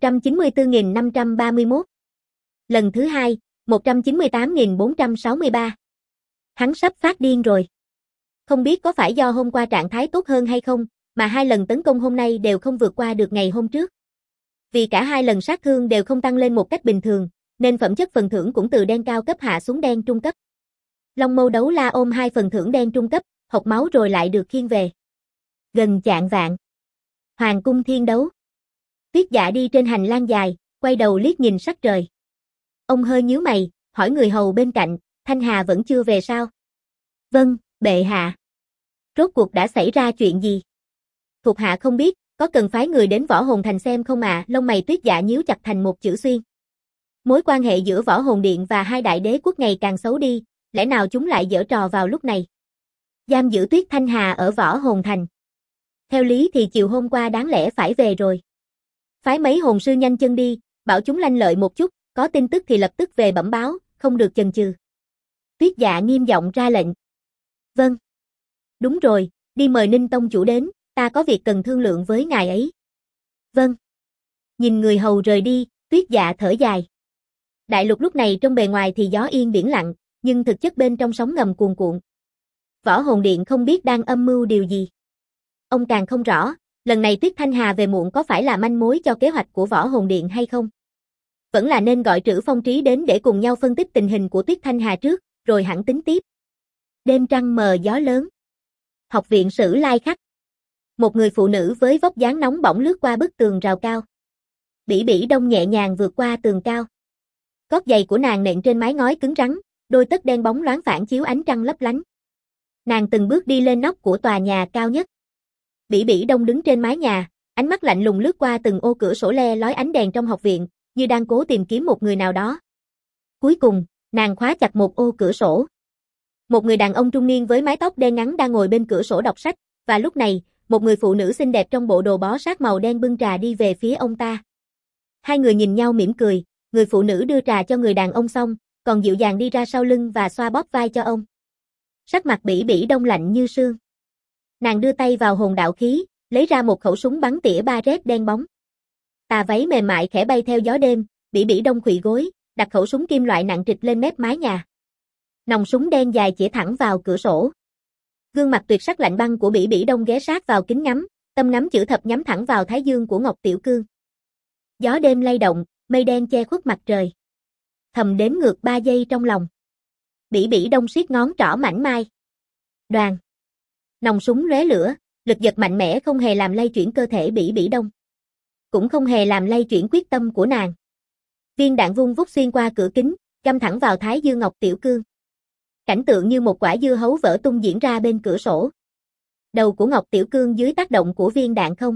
194.531. Lần thứ hai, 198.463. Hắn sắp phát điên rồi. Không biết có phải do hôm qua trạng thái tốt hơn hay không, mà hai lần tấn công hôm nay đều không vượt qua được ngày hôm trước. Vì cả hai lần sát thương đều không tăng lên một cách bình thường, nên phẩm chất phần thưởng cũng từ đen cao cấp hạ xuống đen trung cấp. Long Mâu Đấu La ôm hai phần thưởng đen trung cấp, hộc máu rồi lại được khiêng về. Gần chạng vạng. Hoàng cung thiên đấu. Tuyết Dạ đi trên hành lang dài, quay đầu liếc nhìn sắc trời. Ông hơi nhíu mày, hỏi người hầu bên cạnh, Thanh Hà vẫn chưa về sao? Vâng, bệ hạ. Rốt cuộc đã xảy ra chuyện gì? Thuộc hạ không biết, có cần phái người đến Võ Hồn Thành xem không ạ? Lông mày Tuyết Dạ nhíu chặt thành một chữ xuyên. Mối quan hệ giữa Võ Hồn Điện và hai đại đế quốc ngày càng xấu đi, lẽ nào chúng lại giở trò vào lúc này? Giam giữ Tuyết Thanh Hà ở Võ Hồn Thành. Theo lý thì chiều hôm qua đáng lẽ phải về rồi. Phái mấy hồn sư nhanh chân đi, bảo chúng lanh lợi một chút, có tin tức thì lập tức về bẩm báo, không được chần chừ. Tuyết Dạ nghiêm giọng ra lệnh. Vâng. Đúng rồi, đi mời Ninh Tông chủ đến, ta có việc cần thương lượng với ngài ấy. Vâng. Nhìn người hầu rời đi, Tuyết Dạ thở dài. Đại lục lúc này trong bề ngoài thì gió yên biển lặng, nhưng thực chất bên trong sóng ngầm cuồn cuộn. Võ Hồn Điện không biết đang âm mưu điều gì. Ông càng không rõ, lần này Tuyết Thanh Hà về muộn có phải là manh mối cho kế hoạch của Võ Hồn Điện hay không? Vẫn là nên gọi Trữ Phong Trí đến để cùng nhau phân tích tình hình của Tuyết Thanh Hà trước, rồi hẳn tính tiếp. Đêm trăng mờ gió lớn. Học viện Sử Lai Khắc. Một người phụ nữ với vóc dáng nóng bỏng lướt qua bức tường rào cao. Bỉ Bỉ Đông nhẹ nhàng vượt qua tường cao. Gót giày của nàng nện trên mái ngói cứng rắn, đôi tất đen bóng loáng phản chiếu ánh trăng lấp lánh. Nàng từng bước đi lên nóc của tòa nhà cao nhất. Bỉ Bỉ Đông đứng trên mái nhà, ánh mắt lạnh lùng lướt qua từng ô cửa sổ le lói ánh đèn trong học viện, như đang cố tìm kiếm một người nào đó. Cuối cùng, nàng khóa chặt một ô cửa sổ. Một người đàn ông trung niên với mái tóc đen ngắn đang ngồi bên cửa sổ đọc sách, và lúc này, một người phụ nữ xinh đẹp trong bộ đồ bó sát màu đen bưng trà đi về phía ông ta. Hai người nhìn nhau mỉm cười, người phụ nữ đưa trà cho người đàn ông xong, còn dịu dàng đi ra sau lưng và xoa bóp vai cho ông. Sắc mặt Bỉ Bỉ Đông lạnh như sương. Nàng đưa tay vào hồn đạo khí, lấy ra một khẩu súng bắn tỉa Barrett đen bóng. Tà váy mềm mại khẽ bay theo gió đêm, Bỉ Bỉ Đông khuỵu gối, đặt khẩu súng kim loại nặng trịch lên mép mái nhà. Nòng súng đen dài chĩa thẳng vào cửa sổ. Gương mặt tuyệt sắc lạnh băng của Bỉ Bỉ Đông ghé sát vào kính ngắm, tâm ngắm chữ thập nhắm thẳng vào thái dương của Ngọc Tiểu Cương. Gió đêm lay động, mây đen che khuất mặt trời. Thầm đếm ngược 3 giây trong lòng. Bỉ Bỉ Đông siết ngón trỏ mảnh mai. Đoàn. Nòng súng lóe lửa, lực giật mạnh mẽ không hề làm lay chuyển cơ thể Bỉ Bỉ Đông. Cũng không hề làm lay chuyển quyết tâm của nàng. Viên đạn vung vút xuyên qua cửa kính, găm thẳng vào thái dương Ngọc Tiểu Cương. Cảnh tượng như một quả dưa hấu vỡ tung diễn ra bên cửa sổ. Đầu của Ngọc Tiểu Cương dưới tác động của viên đạn không.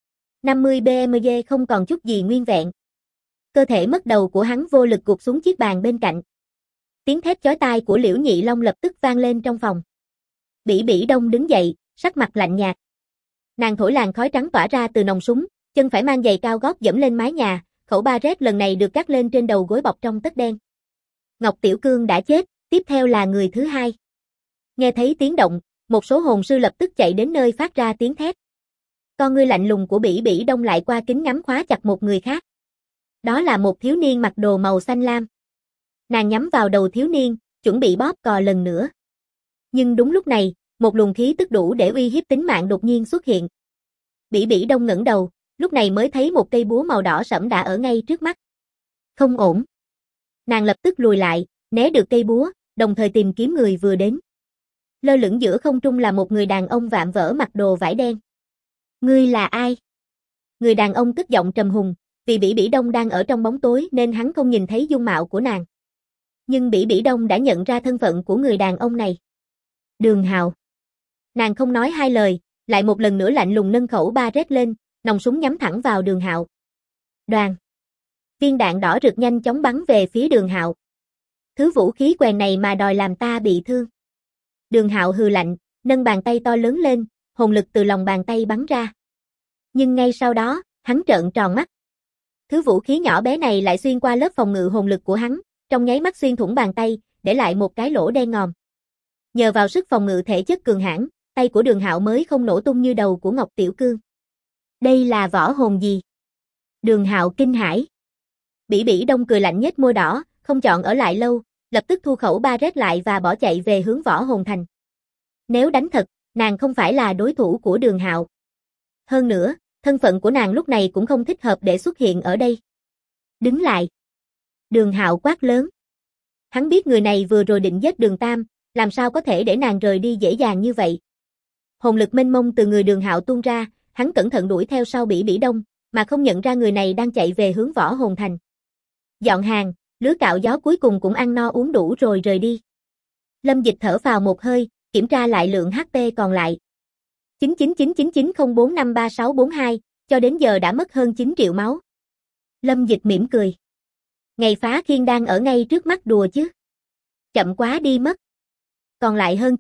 50 BMG không còn chút gì nguyên vẹn. Cơ thể mất đầu của hắn vô lực gục xuống chiếc bàn bên cạnh. Tiếng thét chói tai của Liễu Nhị Long lập tức vang lên trong phòng. Bỉ Bỉ Đông đứng dậy, sắc mặt lạnh nhạt. Nàng thổi làn khói trắng tỏa ra từ nòng súng, chân phải mang giày cao gót dẫm lên mái nhà, khẩu Barrett lần này được cắt lên trên đầu gối bọc trong tất đen. Ngọc Tiểu Cương đã chết, tiếp theo là người thứ hai. Nghe thấy tiếng động, một số hồn sư lập tức chạy đến nơi phát ra tiếng thét. Con ngươi lạnh lùng của Bỉ Bỉ Đông lại qua kính ngắm khóa chặt một người khác. Đó là một thiếu niên mặc đồ màu xanh lam. Nàng nhắm vào đầu thiếu niên, chuẩn bị bóp cò lần nữa. Nhưng đúng lúc này, một luồng khí tức đủ để uy hiếp tính mạng đột nhiên xuất hiện. Bỉ Bỉ Đông ngẩng đầu, lúc này mới thấy một cây búa màu đỏ sẫm đã ở ngay trước mắt. Không ổn. Nàng lập tức lùi lại, né được cây búa, đồng thời tìm kiếm người vừa đến. Lơ lửng giữa không trung là một người đàn ông vạm vỡ mặc đồ vải đen. Ngươi là ai? Người đàn ông cất giọng trầm hùng, vì Bỉ Bỉ Đông đang ở trong bóng tối nên hắn không nhìn thấy dung mạo của nàng. Nhưng Bỉ Bỉ Đông đã nhận ra thân phận của người đàn ông này. Đường Hào. Nàng không nói hai lời, lại một lần nữa lạnh lùng nâng khẩu Barrett lên, nòng súng nhắm thẳng vào Đường Hạo. Đoàn. Viên đạn đỏ rực nhanh chóng bắn về phía Đường Hạo. Thứ vũ khí quèn này mà đòi làm ta bị thương. Đường Hạo hừ lạnh, nâng bàn tay to lớn lên, hồn lực từ lòng bàn tay bắn ra. Nhưng ngay sau đó, hắn trợn tròn mắt. Thứ vũ khí nhỏ bé này lại xuyên qua lớp phòng ngự hồn lực của hắn, trong nháy mắt xuyên thủng bàn tay, để lại một cái lỗ đen ngòm. Nhờ vào sức phòng ngự thể chất cường hãn, tay của Đường Hạo mới không nổ tung như đầu của Ngọc Tiểu Cương. Đây là võ hồn gì? Đường Hạo kinh hãi. Bỉ Bỉ Đông cười lạnh nhếch môi đỏ, không chọn ở lại lâu, lập tức thu khẩu ba rét lại và bỏ chạy về hướng Võ Hồn Thành. Nếu đánh thật, nàng không phải là đối thủ của Đường Hạo. Hơn nữa, thân phận của nàng lúc này cũng không thích hợp để xuất hiện ở đây. Đứng lại. Đường Hạo quát lớn. Hắn biết người này vừa rồi định giết Đường Tam, làm sao có thể để nàng rời đi dễ dàng như vậy. Hồn lực mênh mông từ người Đường Hạo tuôn ra, hắn cẩn thận đuổi theo sau Bỉ Bỉ Đông, mà không nhận ra người này đang chạy về hướng Võ Hồn Thành. Dọn hàng, lứa cạo gió cuối cùng cũng ăn no uống đủ rồi rời đi. Lâm Dịch thở phào một hơi, kiểm tra lại lượng HP còn lại. 999990453642, cho đến giờ đã mất hơn 9 triệu máu. Lâm Dịch mỉm cười. Ngày phá khiên đang ở ngay trước mắt đùa chứ. Chậm quá đi mất. Còn lại hơn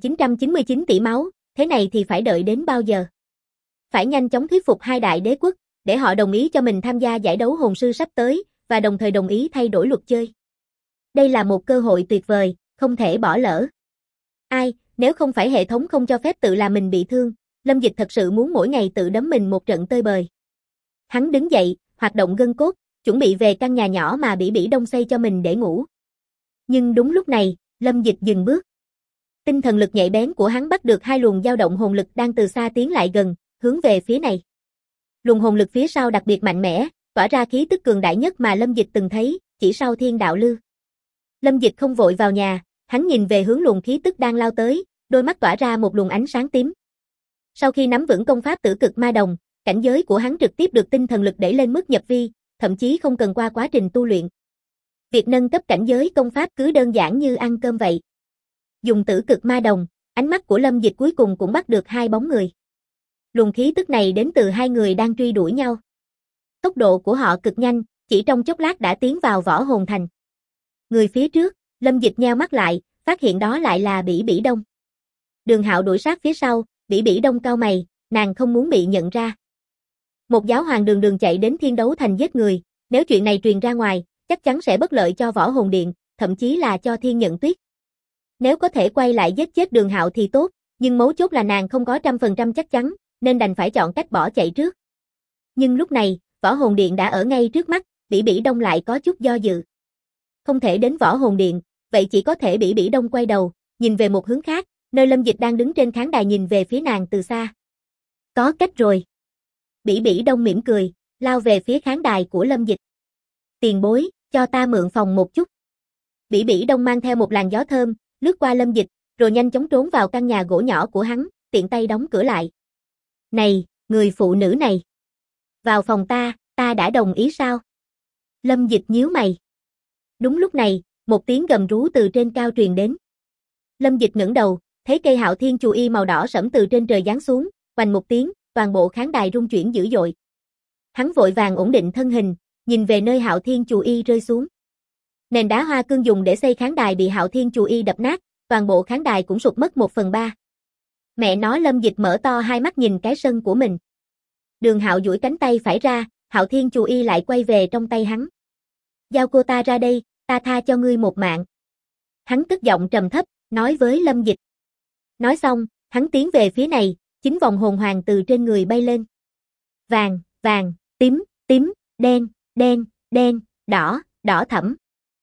9.999 tỷ máu, thế này thì phải đợi đến bao giờ? Phải nhanh chóng thuyết phục hai đại đế quốc, để họ đồng ý cho mình tham gia giải đấu hồn sư sắp tới, và đồng thời đồng ý thay đổi luật chơi. Đây là một cơ hội tuyệt vời, không thể bỏ lỡ. Ai, nếu không phải hệ thống không cho phép tự làm mình bị thương, Lâm Dịch thật sự muốn mỗi ngày tự đấm mình một trận tơi bời. Hắn đứng dậy, hoạt động gân cốt, chuẩn bị về căn nhà nhỏ mà Bỉ Bỉ Đông xây cho mình để ngủ. Nhưng đúng lúc này, Lâm Dịch dừng bước. Tinh thần lực nhạy bén của hắn bắt được hai luồng dao động hồn lực đang từ xa tiến lại gần, hướng về phía này. Luồng hồn lực phía sau đặc biệt mạnh mẽ, tỏa ra khí tức cường đại nhất mà Lâm Dịch từng thấy, chỉ sau Thiên Đạo Lư. Lâm Dịch không vội vào nhà, hắn nhìn về hướng luồng khí tức đang lao tới, đôi mắt tỏa ra một luồng ánh sáng tím. Sau khi nắm vững công pháp Tử Cực Ma Đồng, cảnh giới của hắn trực tiếp được tinh thần lực đẩy lên mức nhập vi, thậm chí không cần qua quá trình tu luyện. Việc nâng cấp cảnh giới công pháp cứ đơn giản như ăn cơm vậy. Dùng Tử Cực Ma Đồng, ánh mắt của Lâm Dịch cuối cùng cũng bắt được hai bóng người. Luồng khí tức này đến từ hai người đang truy đuổi nhau. Tốc độ của họ cực nhanh, chỉ trong chốc lát đã tiến vào Võ Hồn Thành. Người phía trước, Lâm Dịch nheo mắt lại, phát hiện đó lại là Bỉ Bỉ Đông. Đường Hạo đuổi sát phía sau, Bỉ Bỉ Đông cau mày, nàng không muốn bị nhận ra. Một giáo hoàng đường đường chạy đến Thiên Đấu Thành giết người, nếu chuyện này truyền ra ngoài, chắc chắn sẽ bất lợi cho Võ Hồn Điện, thậm chí là cho Thiên Nhận Tuyết. Nếu có thể quay lại giết chết Đường Hạo thì tốt, nhưng mấu chốt là nàng không có 100% chắc chắn, nên đành phải chọn cách bỏ chạy trước. Nhưng lúc này, Võ Hồn Điện đã ở ngay trước mắt, Bỉ Bỉ Đông lại có chút do dự. Không thể đến Võ Hồn Điện, vậy chỉ có thể Bỉ Bỉ Đông quay đầu, nhìn về một hướng khác, nơi Lâm Dịch đang đứng trên khán đài nhìn về phía nàng từ xa. Có cách rồi. Bỉ Bỉ Đông mỉm cười, lao về phía khán đài của Lâm Dịch. Tiền bối, cho ta mượn phòng một chút. Bỉ Bỉ Đông mang theo một làn gió thơm, lướt qua Lâm Dịch, rồi nhanh chóng trốn vào căn nhà gỗ nhỏ của hắn, tiện tay đóng cửa lại. Này, người phụ nữ này. Vào phòng ta đã đồng ý sao? Lâm Dịch nhíu mày. Đúng lúc này, một tiếng gầm rú từ trên cao truyền đến. Lâm Dịch ngẩng đầu, thấy cây Hạo Thiên Chù Y màu đỏ sẫm từ trên trời giáng xuống, oành một tiếng, toàn bộ khán đài rung chuyển dữ dội. Hắn vội vàng ổn định thân hình, nhìn về nơi Hạo Thiên Chù Y rơi xuống. Nền đá hoa cương dùng để xây khán đài bị Hạo Thiên Chù Y đập nát, toàn bộ khán đài cũng sụp mất 1/3. Mẹ nó, Lâm Dịch mở to hai mắt nhìn cái sân của mình. Đường Hạo duỗi cánh tay phải ra, Hạo Thiên Chù Y lại quay về trong tay hắn. Giao cô ta ra đây, ta tha cho ngươi một mạng. Hắn cất giọng trầm thấp, nói với Lâm Dịch. Nói xong, hắn tiến về phía này, 9 vòng hồn hoàng từ trên người bay lên. Vàng, vàng, tím, tím, đen, đen, đen, đỏ, đỏ thẫm.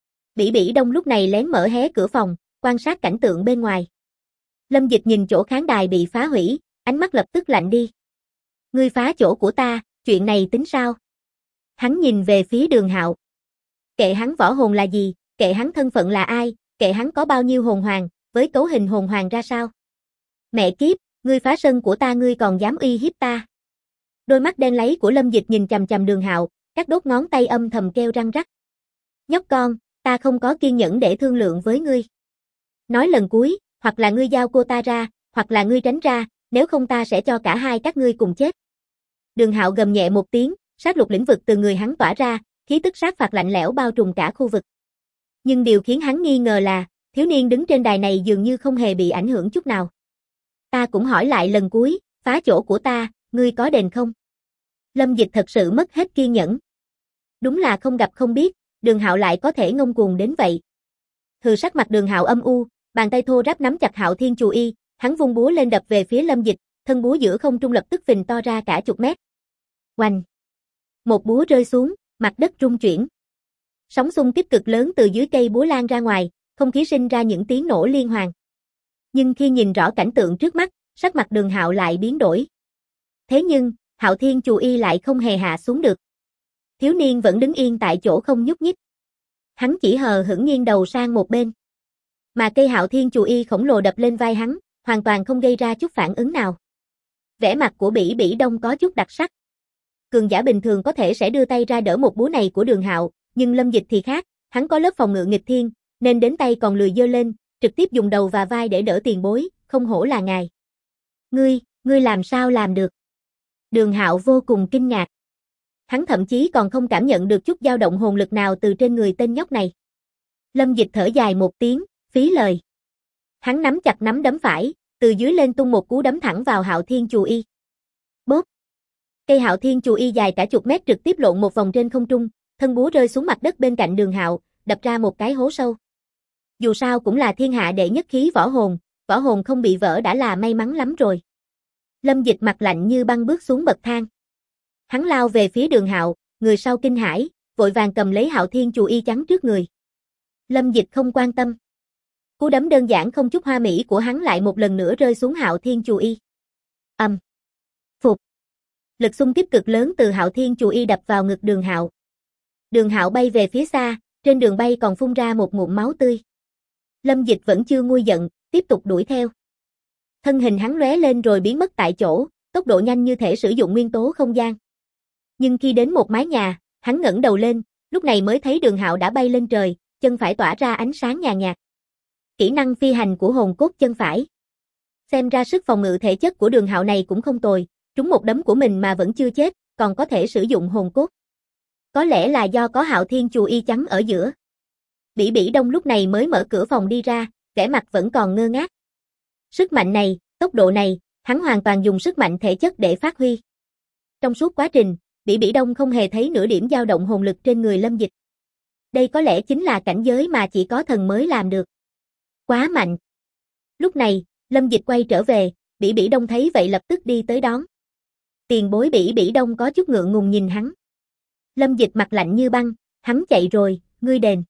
Bỉ Bỉ Đông lúc này lén mở hé cửa phòng, quan sát cảnh tượng bên ngoài. Lâm Dịch nhìn chỗ khán đài bị phá hủy, ánh mắt lập tức lạnh đi. Ngươi phá chỗ của ta, chuyện này tính sao? Hắn nhìn về phía Đường Hạo. Kệ hắn võ hồn là gì, kệ hắn thân phận là ai, kệ hắn có bao nhiêu hồn hoàng, với cấu hình hồn hoàng ra sao? Mẹ kiếp, ngươi phá sân của ta, ngươi còn dám uy hiếp ta? Đôi mắt đen láy của Lâm Dịch nhìn chằm chằm Đường Hạo, các đốt ngón tay âm thầm kêu răng rắc. Nhóc con, ta không có kiên nhẫn để thương lượng với ngươi. Nói lần cuối, hoặc là ngươi giao cô ta ra, hoặc là ngươi tránh ra, nếu không ta sẽ cho cả hai các ngươi cùng chết. Đường Hạo gầm nhẹ một tiếng, sát lục lĩnh vực từ người hắn tỏa ra, khí tức sát phạt lạnh lẽo bao trùm cả khu vực. Nhưng điều khiến hắn nghi ngờ là, thiếu niên đứng trên đài này dường như không hề bị ảnh hưởng chút nào. Ta cũng hỏi lại lần cuối, phá chỗ của ta, ngươi có đền không? Lâm Dịch thật sự mất hết kiên nhẫn. Đúng là không gặp không biết, Đường Hạo lại có thể ngông cuồng đến vậy. Hừ, sắc mặt Đường Hạo âm u, bàn tay thô ráp nắm chặt Hạo Thiên Chù Y, hắn vung búa lên đập về phía Lâm Dịch, thân búa giữa không trung lập tức phình to ra cả chục mét. Oanh! Một búa rơi xuống, mặt đất rung chuyển. Sóng xung kích cực lớn từ dưới cây búa lan ra ngoài, không khí sinh ra những tiếng nổ liên hoàn. Nhưng khi nhìn rõ cảnh tượng trước mắt, sắc mặt Đường Hạo lại biến đổi. Thế nhưng, Hạo Thiên Chù Y lại không hề hạ xuống được. Thiếu niên vẫn đứng yên tại chỗ không nhúc nhích. Hắn chỉ hờ hững nghiêng đầu sang một bên. Mà cây Hạo Thiên Chù Y khổng lồ đập lên vai hắn, hoàn toàn không gây ra chút phản ứng nào. Vẻ mặt của Bỉ Bỉ Đông có chút đặc sắc. Cường giả bình thường có thể sẽ đưa tay ra đỡ một búa này của Đường Hạo, nhưng Lâm Dịch thì khác, hắn có lớp phòng ngự nghịch thiên, nên đến tay còn lười giơ lên, trực tiếp dùng đầu và vai để đỡ tiền bối, không hổ là ngài. Ngươi làm sao làm được? Đường Hạo vô cùng kinh ngạc. Hắn thậm chí còn không cảm nhận được chút dao động hồn lực nào từ trên người tên nhóc này. Lâm Dịch thở dài một tiếng, phí lời. Hắn nắm chặt nắm đấm phải, từ dưới lên tung một cú đấm thẳng vào Hạo Thiên Chù Y. Bốp! Cây Hạo Thiên Chù Y dài cả chục mét trực tiếp lộn một vòng trên không trung, thân búa rơi xuống mặt đất bên cạnh Đường Hạo, đập ra một cái hố sâu. Dù sao cũng là thiên hạ đệ nhất khí võ hồn không bị vỡ đã là may mắn lắm rồi. Lâm Dịch mặt lạnh như băng bước xuống bậc thang. Hắn lao về phía Đường Hạo, người sau kinh hãi, vội vàng cầm lấy Hạo Thiên Chù Y chắn trước người. Lâm Dịch không quan tâm. Cú đấm đơn giản không chút hoa mỹ của hắn lại một lần nữa rơi xuống Hạo Thiên Chù Y. Phục. Lực xung kích cực lớn từ Hạo Thiên Chù Y đập vào ngực Đường Hạo. Đường Hạo bay về phía xa, trên đường bay còn phun ra một ngụm máu tươi. Lâm Dịch vẫn chưa nguôi giận, tiếp tục đuổi theo. Thân hình hắn lóe lên rồi biến mất tại chỗ, tốc độ nhanh như thể sử dụng nguyên tố không gian. Nhưng khi đến một mái nhà, hắn ngẩng đầu lên, lúc này mới thấy Đường Hạo đã bay lên trời, chân phải tỏa ra ánh sáng nhàn nhạt. Kỹ năng phi hành của hồn cốt chân phải. Xem ra sức phòng ngự thể chất của Đường Hạo này cũng không tồi, trúng một đấm của mình mà vẫn chưa chết, còn có thể sử dụng hồn cốt. Có lẽ là do có Hạo Thiên Chù Y chắn ở giữa. Bỉ Bỉ Đông lúc này mới mở cửa phòng đi ra, vẻ mặt vẫn còn ngơ ngác. Sức mạnh này, tốc độ này, hắn hoàn toàn dùng sức mạnh thể chất để phát huy. Trong suốt quá trình, Bỉ Bỉ Đông không hề thấy nửa điểm dao động hồn lực trên người Lâm Dịch. Đây có lẽ chính là cảnh giới mà chỉ có thần mới làm được. Quá mạnh. Lúc này, Lâm Dịch quay trở về, Bỉ Bỉ Đông thấy vậy lập tức đi tới đón. Tiền bối Bỉ Bỉ Đông có chút ngượng ngùng nhìn hắn. Lâm Dịch mặt lạnh như băng, hắn chạy rồi, ngươi đền.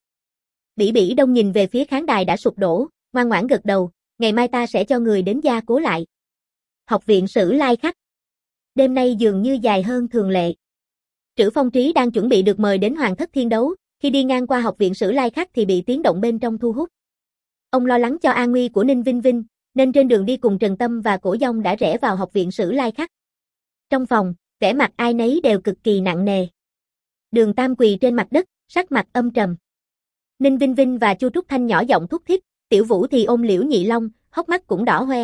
Bỉ Bỉ Đông nhìn về phía khán đài đã sụp đổ, ngoan ngoãn gật đầu, ngày mai ta sẽ cho người đến gia cố lại. Học viện Sử Lai Khắc. Đêm nay dường như dài hơn thường lệ. Trữ Phong Trí đang chuẩn bị được mời đến Hoàng Thất Thiên Đấu, khi đi ngang qua học viện Sử Lai Khắc thì bị tiếng động bên trong thu hút. Ông lo lắng cho an nguy của Ninh Vinh Vinh, nên trên đường đi cùng Trần Tâm và Cổ Dông đã rẽ vào học viện Sử Lai Khắc. Trong phòng, vẻ mặt ai nấy đều cực kỳ nặng nề. Đường Tam quỳ trên mặt đất, sắc mặt âm trầm. Ninh Vinh Vinh và Chu Trúc Thanh nhỏ giọng thúc thiết, Tiểu Vũ thì ôm Liễu Nhị Long, hốc mắt cũng đỏ hoe.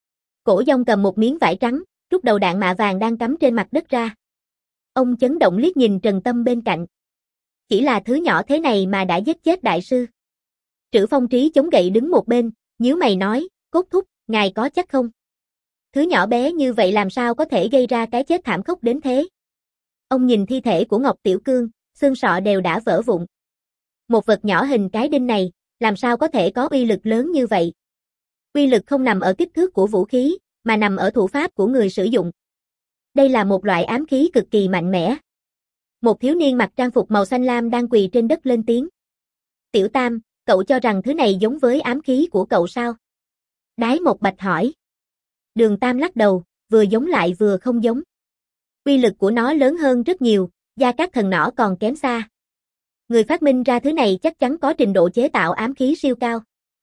Cổ Dông cầm một miếng vải trắng, rút đầu đạn mạ vàng đang cắm trên mặt đất ra. Ông chấn động liếc nhìn Trần Tâm bên cạnh. Chỉ là thứ nhỏ thế này mà đã giết chết đại sư. Trữ Phong Trí chống gậy đứng một bên, nhíu mày nói, Cốt thúc, ngài có chắc không? Thứ nhỏ bé như vậy làm sao có thể gây ra cái chết thảm khốc đến thế? Ông nhìn thi thể của Ngọc Tiểu Cương, xương sọ đều đã vỡ vụn. Một vật nhỏ hình cái đinh này, làm sao có thể có uy lực lớn như vậy? Uy lực không nằm ở kích thước của vũ khí, mà nằm ở thủ pháp của người sử dụng. Đây là một loại ám khí cực kỳ mạnh mẽ. Một thiếu niên mặc trang phục màu xanh lam đang quỳ trên đất lên tiếng. Tiểu Tam, cậu cho rằng thứ này giống với ám khí của cậu sao? Đái Một Bạch hỏi. Đường Tam lắc đầu, vừa giống lại vừa không giống. Uy lực của nó lớn hơn rất nhiều, Gia Cát Thần Nỏ còn kém xa. Người phát minh ra thứ này chắc chắn có trình độ chế tạo ám khí siêu cao.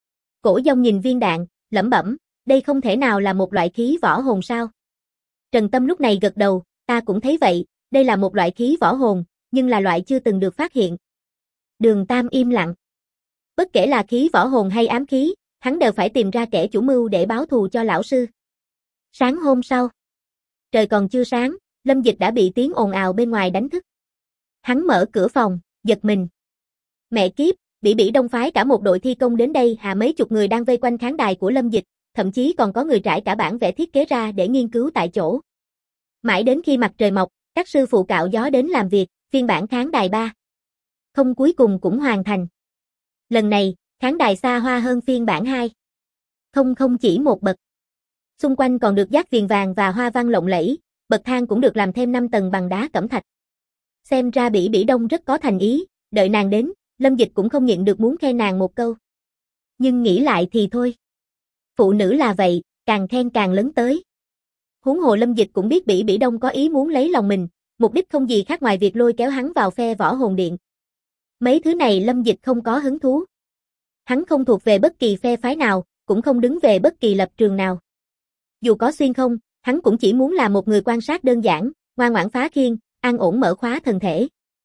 Cổ Dông nhìn viên đạn, lẩm bẩm, đây không thể nào là một loại khí võ hồn sao? Trần Tâm lúc này gật đầu, ta cũng thấy vậy, đây là một loại khí võ hồn, nhưng là loại chưa từng được phát hiện. Đường Tam im lặng. Bất kể là khí võ hồn hay ám khí, hắn đều phải tìm ra kẻ chủ mưu để báo thù cho lão sư. Sáng hôm sau, trời còn chưa sáng, Lâm Dịch đã bị tiếng ồn ào bên ngoài đánh thức. Hắn mở cửa phòng, giật mình. Mẹ kiếp, Bỉ Bỉ Đông phái cả một đội thi công đến đây mấy chục người đang vây quanh khán đài của Lâm Dịch, thậm chí còn có người trải cả bản vẽ thiết kế ra để nghiên cứu tại chỗ. Mãi đến khi mặt trời mọc, các sư phụ cạo gió đến làm việc, phiên bản khán đài 3. Không cuối cùng cũng hoàn thành. Lần này, khán đài xa hoa hơn phiên bản 2. Không chỉ một bậc. Xung quanh còn được dát viền vàng và hoa văn lộng lẫy, bậc thang cũng được làm thêm 5 tầng bằng đá cẩm thạch. Xem ra Bỉ Bỉ Đông rất có thành ý, đợi nàng đến, Lâm Dịch cũng không nhịn được muốn khen nàng một câu. Nhưng nghĩ lại thì thôi. Phụ nữ là vậy, càng khen càng lớn tới. Huống hồ Lâm Dịch cũng biết Bỉ Bỉ Đông có ý muốn lấy lòng mình, mục đích không gì khác ngoài việc lôi kéo hắn vào phe võ hồn điện. Mấy thứ này Lâm Dịch không có hứng thú. Hắn không thuộc về bất kỳ phe phái nào, cũng không đứng về bất kỳ lập trường nào. Dù có xuyên không, hắn cũng chỉ muốn là một người quan sát đơn giản, ngoan ngoãn phá khiên, an ổn mở khóa thần thể.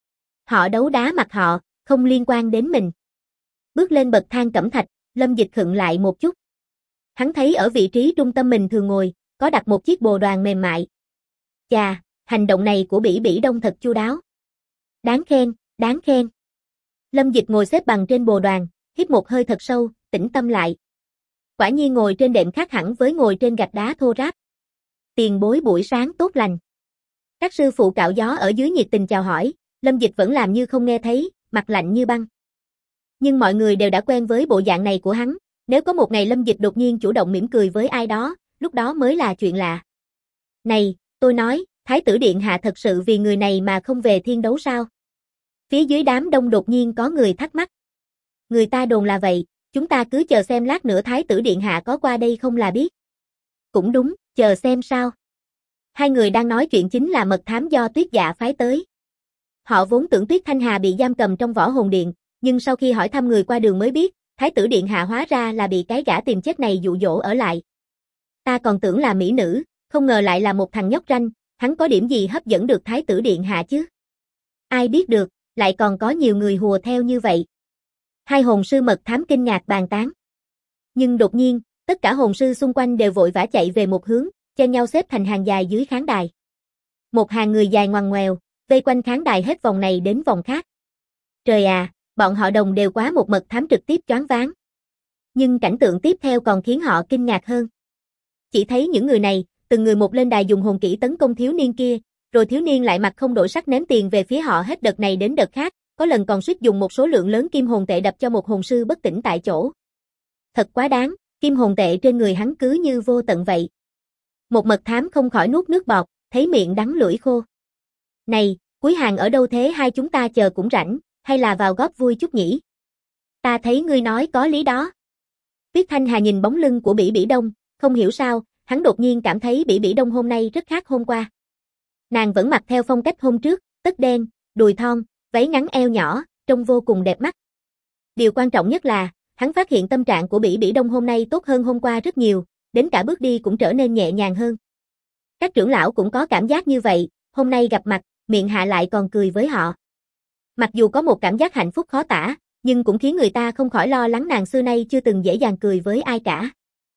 Họ đấu đá mặt họ, không liên quan đến mình. Bước lên bậc thang cẩm thạch, Lâm Dịch khựng lại một chút. Hắn thấy ở vị trí trung tâm mình thường ngồi, có đặt một chiếc bồ đoàn mềm mại. Chà, hành động này của Bỉ Bỉ Đông thật chu đáo. Đáng khen, đáng khen. Lâm Dịch ngồi xếp bằng trên bồ đoàn, hít một hơi thật sâu, tĩnh tâm lại. Quả nhiên ngồi trên đệm khác hẳn với ngồi trên gạch đá thô ráp. Tiền bối buổi sáng tốt lành. Các sư phụ cạo gió ở dưới nhiệt tình chào hỏi, Lâm Dịch vẫn làm như không nghe thấy, mặt lạnh như băng. Nhưng mọi người đều đã quen với bộ dạng này của hắn, nếu có một ngày Lâm Dịch đột nhiên chủ động mỉm cười với ai đó, lúc đó mới là chuyện lạ. Này, tôi nói, Thái tử Điện Hạ thật sự vì người này mà không về thiên đấu sao? Phía dưới đám đông đột nhiên có người thắc mắc. Người ta đồn là vậy, chúng ta cứ chờ xem lát nữa Thái tử Điện Hạ có qua đây không là biết. Cũng đúng, chờ xem sao. Hai người đang nói chuyện chính là mật thám do Tuyết Dạ phái tới. Họ vốn tưởng Tuyết Thanh Hà bị giam cầm trong võ hồn điện, nhưng sau khi hỏi thăm người qua đường mới biết, Thái tử Điện Hạ hóa ra là bị cái gã tìm chết này dụ dỗ ở lại. Ta còn tưởng là mỹ nữ, không ngờ lại là một thằng nhóc ranh, hắn có điểm gì hấp dẫn được Thái tử Điện Hạ chứ? Ai biết được, lại còn có nhiều người hùa theo như vậy. Hai hồn sư mật thám kinh ngạc bàn tán. Nhưng đột nhiên, tất cả hồn sư xung quanh đều vội vã chạy về một hướng, chen nhau xếp thành hàng dài dưới khán đài. Một hàng người dài ngoằn ngoèo, vây quanh khán đài hết vòng này đến vòng khác. Trời à, bọn họ đồng đều quá một mật thám trực tiếp choáng váng. Nhưng cảnh tượng tiếp theo còn khiến họ kinh ngạc hơn. Chỉ thấy những người này, từng người một lên đài dùng hồn kỹ tấn công thiếu niên kia, rồi thiếu niên lại mặt không đổi sắc ném tiền về phía họ hết đợt này đến đợt khác, có lần còn suýt dùng một số lượng lớn kim hồn tệ đập cho một hồn sư bất tỉnh tại chỗ. Thật quá đáng, kim hồn tệ trên người hắn cứ như vô tận vậy. Một mật thám không khỏi nuốt nước bọt, thấy miệng đắng lưỡi khô. Này, cuối hàng ở đâu thế, hai chúng ta chờ cũng rảnh, hay là vào góp vui chút nhỉ? Ta thấy ngươi nói có lý đó. Tuyết Thanh Hà nhìn bóng lưng của Bỉ Bỉ Đông, không hiểu sao, hắn đột nhiên cảm thấy Bỉ Bỉ Đông hôm nay rất khác hôm qua. Nàng vẫn mặc theo phong cách hôm trước, tất đen, đùi thon, váy ngắn eo nhỏ, trông vô cùng đẹp mắt. Điều quan trọng nhất là, hắn phát hiện tâm trạng của Bỉ Bỉ Đông hôm nay tốt hơn hôm qua rất nhiều, đến cả bước đi cũng trở nên nhẹ nhàng hơn. Các trưởng lão cũng có cảm giác như vậy, hôm nay gặp mặt, miệng hạ lại còn cười với họ. Mặc dù có một cảm giác hạnh phúc khó tả, nhưng cũng khiến người ta không khỏi lo lắng nàng xưa nay chưa từng dễ dàng cười với ai cả.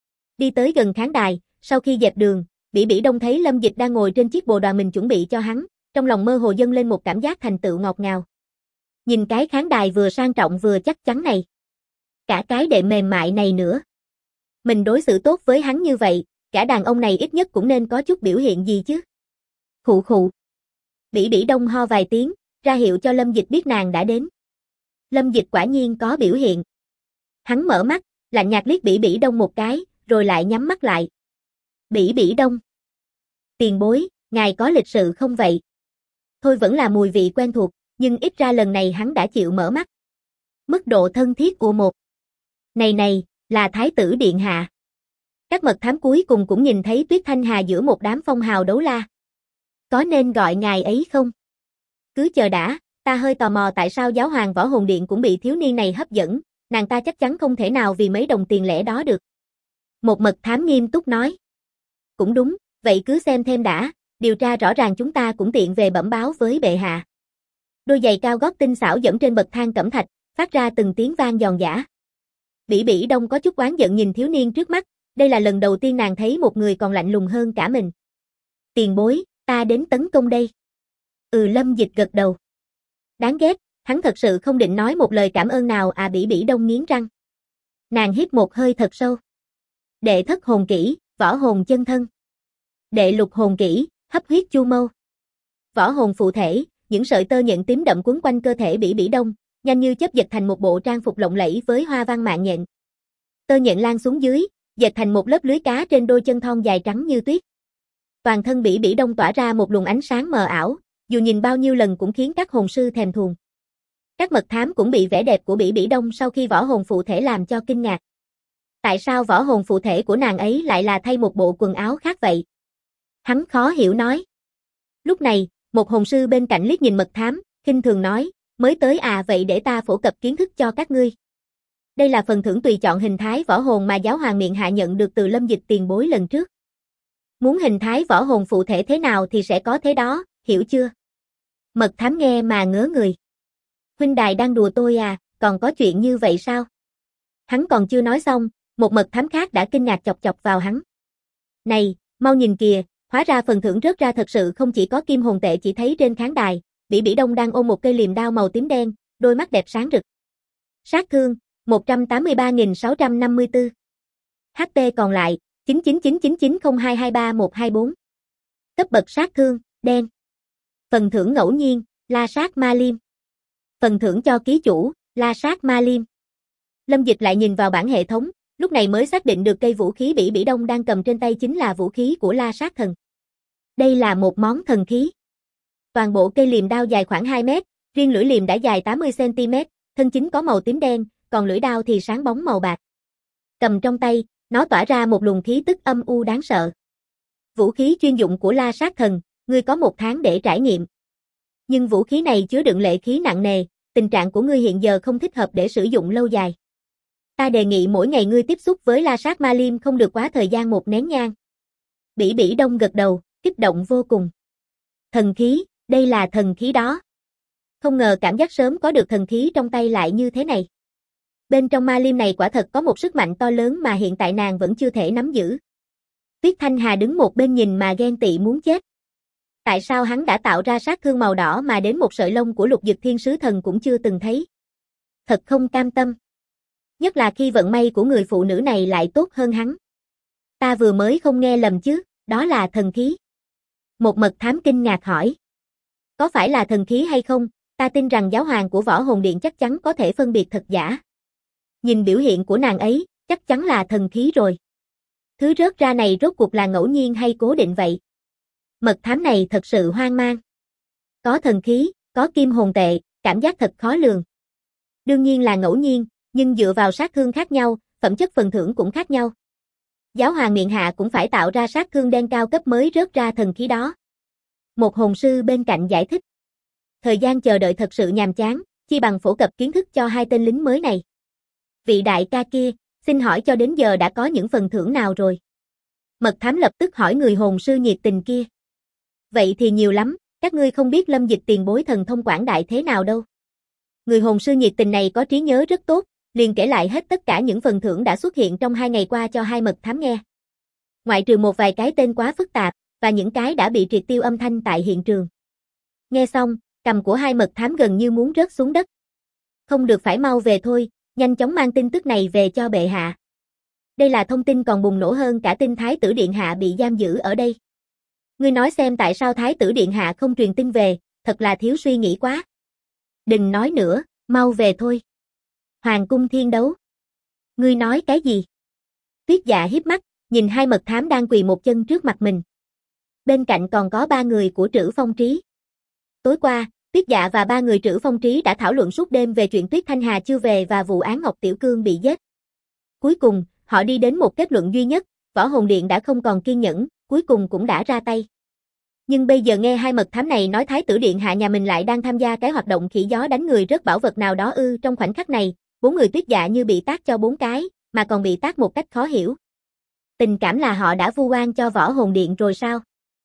Đi tới gần khán đài, sau khi dẹp đường, Bỉ Bỉ Đông thấy Lâm Dịch đang ngồi trên chiếc bồ đoàn mình chuẩn bị cho hắn, trong lòng mơ hồ dâng lên một cảm giác thành tựu ngọt ngào. Nhìn cái khán đài vừa sang trọng vừa chắc chắn này. Cả cái đệm mềm mại này nữa. Mình đối xử tốt với hắn như vậy, cả đàn ông này ít nhất cũng nên có chút biểu hiện gì chứ. Khụ khụ. Bỉ Bỉ Đông ho vài tiếng, ra hiệu cho Lâm Dịch biết nàng đã đến. Lâm Dịch quả nhiên có biểu hiện. Hắn mở mắt, lạnh nhạt liếc Bỉ Bỉ Đông một cái, rồi lại nhắm mắt lại. Bỉ Bỉ Đông. Tiền bối, ngài có lịch sự không vậy? Thôi vẫn là mùi vị quen thuộc, nhưng ít ra lần này hắn đã chịu mở mắt. Mức độ thân thiết của một. Này, là Thái tử Điện Hạ. Các mật thám cuối cùng cũng nhìn thấy Tuyết Thanh Hà giữa một đám phong hào đấu la. Có nên gọi ngài ấy không? Cứ chờ đã, ta hơi tò mò tại sao giáo hoàng võ hồn điện cũng bị thiếu niên này hấp dẫn, nàng ta chắc chắn không thể nào vì mấy đồng tiền lẻ đó được. Một mật thám nghiêm túc nói. Cũng đúng, vậy cứ xem thêm đã, điều tra rõ ràng chúng ta cũng tiện về bẩm báo với bệ hạ. Đôi giày cao gót tinh xảo dẫm trên bậc thang cẩm thạch, phát ra từng tiếng vang giòn giã. Bỉ Bỉ Đông có chút oán giận nhìn thiếu niên trước mắt, đây là lần đầu tiên nàng thấy một người còn lạnh lùng hơn cả mình. Tiền bối, Ta đến tấn công đây. Lâm Dịch gật đầu. Đáng ghét, hắn thật sự không định nói một lời cảm ơn nào à. Bỉ Bỉ Đông nghiến răng. Nàng hít một hơi thật sâu. Đệ thất hồn kỹ, võ hồn chân thân. Đệ lục hồn kỹ, hấp huyết chu mâu. Võ hồn phụ thể, những sợi tơ nhện tím đậm quấn quanh cơ thể Bỉ Bỉ Đông, nhanh như chớp dệt thành một bộ trang phục lộng lẫy với hoa văn mạng nhện. Tơ nhện lan xuống dưới, dệt thành một lớp lưới cá trên đôi chân thon dài trắng như tuyết. Toàn thân Bỉ Bỉ Đông tỏa ra một luồng ánh sáng mờ ảo, dù nhìn bao nhiêu lần cũng khiến các hồn sư thèm thuồng. Các mật thám cũng bị vẻ đẹp của Bỉ Bỉ Đông sau khi võ hồn phụ thể làm cho kinh ngạc. Tại sao võ hồn phụ thể của nàng ấy lại là thay một bộ quần áo khác vậy? Hắn khó hiểu nói. Lúc này, một hồn sư bên cạnh liếc nhìn mật thám, khinh thường nói, mới tới à, vậy để ta phổ cập kiến thức cho các ngươi. Đây là phần thưởng tùy chọn hình thái võ hồn mà giáo hoàng miện hạ nhận được từ Lâm Dịch tiền bối lần trước. Muốn hình thái võ hồn phụ thể thế nào thì sẽ có thế đó, hiểu chưa? Mật thám nghe mà ngớ người. Huynh đài đang đùa tôi à, còn có chuyện như vậy sao? Hắn còn chưa nói xong, một mật thám khác đã kinh ngạc chọc chọc vào hắn. Này, mau nhìn kìa, hóa ra phần thưởng rớt ra thật sự không chỉ có kim hồn tệ chỉ thấy trên khán đài, Bỉ Bỉ Đông đang ôm một cây liềm đao màu tím đen, đôi mắt đẹp sáng rực. Sát thương, 183.654. HP còn lại, 999990223124. Cấp bậc sát thương, đen. Phần thưởng ngẫu nhiên, La Sát Ma Liêm. Phần thưởng cho ký chủ, La Sát Ma Liêm. Lâm Dịch lại nhìn vào bảng hệ thống, lúc này mới xác định được cây vũ khí Bỉ Bỉ Đông đang cầm trên tay chính là vũ khí của La Sát Thần. Đây là một món thần khí. Toàn bộ cây liềm đao dài khoảng 2 mét, riêng lưỡi liềm đã dài 80 cm, thân chính có màu tím đen, còn lưỡi đao thì sáng bóng màu bạc. Cầm trong tay, nó tỏa ra một luồng khí tức âm u đáng sợ. Vũ khí chuyên dụng của La Sát Thần, ngươi có 1 tháng để trải nghiệm. Nhưng vũ khí này chứa đựng lệ khí nặng nề, tình trạng của ngươi hiện giờ không thích hợp để sử dụng lâu dài. Ta đề nghị mỗi ngày ngươi tiếp xúc với La Sát Ma Liêm không được quá thời gian 1 nén nhang. Bỉ Bỉ Đông gật đầu, kích động vô cùng. Thần khí, đây là thần khí đó. Không ngờ cảm giác sớm có được thần khí trong tay lại như thế này. Bên trong ma liêm này quả thật có một sức mạnh to lớn mà hiện tại nàng vẫn chưa thể nắm giữ. Tuyết Thanh Hà đứng một bên nhìn mà ghen tị muốn chết. Tại sao hắn đã tạo ra sát thương màu đỏ mà đến một sợi lông của Lục Dực Thiên Sứ Thần cũng chưa từng thấy? Thật không cam tâm. Nhất là khi vận may của người phụ nữ này lại tốt hơn hắn. Ta vừa mới không nghe lầm chứ, đó là thần khí. Một mật thám kinh ngạc hỏi. Có phải là thần khí hay không, ta tin rằng giáo hoàng của Võ Hồn Điện chắc chắn có thể phân biệt thật giả. Nhìn biểu hiện của nàng ấy, chắc chắn là thần khí rồi. Thứ rớt ra này rốt cuộc là ngẫu nhiên hay cố định vậy? Mật thám này thật sự hoang mang. Có thần khí, có kim hồn tệ, cảm giác thật khó lường. Đương nhiên là ngẫu nhiên, nhưng dựa vào sát thương khác nhau, phẩm chất phần thưởng cũng khác nhau. Giáo hoàng miện hạ cũng phải tạo ra sát thương đen cao cấp mới rớt ra thần khí đó. Một hồn sư bên cạnh giải thích. Thời gian chờ đợi thật sự nhàm chán, chi bằng phổ cập kiến thức cho 2 tên lính mới này. Vị đại ca kia, xin hỏi cho đến giờ đã có những phần thưởng nào rồi? Mật thám lập tức hỏi người hồn sư nhiệt tình kia. Vậy thì nhiều lắm, các ngươi không biết Lâm Dịch tiền bối thần thông quảng đại thế nào đâu. Người hồn sư nhiệt tình này có trí nhớ rất tốt, liền kể lại hết tất cả những phần thưởng đã xuất hiện trong 2 ngày qua cho 2 mật thám nghe. Ngoại trừ một vài cái tên quá phức tạp, và những cái đã bị triệt tiêu âm thanh tại hiện trường. Nghe xong, cằm của 2 mật thám gần như muốn rớt xuống đất. Không được, phải mau về thôi, nhanh chóng mang tin tức này về cho bệ hạ. Đây là thông tin còn bùng nổ hơn cả tin Thái tử Điện Hạ bị giam giữ ở đây. Ngươi nói xem tại sao Thái tử Điện Hạ không truyền tin về, thật là thiếu suy nghĩ quá. Đừng nói nữa, mau về thôi. Hoàng cung thiên đấu. Ngươi nói cái gì? Tuyết Dạ híp mắt, nhìn 2 mật thám đang quỳ một chân trước mặt mình. Bên cạnh còn có 3 người của Trữ Phong Trí. Tối qua, Tuyết Dạ và 3 người Trữ Phong Trí đã thảo luận suốt đêm về chuyện Tuyết Thanh Hà chưa về và vụ án Ngọc Tiểu Cương bị giết. Cuối cùng, họ đi đến một kết luận duy nhất, Võ Hồn Điện đã không còn kiên nhẫn, cuối cùng cũng đã ra tay. Nhưng bây giờ nghe 2 mật thám này nói Thái tử Điện Hạ nhà mình lại đang tham gia cái hoạt động khỉ gió đánh người rớt bảo vật nào đó trong khoảnh khắc này, 4 người Tuyết Dạ như bị tát cho 4 cái, mà còn bị tát một cách khó hiểu. Tình cảm là họ đã vu oan cho Võ Hồn Điện rồi sao?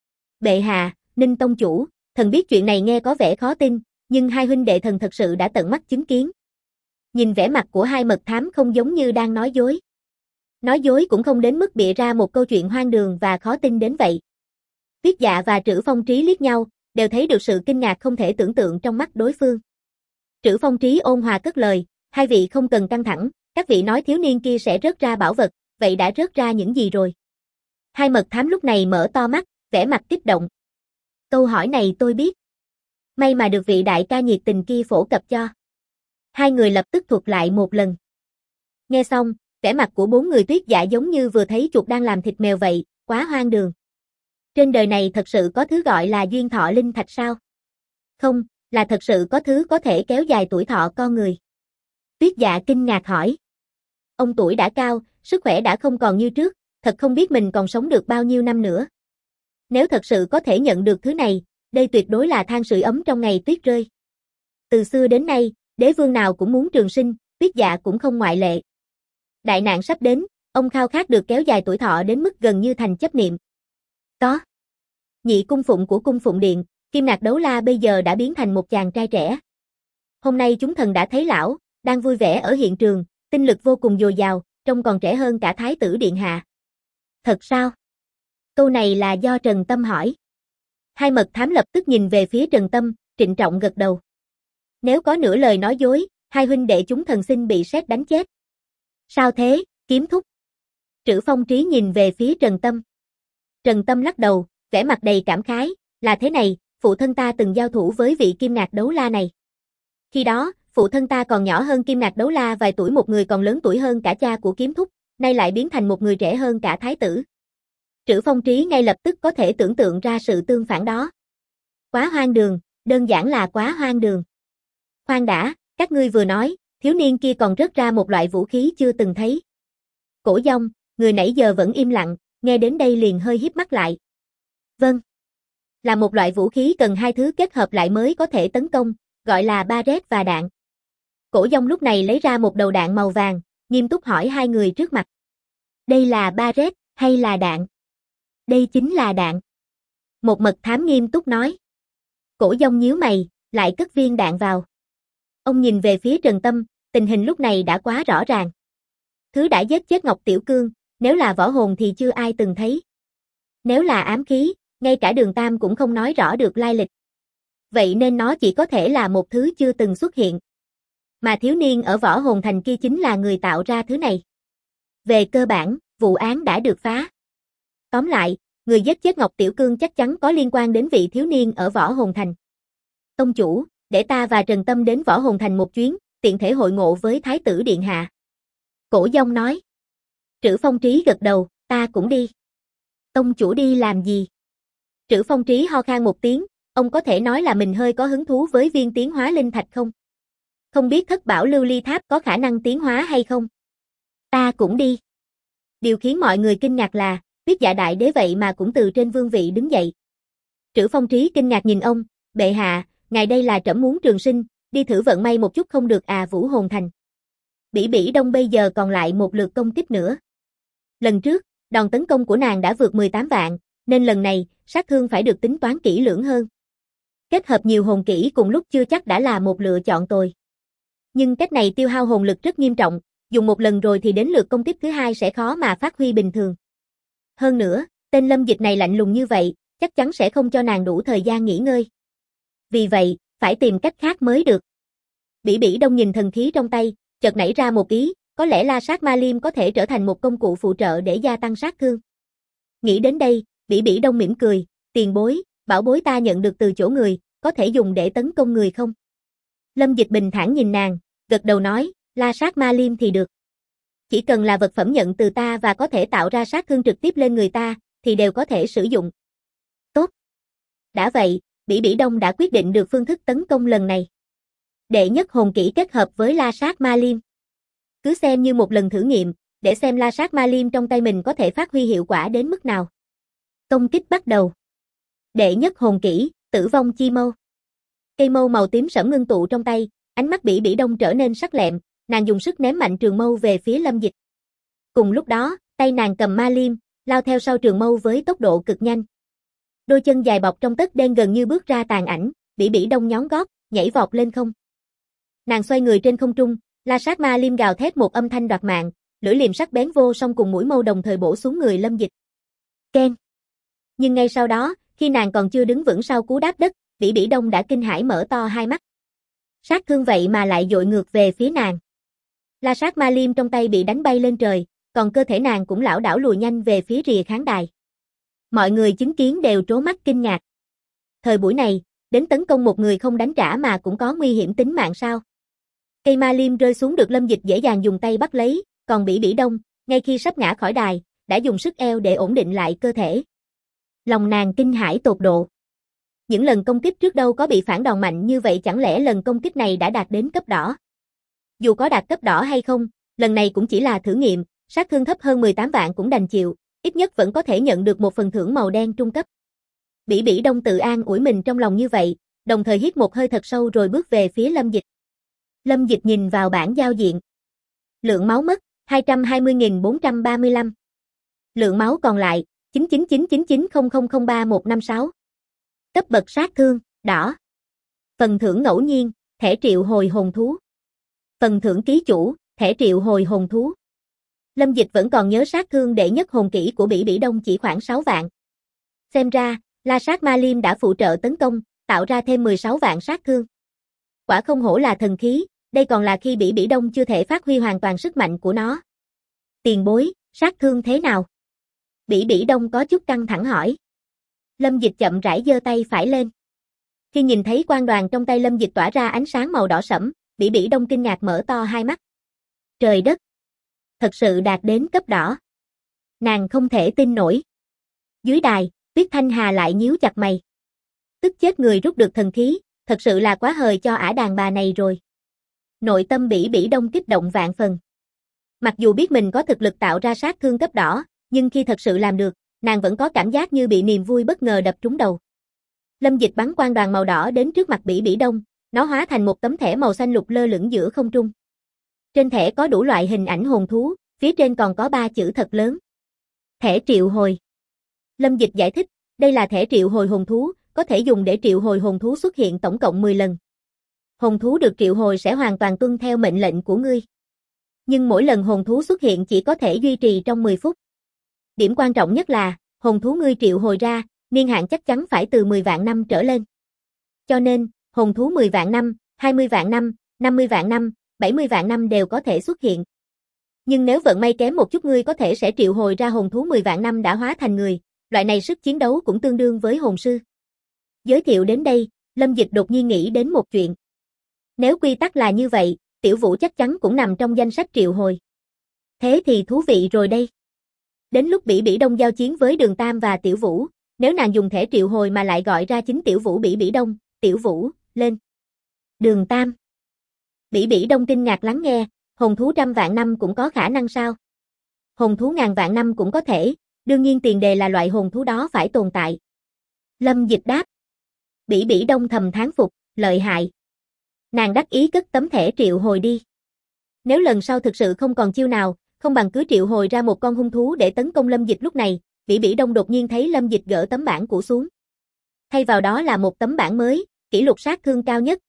Bệ hạ, Ninh tông chủ, thần biết chuyện này nghe có vẻ khó tin, nhưng 2 huynh đệ thần thật sự đã tận mắt chứng kiến. Nhìn vẻ mặt của 2 mật thám không giống như đang nói dối. Nói dối cũng không đến mức bịa ra một câu chuyện hoang đường và khó tin đến vậy. Tuyết Dạ và Trữ Phong Trí liếc nhau, đều thấy được sự kinh ngạc không thể tưởng tượng trong mắt đối phương. Trữ Phong Trí ôn hòa cất lời, hai vị không cần căng thẳng, các vị nói thiếu niên kia sẽ rớt ra bảo vật, vậy đã rớt ra những gì rồi? Hai mật thám lúc này mở to mắt, vẻ mặt kích động. Câu hỏi này tôi biết. May mà được vị đại ca nhiệt tình kia phổ cập cho. Hai người lập tức thuật lại một lần. Nghe xong, vẻ mặt của bốn người Tuyết Dạ giống như vừa thấy chuột đang làm thịt mèo vậy, quá hoang đường. Trên đời này thật sự có thứ gọi là duyên thọ linh thạch sao? Không, là thật sự có thứ có thể kéo dài tuổi thọ con người. Tuyết Dạ kinh ngạc hỏi. Ông tuổi đã cao, sức khỏe đã không còn như trước, thật không biết mình còn sống được bao nhiêu năm nữa. Nếu thật sự có thể nhận được thứ này, đây tuyệt đối là than sưởi ấm trong ngày tuyết rơi. Từ xưa đến nay, đế vương nào cũng muốn trường sinh, Tuyết Dạ cũng không ngoại lệ. Đại nạn sắp đến, ông khao khát được kéo dài tuổi thọ đến mức gần như thành chấp niệm. Có. Nhị cung phụng của cung phụng điện, Kim Ngạc Đấu La bây giờ đã biến thành một chàng trai trẻ. Hôm nay chúng thần đã thấy lão, đang vui vẻ ở hiện trường, tinh lực vô cùng dồi dào, trông còn trẻ hơn cả thái tử điện hạ. Thật sao? Câu này là do Trần Tâm hỏi. Hai mật thám lập tức nhìn về phía Trần Tâm, trịnh trọng gật đầu. Nếu có nửa lời nói dối, hai huynh đệ chúng thần xin bị sét đánh chết. Sao thế, Kiếm thúc? Trữ Phong Trí nhìn về phía Trần Tâm. Trần Tâm lắc đầu, vẻ mặt đầy cảm khái, là thế này, phụ thân ta từng giao thủ với vị Kim Ngạc Đấu La này. Khi đó, phụ thân ta còn nhỏ hơn Kim Ngạc Đấu La vài tuổi, một người còn lớn tuổi hơn cả cha của Kiếm thúc, nay lại biến thành một người trẻ hơn cả thái tử. Trữ Phong Trí ngay lập tức có thể tưởng tượng ra sự tương phản đó. Quá hoang đường, đơn giản là quá hoang đường. Khoan đã, các ngươi vừa nói, thiếu niên kia còn rớt ra một loại vũ khí chưa từng thấy. Cổ Dông, người nãy giờ vẫn im lặng, nghe đến đây liền hơi híp mắt lại. Vâng. Là một loại vũ khí cần hai thứ kết hợp lại mới có thể tấn công, gọi là Barret và đạn. Cổ Dông lúc này lấy ra một đầu đạn màu vàng, nghiêm túc hỏi hai người trước mặt. Đây là Barret hay là đạn? Đây chính là đạn. Một mật thám nghiêm túc nói. Cổ Dông nhíu mày, lại cất viên đạn vào. Ông nhìn về phía Trần Tâm, tình hình lúc này đã quá rõ ràng. Thứ đã giết chết Ngọc Tiểu Cương, nếu là võ hồn thì chưa ai từng thấy. Nếu là ám khí, ngay cả Đường Tam cũng không nói rõ được lai lịch. Vậy nên nó chỉ có thể là một thứ chưa từng xuất hiện. Mà thiếu niên ở Võ Hồn Thành kia chính là người tạo ra thứ này. Về cơ bản, vụ án đã được phá. Tóm lại, người giết chết Ngọc Tiểu Cương chắc chắn có liên quan đến vị thiếu niên ở Võ Hồn Thành. Tông chủ, để ta và Trần Tâm đến Võ Hồn Thành một chuyến, tiện thể hội ngộ với Thái tử Điện Hạ. Cổ Dông nói. Trữ Phong Trí gật đầu, ta cũng đi. Tông chủ đi làm gì? Trữ Phong Trí ho khan một tiếng, ông có thể nói là mình hơi có hứng thú với viên tiến hóa linh thạch không? Không biết Thất Bảo Lưu Ly Tháp có khả năng tiến hóa hay không? Ta cũng đi. Điều khiến mọi người kinh ngạc là, Tuyết Dạ đại đế vậy mà cũng từ trên vương vị đứng dậy. Trữ Phong Trí kinh ngạc nhìn ông, bệ hạ, ngài đây là trẫm muốn trường sinh, đi thử vận may một chút không được à? Vũ Hồn Thành. Bỉ Bỉ Đông bây giờ còn lại một lượt công kích nữa. Lần trước, đòn tấn công của nàng đã vượt 18 vạn, nên lần này, sát thương phải được tính toán kỹ lưỡng hơn. Kết hợp nhiều hồn kỹ cùng lúc chưa chắc đã là một lựa chọn tồi. Nhưng cách này tiêu hao hồn lực rất nghiêm trọng, dùng một lần rồi thì đến lượt công kích thứ hai sẽ khó mà phát huy bình thường. Hơn nữa, tên Lâm Dịch này lạnh lùng như vậy, chắc chắn sẽ không cho nàng đủ thời gian nghỉ ngơi. Vì vậy, phải tìm cách khác mới được. Bỉ Bỉ Đông nhìn thần khí trong tay, chợt nảy ra một ý, có lẽ La Sát Ma Liêm có thể trở thành một công cụ phụ trợ để gia tăng sát thương. Nghĩ đến đây, Bỉ Bỉ Đông mỉm cười, tiền bối, bảo bối ta nhận được từ chỗ người, có thể dùng để tấn công người không? Lâm Dịch bình thản nhìn nàng, gật đầu nói, La Sát Ma Liêm thì được. Chỉ cần là vật phẩm nhận từ ta và có thể tạo ra sát thương trực tiếp lên người ta, thì đều có thể sử dụng. Tốt. Đã vậy, Bỉ Bỉ Đông đã quyết định được phương thức tấn công lần này. Đệ nhất hồn kỹ kết hợp với La Sát Ma Liêm. Cứ xem như một lần thử nghiệm, để xem La Sát Ma Liêm trong tay mình có thể phát huy hiệu quả đến mức nào. Công kích bắt đầu. Đệ nhất hồn kỹ, Tử Vong Chi Mâu. Cây mâu màu tím sẫm ngưng tụ trong tay, ánh mắt Bỉ Bỉ Đông trở nên sắc lẹm, nàng dùng sức ném mạnh trường mâu về phía Lâm Dịch. Cùng lúc đó, tay nàng cầm ma liêm, lao theo sau trường mâu với tốc độ cực nhanh. Đôi chân dài bọc trong tất đen gần như bước ra tàn ảnh, Bỉ Bỉ Đông nhón gót, nhảy vọt lên không. Nàng xoay người trên không trung, La Sát Ma Liêm gào thét một âm thanh đoạt mạng, lưỡi liềm sắc bén vô song cùng mũi mâu đồng thời bổ xuống người Lâm Dịch. Keng. Nhưng ngay sau đó, khi nàng còn chưa đứng vững sau cú đáp đất, Bỉ Bỉ Đông đã kinh hãi mở to hai mắt. Sát thương vậy mà lại dội ngược về phía nàng. La sát ma liêm trong tay bị đánh bay lên trời, còn cơ thể nàng cũng lảo đảo lùi nhanh về phía rìa khán đài. Mọi người chứng kiến đều trố mắt kinh ngạc. Thời buổi này, đến tấn công một người không đánh trả mà cũng có nguy hiểm tính mạng sao? Cây ma liêm rơi xuống được Lâm Dịch dễ dàng dùng tay bắt lấy, còn Bỉ Bỉ Đông, ngay khi sắp ngã khỏi đài, đã dùng sức eo để ổn định lại cơ thể. Lòng nàng kinh hãi tột độ. Những lần công kích trước đâu có bị phản đòn mạnh như vậy, chẳng lẽ lần công kích này đã đạt đến cấp đỏ? Dù có đạt cấp đỏ hay không, lần này cũng chỉ là thử nghiệm, sát thương thấp hơn 18 vạn cũng đành chịu, ít nhất vẫn có thể nhận được một phần thưởng màu đen trung cấp. Bỉ Bỉ Đông tự an ủi mình trong lòng như vậy, đồng thời hít một hơi thật sâu rồi bước về phía Lâm Dịch. Lâm Dịch nhìn vào bảng giao diện. Lượng máu mất, 220.435. Lượng máu còn lại, 9999900033156. Cấp bậc sát thương, đỏ. Phần thưởng ngẫu nhiên, thẻ triệu hồi hồn thú. Phần thưởng ký chủ, thẻ triệu hồi hồn thú. Lâm Dịch vẫn còn nhớ sát thương đệ nhất hồn kỹ của Bỉ Bỉ Đông chỉ khoảng 6 vạn. Xem ra, La sát ma liêm đã phụ trợ tấn công, tạo ra thêm 16 vạn sát thương. Quả không hổ là thần khí, đây còn là khi Bỉ Bỉ Đông chưa thể phát huy hoàn toàn sức mạnh của nó. Tiền bối, sát thương thế nào? Bỉ Bỉ Đông có chút căng thẳng hỏi. Lâm Dịch chậm rãi giơ tay phải lên. Khi nhìn thấy quang đoàn trong tay Lâm Dịch tỏa ra ánh sáng màu đỏ sẫm, Bỉ Bỉ Đông kinh ngạc mở to hai mắt. Trời đất! Thật sự đạt đến cấp đỏ. Nàng không thể tin nổi. Dưới đài, Tuyết Thanh Hà lại nhíu chặt mày. Tức chết người rút được thần khí, thật sự là quá hời cho ả đàn bà này rồi. Nội tâm Bỉ Bỉ Đông kích động vạn phần. Mặc dù biết mình có thực lực tạo ra sát thương cấp đỏ, nhưng khi thật sự làm được, nàng vẫn có cảm giác như bị niềm vui bất ngờ đập trúng đầu. Lâm Dịch bắn quang đoàn màu đỏ đến trước mặt Bỉ Bỉ Đông, nó hóa thành một tấm thẻ màu xanh lục lơ lửng giữa không trung. Trên thẻ có đủ loại hình ảnh hồn thú, phía trên còn có 3 chữ thật lớn. Thẻ triệu hồi. Lâm Dịch giải thích, đây là thẻ triệu hồi hồn thú, có thể dùng để triệu hồi hồn thú xuất hiện tổng cộng 10 lần. Hồn thú được triệu hồi sẽ hoàn toàn tuân theo mệnh lệnh của ngươi. Nhưng mỗi lần hồn thú xuất hiện chỉ có thể duy trì trong 10 phút. Điểm quan trọng nhất là, hồn thú ngươi triệu hồi ra, niên hạn chắc chắn phải từ 10 vạn năm trở lên. Cho nên, hồn thú 10 vạn năm, 20 vạn năm, 50 vạn năm, 70 vạn năm đều có thể xuất hiện. Nhưng nếu vận may kém một chút ngươi có thể sẽ triệu hồi ra hồn thú 10 vạn năm đã hóa thành người, loại này sức chiến đấu cũng tương đương với hồn sư. Giới thiệu đến đây, Lâm Dịch đột nhiên nghĩ đến một chuyện. Nếu quy tắc là như vậy, Tiểu Vũ chắc chắn cũng nằm trong danh sách triệu hồi. Thế thì thú vị rồi đây. Đến lúc Bỉ Bỉ Đông giao chiến với Đường Tam và Tiểu Vũ, nếu nàng dùng thẻ triệu hồi mà lại gọi ra chính Tiểu Vũ Bỉ Bỉ Đông, Tiểu Vũ, lên. Đường Tam. Bỉ Bỉ Đông kinh ngạc lắng nghe, hồn thú 100 vạn năm cũng có khả năng sao? Hồn thú 1000 vạn năm cũng có thể, đương nhiên tiền đề là loại hồn thú đó phải tồn tại. Lâm Dịch đáp. Bỉ Bỉ Đông thầm thán phục, lợi hại. Nàng đắc ý cất tấm thẻ triệu hồi đi. Nếu lần sau thực sự không còn chiêu nào, không bằng cứ triệu hồi ra một con hung thú để tấn công Lâm Dịch. Lúc này, Bỉ Bỉ Đông đột nhiên thấy Lâm Dịch gỡ tấm bảng cũ xuống. Thay vào đó là một tấm bảng mới, kỷ lục sát thương cao nhất,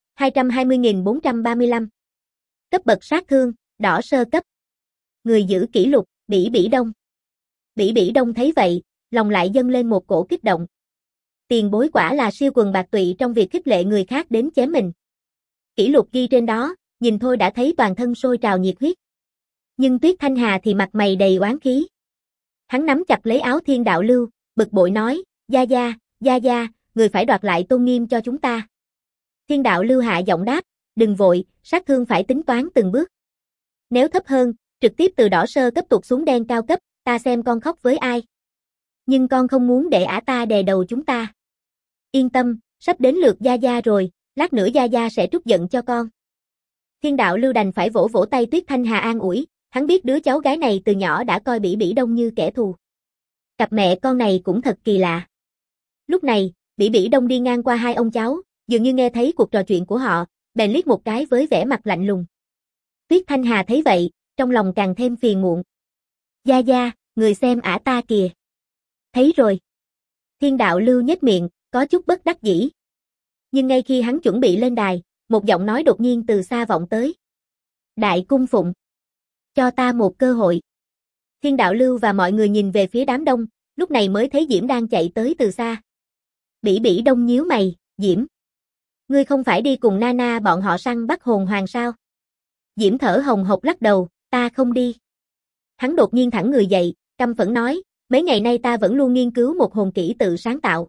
220.435. Cấp bậc sát thương, đỏ sơ cấp. Người giữ kỷ lục, Bỉ Bỉ Đông. Bỉ Bỉ Đông thấy vậy, lòng lại dâng lên một cổ kích động. Tiền bối quả là siêu quần bạc tụy trong việc khích lệ người khác đến chém mình. Kỷ lục ghi trên đó, nhìn thôi đã thấy toàn thân sôi trào nhiệt huyết. Nhưng Tuyết Thanh Hà thì mặt mày đầy oán khí. Hắn nắm chặt lấy áo Thiên Đạo Lưu, bực bội nói, Gia Gia, người phải đoạt lại tôn nghiêm cho chúng ta. Thiên Đạo Lưu hạ giọng đáp, đừng vội, sát thương phải tính toán từng bước. Nếu thấp hơn, trực tiếp từ đỏ sơ cấp tụt xuống đen cao cấp, ta xem con khóc với ai. Nhưng con không muốn để ả ta đè đầu chúng ta. Yên tâm, sắp đến lượt Gia Gia rồi, lát nữa Gia Gia sẽ trút giận cho con. Thiên Đạo Lưu đành phải vỗ vỗ tay Tuyết Thanh Hà an ủi, hắn biết đứa cháu gái này từ nhỏ đã coi Bỉ Bỉ Đông như kẻ thù. Cặp mẹ con này cũng thật kỳ lạ. Lúc này, Bỉ Bỉ Đông đi ngang qua hai ông cháu, dường như nghe thấy cuộc trò chuyện của họ, bèn liếc một cái với vẻ mặt lạnh lùng. Tuyết Thanh Hà thấy vậy, trong lòng càng thêm phiền muộn. Gia Gia, người xem ả ta kìa. Thấy rồi. Thiên Đạo Lưu nhếch miệng, có chút bất đắc dĩ. Nhưng ngay khi hắn chuẩn bị lên đài, một giọng nói đột nhiên từ xa vọng tới. Đại cung phụng. Cho ta một cơ hội. Thiên Đạo Lưu và mọi người nhìn về phía đám đông, lúc này mới thấy Diễm đang chạy tới từ xa. Bỉ Bỉ Đông nhíu mày, Diễm. Ngươi không phải đi cùng Nana bọn họ săn bắt hồn hoàng sao? Diễm thở hồng hộc lắc đầu, ta không đi. Hắn đột nhiên thẳng người dậy, căm phẫn nói, mấy ngày nay ta vẫn luôn nghiên cứu một hồn kỹ tự sáng tạo.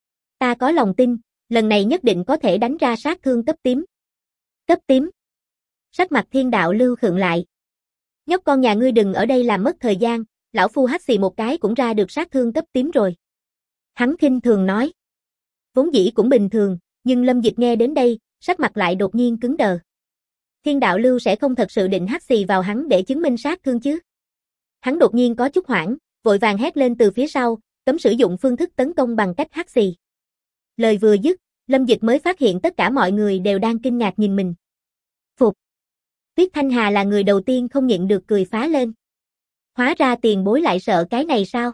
Ta có lòng tin, lần này nhất định có thể đánh ra sát thương cấp tím. Cấp tím. Sắc mặt Thiên Đạo Lưu khựng lại. Nhóc con nhà ngươi đừng ở đây làm mất thời gian, lão phu hắt xì một cái cũng ra được sát thương cấp tím rồi. Hắn khinh thường nói. Vốn dĩ cũng bình thường, nhưng Lâm Dịch nghe đến đây, sắc mặt lại đột nhiên cứng đờ. Thiên Đạo Lưu sẽ không thật sự định hắt xì vào hắn để chứng minh sát thương chứ. Hắn đột nhiên có chút hoảng, vội vàng hét lên từ phía sau, cấm sử dụng phương thức tấn công bằng cách hắt xì. Lời vừa dứt, Lâm Dịch mới phát hiện tất cả mọi người đều đang kinh ngạc nhìn mình. Phục. Tuyết Thanh Hà là người đầu tiên không nhịn được cười phá lên. Hóa ra tiền bối lại sợ cái này sao?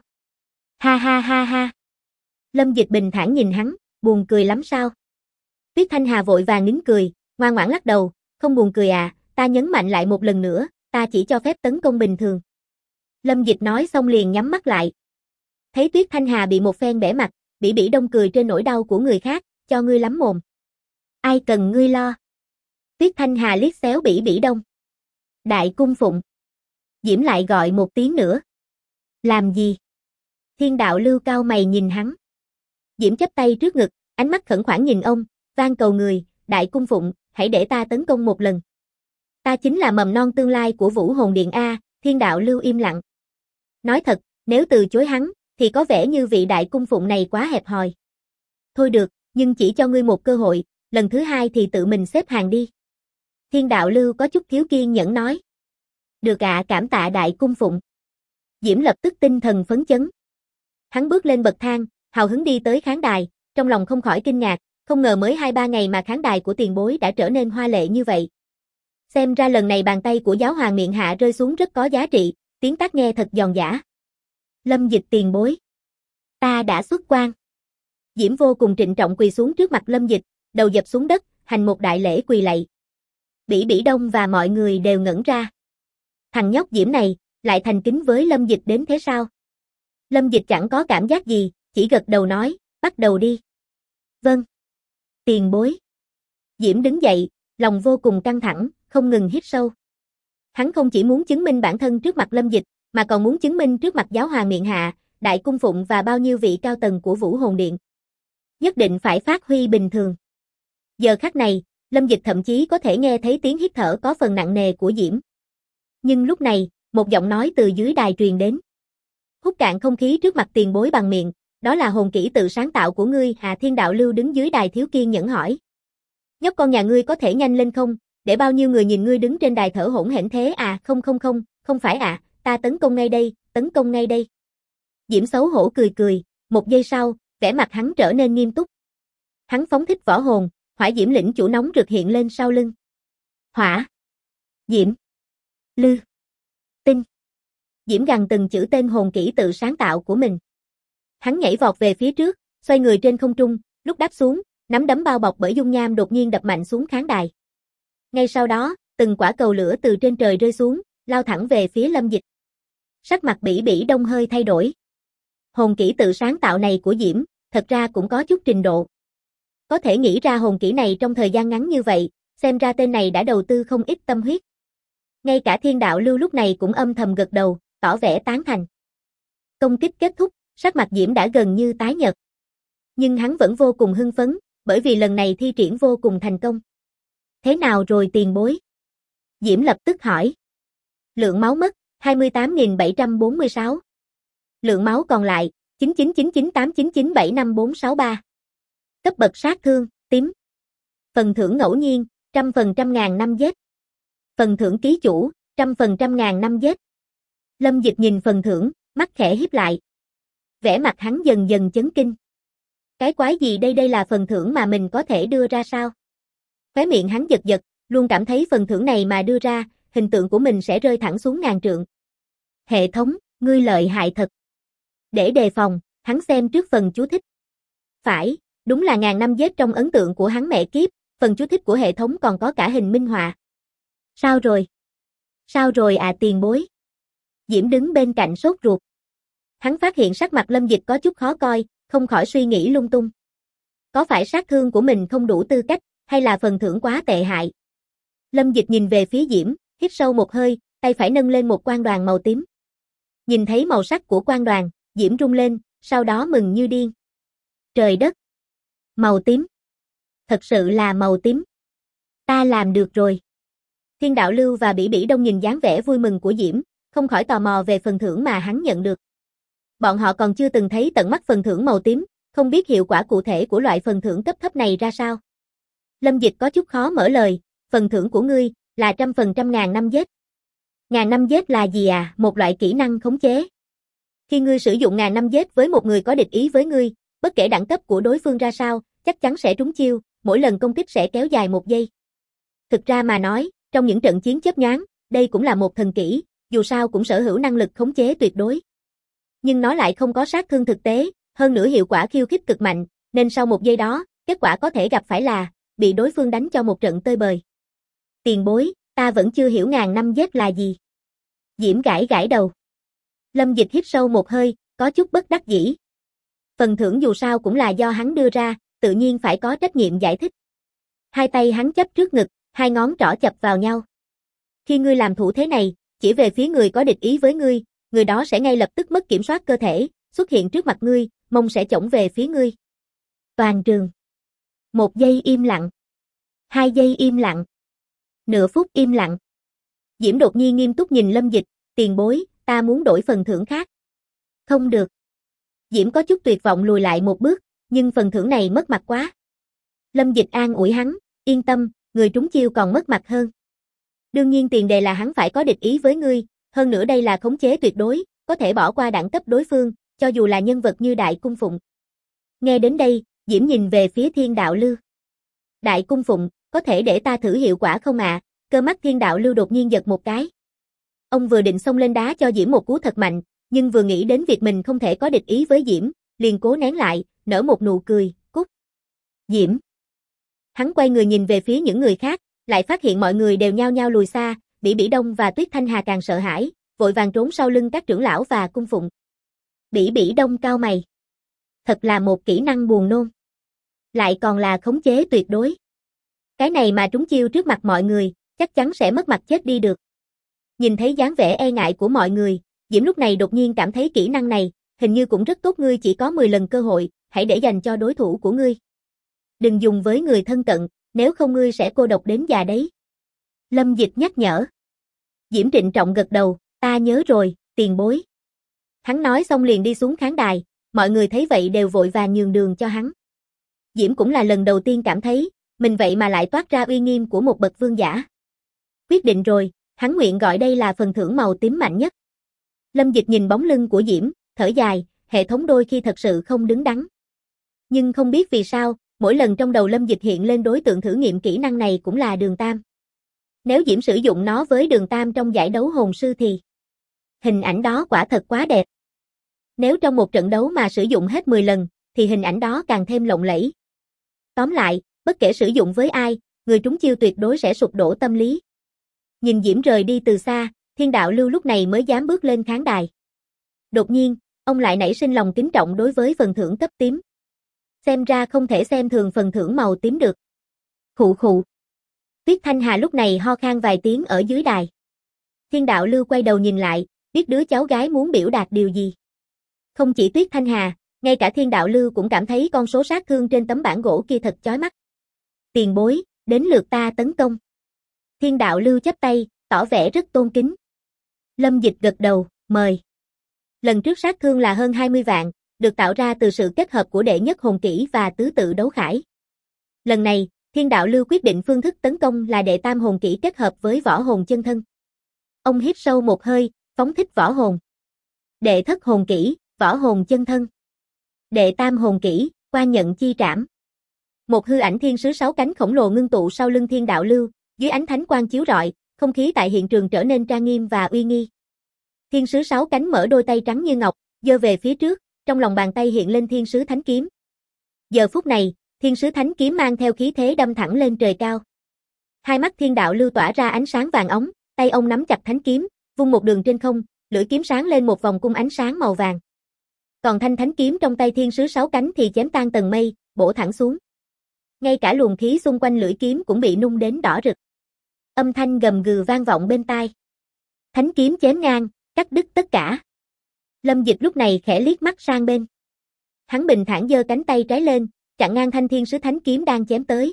Ha ha ha ha. Lâm Dịch bình thản nhìn hắn, buồn cười lắm sao? Tuyết Thanh Hà vội vàng nín cười, ngoan ngoãn lắc đầu, không buồn cười à, ta nhấn mạnh lại một lần nữa, ta chỉ cho phép tấn công bình thường. Lâm Dịch nói xong liền nhắm mắt lại. Thấy Tuyết Thanh Hà bị một phen bẻ mặt, Bỉ Bỉ Đông cười trên nỗi đau của người khác, cho ngươi lắm mồm. Ai cần ngươi lo. Tuyết Thanh Hà liếc xéo Bỉ Bỉ Đông. Đại cung phụng. Diễm lại gọi một tiếng nữa. Làm gì? Thiên Đạo Lưu cao mày nhìn hắn. Diễm chắp tay trước ngực, ánh mắt khẩn khoản nhìn ông, van cầu người, đại cung phụng, hãy để ta tấn công một lần. Ta chính là mầm non tương lai của Vũ Hồn Điện A. Thiên Đạo Lưu im lặng. Nói thật, nếu từ chối hắn, thì có vẻ như vị đại cung phụng này quá hẹp hòi. Thôi được, nhưng chỉ cho ngươi một cơ hội, lần thứ hai thì tự mình xếp hàng đi. Thiên Đạo Lưu có chút thiếu kiên nhẫn nói. Được ạ, cảm tạ đại cung phụng. Diễm lập tức tinh thần phấn chấn. Hắn bước lên bậc thang, hào hứng đi tới khán đài, trong lòng không khỏi kinh ngạc, không ngờ mới 2-3 ngày mà khán đài của tiền bối đã trở nên hoa lệ như vậy. Xem ra lần này bàn tay của giáo hoàng miệng hạ rơi xuống rất có giá trị, tiếng tát nghe thật giòn giã. Lâm Dịch tiền bối. Ta đã xuất quan. Diễm vô cùng trịnh trọng quỳ xuống trước mặt Lâm Dịch, đầu dập xuống đất, hành một đại lễ quỳ lạy. Bỉ Bỉ Đông và mọi người đều ngẩn ra. Thằng nhóc Diễm này, lại thành kính với Lâm Dịch đến thế sao? Lâm Dịch chẳng có cảm giác gì, chỉ gật đầu nói, bắt đầu đi. Vâng. Tiền bối. Diễm đứng dậy, lòng vô cùng căng thẳng, không ngừng hít sâu. Hắn không chỉ muốn chứng minh bản thân trước mặt Lâm Dịch, mà còn muốn chứng minh trước mặt giáo hoàng miện hạ, đại cung phụng và bao nhiêu vị cao tầng của Vũ Hồn Điện. Nhất định phải phát huy bình thường. Giờ khắc này, Lâm Dịch thậm chí có thể nghe thấy tiếng hít thở có phần nặng nề của Diễm. Nhưng lúc này, một giọng nói từ dưới đài truyền đến. Hút cạn không khí trước mặt tiền bối bằng miệng, đó là hồn kỹ tự sáng tạo của ngươi. Thiên Đạo Lưu đứng dưới đài thiếu kiên nhẫn hỏi. Nhóc con nhà ngươi có thể nhanh lên không, để bao nhiêu người nhìn ngươi đứng trên đài thở hổn hển thế à? Không phải à, ta tấn công ngay đây, tấn công ngay đây. Diễm xấu hổ cười cười, một giây sau, vẻ mặt hắn trở nên nghiêm túc. Hắn phóng thích võ hồn, hỏa diễm lĩnh chủ nóng rực hiện lên sau lưng. Hỏa, diễm, lư, tinh. Diễm gằn từng chữ tên hồn kỹ tự sáng tạo của mình. Hắn nhảy vọt về phía trước, xoay người trên không trung, lúc đáp xuống, nắm đấm bao bọc bởi dung nham đột nhiên đập mạnh xuống khán đài. Ngay sau đó, từng quả cầu lửa từ trên trời rơi xuống, lao thẳng về phía Lâm Dịch. Sắc mặt Bỉ Bỉ Đông hơi thay đổi. Hồn kỹ tự sáng tạo này của Diễm, thật ra cũng có chút trình độ. Có thể nghĩ ra hồn kỹ này trong thời gian ngắn như vậy, xem ra tên này đã đầu tư không ít tâm huyết. Ngay cả Thiên Đạo Lưu lúc này cũng âm thầm gật đầu, tỏ vẻ tán thành. Công kích kết thúc, sắc mặt Diễm đã gần như tái nhợt. Nhưng hắn vẫn vô cùng hưng phấn, bởi vì lần này thi triển vô cùng thành công. Thế nào rồi tiền bối? Diễm lập tức hỏi. Lượng máu mất, 28.746. Lượng máu còn lại, 999989975463. Cấp bậc sát thương, tím. Phần thưởng ngẫu nhiên, 100% ngàn năm giết. Phần thưởng ký chủ, 100% ngàn năm giết. Lâm Dịch nhìn phần thưởng, mắt khẽ híp lại. Vẻ mặt hắn dần dần chấn kinh. Cái quái gì đây là phần thưởng mà mình có thể đưa ra sao? Khóe miệng hắn giật giật, luôn cảm thấy phần thưởng này mà đưa ra, hình tượng của mình sẽ rơi thẳng xuống ngàn trượng. Hệ thống, ngươi lợi hại thật. Để đề phòng, hắn xem trước phần chú thích. Phải, đúng là ngàn năm giết trong ấn tượng của hắn mẹ kiếp, phần chú thích của hệ thống còn có cả hình minh họa. Sao rồi? Sao rồi à tiền bối? Diễm đứng bên cạnh sốt ruột. Hắn phát hiện sắc mặt Lâm Dịch có chút khó coi, không khỏi suy nghĩ lung tung. Có phải sát thương của mình không đủ tư cách, hay là phần thưởng quá tệ hại? Lâm Dịch nhìn về phía Diễm, hít sâu một hơi, tay phải nâng lên một quan đoàn màu tím. Nhìn thấy màu sắc của quan đoàn, Diễm rung lên, sau đó mừng như điên. Trời đất! Màu tím! Thật sự là màu tím! Ta làm được rồi! Thiên Đạo Lưu và Bỉ Bỉ Đông nhìn dáng vẻ vui mừng của Diễm, không khỏi tò mò về phần thưởng mà hắn nhận được. Bọn họ còn chưa từng thấy tận mắt phần thưởng màu tím, không biết hiệu quả cụ thể của loại phần thưởng cấp thấp này ra sao. Lâm Dịch có chút khó mở lời, phần thưởng của ngươi là 100% ngàn năm giết. Ngàn năm giết là gì à? Một loại kỹ năng khống chế. Khi ngươi sử dụng ngàn năm giết với một người có địch ý với ngươi, bất kể đẳng cấp của đối phương ra sao, chắc chắn sẽ trúng chiêu, mỗi lần công kích sẽ kéo dài 1 giây. Thực ra mà nói, trong những trận chiến chớp nhoáng, đây cũng là một thần kỹ, dù sao cũng sở hữu năng lực khống chế tuyệt đối. Nhưng nó lại không có sát thương thực tế, hơn nữa hiệu quả khiêu khích cực mạnh, nên sau 1 giây đó, kết quả có thể gặp phải là bị đối phương đánh cho một trận tơi bời. Tiền bối, ta vẫn chưa hiểu ngàn năm giết là gì. Diễm gãi gãi đầu. Lâm Dịch hít sâu một hơi, có chút bất đắc dĩ. Phần thưởng dù sao cũng là do hắn đưa ra, tự nhiên phải có trách nhiệm giải thích. Hai tay hắn chắp trước ngực, hai ngón trỏ chập vào nhau. Khi ngươi làm thủ thế này, chỉ về phía người có địch ý với ngươi, người đó sẽ ngay lập tức mất kiểm soát cơ thể, xuất hiện trước mặt ngươi, mông sẽ chổng về phía ngươi. Toàn trường. 1 giây im lặng. 2 giây im lặng. Nửa phút im lặng. Diễm đột nhiên nghiêm túc nhìn Lâm Dịch, tiền bối, ta muốn đổi phần thưởng khác. Không được. Diễm có chút tuyệt vọng lùi lại một bước, nhưng phần thưởng này mất mặt quá. Lâm Dịch an ủi hắn, yên tâm, người trúng chiêu còn mất mặt hơn. Đương nhiên tiền đề là hắn phải có địch ý với ngươi, hơn nữa đây là khống chế tuyệt đối, có thể bỏ qua đẳng cấp đối phương, cho dù là nhân vật như Đại Cung Phụng. Nghe đến đây, Diễm nhìn về phía Thiên Đạo Lưu. Đại Cung Phụng, có thể để ta thử hiệu quả không ạ? Cơ mắt Thiên Đạo Lưu đột nhiên giật một cái. Ông vừa định xông lên đá cho Diễm một cú thật mạnh, nhưng vừa nghĩ đến việc mình không thể có địch ý với Diễm, liền cố nén lại, nở một nụ cười, cút. Diễm. Hắn quay người nhìn về phía những người khác, lại phát hiện mọi người đều nhao nhao lùi xa, Bỉ Bỉ Đông và Tuyết Thanh Hà càng sợ hãi, vội vàng trốn sau lưng các trưởng lão và cung phụng. Bỉ Bỉ Đông cau mày. Thật là một kỹ năng buồn nôn. Lại còn là khống chế tuyệt đối. Cái này mà trúng chiêu trước mặt mọi người, chắc chắn sẽ mất mặt chết đi được. Nhìn thấy dáng vẻ e ngại của mọi người, Diễm lúc này đột nhiên cảm thấy kỹ năng này, hình như cũng rất tốt, ngươi chỉ có 10 lần cơ hội, hãy để dành cho đối thủ của ngươi. Đừng dùng với người thân cận, nếu không ngươi sẽ cô độc đến già đấy. Lâm Dịch nhắc nhở. Diễm trịnh trọng gật đầu, ta nhớ rồi, tiền bối. Hắn nói xong liền đi xuống khán đài, mọi người thấy vậy đều vội vàng nhường đường cho hắn. Diễm cũng là lần đầu tiên cảm thấy, mình vậy mà lại toát ra uy nghiêm của một bậc vương giả. Quyết định rồi, hắn nguyện gọi đây là phần thưởng màu tím mạnh nhất. Lâm Dịch nhìn bóng lưng của Diễm, thở dài, hệ thống đôi khi thật sự không đứng đắn. Nhưng không biết vì sao, mỗi lần trong đầu Lâm Dịch hiện lên đối tượng thử nghiệm kỹ năng này cũng là Đường Tam. Nếu Diễm sử dụng nó với Đường Tam trong giải đấu hồn sư thì hình ảnh đó quả thật quá đẹp. Nếu trong một trận đấu mà sử dụng hết 10 lần, thì hình ảnh đó càng thêm lộng lẫy. Tóm lại, bất kể sử dụng với ai, người trúng chiêu tuyệt đối sẽ sụp đổ tâm lý. Nhìn Diễm rời đi từ xa, Thiên Đạo Lưu lúc này mới dám bước lên khán đài. Đột nhiên, ông lại nảy sinh lòng kính trọng đối với phần thưởng cấp tím. Xem ra không thể xem thường phần thưởng màu tím được. Khụ khụ. Tuyết Thanh Hà lúc này ho khan vài tiếng ở dưới đài. Thiên Đạo Lưu quay đầu nhìn lại, biết đứa cháu gái muốn biểu đạt điều gì. Không chỉ Tuyết Thanh Hà, ngay cả Thiên Đạo Lưu cũng cảm thấy con số sát thương trên tấm bảng gỗ kia thật chói mắt. Tiền bối, đến lượt ta tấn công. Thiên Đạo Lưu chắp tay, tỏ vẻ rất tôn kính. Lâm Dịch gật đầu, mời. Lần trước sát thương là hơn 20 vạn, được tạo ra từ sự kết hợp của đệ nhất hồn kỹ và tứ tự đấu khải. Lần này, Thiên Đạo Lưu quyết định phương thức tấn công là đệ tam hồn kỹ kết hợp với võ hồn chân thân. Ông hít sâu một hơi, phóng thích võ hồn. Đệ thất hồn kỹ, võ hồn chân thân. Đệ tam hồn kỹ, quan nhận chi trảm. Một hư ảnh thiên sứ 6 cánh khổng lồ ngưng tụ sau lưng Thiên Đạo Lưu, dưới ánh thánh quang chiếu rọi, không khí tại hiện trường trở nên trang nghiêm và uy nghi. Thiên sứ 6 cánh mở đôi tay trắng như ngọc, giơ về phía trước, trong lòng bàn tay hiện lên thiên sứ thánh kiếm. Giờ phút này, thiên sứ thánh kiếm mang theo khí thế đâm thẳng lên trời cao. Hai mắt Thiên Đạo Lưu tỏa ra ánh sáng vàng óng, tay ông nắm chặt thánh kiếm, vung một đường trên không, lưỡi kiếm sáng lên một vòng cung ánh sáng màu vàng. Còn thanh thánh kiếm trong tay thiên sứ 6 cánh thì chém tan tầng mây, bổ thẳng xuống. Ngay cả luồng khí xung quanh lưỡi kiếm cũng bị nung đến đỏ rực. Âm thanh gầm gừ vang vọng bên tai. Thánh kiếm chém ngang, cắt đứt tất cả. Lâm Dịch lúc này khẽ liếc mắt sang bên. Hắn bình thản giơ cánh tay trái lên, chặn ngang thanh thiên sứ thánh kiếm đang chém tới.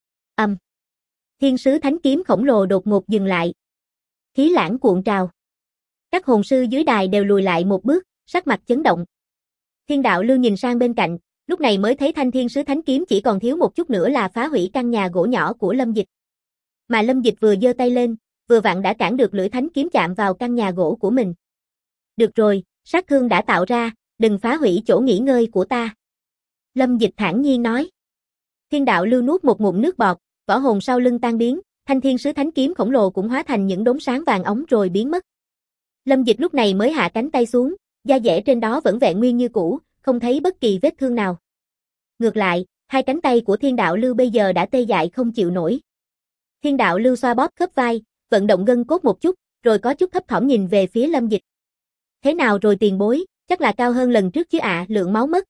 Thiên sứ thánh kiếm khổng lồ đột ngột dừng lại. Khí lãng cuộn trào. Các hồn sư dưới đài đều lùi lại một bước, sắc mặt chấn động. Thiên đạo lưu nhìn sang bên cạnh, lúc này mới thấy thanh thiên sứ thánh kiếm chỉ còn thiếu một chút nữa là phá hủy căn nhà gỗ nhỏ của Lâm Dịch. Mà Lâm Dịch vừa giơ tay lên, vừa vặn đã cản được lưỡi thánh kiếm chạm vào căn nhà gỗ của mình. Được rồi, sát thương đã tạo ra, đừng phá hủy chỗ nghỉ ngơi của ta. Lâm Dịch thản nhiên nói. Thiên đạo lưu nuốt một ngụm nước bọt, võ hồn sau lưng tan biến, thanh thiên sứ thánh kiếm khổng lồ cũng hóa thành những đốm sáng vàng óng rồi biến mất. Lâm Dịch lúc này mới hạ cánh tay xuống, da dẻ trên đó vẫn vẹn nguyên như cũ, không thấy bất kỳ vết thương nào. Ngược lại, hai cánh tay của thiên đạo lưu bây giờ đã tê dại không chịu nổi. Thiên đạo lưu xoa bóp khớp vai, vận động gân cốt một chút, rồi có chút thấp thỏm nhìn về phía Lâm Dịch. Thế nào rồi tiền bối, chắc là cao hơn lần trước chứ ạ. Lượng máu mất,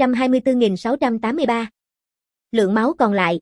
224.683. Lượng máu còn lại,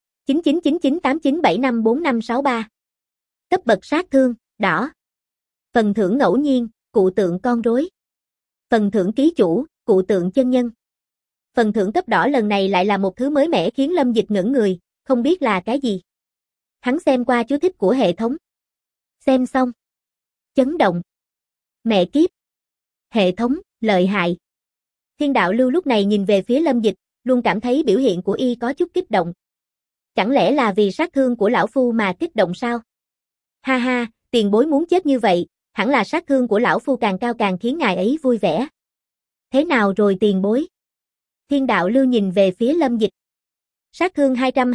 999989754563. Cấp bậc sát thương, đỏ. Phần thưởng ngẫu nhiên, cụ tượng con rối. Phần thưởng ký chủ, cụ tượng chân nhân. Phần thưởng cấp đỏ lần này lại là một thứ mới mẻ khiến Lâm Dịch ngẩn người, không biết là cái gì. Hắn xem qua chú thích của hệ thống. Xem xong. Chấn động. Mẹ kiếp. Hệ thống, lợi hại. Thiên đạo lưu lúc này nhìn về phía Lâm Dịch, luôn cảm thấy biểu hiện của y có chút kích động. Chẳng lẽ là vì sát thương của lão phu mà kích động sao? Ha ha, tiền bối muốn chết như vậy, hẳn là sát thương của lão phu càng cao càng khiến ngài ấy vui vẻ. Thế nào rồi tiền bối? Thiên đạo lưu nhìn về phía Lâm Dịch. Sát thương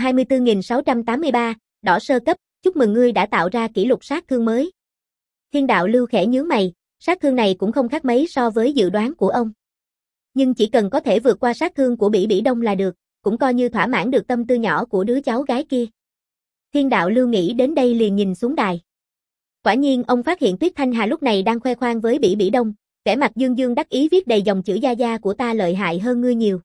224.683, đỏ sơ cấp, chúc mừng ngươi đã tạo ra kỷ lục sát thương mới. Thiên đạo lưu khẽ nhướng mày, sát thương này cũng không khác mấy so với dự đoán của ông. Nhưng chỉ cần có thể vượt qua sát thương của Bỉ Bỉ Đông là được, cũng coi như thỏa mãn được tâm tư nhỏ của đứa cháu gái kia. Thiên đạo lưu nghĩ đến đây liền nhìn xuống đài. Quả nhiên ông phát hiện Tuyết Thanh Hà lúc này đang khoe khoang với Bỉ Bỉ Đông, vẻ mặt dương dương đắc ý viết đầy dòng chữ gia gia của ta lợi hại hơn ngươi nhiều.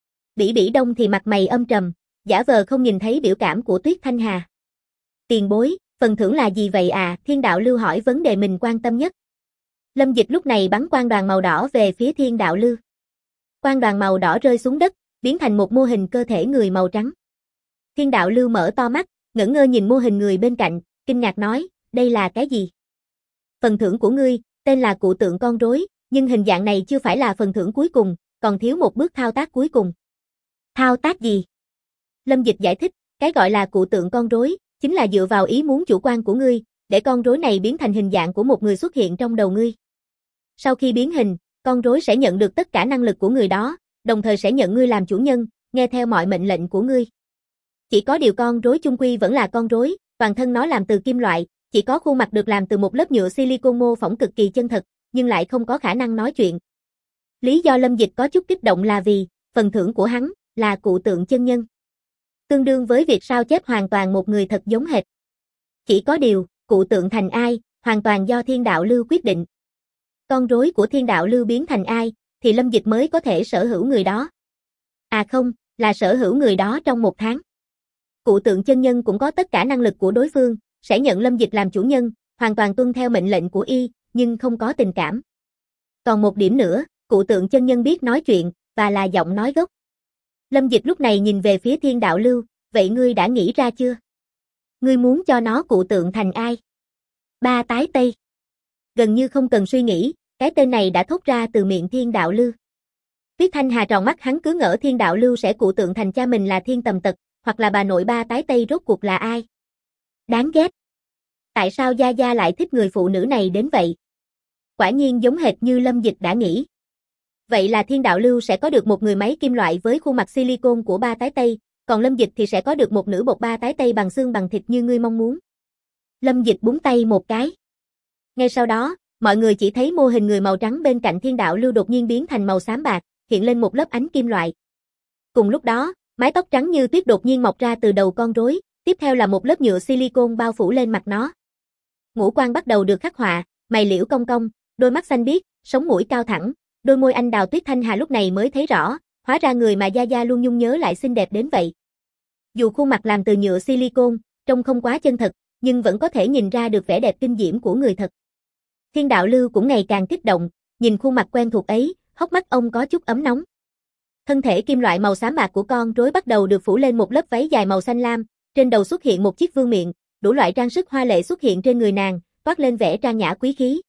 Bỉ Bỉ Đông thì mặt mày âm trầm, giả vờ không nhìn thấy biểu cảm của Tuyết Thanh Hà. Tiền bối, phần thưởng là gì vậy à? Thiên đạo lưu hỏi vấn đề mình quan tâm nhất. Lâm Dịch lúc này bắn quang đoàn màu đỏ về phía thiên đạo lưu. Quang đoàn màu đỏ rơi xuống đất, biến thành một mô hình cơ thể người màu trắng. Thiên đạo lưu mở to mắt, ngẩn ngơ nhìn mô hình người bên cạnh, kinh ngạc nói, đây là cái gì? Phần thưởng của ngươi, tên là cụ tượng con rối, nhưng hình dạng này chưa phải là phần thưởng cuối cùng, còn thiếu một bước thao tác cuối cùng. Thao tác gì? Lâm Dịch giải thích, cái gọi là cụ tượng con rối, chính là dựa vào ý muốn chủ quan của ngươi, để con rối này biến thành hình dạng của một người xuất hiện trong đầu ngươi. Sau khi biến hình, con rối sẽ nhận được tất cả năng lực của người đó, đồng thời sẽ nhận ngươi làm chủ nhân, nghe theo mọi mệnh lệnh của ngươi. Chỉ có điều con rối chung quy vẫn là con rối, toàn thân nó làm từ kim loại, chỉ có khuôn mặt được làm từ một lớp nhựa silicon mô phỏng cực kỳ chân thật, nhưng lại không có khả năng nói chuyện. Lý do Lâm Dịch có chút kích động là vì, phần thưởng của hắn, là cụ tượng chân nhân. Tương đương với việc sao chép hoàn toàn một người thật giống hệt. Chỉ có điều, cụ tượng thành ai, hoàn toàn do thiên đạo lưu quyết định. Con rối của thiên đạo lưu biến thành ai, thì Lâm Dịch mới có thể sở hữu người đó. À không, là sở hữu người đó trong 1 tháng. Cụ tượng chân nhân cũng có tất cả năng lực của đối phương, sẽ nhận Lâm Dịch làm chủ nhân, hoàn toàn tuân theo mệnh lệnh của y, nhưng không có tình cảm. Còn một điểm nữa, cụ tượng chân nhân biết nói chuyện, và là giọng nói gốc. Lâm Dịch lúc này nhìn về phía thiên đạo lưu, vậy ngươi đã nghĩ ra chưa? Ngươi muốn cho nó cụ tượng thành ai? Ba tái Tây. Gần như không cần suy nghĩ, cái tên này đã thốt ra từ miệng thiên đạo lưu. Tuyết Thanh Hà tròn mắt, hắn cứ ngỡ thiên đạo lưu sẽ cụ tượng thành cha mình là Thiên Tầm Tật, hoặc là bà nội Ba tái Tây rốt cuộc là ai? Đáng ghét. Tại sao Gia Gia lại thích người phụ nữ này đến vậy? Quả nhiên giống hệt như Lâm Dịch đã nghĩ. Vậy là thiên đạo lưu sẽ có được một người máy kim loại với khuôn mặt silicon của Ba tái Tây, còn Lâm Dịch thì sẽ có được một nữ bột Ba tái Tây bằng xương bằng thịt như ngươi mong muốn. Lâm Dịch búng tay một cái. Ngay sau đó, mọi người chỉ thấy mô hình người màu trắng bên cạnh thiên đạo lưu đột nhiên biến thành màu xám bạc, hiện lên một lớp ánh kim loại. Cùng lúc đó, mái tóc trắng như tuyết đột nhiên mọc ra từ đầu con rối, tiếp theo là một lớp nhựa silicon bao phủ lên mặt nó. Ngũ quan bắt đầu được khắc họa, mày liễu cong cong, đôi mắt xanh biếc, sống mũi cao thẳng, đôi môi anh đào. Tuyết Thanh Hà lúc này mới thấy rõ, Hóa ra người mà Gia Gia luôn nhung nhớ lại xinh đẹp đến vậy. Dù khuôn mặt làm từ nhựa silicone, trông không quá chân thật, nhưng vẫn có thể nhìn ra được vẻ đẹp kinh diễm của người thật. Thiên Đạo Lưu cũng ngày càng kích động, nhìn khuôn mặt quen thuộc ấy, hốc mắt ông có chút ấm nóng. Thân thể kim loại màu xám bạc của con rối bắt đầu được phủ lên một lớp váy dài màu xanh lam, trên đầu xuất hiện một chiếc vương miện, đủ loại trang sức hoa lệ xuất hiện trên người nàng, toát lên vẻ trang nhã quý khí.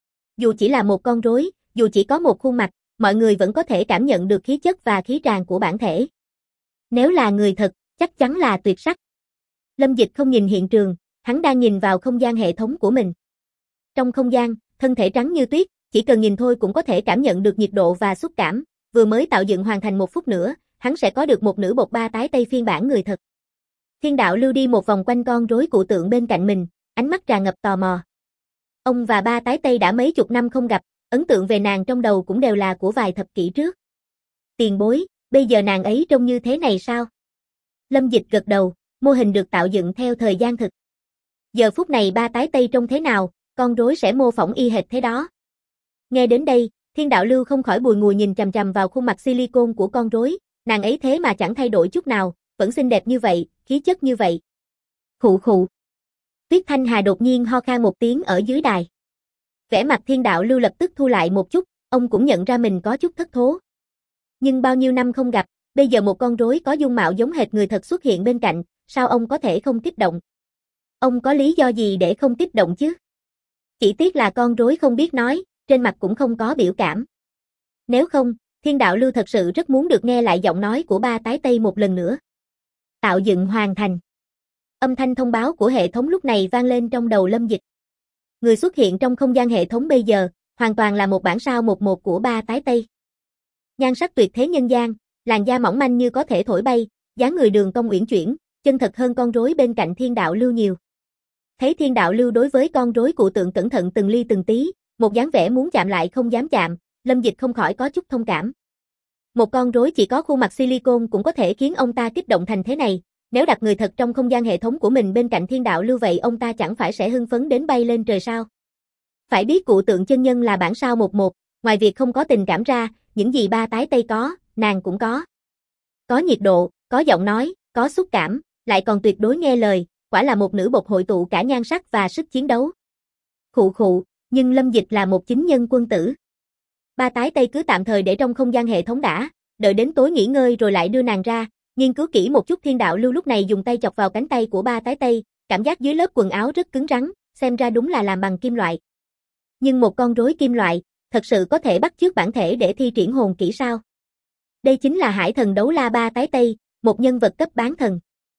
Dù chỉ là một con rối, dù chỉ có một khuôn mặt, mọi người vẫn có thể cảm nhận được khí chất và khí tràng của bản thể. Nếu là người thật, chắc chắn là tuyệt sắc. Lâm Dịch không nhìn hiện trường, hắn đang nhìn vào không gian hệ thống của mình. Trong không gian, thân thể trắng như tuyết, chỉ cần nhìn thôi cũng có thể cảm nhận được nhiệt độ và xúc cảm, vừa mới tạo dựng hoàn thành 1 phút nữa, hắn sẽ có được một nữ bột ba tái tây phiên bản người thật. Thiên Đạo Lưu đi một vòng quanh con rối cụ tượng bên cạnh mình, ánh mắt tràn ngập tò mò. Ông và ba tái tây đã mấy chục năm không gặp, ấn tượng về nàng trong đầu cũng đều là của vài thập kỷ trước. Tiền bối, bây giờ nàng ấy trông như thế này sao? Lâm Dịch gật đầu, mô hình được tạo dựng theo thời gian thực. Giờ phút này ba tái tây trông thế nào, con rối sẽ mô phỏng y hệt thế đó. Nghe đến đây, Thiên Đạo Lưu không khỏi bùi ngùi nhìn chằm chằm vào khuôn mặt silicone của con rối, nàng ấy thế mà chẳng thay đổi chút nào, vẫn xinh đẹp như vậy, khí chất như vậy. Khụ khụ. Tuyết Thanh Hà đột nhiên ho khan một tiếng ở dưới đài. Vẻ mặt Thiên Đạo Lưu lập tức thu lại một chút, ông cũng nhận ra mình có chút thất thố. Nhưng bao nhiêu năm không gặp, bây giờ một con rối có dung mạo giống hệt người thật xuất hiện bên cạnh, sao ông có thể không kích động? Ông có lý do gì để không kích động chứ? Chỉ tiếc là con rối không biết nói, trên mặt cũng không có biểu cảm. Nếu không, Thiên Đạo Lưu thật sự rất muốn được nghe lại giọng nói của ba tái tây một lần nữa. Tạo dựng hoàn thành. Âm thanh thông báo của hệ thống lúc này vang lên trong đầu Lâm Dịch. Người xuất hiện trong không gian hệ thống bây giờ, hoàn toàn là một bản sao 1:1 của ba tái tây. Nhan sắc tuyệt thế nhân gian, làn da mỏng manh như có thể thổi bay, dáng người đường cong uyển chuyển, chân thật hơn con rối bên cạnh Thiên Đạo Lưu nhiều. Thấy Thiên Đạo Lưu đối với con rối cụ tượng cẩn thận từng ly từng tí, một dáng vẻ muốn chạm lại không dám chạm, Lâm Dịch không khỏi có chút thông cảm. Một con rối chỉ có khuôn mặt silicone cũng có thể khiến ông ta kích động thành thế này, nếu đặt người thật trong không gian hệ thống của mình bên cạnh Thiên Đạo Lưu vậy ông ta chẳng phải sẽ hưng phấn đến bay lên trời sao? Phải biết cụ tượng chân nhân là bản sao 1:1, ngoài việc không có tình cảm ra, những gì ba tái tây có, nàng cũng có. Có nhiệt độ, có giọng nói, có xúc cảm, lại còn tuyệt đối nghe lời, quả là một nữ bột hội tụ cả nhan sắc và sức chiến đấu. Khụ khụ, nhưng Lâm Dịch là một chính nhân quân tử. Ba tái tây cứ tạm thời để trong không gian hệ thống đã, đợi đến tối nghỉ ngơi rồi lại đưa nàng ra, nghiên cứu kỹ một chút. Thiên Đạo Lưu lúc này dùng tay chọc vào cánh tay của ba tái tây, cảm giác dưới lớp quần áo rất cứng rắn, xem ra đúng là làm bằng kim loại. Nhưng một con rối kim loại, thật sự có thể bắt chước bản thể để thi triển hồn kỹ sao? Đây chính là Hải Thần Đấu La ba tái tây, một nhân vật cấp bán thần.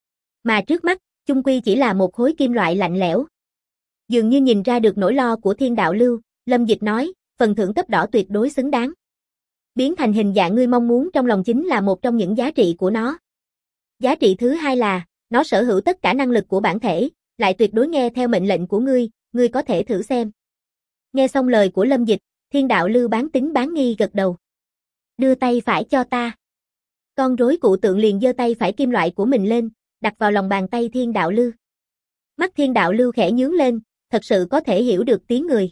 Mà trước mắt, chung quy chỉ là một khối kim loại lạnh lẽo. Dường như nhìn ra được nỗi lo của Thiên Đạo Lưu, Lâm Dịch nói, phần thưởng cấp đỏ tuyệt đối xứng đáng. Biến thành hình dạng ngươi mong muốn trong lòng chính là một trong những giá trị của nó. Giá trị thứ hai là, nó sở hữu tất cả năng lực của bản thể, lại tuyệt đối nghe theo mệnh lệnh của ngươi có thể thử xem. Nghe xong lời của Lâm Dịch, Thiên Đạo Lưu bán tín bán nghi gật đầu. Đưa tay phải cho ta. Con rối cụ tượng liền giơ tay phải kim loại của mình lên, đặt vào lòng bàn tay Thiên Đạo Lưu. Mắt Thiên Đạo Lưu khẽ nhướng lên, thật sự có thể hiểu được tiếng người.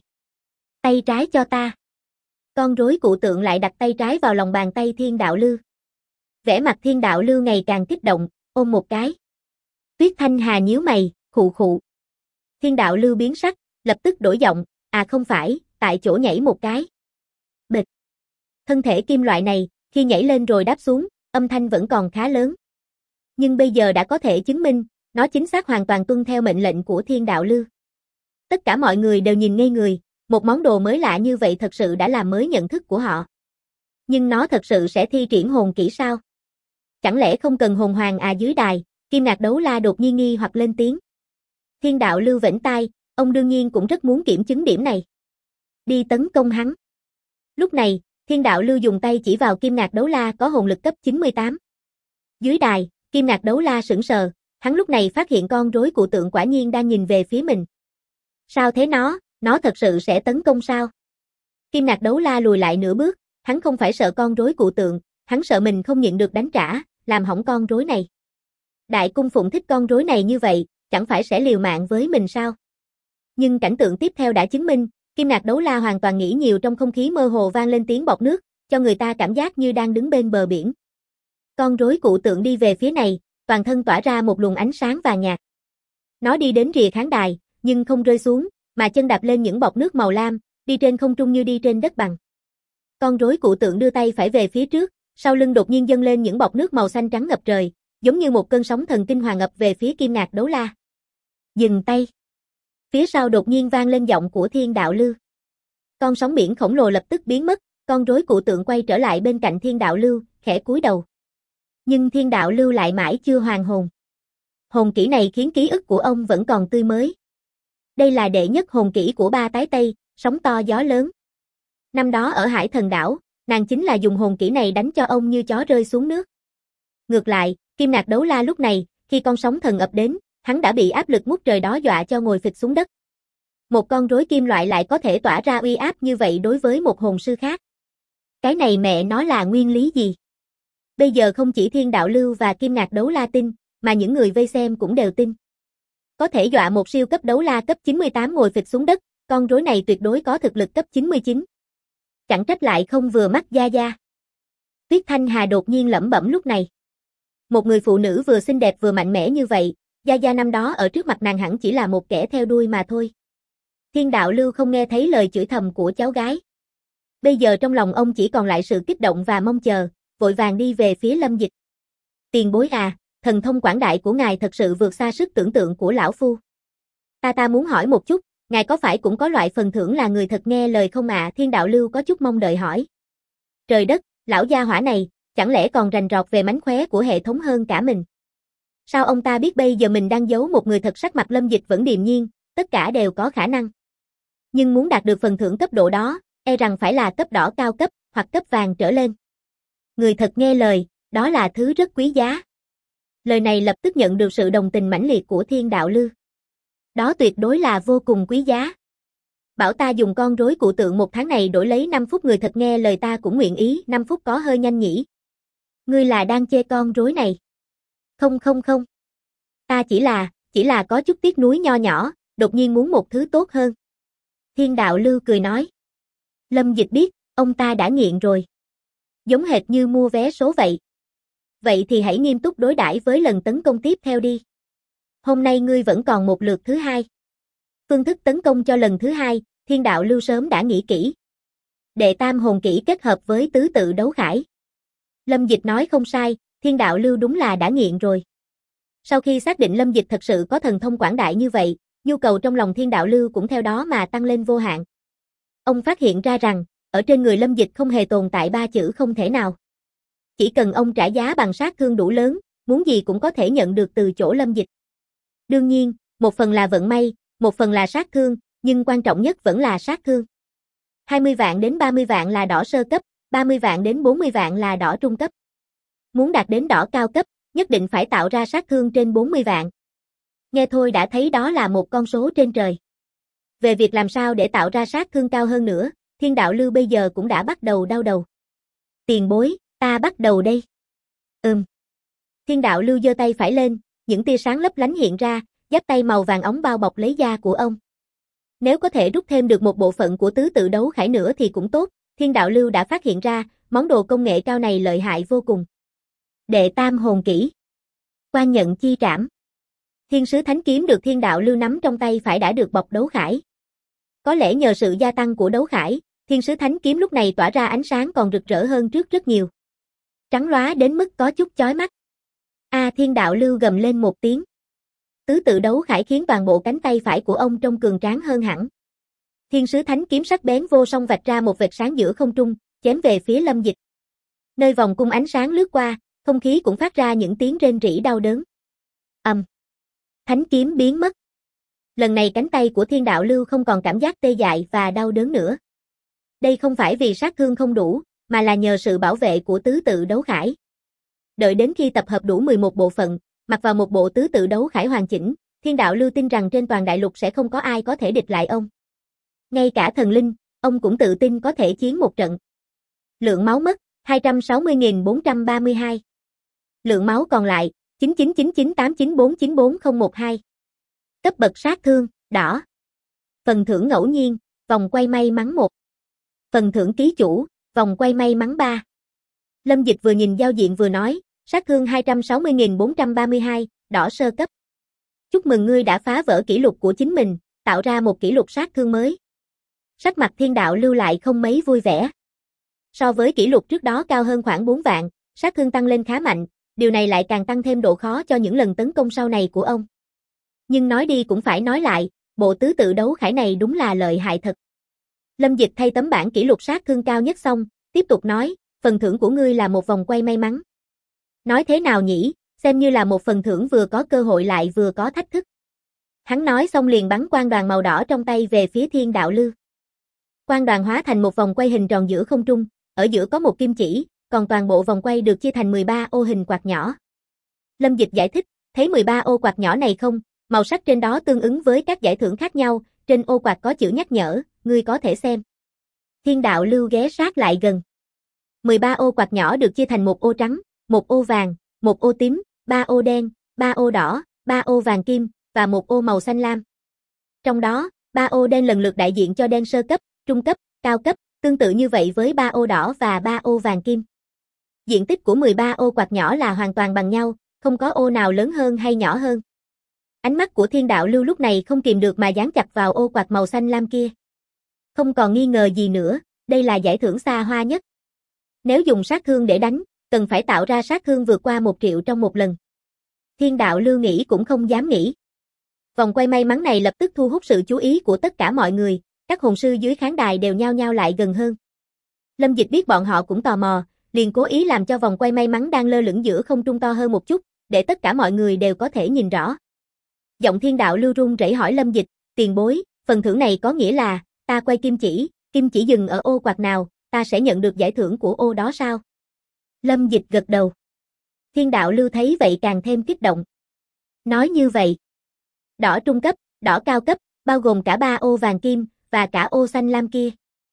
Tay trái cho ta. Con rối cụ tượng lại đặt tay trái vào lòng bàn tay Thiên Đạo Lưu. Vẻ mặt Thiên Đạo Lưu ngày càng kích động, ôm một cái. Tuyết Thanh Hà nhíu mày, khụ khụ. Thiên Đạo Lưu biến sắc, lập tức đổi giọng, à không phải, tại chỗ nhảy một cái. Bịch. Thân thể kim loại này, khi nhảy lên rồi đáp xuống, âm thanh vẫn còn khá lớn. Nhưng bây giờ đã có thể chứng minh, nó chính xác hoàn toàn tuân theo mệnh lệnh của Thiên Đạo Lưu. Tất cả mọi người đều nhìn ngây người, một món đồ mới lạ như vậy thật sự đã làm mới nhận thức của họ. Nhưng nó thật sự sẽ thi triển hồn kỹ sao? Chẳng lẽ không cần hồn hoàng à? Dưới đài, Kim Ngạc Đấu La đột nhiên nghi hoặc lên tiếng. Thiên Đạo Lưu vểnh tai, ông đương nhiên cũng rất muốn kiểm chứng điểm này. Đi tấn công hắn. Lúc này, Thiên Đạo Lưu dùng tay chỉ vào Kim Ngạc Đấu La có hồn lực cấp 98. Dưới đài, Kim Ngạc Đấu La sững sờ, hắn lúc này phát hiện con rối cụ tượng quả nhiên đang nhìn về phía mình. Sao thế nó thật sự sẽ tấn công sao? Kim Ngạc Đấu La lùi lại nửa bước, hắn không phải sợ con rối cụ tượng, hắn sợ mình không nhịn được đánh trả, làm hỏng con rối này. Đại cung phụng thích con rối này như vậy, chẳng phải sẽ liều mạng với mình sao? Nhưng cảnh tượng tiếp theo đã chứng minh, Kim Ngạc Đấu La hoàn toàn nghĩ nhiều. Trong không khí mơ hồ vang lên tiếng bọt nước, cho người ta cảm giác như đang đứng bên bờ biển. Con rối cụ tượng đi về phía này, toàn thân tỏa ra một luồng ánh sáng vàng nhạt. Nó đi đến rìa khán đài, nhưng không rơi xuống, mà chân đạp lên những bọt nước màu lam, đi trên không trung như đi trên đất bằng. Con rối cụ tượng đưa tay phải về phía trước, sau lưng đột nhiên dâng lên những bọt nước màu xanh trắng ngập trời, giống như một cơn sóng thần kinh hoàng ập về phía Kim Ngạc Đấu La. Dừng tay. Phía sau đột nhiên vang lên giọng của Thiên Đạo Lưu. Con sóng biển khổng lồ lập tức biến mất, con rối cụ tượng quay trở lại bên cạnh Thiên Đạo Lưu, khẽ cúi đầu. Nhưng Thiên Đạo Lưu lại mãi chưa hoàn hồn. Hồn kỹ này khiến ký ức của ông vẫn còn tươi mới. Đây là đệ nhất hồn kỹ của Ba Tái Tây, sóng to gió lớn. Năm đó ở Hải Thần Đảo, nàng chính là dùng hồn kỹ này đánh cho ông như chó rơi xuống nước. Ngược lại, Kim Ngạc Đấu La lúc này, khi con sóng thần ập đến, hắn đã bị áp lực ngút trời đó dọa cho ngồi phịch xuống đất. Một con rối kim loại lại có thể tỏa ra uy áp như vậy đối với một hồn sư khác. Cái này mẹ nó là nguyên lý gì? Bây giờ không chỉ Thiên Đạo Lưu và Kim Ngạc Đấu La tin, mà những người vây xem cũng đều tin. Có thể dọa một siêu cấp đấu la cấp 98 ngồi phịch xuống đất, con rối này tuyệt đối có thực lực cấp 99. Chẳng trách lại không vừa mắt Gia Gia. Tuyết Thanh Hà đột nhiên lẩm bẩm lúc này. Một người phụ nữ vừa xinh đẹp vừa mạnh mẽ như vậy, Gia Gia năm đó ở trước mặt nàng hẳn chỉ là một kẻ theo đuôi mà thôi. Thiên Đạo Lưu không nghe thấy lời chửi thầm của cháu gái. Bây giờ trong lòng ông chỉ còn lại sự kích động và mong chờ, vội vàng đi về phía Lâm Dịch. Tiền bối à, thần thông quảng đại của ngài thật sự vượt xa sức tưởng tượng của lão phu. Ta muốn hỏi một chút, ngài có phải cũng có loại phần thưởng là người thật nghe lời không ạ? Thiên Đạo Lưu có chút mong đợi hỏi. Trời đất, lão gia hỏa này, chẳng lẽ còn rành rọt về mánh khóe của hệ thống hơn cả mình? Sao ông ta biết bây giờ mình đang giấu một người thật? Sắc mặt Lâm Dịch vẫn điềm nhiên, tất cả đều có khả năng. Nhưng muốn đạt được phần thưởng cấp độ đó, e rằng phải là cấp đỏ cao cấp, hoặc cấp vàng trở lên. Người thật nghe lời, đó là thứ rất quý giá. Lời này lập tức nhận được sự đồng tình mãnh liệt của Thiên Đạo Lưu. Đó tuyệt đối là vô cùng quý giá. Bảo ta dùng con rối cụ tượng 1 tháng này đổi lấy 5 phút người thật nghe lời ta cũng nguyện ý. 5 phút có hơi nhanh nhỉ? Ngươi là đang chê con rối này? Không. Ta chỉ là có chút tiếc nuối nho nhỏ, đột nhiên muốn một thứ tốt hơn. Thiên Đạo Lưu cười nói. Lâm Dịch biết, ông ta đã nghiện rồi. Giống hệt như mua vé số vậy. Vậy thì hãy nghiêm túc đối đãi với lần tấn công tiếp theo đi. Hôm nay ngươi vẫn còn một lượt thứ 2. Phương thức tấn công cho lần thứ 2, Thiên Đạo Lưu sớm đã nghĩ kỹ. Đệ tam hồn kỹ kết hợp với tứ tự đấu khải. Lâm Dịch nói không sai, Thiên Đạo Lưu đúng là đã nghiện rồi. Sau khi xác định Lâm Dịch thật sự có thần thông quảng đại như vậy, nhu cầu trong lòng Thiên Đạo Lưu cũng theo đó mà tăng lên vô hạn. Ông phát hiện ra rằng, ở trên người Lâm Dịch không hề tồn tại 3 chữ không thể nào. Chỉ cần ông trả giá bằng sát thương đủ lớn, muốn gì cũng có thể nhận được từ chỗ Lâm Dịch. Đương nhiên, một phần là vận may, một phần là sát thương, nhưng quan trọng nhất vẫn là sát thương. 20 vạn đến 30 vạn là đỏ sơ cấp, 30 vạn đến 40 vạn là đỏ trung cấp. Muốn đạt đến đỏ cao cấp, nhất định phải tạo ra sát thương trên 40 vạn. Nghe thôi đã thấy đó là một con số trên trời. Về việc làm sao để tạo ra sát thương cao hơn nữa, Thiên Đạo Lưu bây giờ cũng đã bắt đầu đau đầu. Tiền bối, ta bắt đầu đây. Thiên Đạo Lưu giơ tay phải lên, những tia sáng lấp lánh hiện ra, giáp tay màu vàng óng bao bọc lấy da của ông. Nếu có thể rút thêm được một bộ phận của tứ tự đấu khải nữa thì cũng tốt, Thiên Đạo Lưu đã phát hiện ra, món đồ công nghệ cao này lợi hại vô cùng. Đệ tam hồn kỹ. Quan nhận chi trảm. Thiên sứ thánh kiếm được Thiên Đạo Lưu nắm trong tay phải đã được bọc đấu khải. Có lẽ nhờ sự gia tăng của đấu khải, thiên sứ thánh kiếm lúc này tỏa ra ánh sáng còn rực rỡ hơn trước rất nhiều. Trắng lóa đến mức có chút chói mắt. Thiên Đạo Lưu gầm lên một tiếng. Tứ tự đấu khải khiến toàn bộ cánh tay phải của ông trông cường tráng hơn hẳn. Thiên sứ thánh kiếm sắc bén vô song vạch ra một vệt sáng giữa không trung, chém về phía Lâm Dịch. Nơi vòng cung ánh sáng lướt qua, không khí cũng phát ra những tiếng rên rỉ đau đớn. Thánh kiếm biến mất. Lần này cánh tay của Thiên Đạo Lưu không còn cảm giác tê dại và đau đớn nữa. Đây không phải vì sát thương không đủ, mà là nhờ sự bảo vệ của tứ tự đấu khải. Đợi đến khi tập hợp đủ 11 bộ phận, mặc vào một bộ tứ tự đấu khải hoàn chỉnh, Thiên Đạo Lưu tin rằng trên toàn đại lục sẽ không có ai có thể địch lại ông. Ngay cả thần linh, ông cũng tự tin có thể chiến một trận. Lượng máu mất, 260.432. Lượng máu còn lại, 999989494012. Cấp bậc sát thương, đỏ. Phần thưởng ngẫu nhiên, vòng quay may mắn 1. Phần thưởng ký chủ, vòng quay may mắn 3. Lâm Dịch vừa nhìn giao diện vừa nói, Sát thương 260.432, đỏ sơ cấp. Chúc mừng ngươi đã phá vỡ kỷ lục của chính mình, tạo ra một kỷ lục sát thương mới. Sắc mặt Thiên Đạo Lưu lại không mấy vui vẻ. So với kỷ lục trước đó cao hơn khoảng 4 vạn, sát thương tăng lên khá mạnh, điều này lại càng tăng thêm độ khó cho những lần tấn công sau này của ông. Nhưng nói đi cũng phải nói lại, bộ tứ tự đấu khải này đúng là lợi hại thật. Lâm Dịch thay tấm bảng kỷ lục sát thương cao nhất xong, tiếp tục nói, phần thưởng của ngươi là một vòng quay may mắn. Nói thế nào nhỉ, xem như là một phần thưởng vừa có cơ hội lại vừa có thách thức. Hắn nói xong liền bắn quang đoàn màu đỏ trong tay về phía Thiên Đạo Lưu. Quang đoàn hóa thành một vòng quay hình tròn giữa không trung, ở giữa có một kim chỉ, còn toàn bộ vòng quay được chia thành 13 ô hình quạt nhỏ. Lâm Dịch giải thích, thấy 13 ô quạt nhỏ này không, màu sắc trên đó tương ứng với các giải thưởng khác nhau, trên ô quạt có chữ nhắc nhở, ngươi có thể xem. Thiên Đạo Lưu ghé sát lại gần. 13 ô quạt nhỏ được chia thành một ô trắng, một ô vàng, một ô tím, 3 ô đen, 3 ô đỏ, 3 ô vàng kim, và một ô màu xanh lam. Trong đó, 3 ô đen lần lượt đại diện cho đen sơ cấp, trung cấp, cao cấp, tương tự như vậy với 3 ô đỏ và 3 ô vàng kim. Diện tích của 13 ô quạt nhỏ là hoàn toàn bằng nhau, không có ô nào lớn hơn hay nhỏ hơn. Ánh mắt của Thiên Đạo Lưu lúc này không kìm được mà dán chặt vào ô quạt màu xanh lam kia. Không còn nghi ngờ gì nữa, đây là giải thưởng xa hoa nhất. Nếu dùng sát thương để đánh, cần phải tạo ra sát thương vượt qua 1 triệu trong một lần. Thiên Đạo Lưu nghĩ cũng không dám nghĩ. Vòng quay may mắn này lập tức thu hút sự chú ý của tất cả mọi người, các hồn sư dưới khán đài đều nhao nhao lại gần hơn. Lâm Dịch biết bọn họ cũng tò mò, liền cố ý làm cho vòng quay may mắn đang lơ lửng giữa không trung to hơn một chút, để tất cả mọi người đều có thể nhìn rõ. Giọng Thiên Đạo Lưu run rẩy hỏi Lâm Dịch, tiền bối, phần thưởng này có nghĩa là, ta quay kim chỉ dừng ở ô quạt nào, ta sẽ nhận được giải thưởng của ô đó sao? Lâm Dịch gật đầu. Thiên Đạo Lưu thấy vậy càng thêm kích động. Nói như vậy, đỏ trung cấp, đỏ cao cấp, bao gồm cả 3 ô vàng kim, và cả ô xanh lam kia.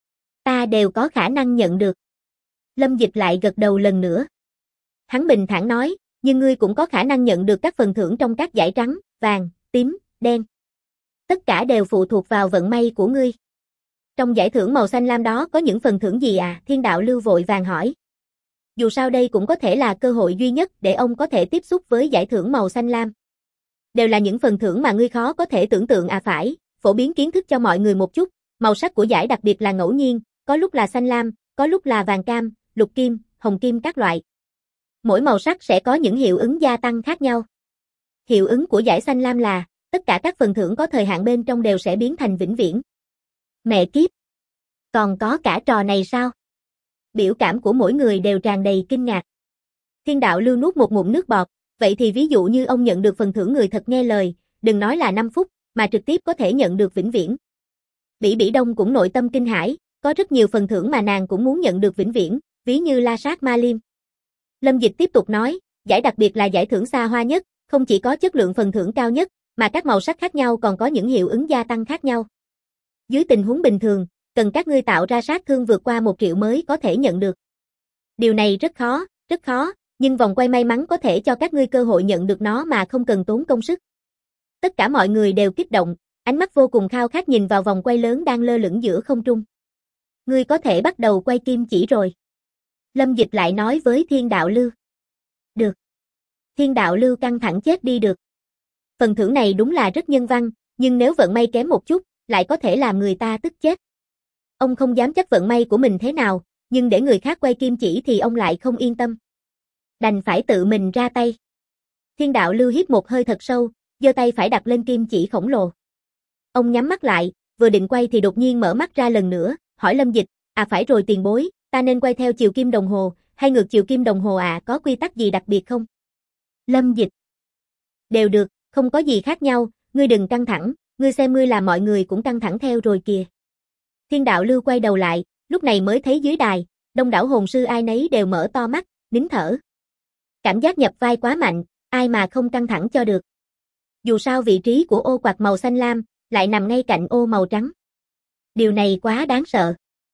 Ta đều có khả năng nhận được. Lâm Dịch lại gật đầu lần nữa. Hắn bình thản nói, nhưng ngươi cũng có khả năng nhận được các phần thưởng trong các giải trắng, vàng, tím, đen. Tất cả đều phụ thuộc vào vận may của ngươi. Trong giải thưởng màu xanh lam đó có những phần thưởng gì à? Thiên Đạo Lưu vội vàng hỏi. Dù sao đây cũng có thể là cơ hội duy nhất để ông có thể tiếp xúc với giải thưởng màu xanh lam. Đều là những phần thưởng mà ngươi khó có thể tưởng tượng à phải, phổ biến kiến thức cho mọi người một chút, màu sắc của giải đặc biệt là ngẫu nhiên, có lúc là xanh lam, có lúc là vàng cam, lục kim, hồng kim các loại. Mỗi màu sắc sẽ có những hiệu ứng gia tăng khác nhau. Hiệu ứng của giải xanh lam là, tất cả các phần thưởng có thời hạn bên trong đều sẽ biến thành vĩnh viễn. Mẹ kiếp! Còn có cả trò này sao? Biểu cảm của mỗi người đều tràn đầy kinh ngạc. Thiên Đạo Lưu nuốt một ngụm nước bọt, vậy thì ví dụ như ông nhận được phần thưởng người thật nghe lời, đừng nói là 5 phút, mà trực tiếp có thể nhận được vĩnh viễn. Bỉ Bỉ Đông cũng nội tâm kinh hãi, có rất nhiều phần thưởng mà nàng cũng muốn nhận được vĩnh viễn, ví như La Sát Ma Liêm. Lâm Dịch tiếp tục nói, giải đặc biệt là giải thưởng xa hoa nhất, không chỉ có chất lượng phần thưởng cao nhất, mà các màu sắc khác nhau còn có những hiệu ứng gia tăng khác nhau. Dưới tình huống bình thường, cần các ngươi tạo ra sát thương vượt qua 1 triệu mới có thể nhận được. Điều này rất khó, nhưng vòng quay may mắn có thể cho các ngươi cơ hội nhận được nó mà không cần tốn công sức. Tất cả mọi người đều kích động, ánh mắt vô cùng khao khát nhìn vào vòng quay lớn đang lơ lửng giữa không trung. Ngươi có thể bắt đầu quay kim chỉ rồi. Lâm Dịch lại nói với Thiên Đạo Lưu. Được. Thiên Đạo Lưu căng thẳng chết đi được. Phần thưởng này đúng là rất nhân văn, nhưng nếu vận may kém một chút, lại có thể làm người ta tức chết. Ông không dám chắc vận may của mình thế nào, nhưng để người khác quay kim chỉ thì ông lại không yên tâm. Đành phải tự mình ra tay. Thiên Đạo Lưu hít một hơi thật sâu, giơ tay phải đặt lên kim chỉ khổng lồ. Ông nhắm mắt lại, vừa định quay thì đột nhiên mở mắt ra lần nữa, hỏi Lâm Dịch, à phải rồi tiền bối, ta nên quay theo chiều kim đồng hồ, hay ngược chiều kim đồng hồ à, có quy tắc gì đặc biệt không? Lâm Dịch, đều được, không có gì khác nhau, ngươi đừng căng thẳng, ngươi xem ngươi làm mọi người cũng căng thẳng theo rồi kìa. Thiên Đạo Lưu quay đầu lại, lúc này mới thấy dưới đài, đông đảo hồn sư ai nấy đều mở to mắt, nín thở. Cảm giác nhập vai quá mạnh, ai mà không căng thẳng cho được. Dù sao vị trí của ô quạt màu xanh lam, lại nằm ngay cạnh ô màu trắng. Điều này quá đáng sợ.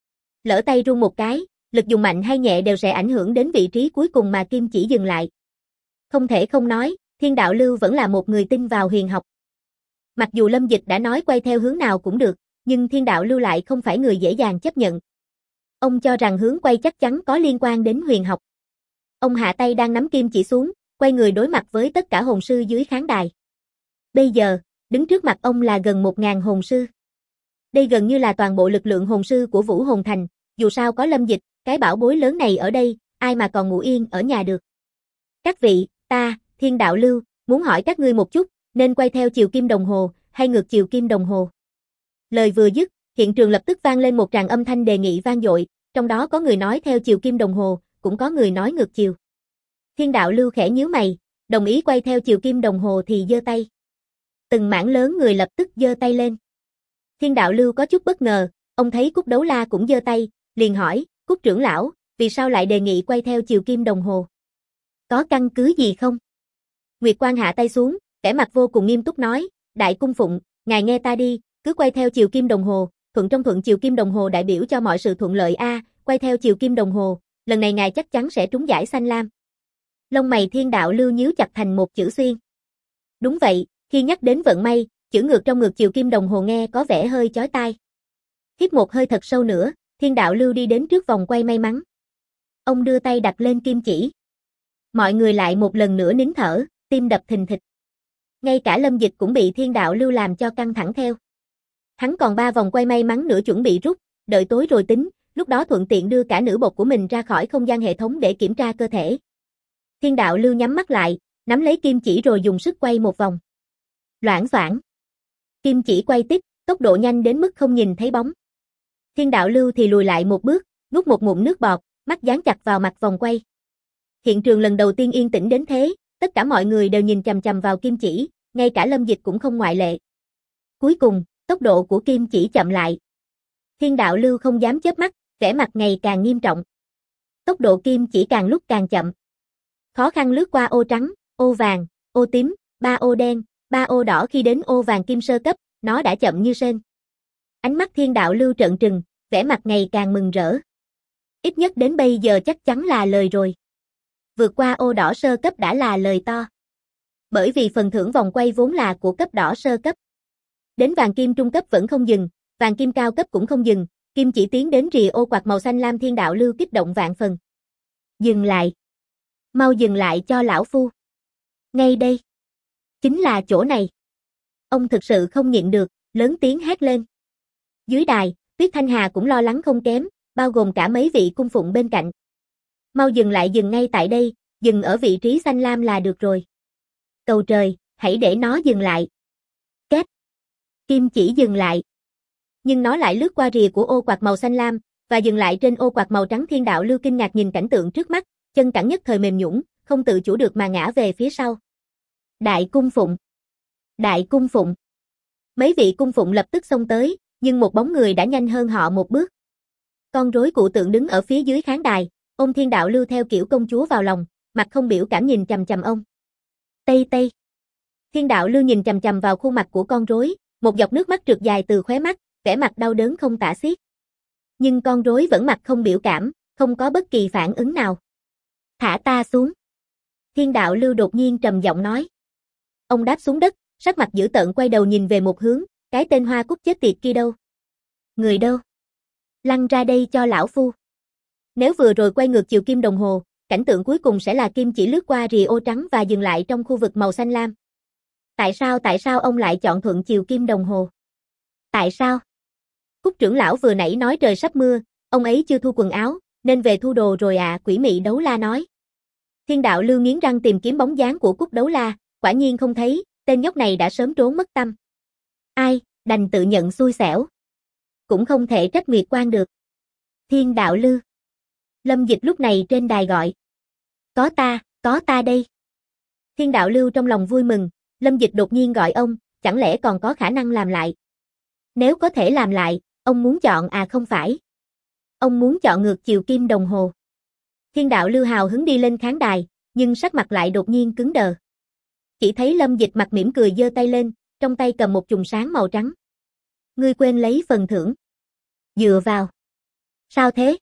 Lỡ tay rung một cái, lực dùng mạnh hay nhẹ đều sẽ ảnh hưởng đến vị trí cuối cùng mà kim chỉ dừng lại. Không thể không nói, Thiên Đạo Lưu vẫn là một người tin vào huyền học. Mặc dù Lâm Dịch đã nói quay theo hướng nào cũng được, nhưng Thiên Đạo Lưu lại không phải người dễ dàng chấp nhận. Ông cho rằng hướng quay chắc chắn có liên quan đến huyền học. Ông hạ tay đang nắm kim chỉ xuống, quay người đối mặt với tất cả hồn sư dưới khán đài. Bây giờ, đứng trước mặt ông là gần 1000 hồn sư. Đây gần như là toàn bộ lực lượng hồn sư của Vũ Hồn Thành, dù sao có Lâm Dịch, cái bảo bối lớn này ở đây, ai mà còn ngủ yên ở nhà được. Các vị, ta, Thiên Đạo Lưu, muốn hỏi các ngươi một chút, nên quay theo chiều kim đồng hồ, hay ngược chiều kim đồng hồ? Lời vừa dứt, hiện trường lập tức vang lên một tràng âm thanh đề nghị vang dội, trong đó có người nói theo chiều kim đồng hồ, cũng có người nói ngược chiều. Thiên Đạo Lưu khẽ nhíu mày, đồng ý quay theo chiều kim đồng hồ thì giơ tay. Từng mảng lớn người lập tức giơ tay lên. Thiên Đạo Lưu có chút bất ngờ, ông thấy Cúc Đấu La cũng giơ tay, liền hỏi, Cúc trưởng lão, vì sao lại đề nghị quay theo chiều kim đồng hồ? Có căn cứ gì không? Nguyệt Quang hạ tay xuống, vẻ mặt vô cùng nghiêm túc nói, Đại cung phụng, ngài nghe ta đi, cứ quay theo chiều kim đồng hồ, thuận trong thuận chiều kim đồng hồ đại biểu cho mọi sự thuận lợi a, quay theo chiều kim đồng hồ, lần này ngài chắc chắn sẽ trúng giải xanh lam. Lông mày Thiên Đạo Lưu nhíu chặt thành một chữ xuyên. Đúng vậy, khi nhắc đến vận may, chữ ngược trong ngược chiều kim đồng hồ nghe có vẻ hơi chói tai. Hít một hơi thật sâu nữa, Thiên Đạo Lưu đi đến trước vòng quay may mắn. Ông đưa tay đặt lên kim chỉ. Mọi người lại một lần nữa nín thở, tim đập thình thịch. Ngay cả Lâm Dịch cũng bị Thiên Đạo Lưu làm cho căng thẳng theo. Hắn còn 3 vòng quay may mắn nữa chuẩn bị rút, đợi tối rồi tính, lúc đó thuận tiện đưa cả nữ bột của mình ra khỏi không gian hệ thống để kiểm tra cơ thể. Thiên Đạo Lưu nhắm mắt lại, nắm lấy kim chỉ rồi dùng sức quay một vòng. Loảng xoảng. Kim chỉ quay tiếp, tốc độ nhanh đến mức không nhìn thấy bóng. Thiên Đạo Lưu thì lùi lại một bước, nuốt một ngụm nước bọt, mắt dán chặt vào mặt vòng quay. Hiện trường lần đầu tiên yên tĩnh đến thế, tất cả mọi người đều nhìn chằm chằm vào kim chỉ, ngay cả Lâm Dịch cũng không ngoại lệ. Cuối cùng, tốc độ của kim chỉ chậm lại. Thiên Đạo Lưu không dám chớp mắt, vẻ mặt ngày càng nghiêm trọng. Tốc độ kim chỉ càng lúc càng chậm. Khó khăn lướt qua ô trắng, ô vàng, ô tím, 3 ô đen, 3 ô đỏ, khi đến ô vàng kim sơ cấp, nó đã chậm như sên. Ánh mắt Thiên Đạo Lưu trợn trừng, vẻ mặt ngày càng mừng rỡ. Ít nhất đến bây giờ chắc chắn là lời rồi. Vượt qua ô đỏ sơ cấp đã là lời to. Bởi vì phần thưởng vòng quay vốn là của cấp đỏ sơ cấp. Đến vàng kim trung cấp vẫn không dừng, vàng kim cao cấp cũng không dừng, kim chỉ tiến đến rìa ô quạt màu xanh lam. Thiên Đạo Lưu kích động vạn phần. Dừng lại. Mau dừng lại cho lão phu. Ngay đây. Chính là chỗ này. Ông thực sự không nhịn được, lớn tiếng hét lên. Dưới đài, Tuyết Thanh Hà cũng lo lắng không kém, bao gồm cả mấy vị cung phụng bên cạnh. Mau dừng lại, dừng ngay tại đây, dừng ở vị trí xanh lam là được rồi. Cầu trời, hãy để nó dừng lại. Két. Kim chỉ dừng lại. Nhưng nó lại lướt qua rìa của ô quạt màu xanh lam, và dừng lại trên ô quạt màu trắng. Thiên Đạo Lưu kinh ngạc nhìn cảnh tượng trước mắt, chân cẳng nhất thời mềm nhũn, không tự chủ được mà ngã về phía sau. Đại cung phụng! Đại cung phụng! Mấy vị cung phụng lập tức xông tới, nhưng một bóng người đã nhanh hơn họ một bước. Con rối cụ tượng đứng ở phía dưới khán đài, ôm Thiên Đạo Lưu theo kiểu công chúa vào lòng, mặt không biểu cảm nhìn chằm chằm ông. Tây Tây! Thiên Đạo Lưu nhìn chằm chằm vào khuôn mặt của con rối, một giọt nước mắt trượt dài từ khóe mắt, vẻ mặt đau đớn không tả xiết. Nhưng con rối vẫn mặt không biểu cảm, không có bất kỳ phản ứng nào. Thả ta xuống. Thiên Đạo Lưu đột nhiên trầm giọng nói. Ông đáp xuống đất, sắc mặt dữ tợn quay đầu nhìn về một hướng, cái tên Hoa Cúc chết tiệt kia đâu? Người đâu? Lăn ra đây cho lão phu. Nếu vừa rồi quay ngược chiều kim đồng hồ, cảnh tượng cuối cùng sẽ là kim chỉ lướt qua rìa ô trắng và dừng lại trong khu vực màu xanh lam. Tại sao ông lại chọn thuận chiều kim đồng hồ? Tại sao? Cúc trưởng lão vừa nãy nói trời sắp mưa, ông ấy chưa thu quần áo, nên về thu đồ rồi à, Quỷ Mị Đấu La nói. Thiên Đạo Lưu nghiến răng tìm kiếm bóng dáng của Cúc Đấu La, quả nhiên không thấy, tên nhóc này đã sớm trốn mất tăm. Ai, đành tự nhận xui xẻo. Cũng không thể trách Nguyệt Quang được. Thiên Đạo Lưu. Lâm Dịch lúc này trên đài gọi. Có ta đây. Thiên Đạo Lưu trong lòng vui mừng, Lâm Dịch đột nhiên gọi ông, chẳng lẽ còn có khả năng làm lại? Nếu có thể làm lại, ông muốn chọn à không phải? Ông muốn chọn ngược chiều kim đồng hồ. Thiên Đạo Lưu hào hứng đi lên khán đài, nhưng sắc mặt lại đột nhiên cứng đờ. Chỉ thấy Lâm Dịch mặt mỉm cười giơ tay lên, trong tay cầm một chùm sáng màu trắng. Ngươi quên lấy phần thưởng. Dựa vào. Sao thế?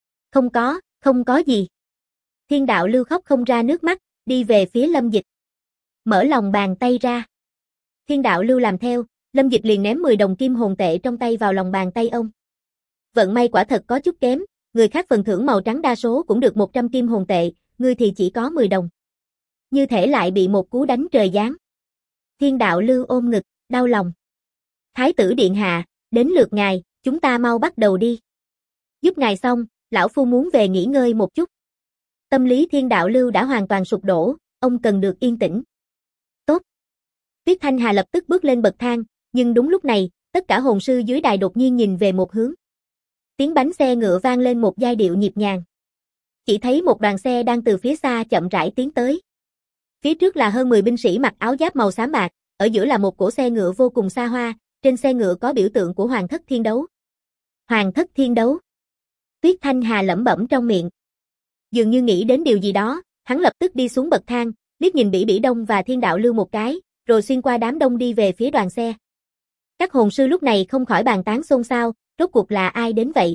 Không có gì. Thiên Đạo Lưu khóc không ra nước mắt, đi về phía Lâm Dịch. Mở lòng bàn tay ra. Thiên Đạo Lưu làm theo, Lâm Dịch liền ném 10 đồng kim hồn tệ trong tay vào lòng bàn tay ông. Vận may quả thật có chút kém, người khác phần thưởng màu trắng đa số cũng được 100 kim hồn tệ, ngươi thì chỉ có 10 đồng. Như thể lại bị một cú đánh trời giáng. Thiên đạo lưu ôm ngực, đau lòng. Thái tử điện hạ, đến lượt ngài, chúng ta mau bắt đầu đi. Giúp ngài xong, lão phu muốn về nghỉ ngơi một chút. Tâm lý thiên đạo lưu đã hoàn toàn sụp đổ, ông cần được yên tĩnh. Tốt. Tuyết Thanh Hà lập tức bước lên bậc thang, nhưng đúng lúc này, tất cả hồn sư dưới đài đột nhiên nhìn về một hướng. Tiếng bánh xe ngựa vang lên một giai điệu nhịp nhàng. Chỉ thấy một đoàn xe đang từ phía xa chậm rãi tiến tới. Phía trước là hơn 10 binh sĩ mặc áo giáp màu xám bạc, ở giữa là một cỗ xe ngựa vô cùng xa hoa, trên xe ngựa có biểu tượng của Hoàng thất thiên đấu. Hoàng thất thiên đấu. Tuyết Thanh Hà lẩm bẩm trong miệng. Dường như nghĩ đến điều gì đó, hắn lập tức đi xuống bậc thang, liếc nhìn Bỉ Bỉ Đông và Thiên Đạo Lưu một cái, rồi xuyên qua đám đông đi về phía đoàn xe. Các hồn sư lúc này không khỏi bàn tán xôn xao, rốt cuộc là ai đến vậy?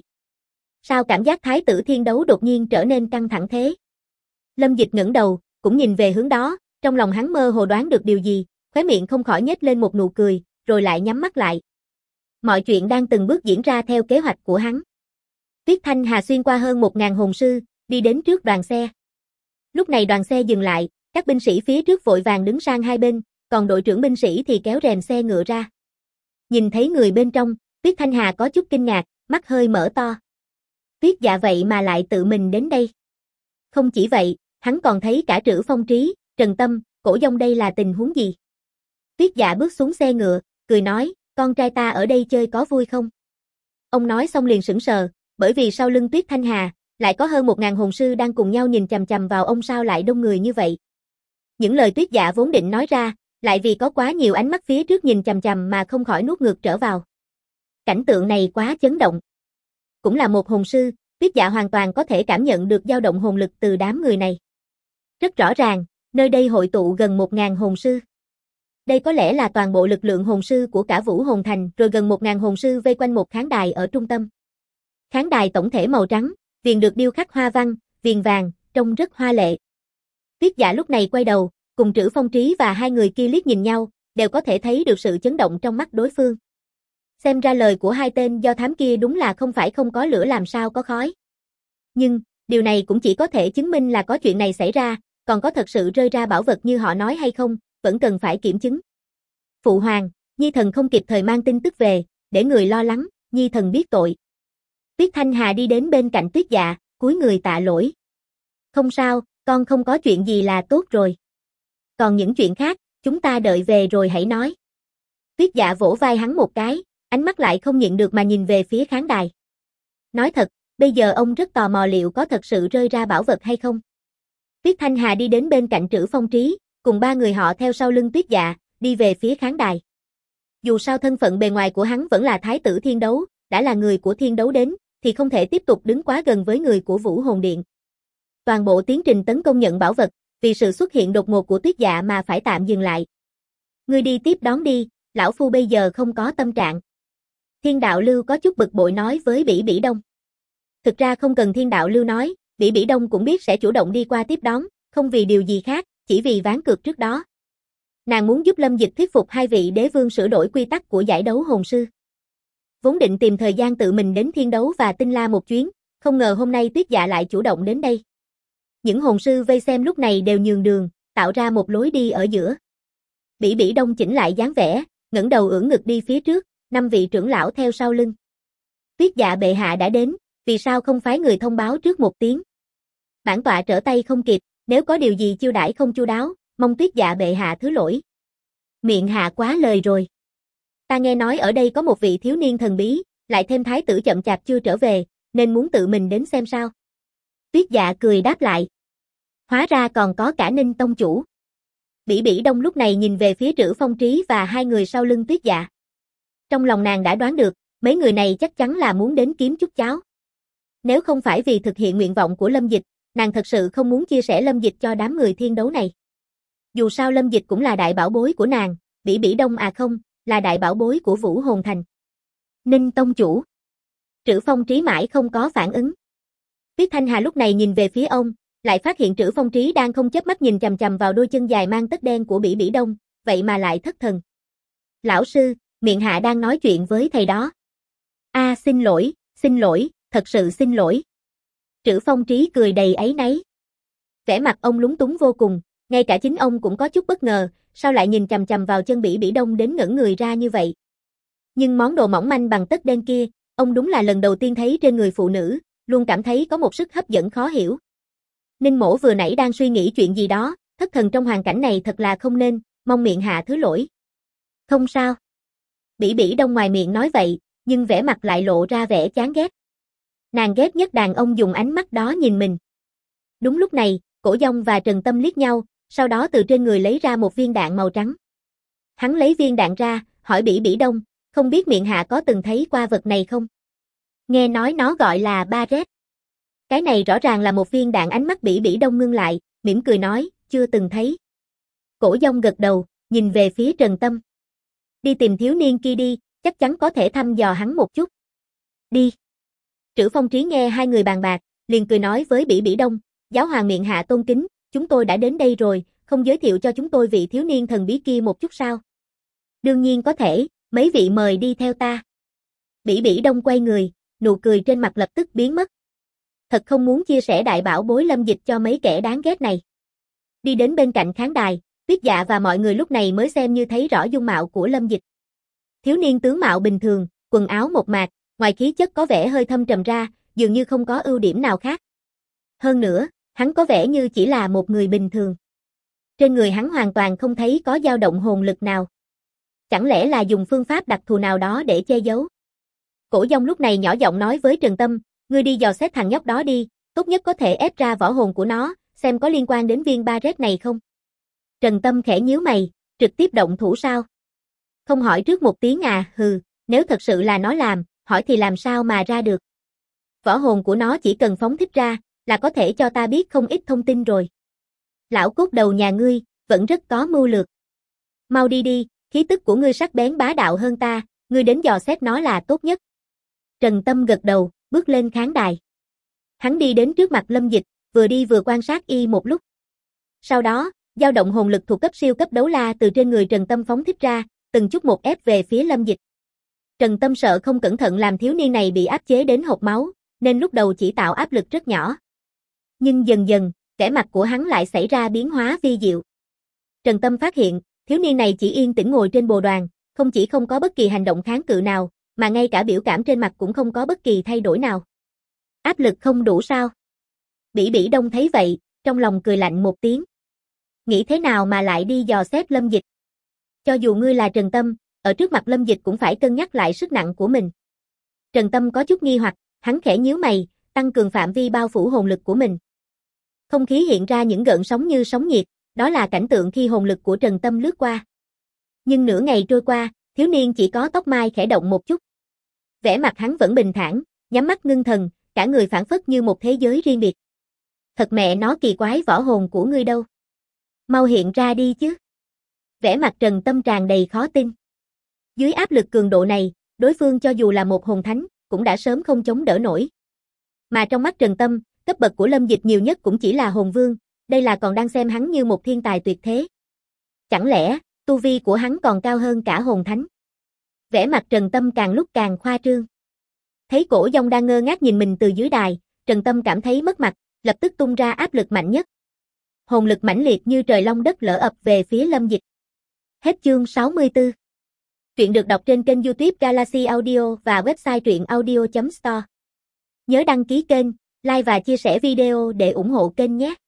Sao cảm giác thái tử thiên đấu đột nhiên trở nên căng thẳng thế? Lâm Dịch ngẩng đầu, cũng nhìn về hướng đó, trong lòng hắn mơ hồ đoán được điều gì, khóe miệng không khỏi nhếch lên một nụ cười, rồi lại nhắm mắt lại. Mọi chuyện đang từng bước diễn ra theo kế hoạch của hắn. Tuyết Thanh Hà xuyên qua hơn 1000 hồn sư, đi đến trước đoàn xe. Lúc này đoàn xe dừng lại, các binh sĩ phía trước vội vàng đứng sang hai bên, còn đội trưởng binh sĩ thì kéo rèm xe ngựa ra. Nhìn thấy người bên trong, Tuyết Thanh Hà có chút kinh ngạc, mắt hơi mở to. Tuyết Dạ vậy mà lại tự mình đến đây. Không chỉ vậy, hắn còn thấy cả Trữ Phong Trí, Trần Tâm, Cổ Dông đây là tình huống gì? Tuyết Dạ bước xuống xe ngựa, cười nói, con trai ta ở đây chơi có vui không? Ông nói xong liền sững sờ, bởi vì sau lưng Tuyết Thanh Hà, lại có hơn 1000 hồn sư đang cùng nhau nhìn chằm chằm vào ông sao lại đông người như vậy. Những lời Tuyết Dạ vốn định nói ra, lại vì có quá nhiều ánh mắt phía trước nhìn chằm chằm mà không khỏi nuốt ngược trở vào. Cảnh tượng này quá chấn động. Cũng là một hồn sư, Tuyết Dạ hoàn toàn có thể cảm nhận được dao động hồn lực từ đám người này. Rất rõ ràng, nơi đây hội tụ gần 1000 hồn sư. Đây có lẽ là toàn bộ lực lượng hồn sư của cả Vũ Hồn Thành, rồi gần 1000 hồn sư vây quanh một khán đài ở trung tâm. Khán đài tổng thể màu trắng, viền được điêu khắc hoa văn, viền vàng, trông rất hoa lệ. Tuyết Dạ lúc này quay đầu, cùng Trữ Phong Trí và hai người kia liếc nhìn nhau, đều có thể thấy được sự chấn động trong mắt đối phương. Xem ra lời của hai tên do thám kia đúng là không phải không có lửa làm sao có khói. Nhưng, điều này cũng chỉ có thể chứng minh là có chuyện này xảy ra, còn có thật sự rơi ra bảo vật như họ nói hay không, vẫn cần phải kiểm chứng. Phụ hoàng, Nhi thần không kịp thời mang tin tức về, để người lo lắng, Nhi thần biết tội. Tuyết Thanh Hà đi đến bên cạnh Tuyết Dạ, cúi người tạ lỗi. Không sao, con không có chuyện gì là tốt rồi. Còn những chuyện khác, chúng ta đợi về rồi hãy nói. Tuyết Dạ vỗ vai hắn một cái, ánh mắt lại không nhịn được mà nhìn về phía khán đài. Nói thật, bây giờ ông rất tò mò liệu có thật sự rơi ra bảo vật hay không. Tuyết Thanh Hà đi đến bên cạnh Trữ Phong Trí, cùng ba người họ theo sau lưng Tuyết Dạ, đi về phía khán đài. Dù sao thân phận bề ngoài của hắn vẫn là Thái tử Thiên Đấu, đã là người của Thiên Đấu đến, thì không thể tiếp tục đứng quá gần với người của Vũ Hồn Điện. Toàn bộ tiến trình tấn công nhận bảo vật, vì sự xuất hiện đột ngột của Tuyết Dạ mà phải tạm dừng lại. Ngươi đi tiếp đón đi, lão phu bây giờ không có tâm trạng. Thiên Đạo Lưu có chút bực bội nói với Bỉ Bỉ Đông. Thực ra không cần Thiên Đạo Lưu nói, Bỉ Bỉ Đông cũng biết sẽ chủ động đi qua tiếp đón, không vì điều gì khác, chỉ vì ván cược trước đó. Nàng muốn giúp Lâm Dịch thuyết phục hai vị đế vương sửa đổi quy tắc của giải đấu hồn sư. Vốn định tìm thời gian tự mình đến Thiên Đấu và Tinh La một chuyến, không ngờ hôm nay Tuyết Dạ lại chủ động đến đây. Những hồn sư vây xem lúc này đều nhường đường, tạo ra một lối đi ở giữa. Bỉ Bỉ Đông chỉnh lại dáng vẻ, ngẩng đầu ưỡn ngực đi phía trước, 5 vị trưởng lão theo sau lưng. Tuyết Dạ bệ hạ đã đến, vì sao không phái người thông báo trước một tiếng? Bản tọa trở tay không kịp, nếu có điều gì chiêu đãi không chu đáo, mong Tuyết Dạ bệ hạ thứ lỗi. Miệng hạ quá lời rồi. Ta nghe nói ở đây có một vị thiếu niên thần bí, lại thêm thái tử chậm chạp chưa trở về, nên muốn tự mình đến xem sao. Tuyết Dạ cười đáp lại. Hóa ra còn có cả Ninh tông chủ. Bỉ Bỉ Đông lúc này nhìn về phía Trữ Phong Trí và hai người sau lưng Tuyết Dạ. Trong lòng nàng đã đoán được, mấy người này chắc chắn là muốn đến kiếm chút cháo. Nếu không phải vì thực hiện nguyện vọng của Lâm Dịch, nàng thật sự không muốn chia sẻ Lâm Dịch cho đám người Thiên Đấu này. Dù sao Lâm Dịch cũng là đại bảo bối của nàng, Bỉ Bỉ Đông à không, là đại bảo bối của Vũ Hồn Thành. Ninh tông chủ. Trữ Phong Trí mãi không có phản ứng. Tuyết Thanh Hà lúc này nhìn về phía ông, lại phát hiện Trữ Phong Trí đang không chớp mắt nhìn chằm chằm vào đôi chân dài mang tất đen của Bỉ Bỉ Đông, vậy mà lại thất thần. Lão sư, miệng hạ đang nói chuyện với thầy đó. Xin lỗi, thật sự xin lỗi. Trữ Phong Trí cười đầy áy náy. Vẻ mặt ông lúng túng vô cùng, ngay cả chính ông cũng có chút bất ngờ, sao lại nhìn chằm chằm vào chân Bỉ Bỉ Đông đến ngẩn người ra như vậy. Nhưng món đồ mỏng manh bằng tất đen kia, ông đúng là lần đầu tiên thấy trên người phụ nữ, luôn cảm thấy có một sức hấp dẫn khó hiểu. Ninh Mỗ vừa nãy đang suy nghĩ chuyện gì đó, thất thần trong hoàn cảnh này thật là không nên, mong miệng hạ thứ lỗi. Không sao. Bỉ Bỉ Đông ngoài miệng nói vậy, nhưng vẻ mặt lại lộ ra vẻ chán ghét. Nàng ghét nhất đàn ông dùng ánh mắt đó nhìn mình. Đúng lúc này, Cổ Dông và Trần Tâm liếc nhau, sau đó từ trên người lấy ra một viên đạn màu trắng. Hắn lấy viên đạn ra, hỏi Bỉ Bỉ Đông, không biết miệng hạ có từng thấy qua vật này không? Nghe nói nó gọi là Barret. Cái này rõ ràng là một viên đạn. Ánh mắt Bỉ Bỉ Đông ngưng lại, mỉm cười nói, chưa từng thấy. Cổ Dông gật đầu, nhìn về phía Trần Tâm. Đi tìm thiếu niên kia đi, chắc chắn có thể thăm dò hắn một chút. Đi. Trữ Phong Trí nghe hai người bàn bạc, liền cười nói với Bỉ Bỉ Đông, giáo hoàng miệng hạ tôn kính, chúng tôi đã đến đây rồi, không giới thiệu cho chúng tôi vị thiếu niên thần bí kia một chút sao? Đương nhiên có thể, mấy vị mời đi theo ta. Bỉ Bỉ Đông quay người, nụ cười trên mặt lập tức biến mất. Thật không muốn chia sẻ đại bảo bối Lâm Dịch cho mấy kẻ đáng ghét này. Đi đến bên cạnh khán đài, Tuyết Dạ và mọi người lúc này mới xem như thấy rõ dung mạo của Lâm Dịch. Thiếu niên tướng mạo bình thường, quần áo mộc mạc, ngoài khí chất có vẻ hơi thâm trầm ra, dường như không có ưu điểm nào khác. Hơn nữa, hắn có vẻ như chỉ là một người bình thường. Trên người hắn hoàn toàn không thấy có dao động hồn lực nào. Chẳng lẽ là dùng phương pháp đặc thù nào đó để che giấu? Cổ Dông lúc này nhỏ giọng nói với Trần Tâm, ngươi đi dò xét thằng nhóc đó đi, tốt nhất có thể ép ra võ hồn của nó, xem có liên quan đến viên Barret này không. Trần Tâm khẽ nhíu mày, trực tiếp động thủ sao? Không hỏi trước một tiếng à, hừ, nếu thật sự là nó làm, hỏi thì làm sao mà ra được. Võ hồn của nó chỉ cần phóng thích ra, là có thể cho ta biết không ít thông tin rồi. Lão cốt đầu nhà ngươi, vẫn rất có mưu lược. Mau đi đi, khí tức của ngươi sắc bén bá đạo hơn ta, ngươi đến dò xét nó là tốt nhất. Trần Tâm gật đầu, bước lên khán đài. Hắn đi đến trước mặt Lâm Dịch, vừa đi vừa quan sát y một lúc. Sau đó, dao động hồn lực thuộc cấp siêu cấp đấu la từ trên người Trần Tâm phóng thích ra, từng chút một ép về phía Lâm Dịch. Trần Tâm sợ không cẩn thận làm thiếu niên này bị áp chế đến hộc máu, nên lúc đầu chỉ tạo áp lực rất nhỏ. Nhưng dần dần, vẻ mặt của hắn lại xảy ra biến hóa vi diệu. Trần Tâm phát hiện, thiếu niên này chỉ yên tĩnh ngồi trên bồ đoàn, không chỉ không có bất kỳ hành động kháng cự nào, mà ngay cả biểu cảm trên mặt cũng không có bất kỳ thay đổi nào. Áp lực không đủ sao? Bỉ Bỉ Đông thấy vậy, trong lòng cười lạnh một tiếng. Nghĩ thế nào mà lại đi dò xét Lâm Dịch? Cho dù ngươi là Trần Tâm, ở trước mặt Lâm Dịch cũng phải cân nhắc lại sức nặng của mình. Trần Tâm có chút nghi hoặc, hắn khẽ nhíu mày, tăng cường phạm vi bao phủ hồn lực của mình. Không khí hiện ra những gợn sóng như sóng nhiệt, đó là cảnh tượng khi hồn lực của Trần Tâm lướt qua. Nhưng nửa ngày trôi qua, thiếu niên chỉ có tóc mai khẽ động một chút. Vẻ mặt hắn vẫn bình thản, nhắm mắt ngưng thần, cả người phảng phất như một thế giới riêng biệt. Thật mẹ nó kỳ quái, võ hồn của ngươi đâu? Mau hiện ra đi chứ. Vẻ mặt Trần Tâm tràn đầy khó tin. Dưới áp lực cường độ này, đối phương cho dù là một hồn thánh, cũng đã sớm không chống đỡ nổi. Mà trong mắt Trần Tâm, cấp bậc của Lâm Dịch nhiều nhất cũng chỉ là hồn vương, đây là còn đang xem hắn như một thiên tài tuyệt thế. Chẳng lẽ, tu vi của hắn còn cao hơn cả hồn thánh? Vẻ mặt Trần Tâm càng lúc càng khoa trương. Thấy Cổ Dông đang ngơ ngác nhìn mình từ dưới đài, Trần Tâm cảm thấy mất mặt, lập tức tung ra áp lực mạnh nhất. Hồn lực mãnh liệt như trời long đất lở ập về phía Lâm Dịch. Hết chương 64. Truyện được đọc trên kênh YouTube Galaxy Audio và website truyệnaudio.store. Nhớ đăng ký kênh, like và chia sẻ video để ủng hộ kênh nhé.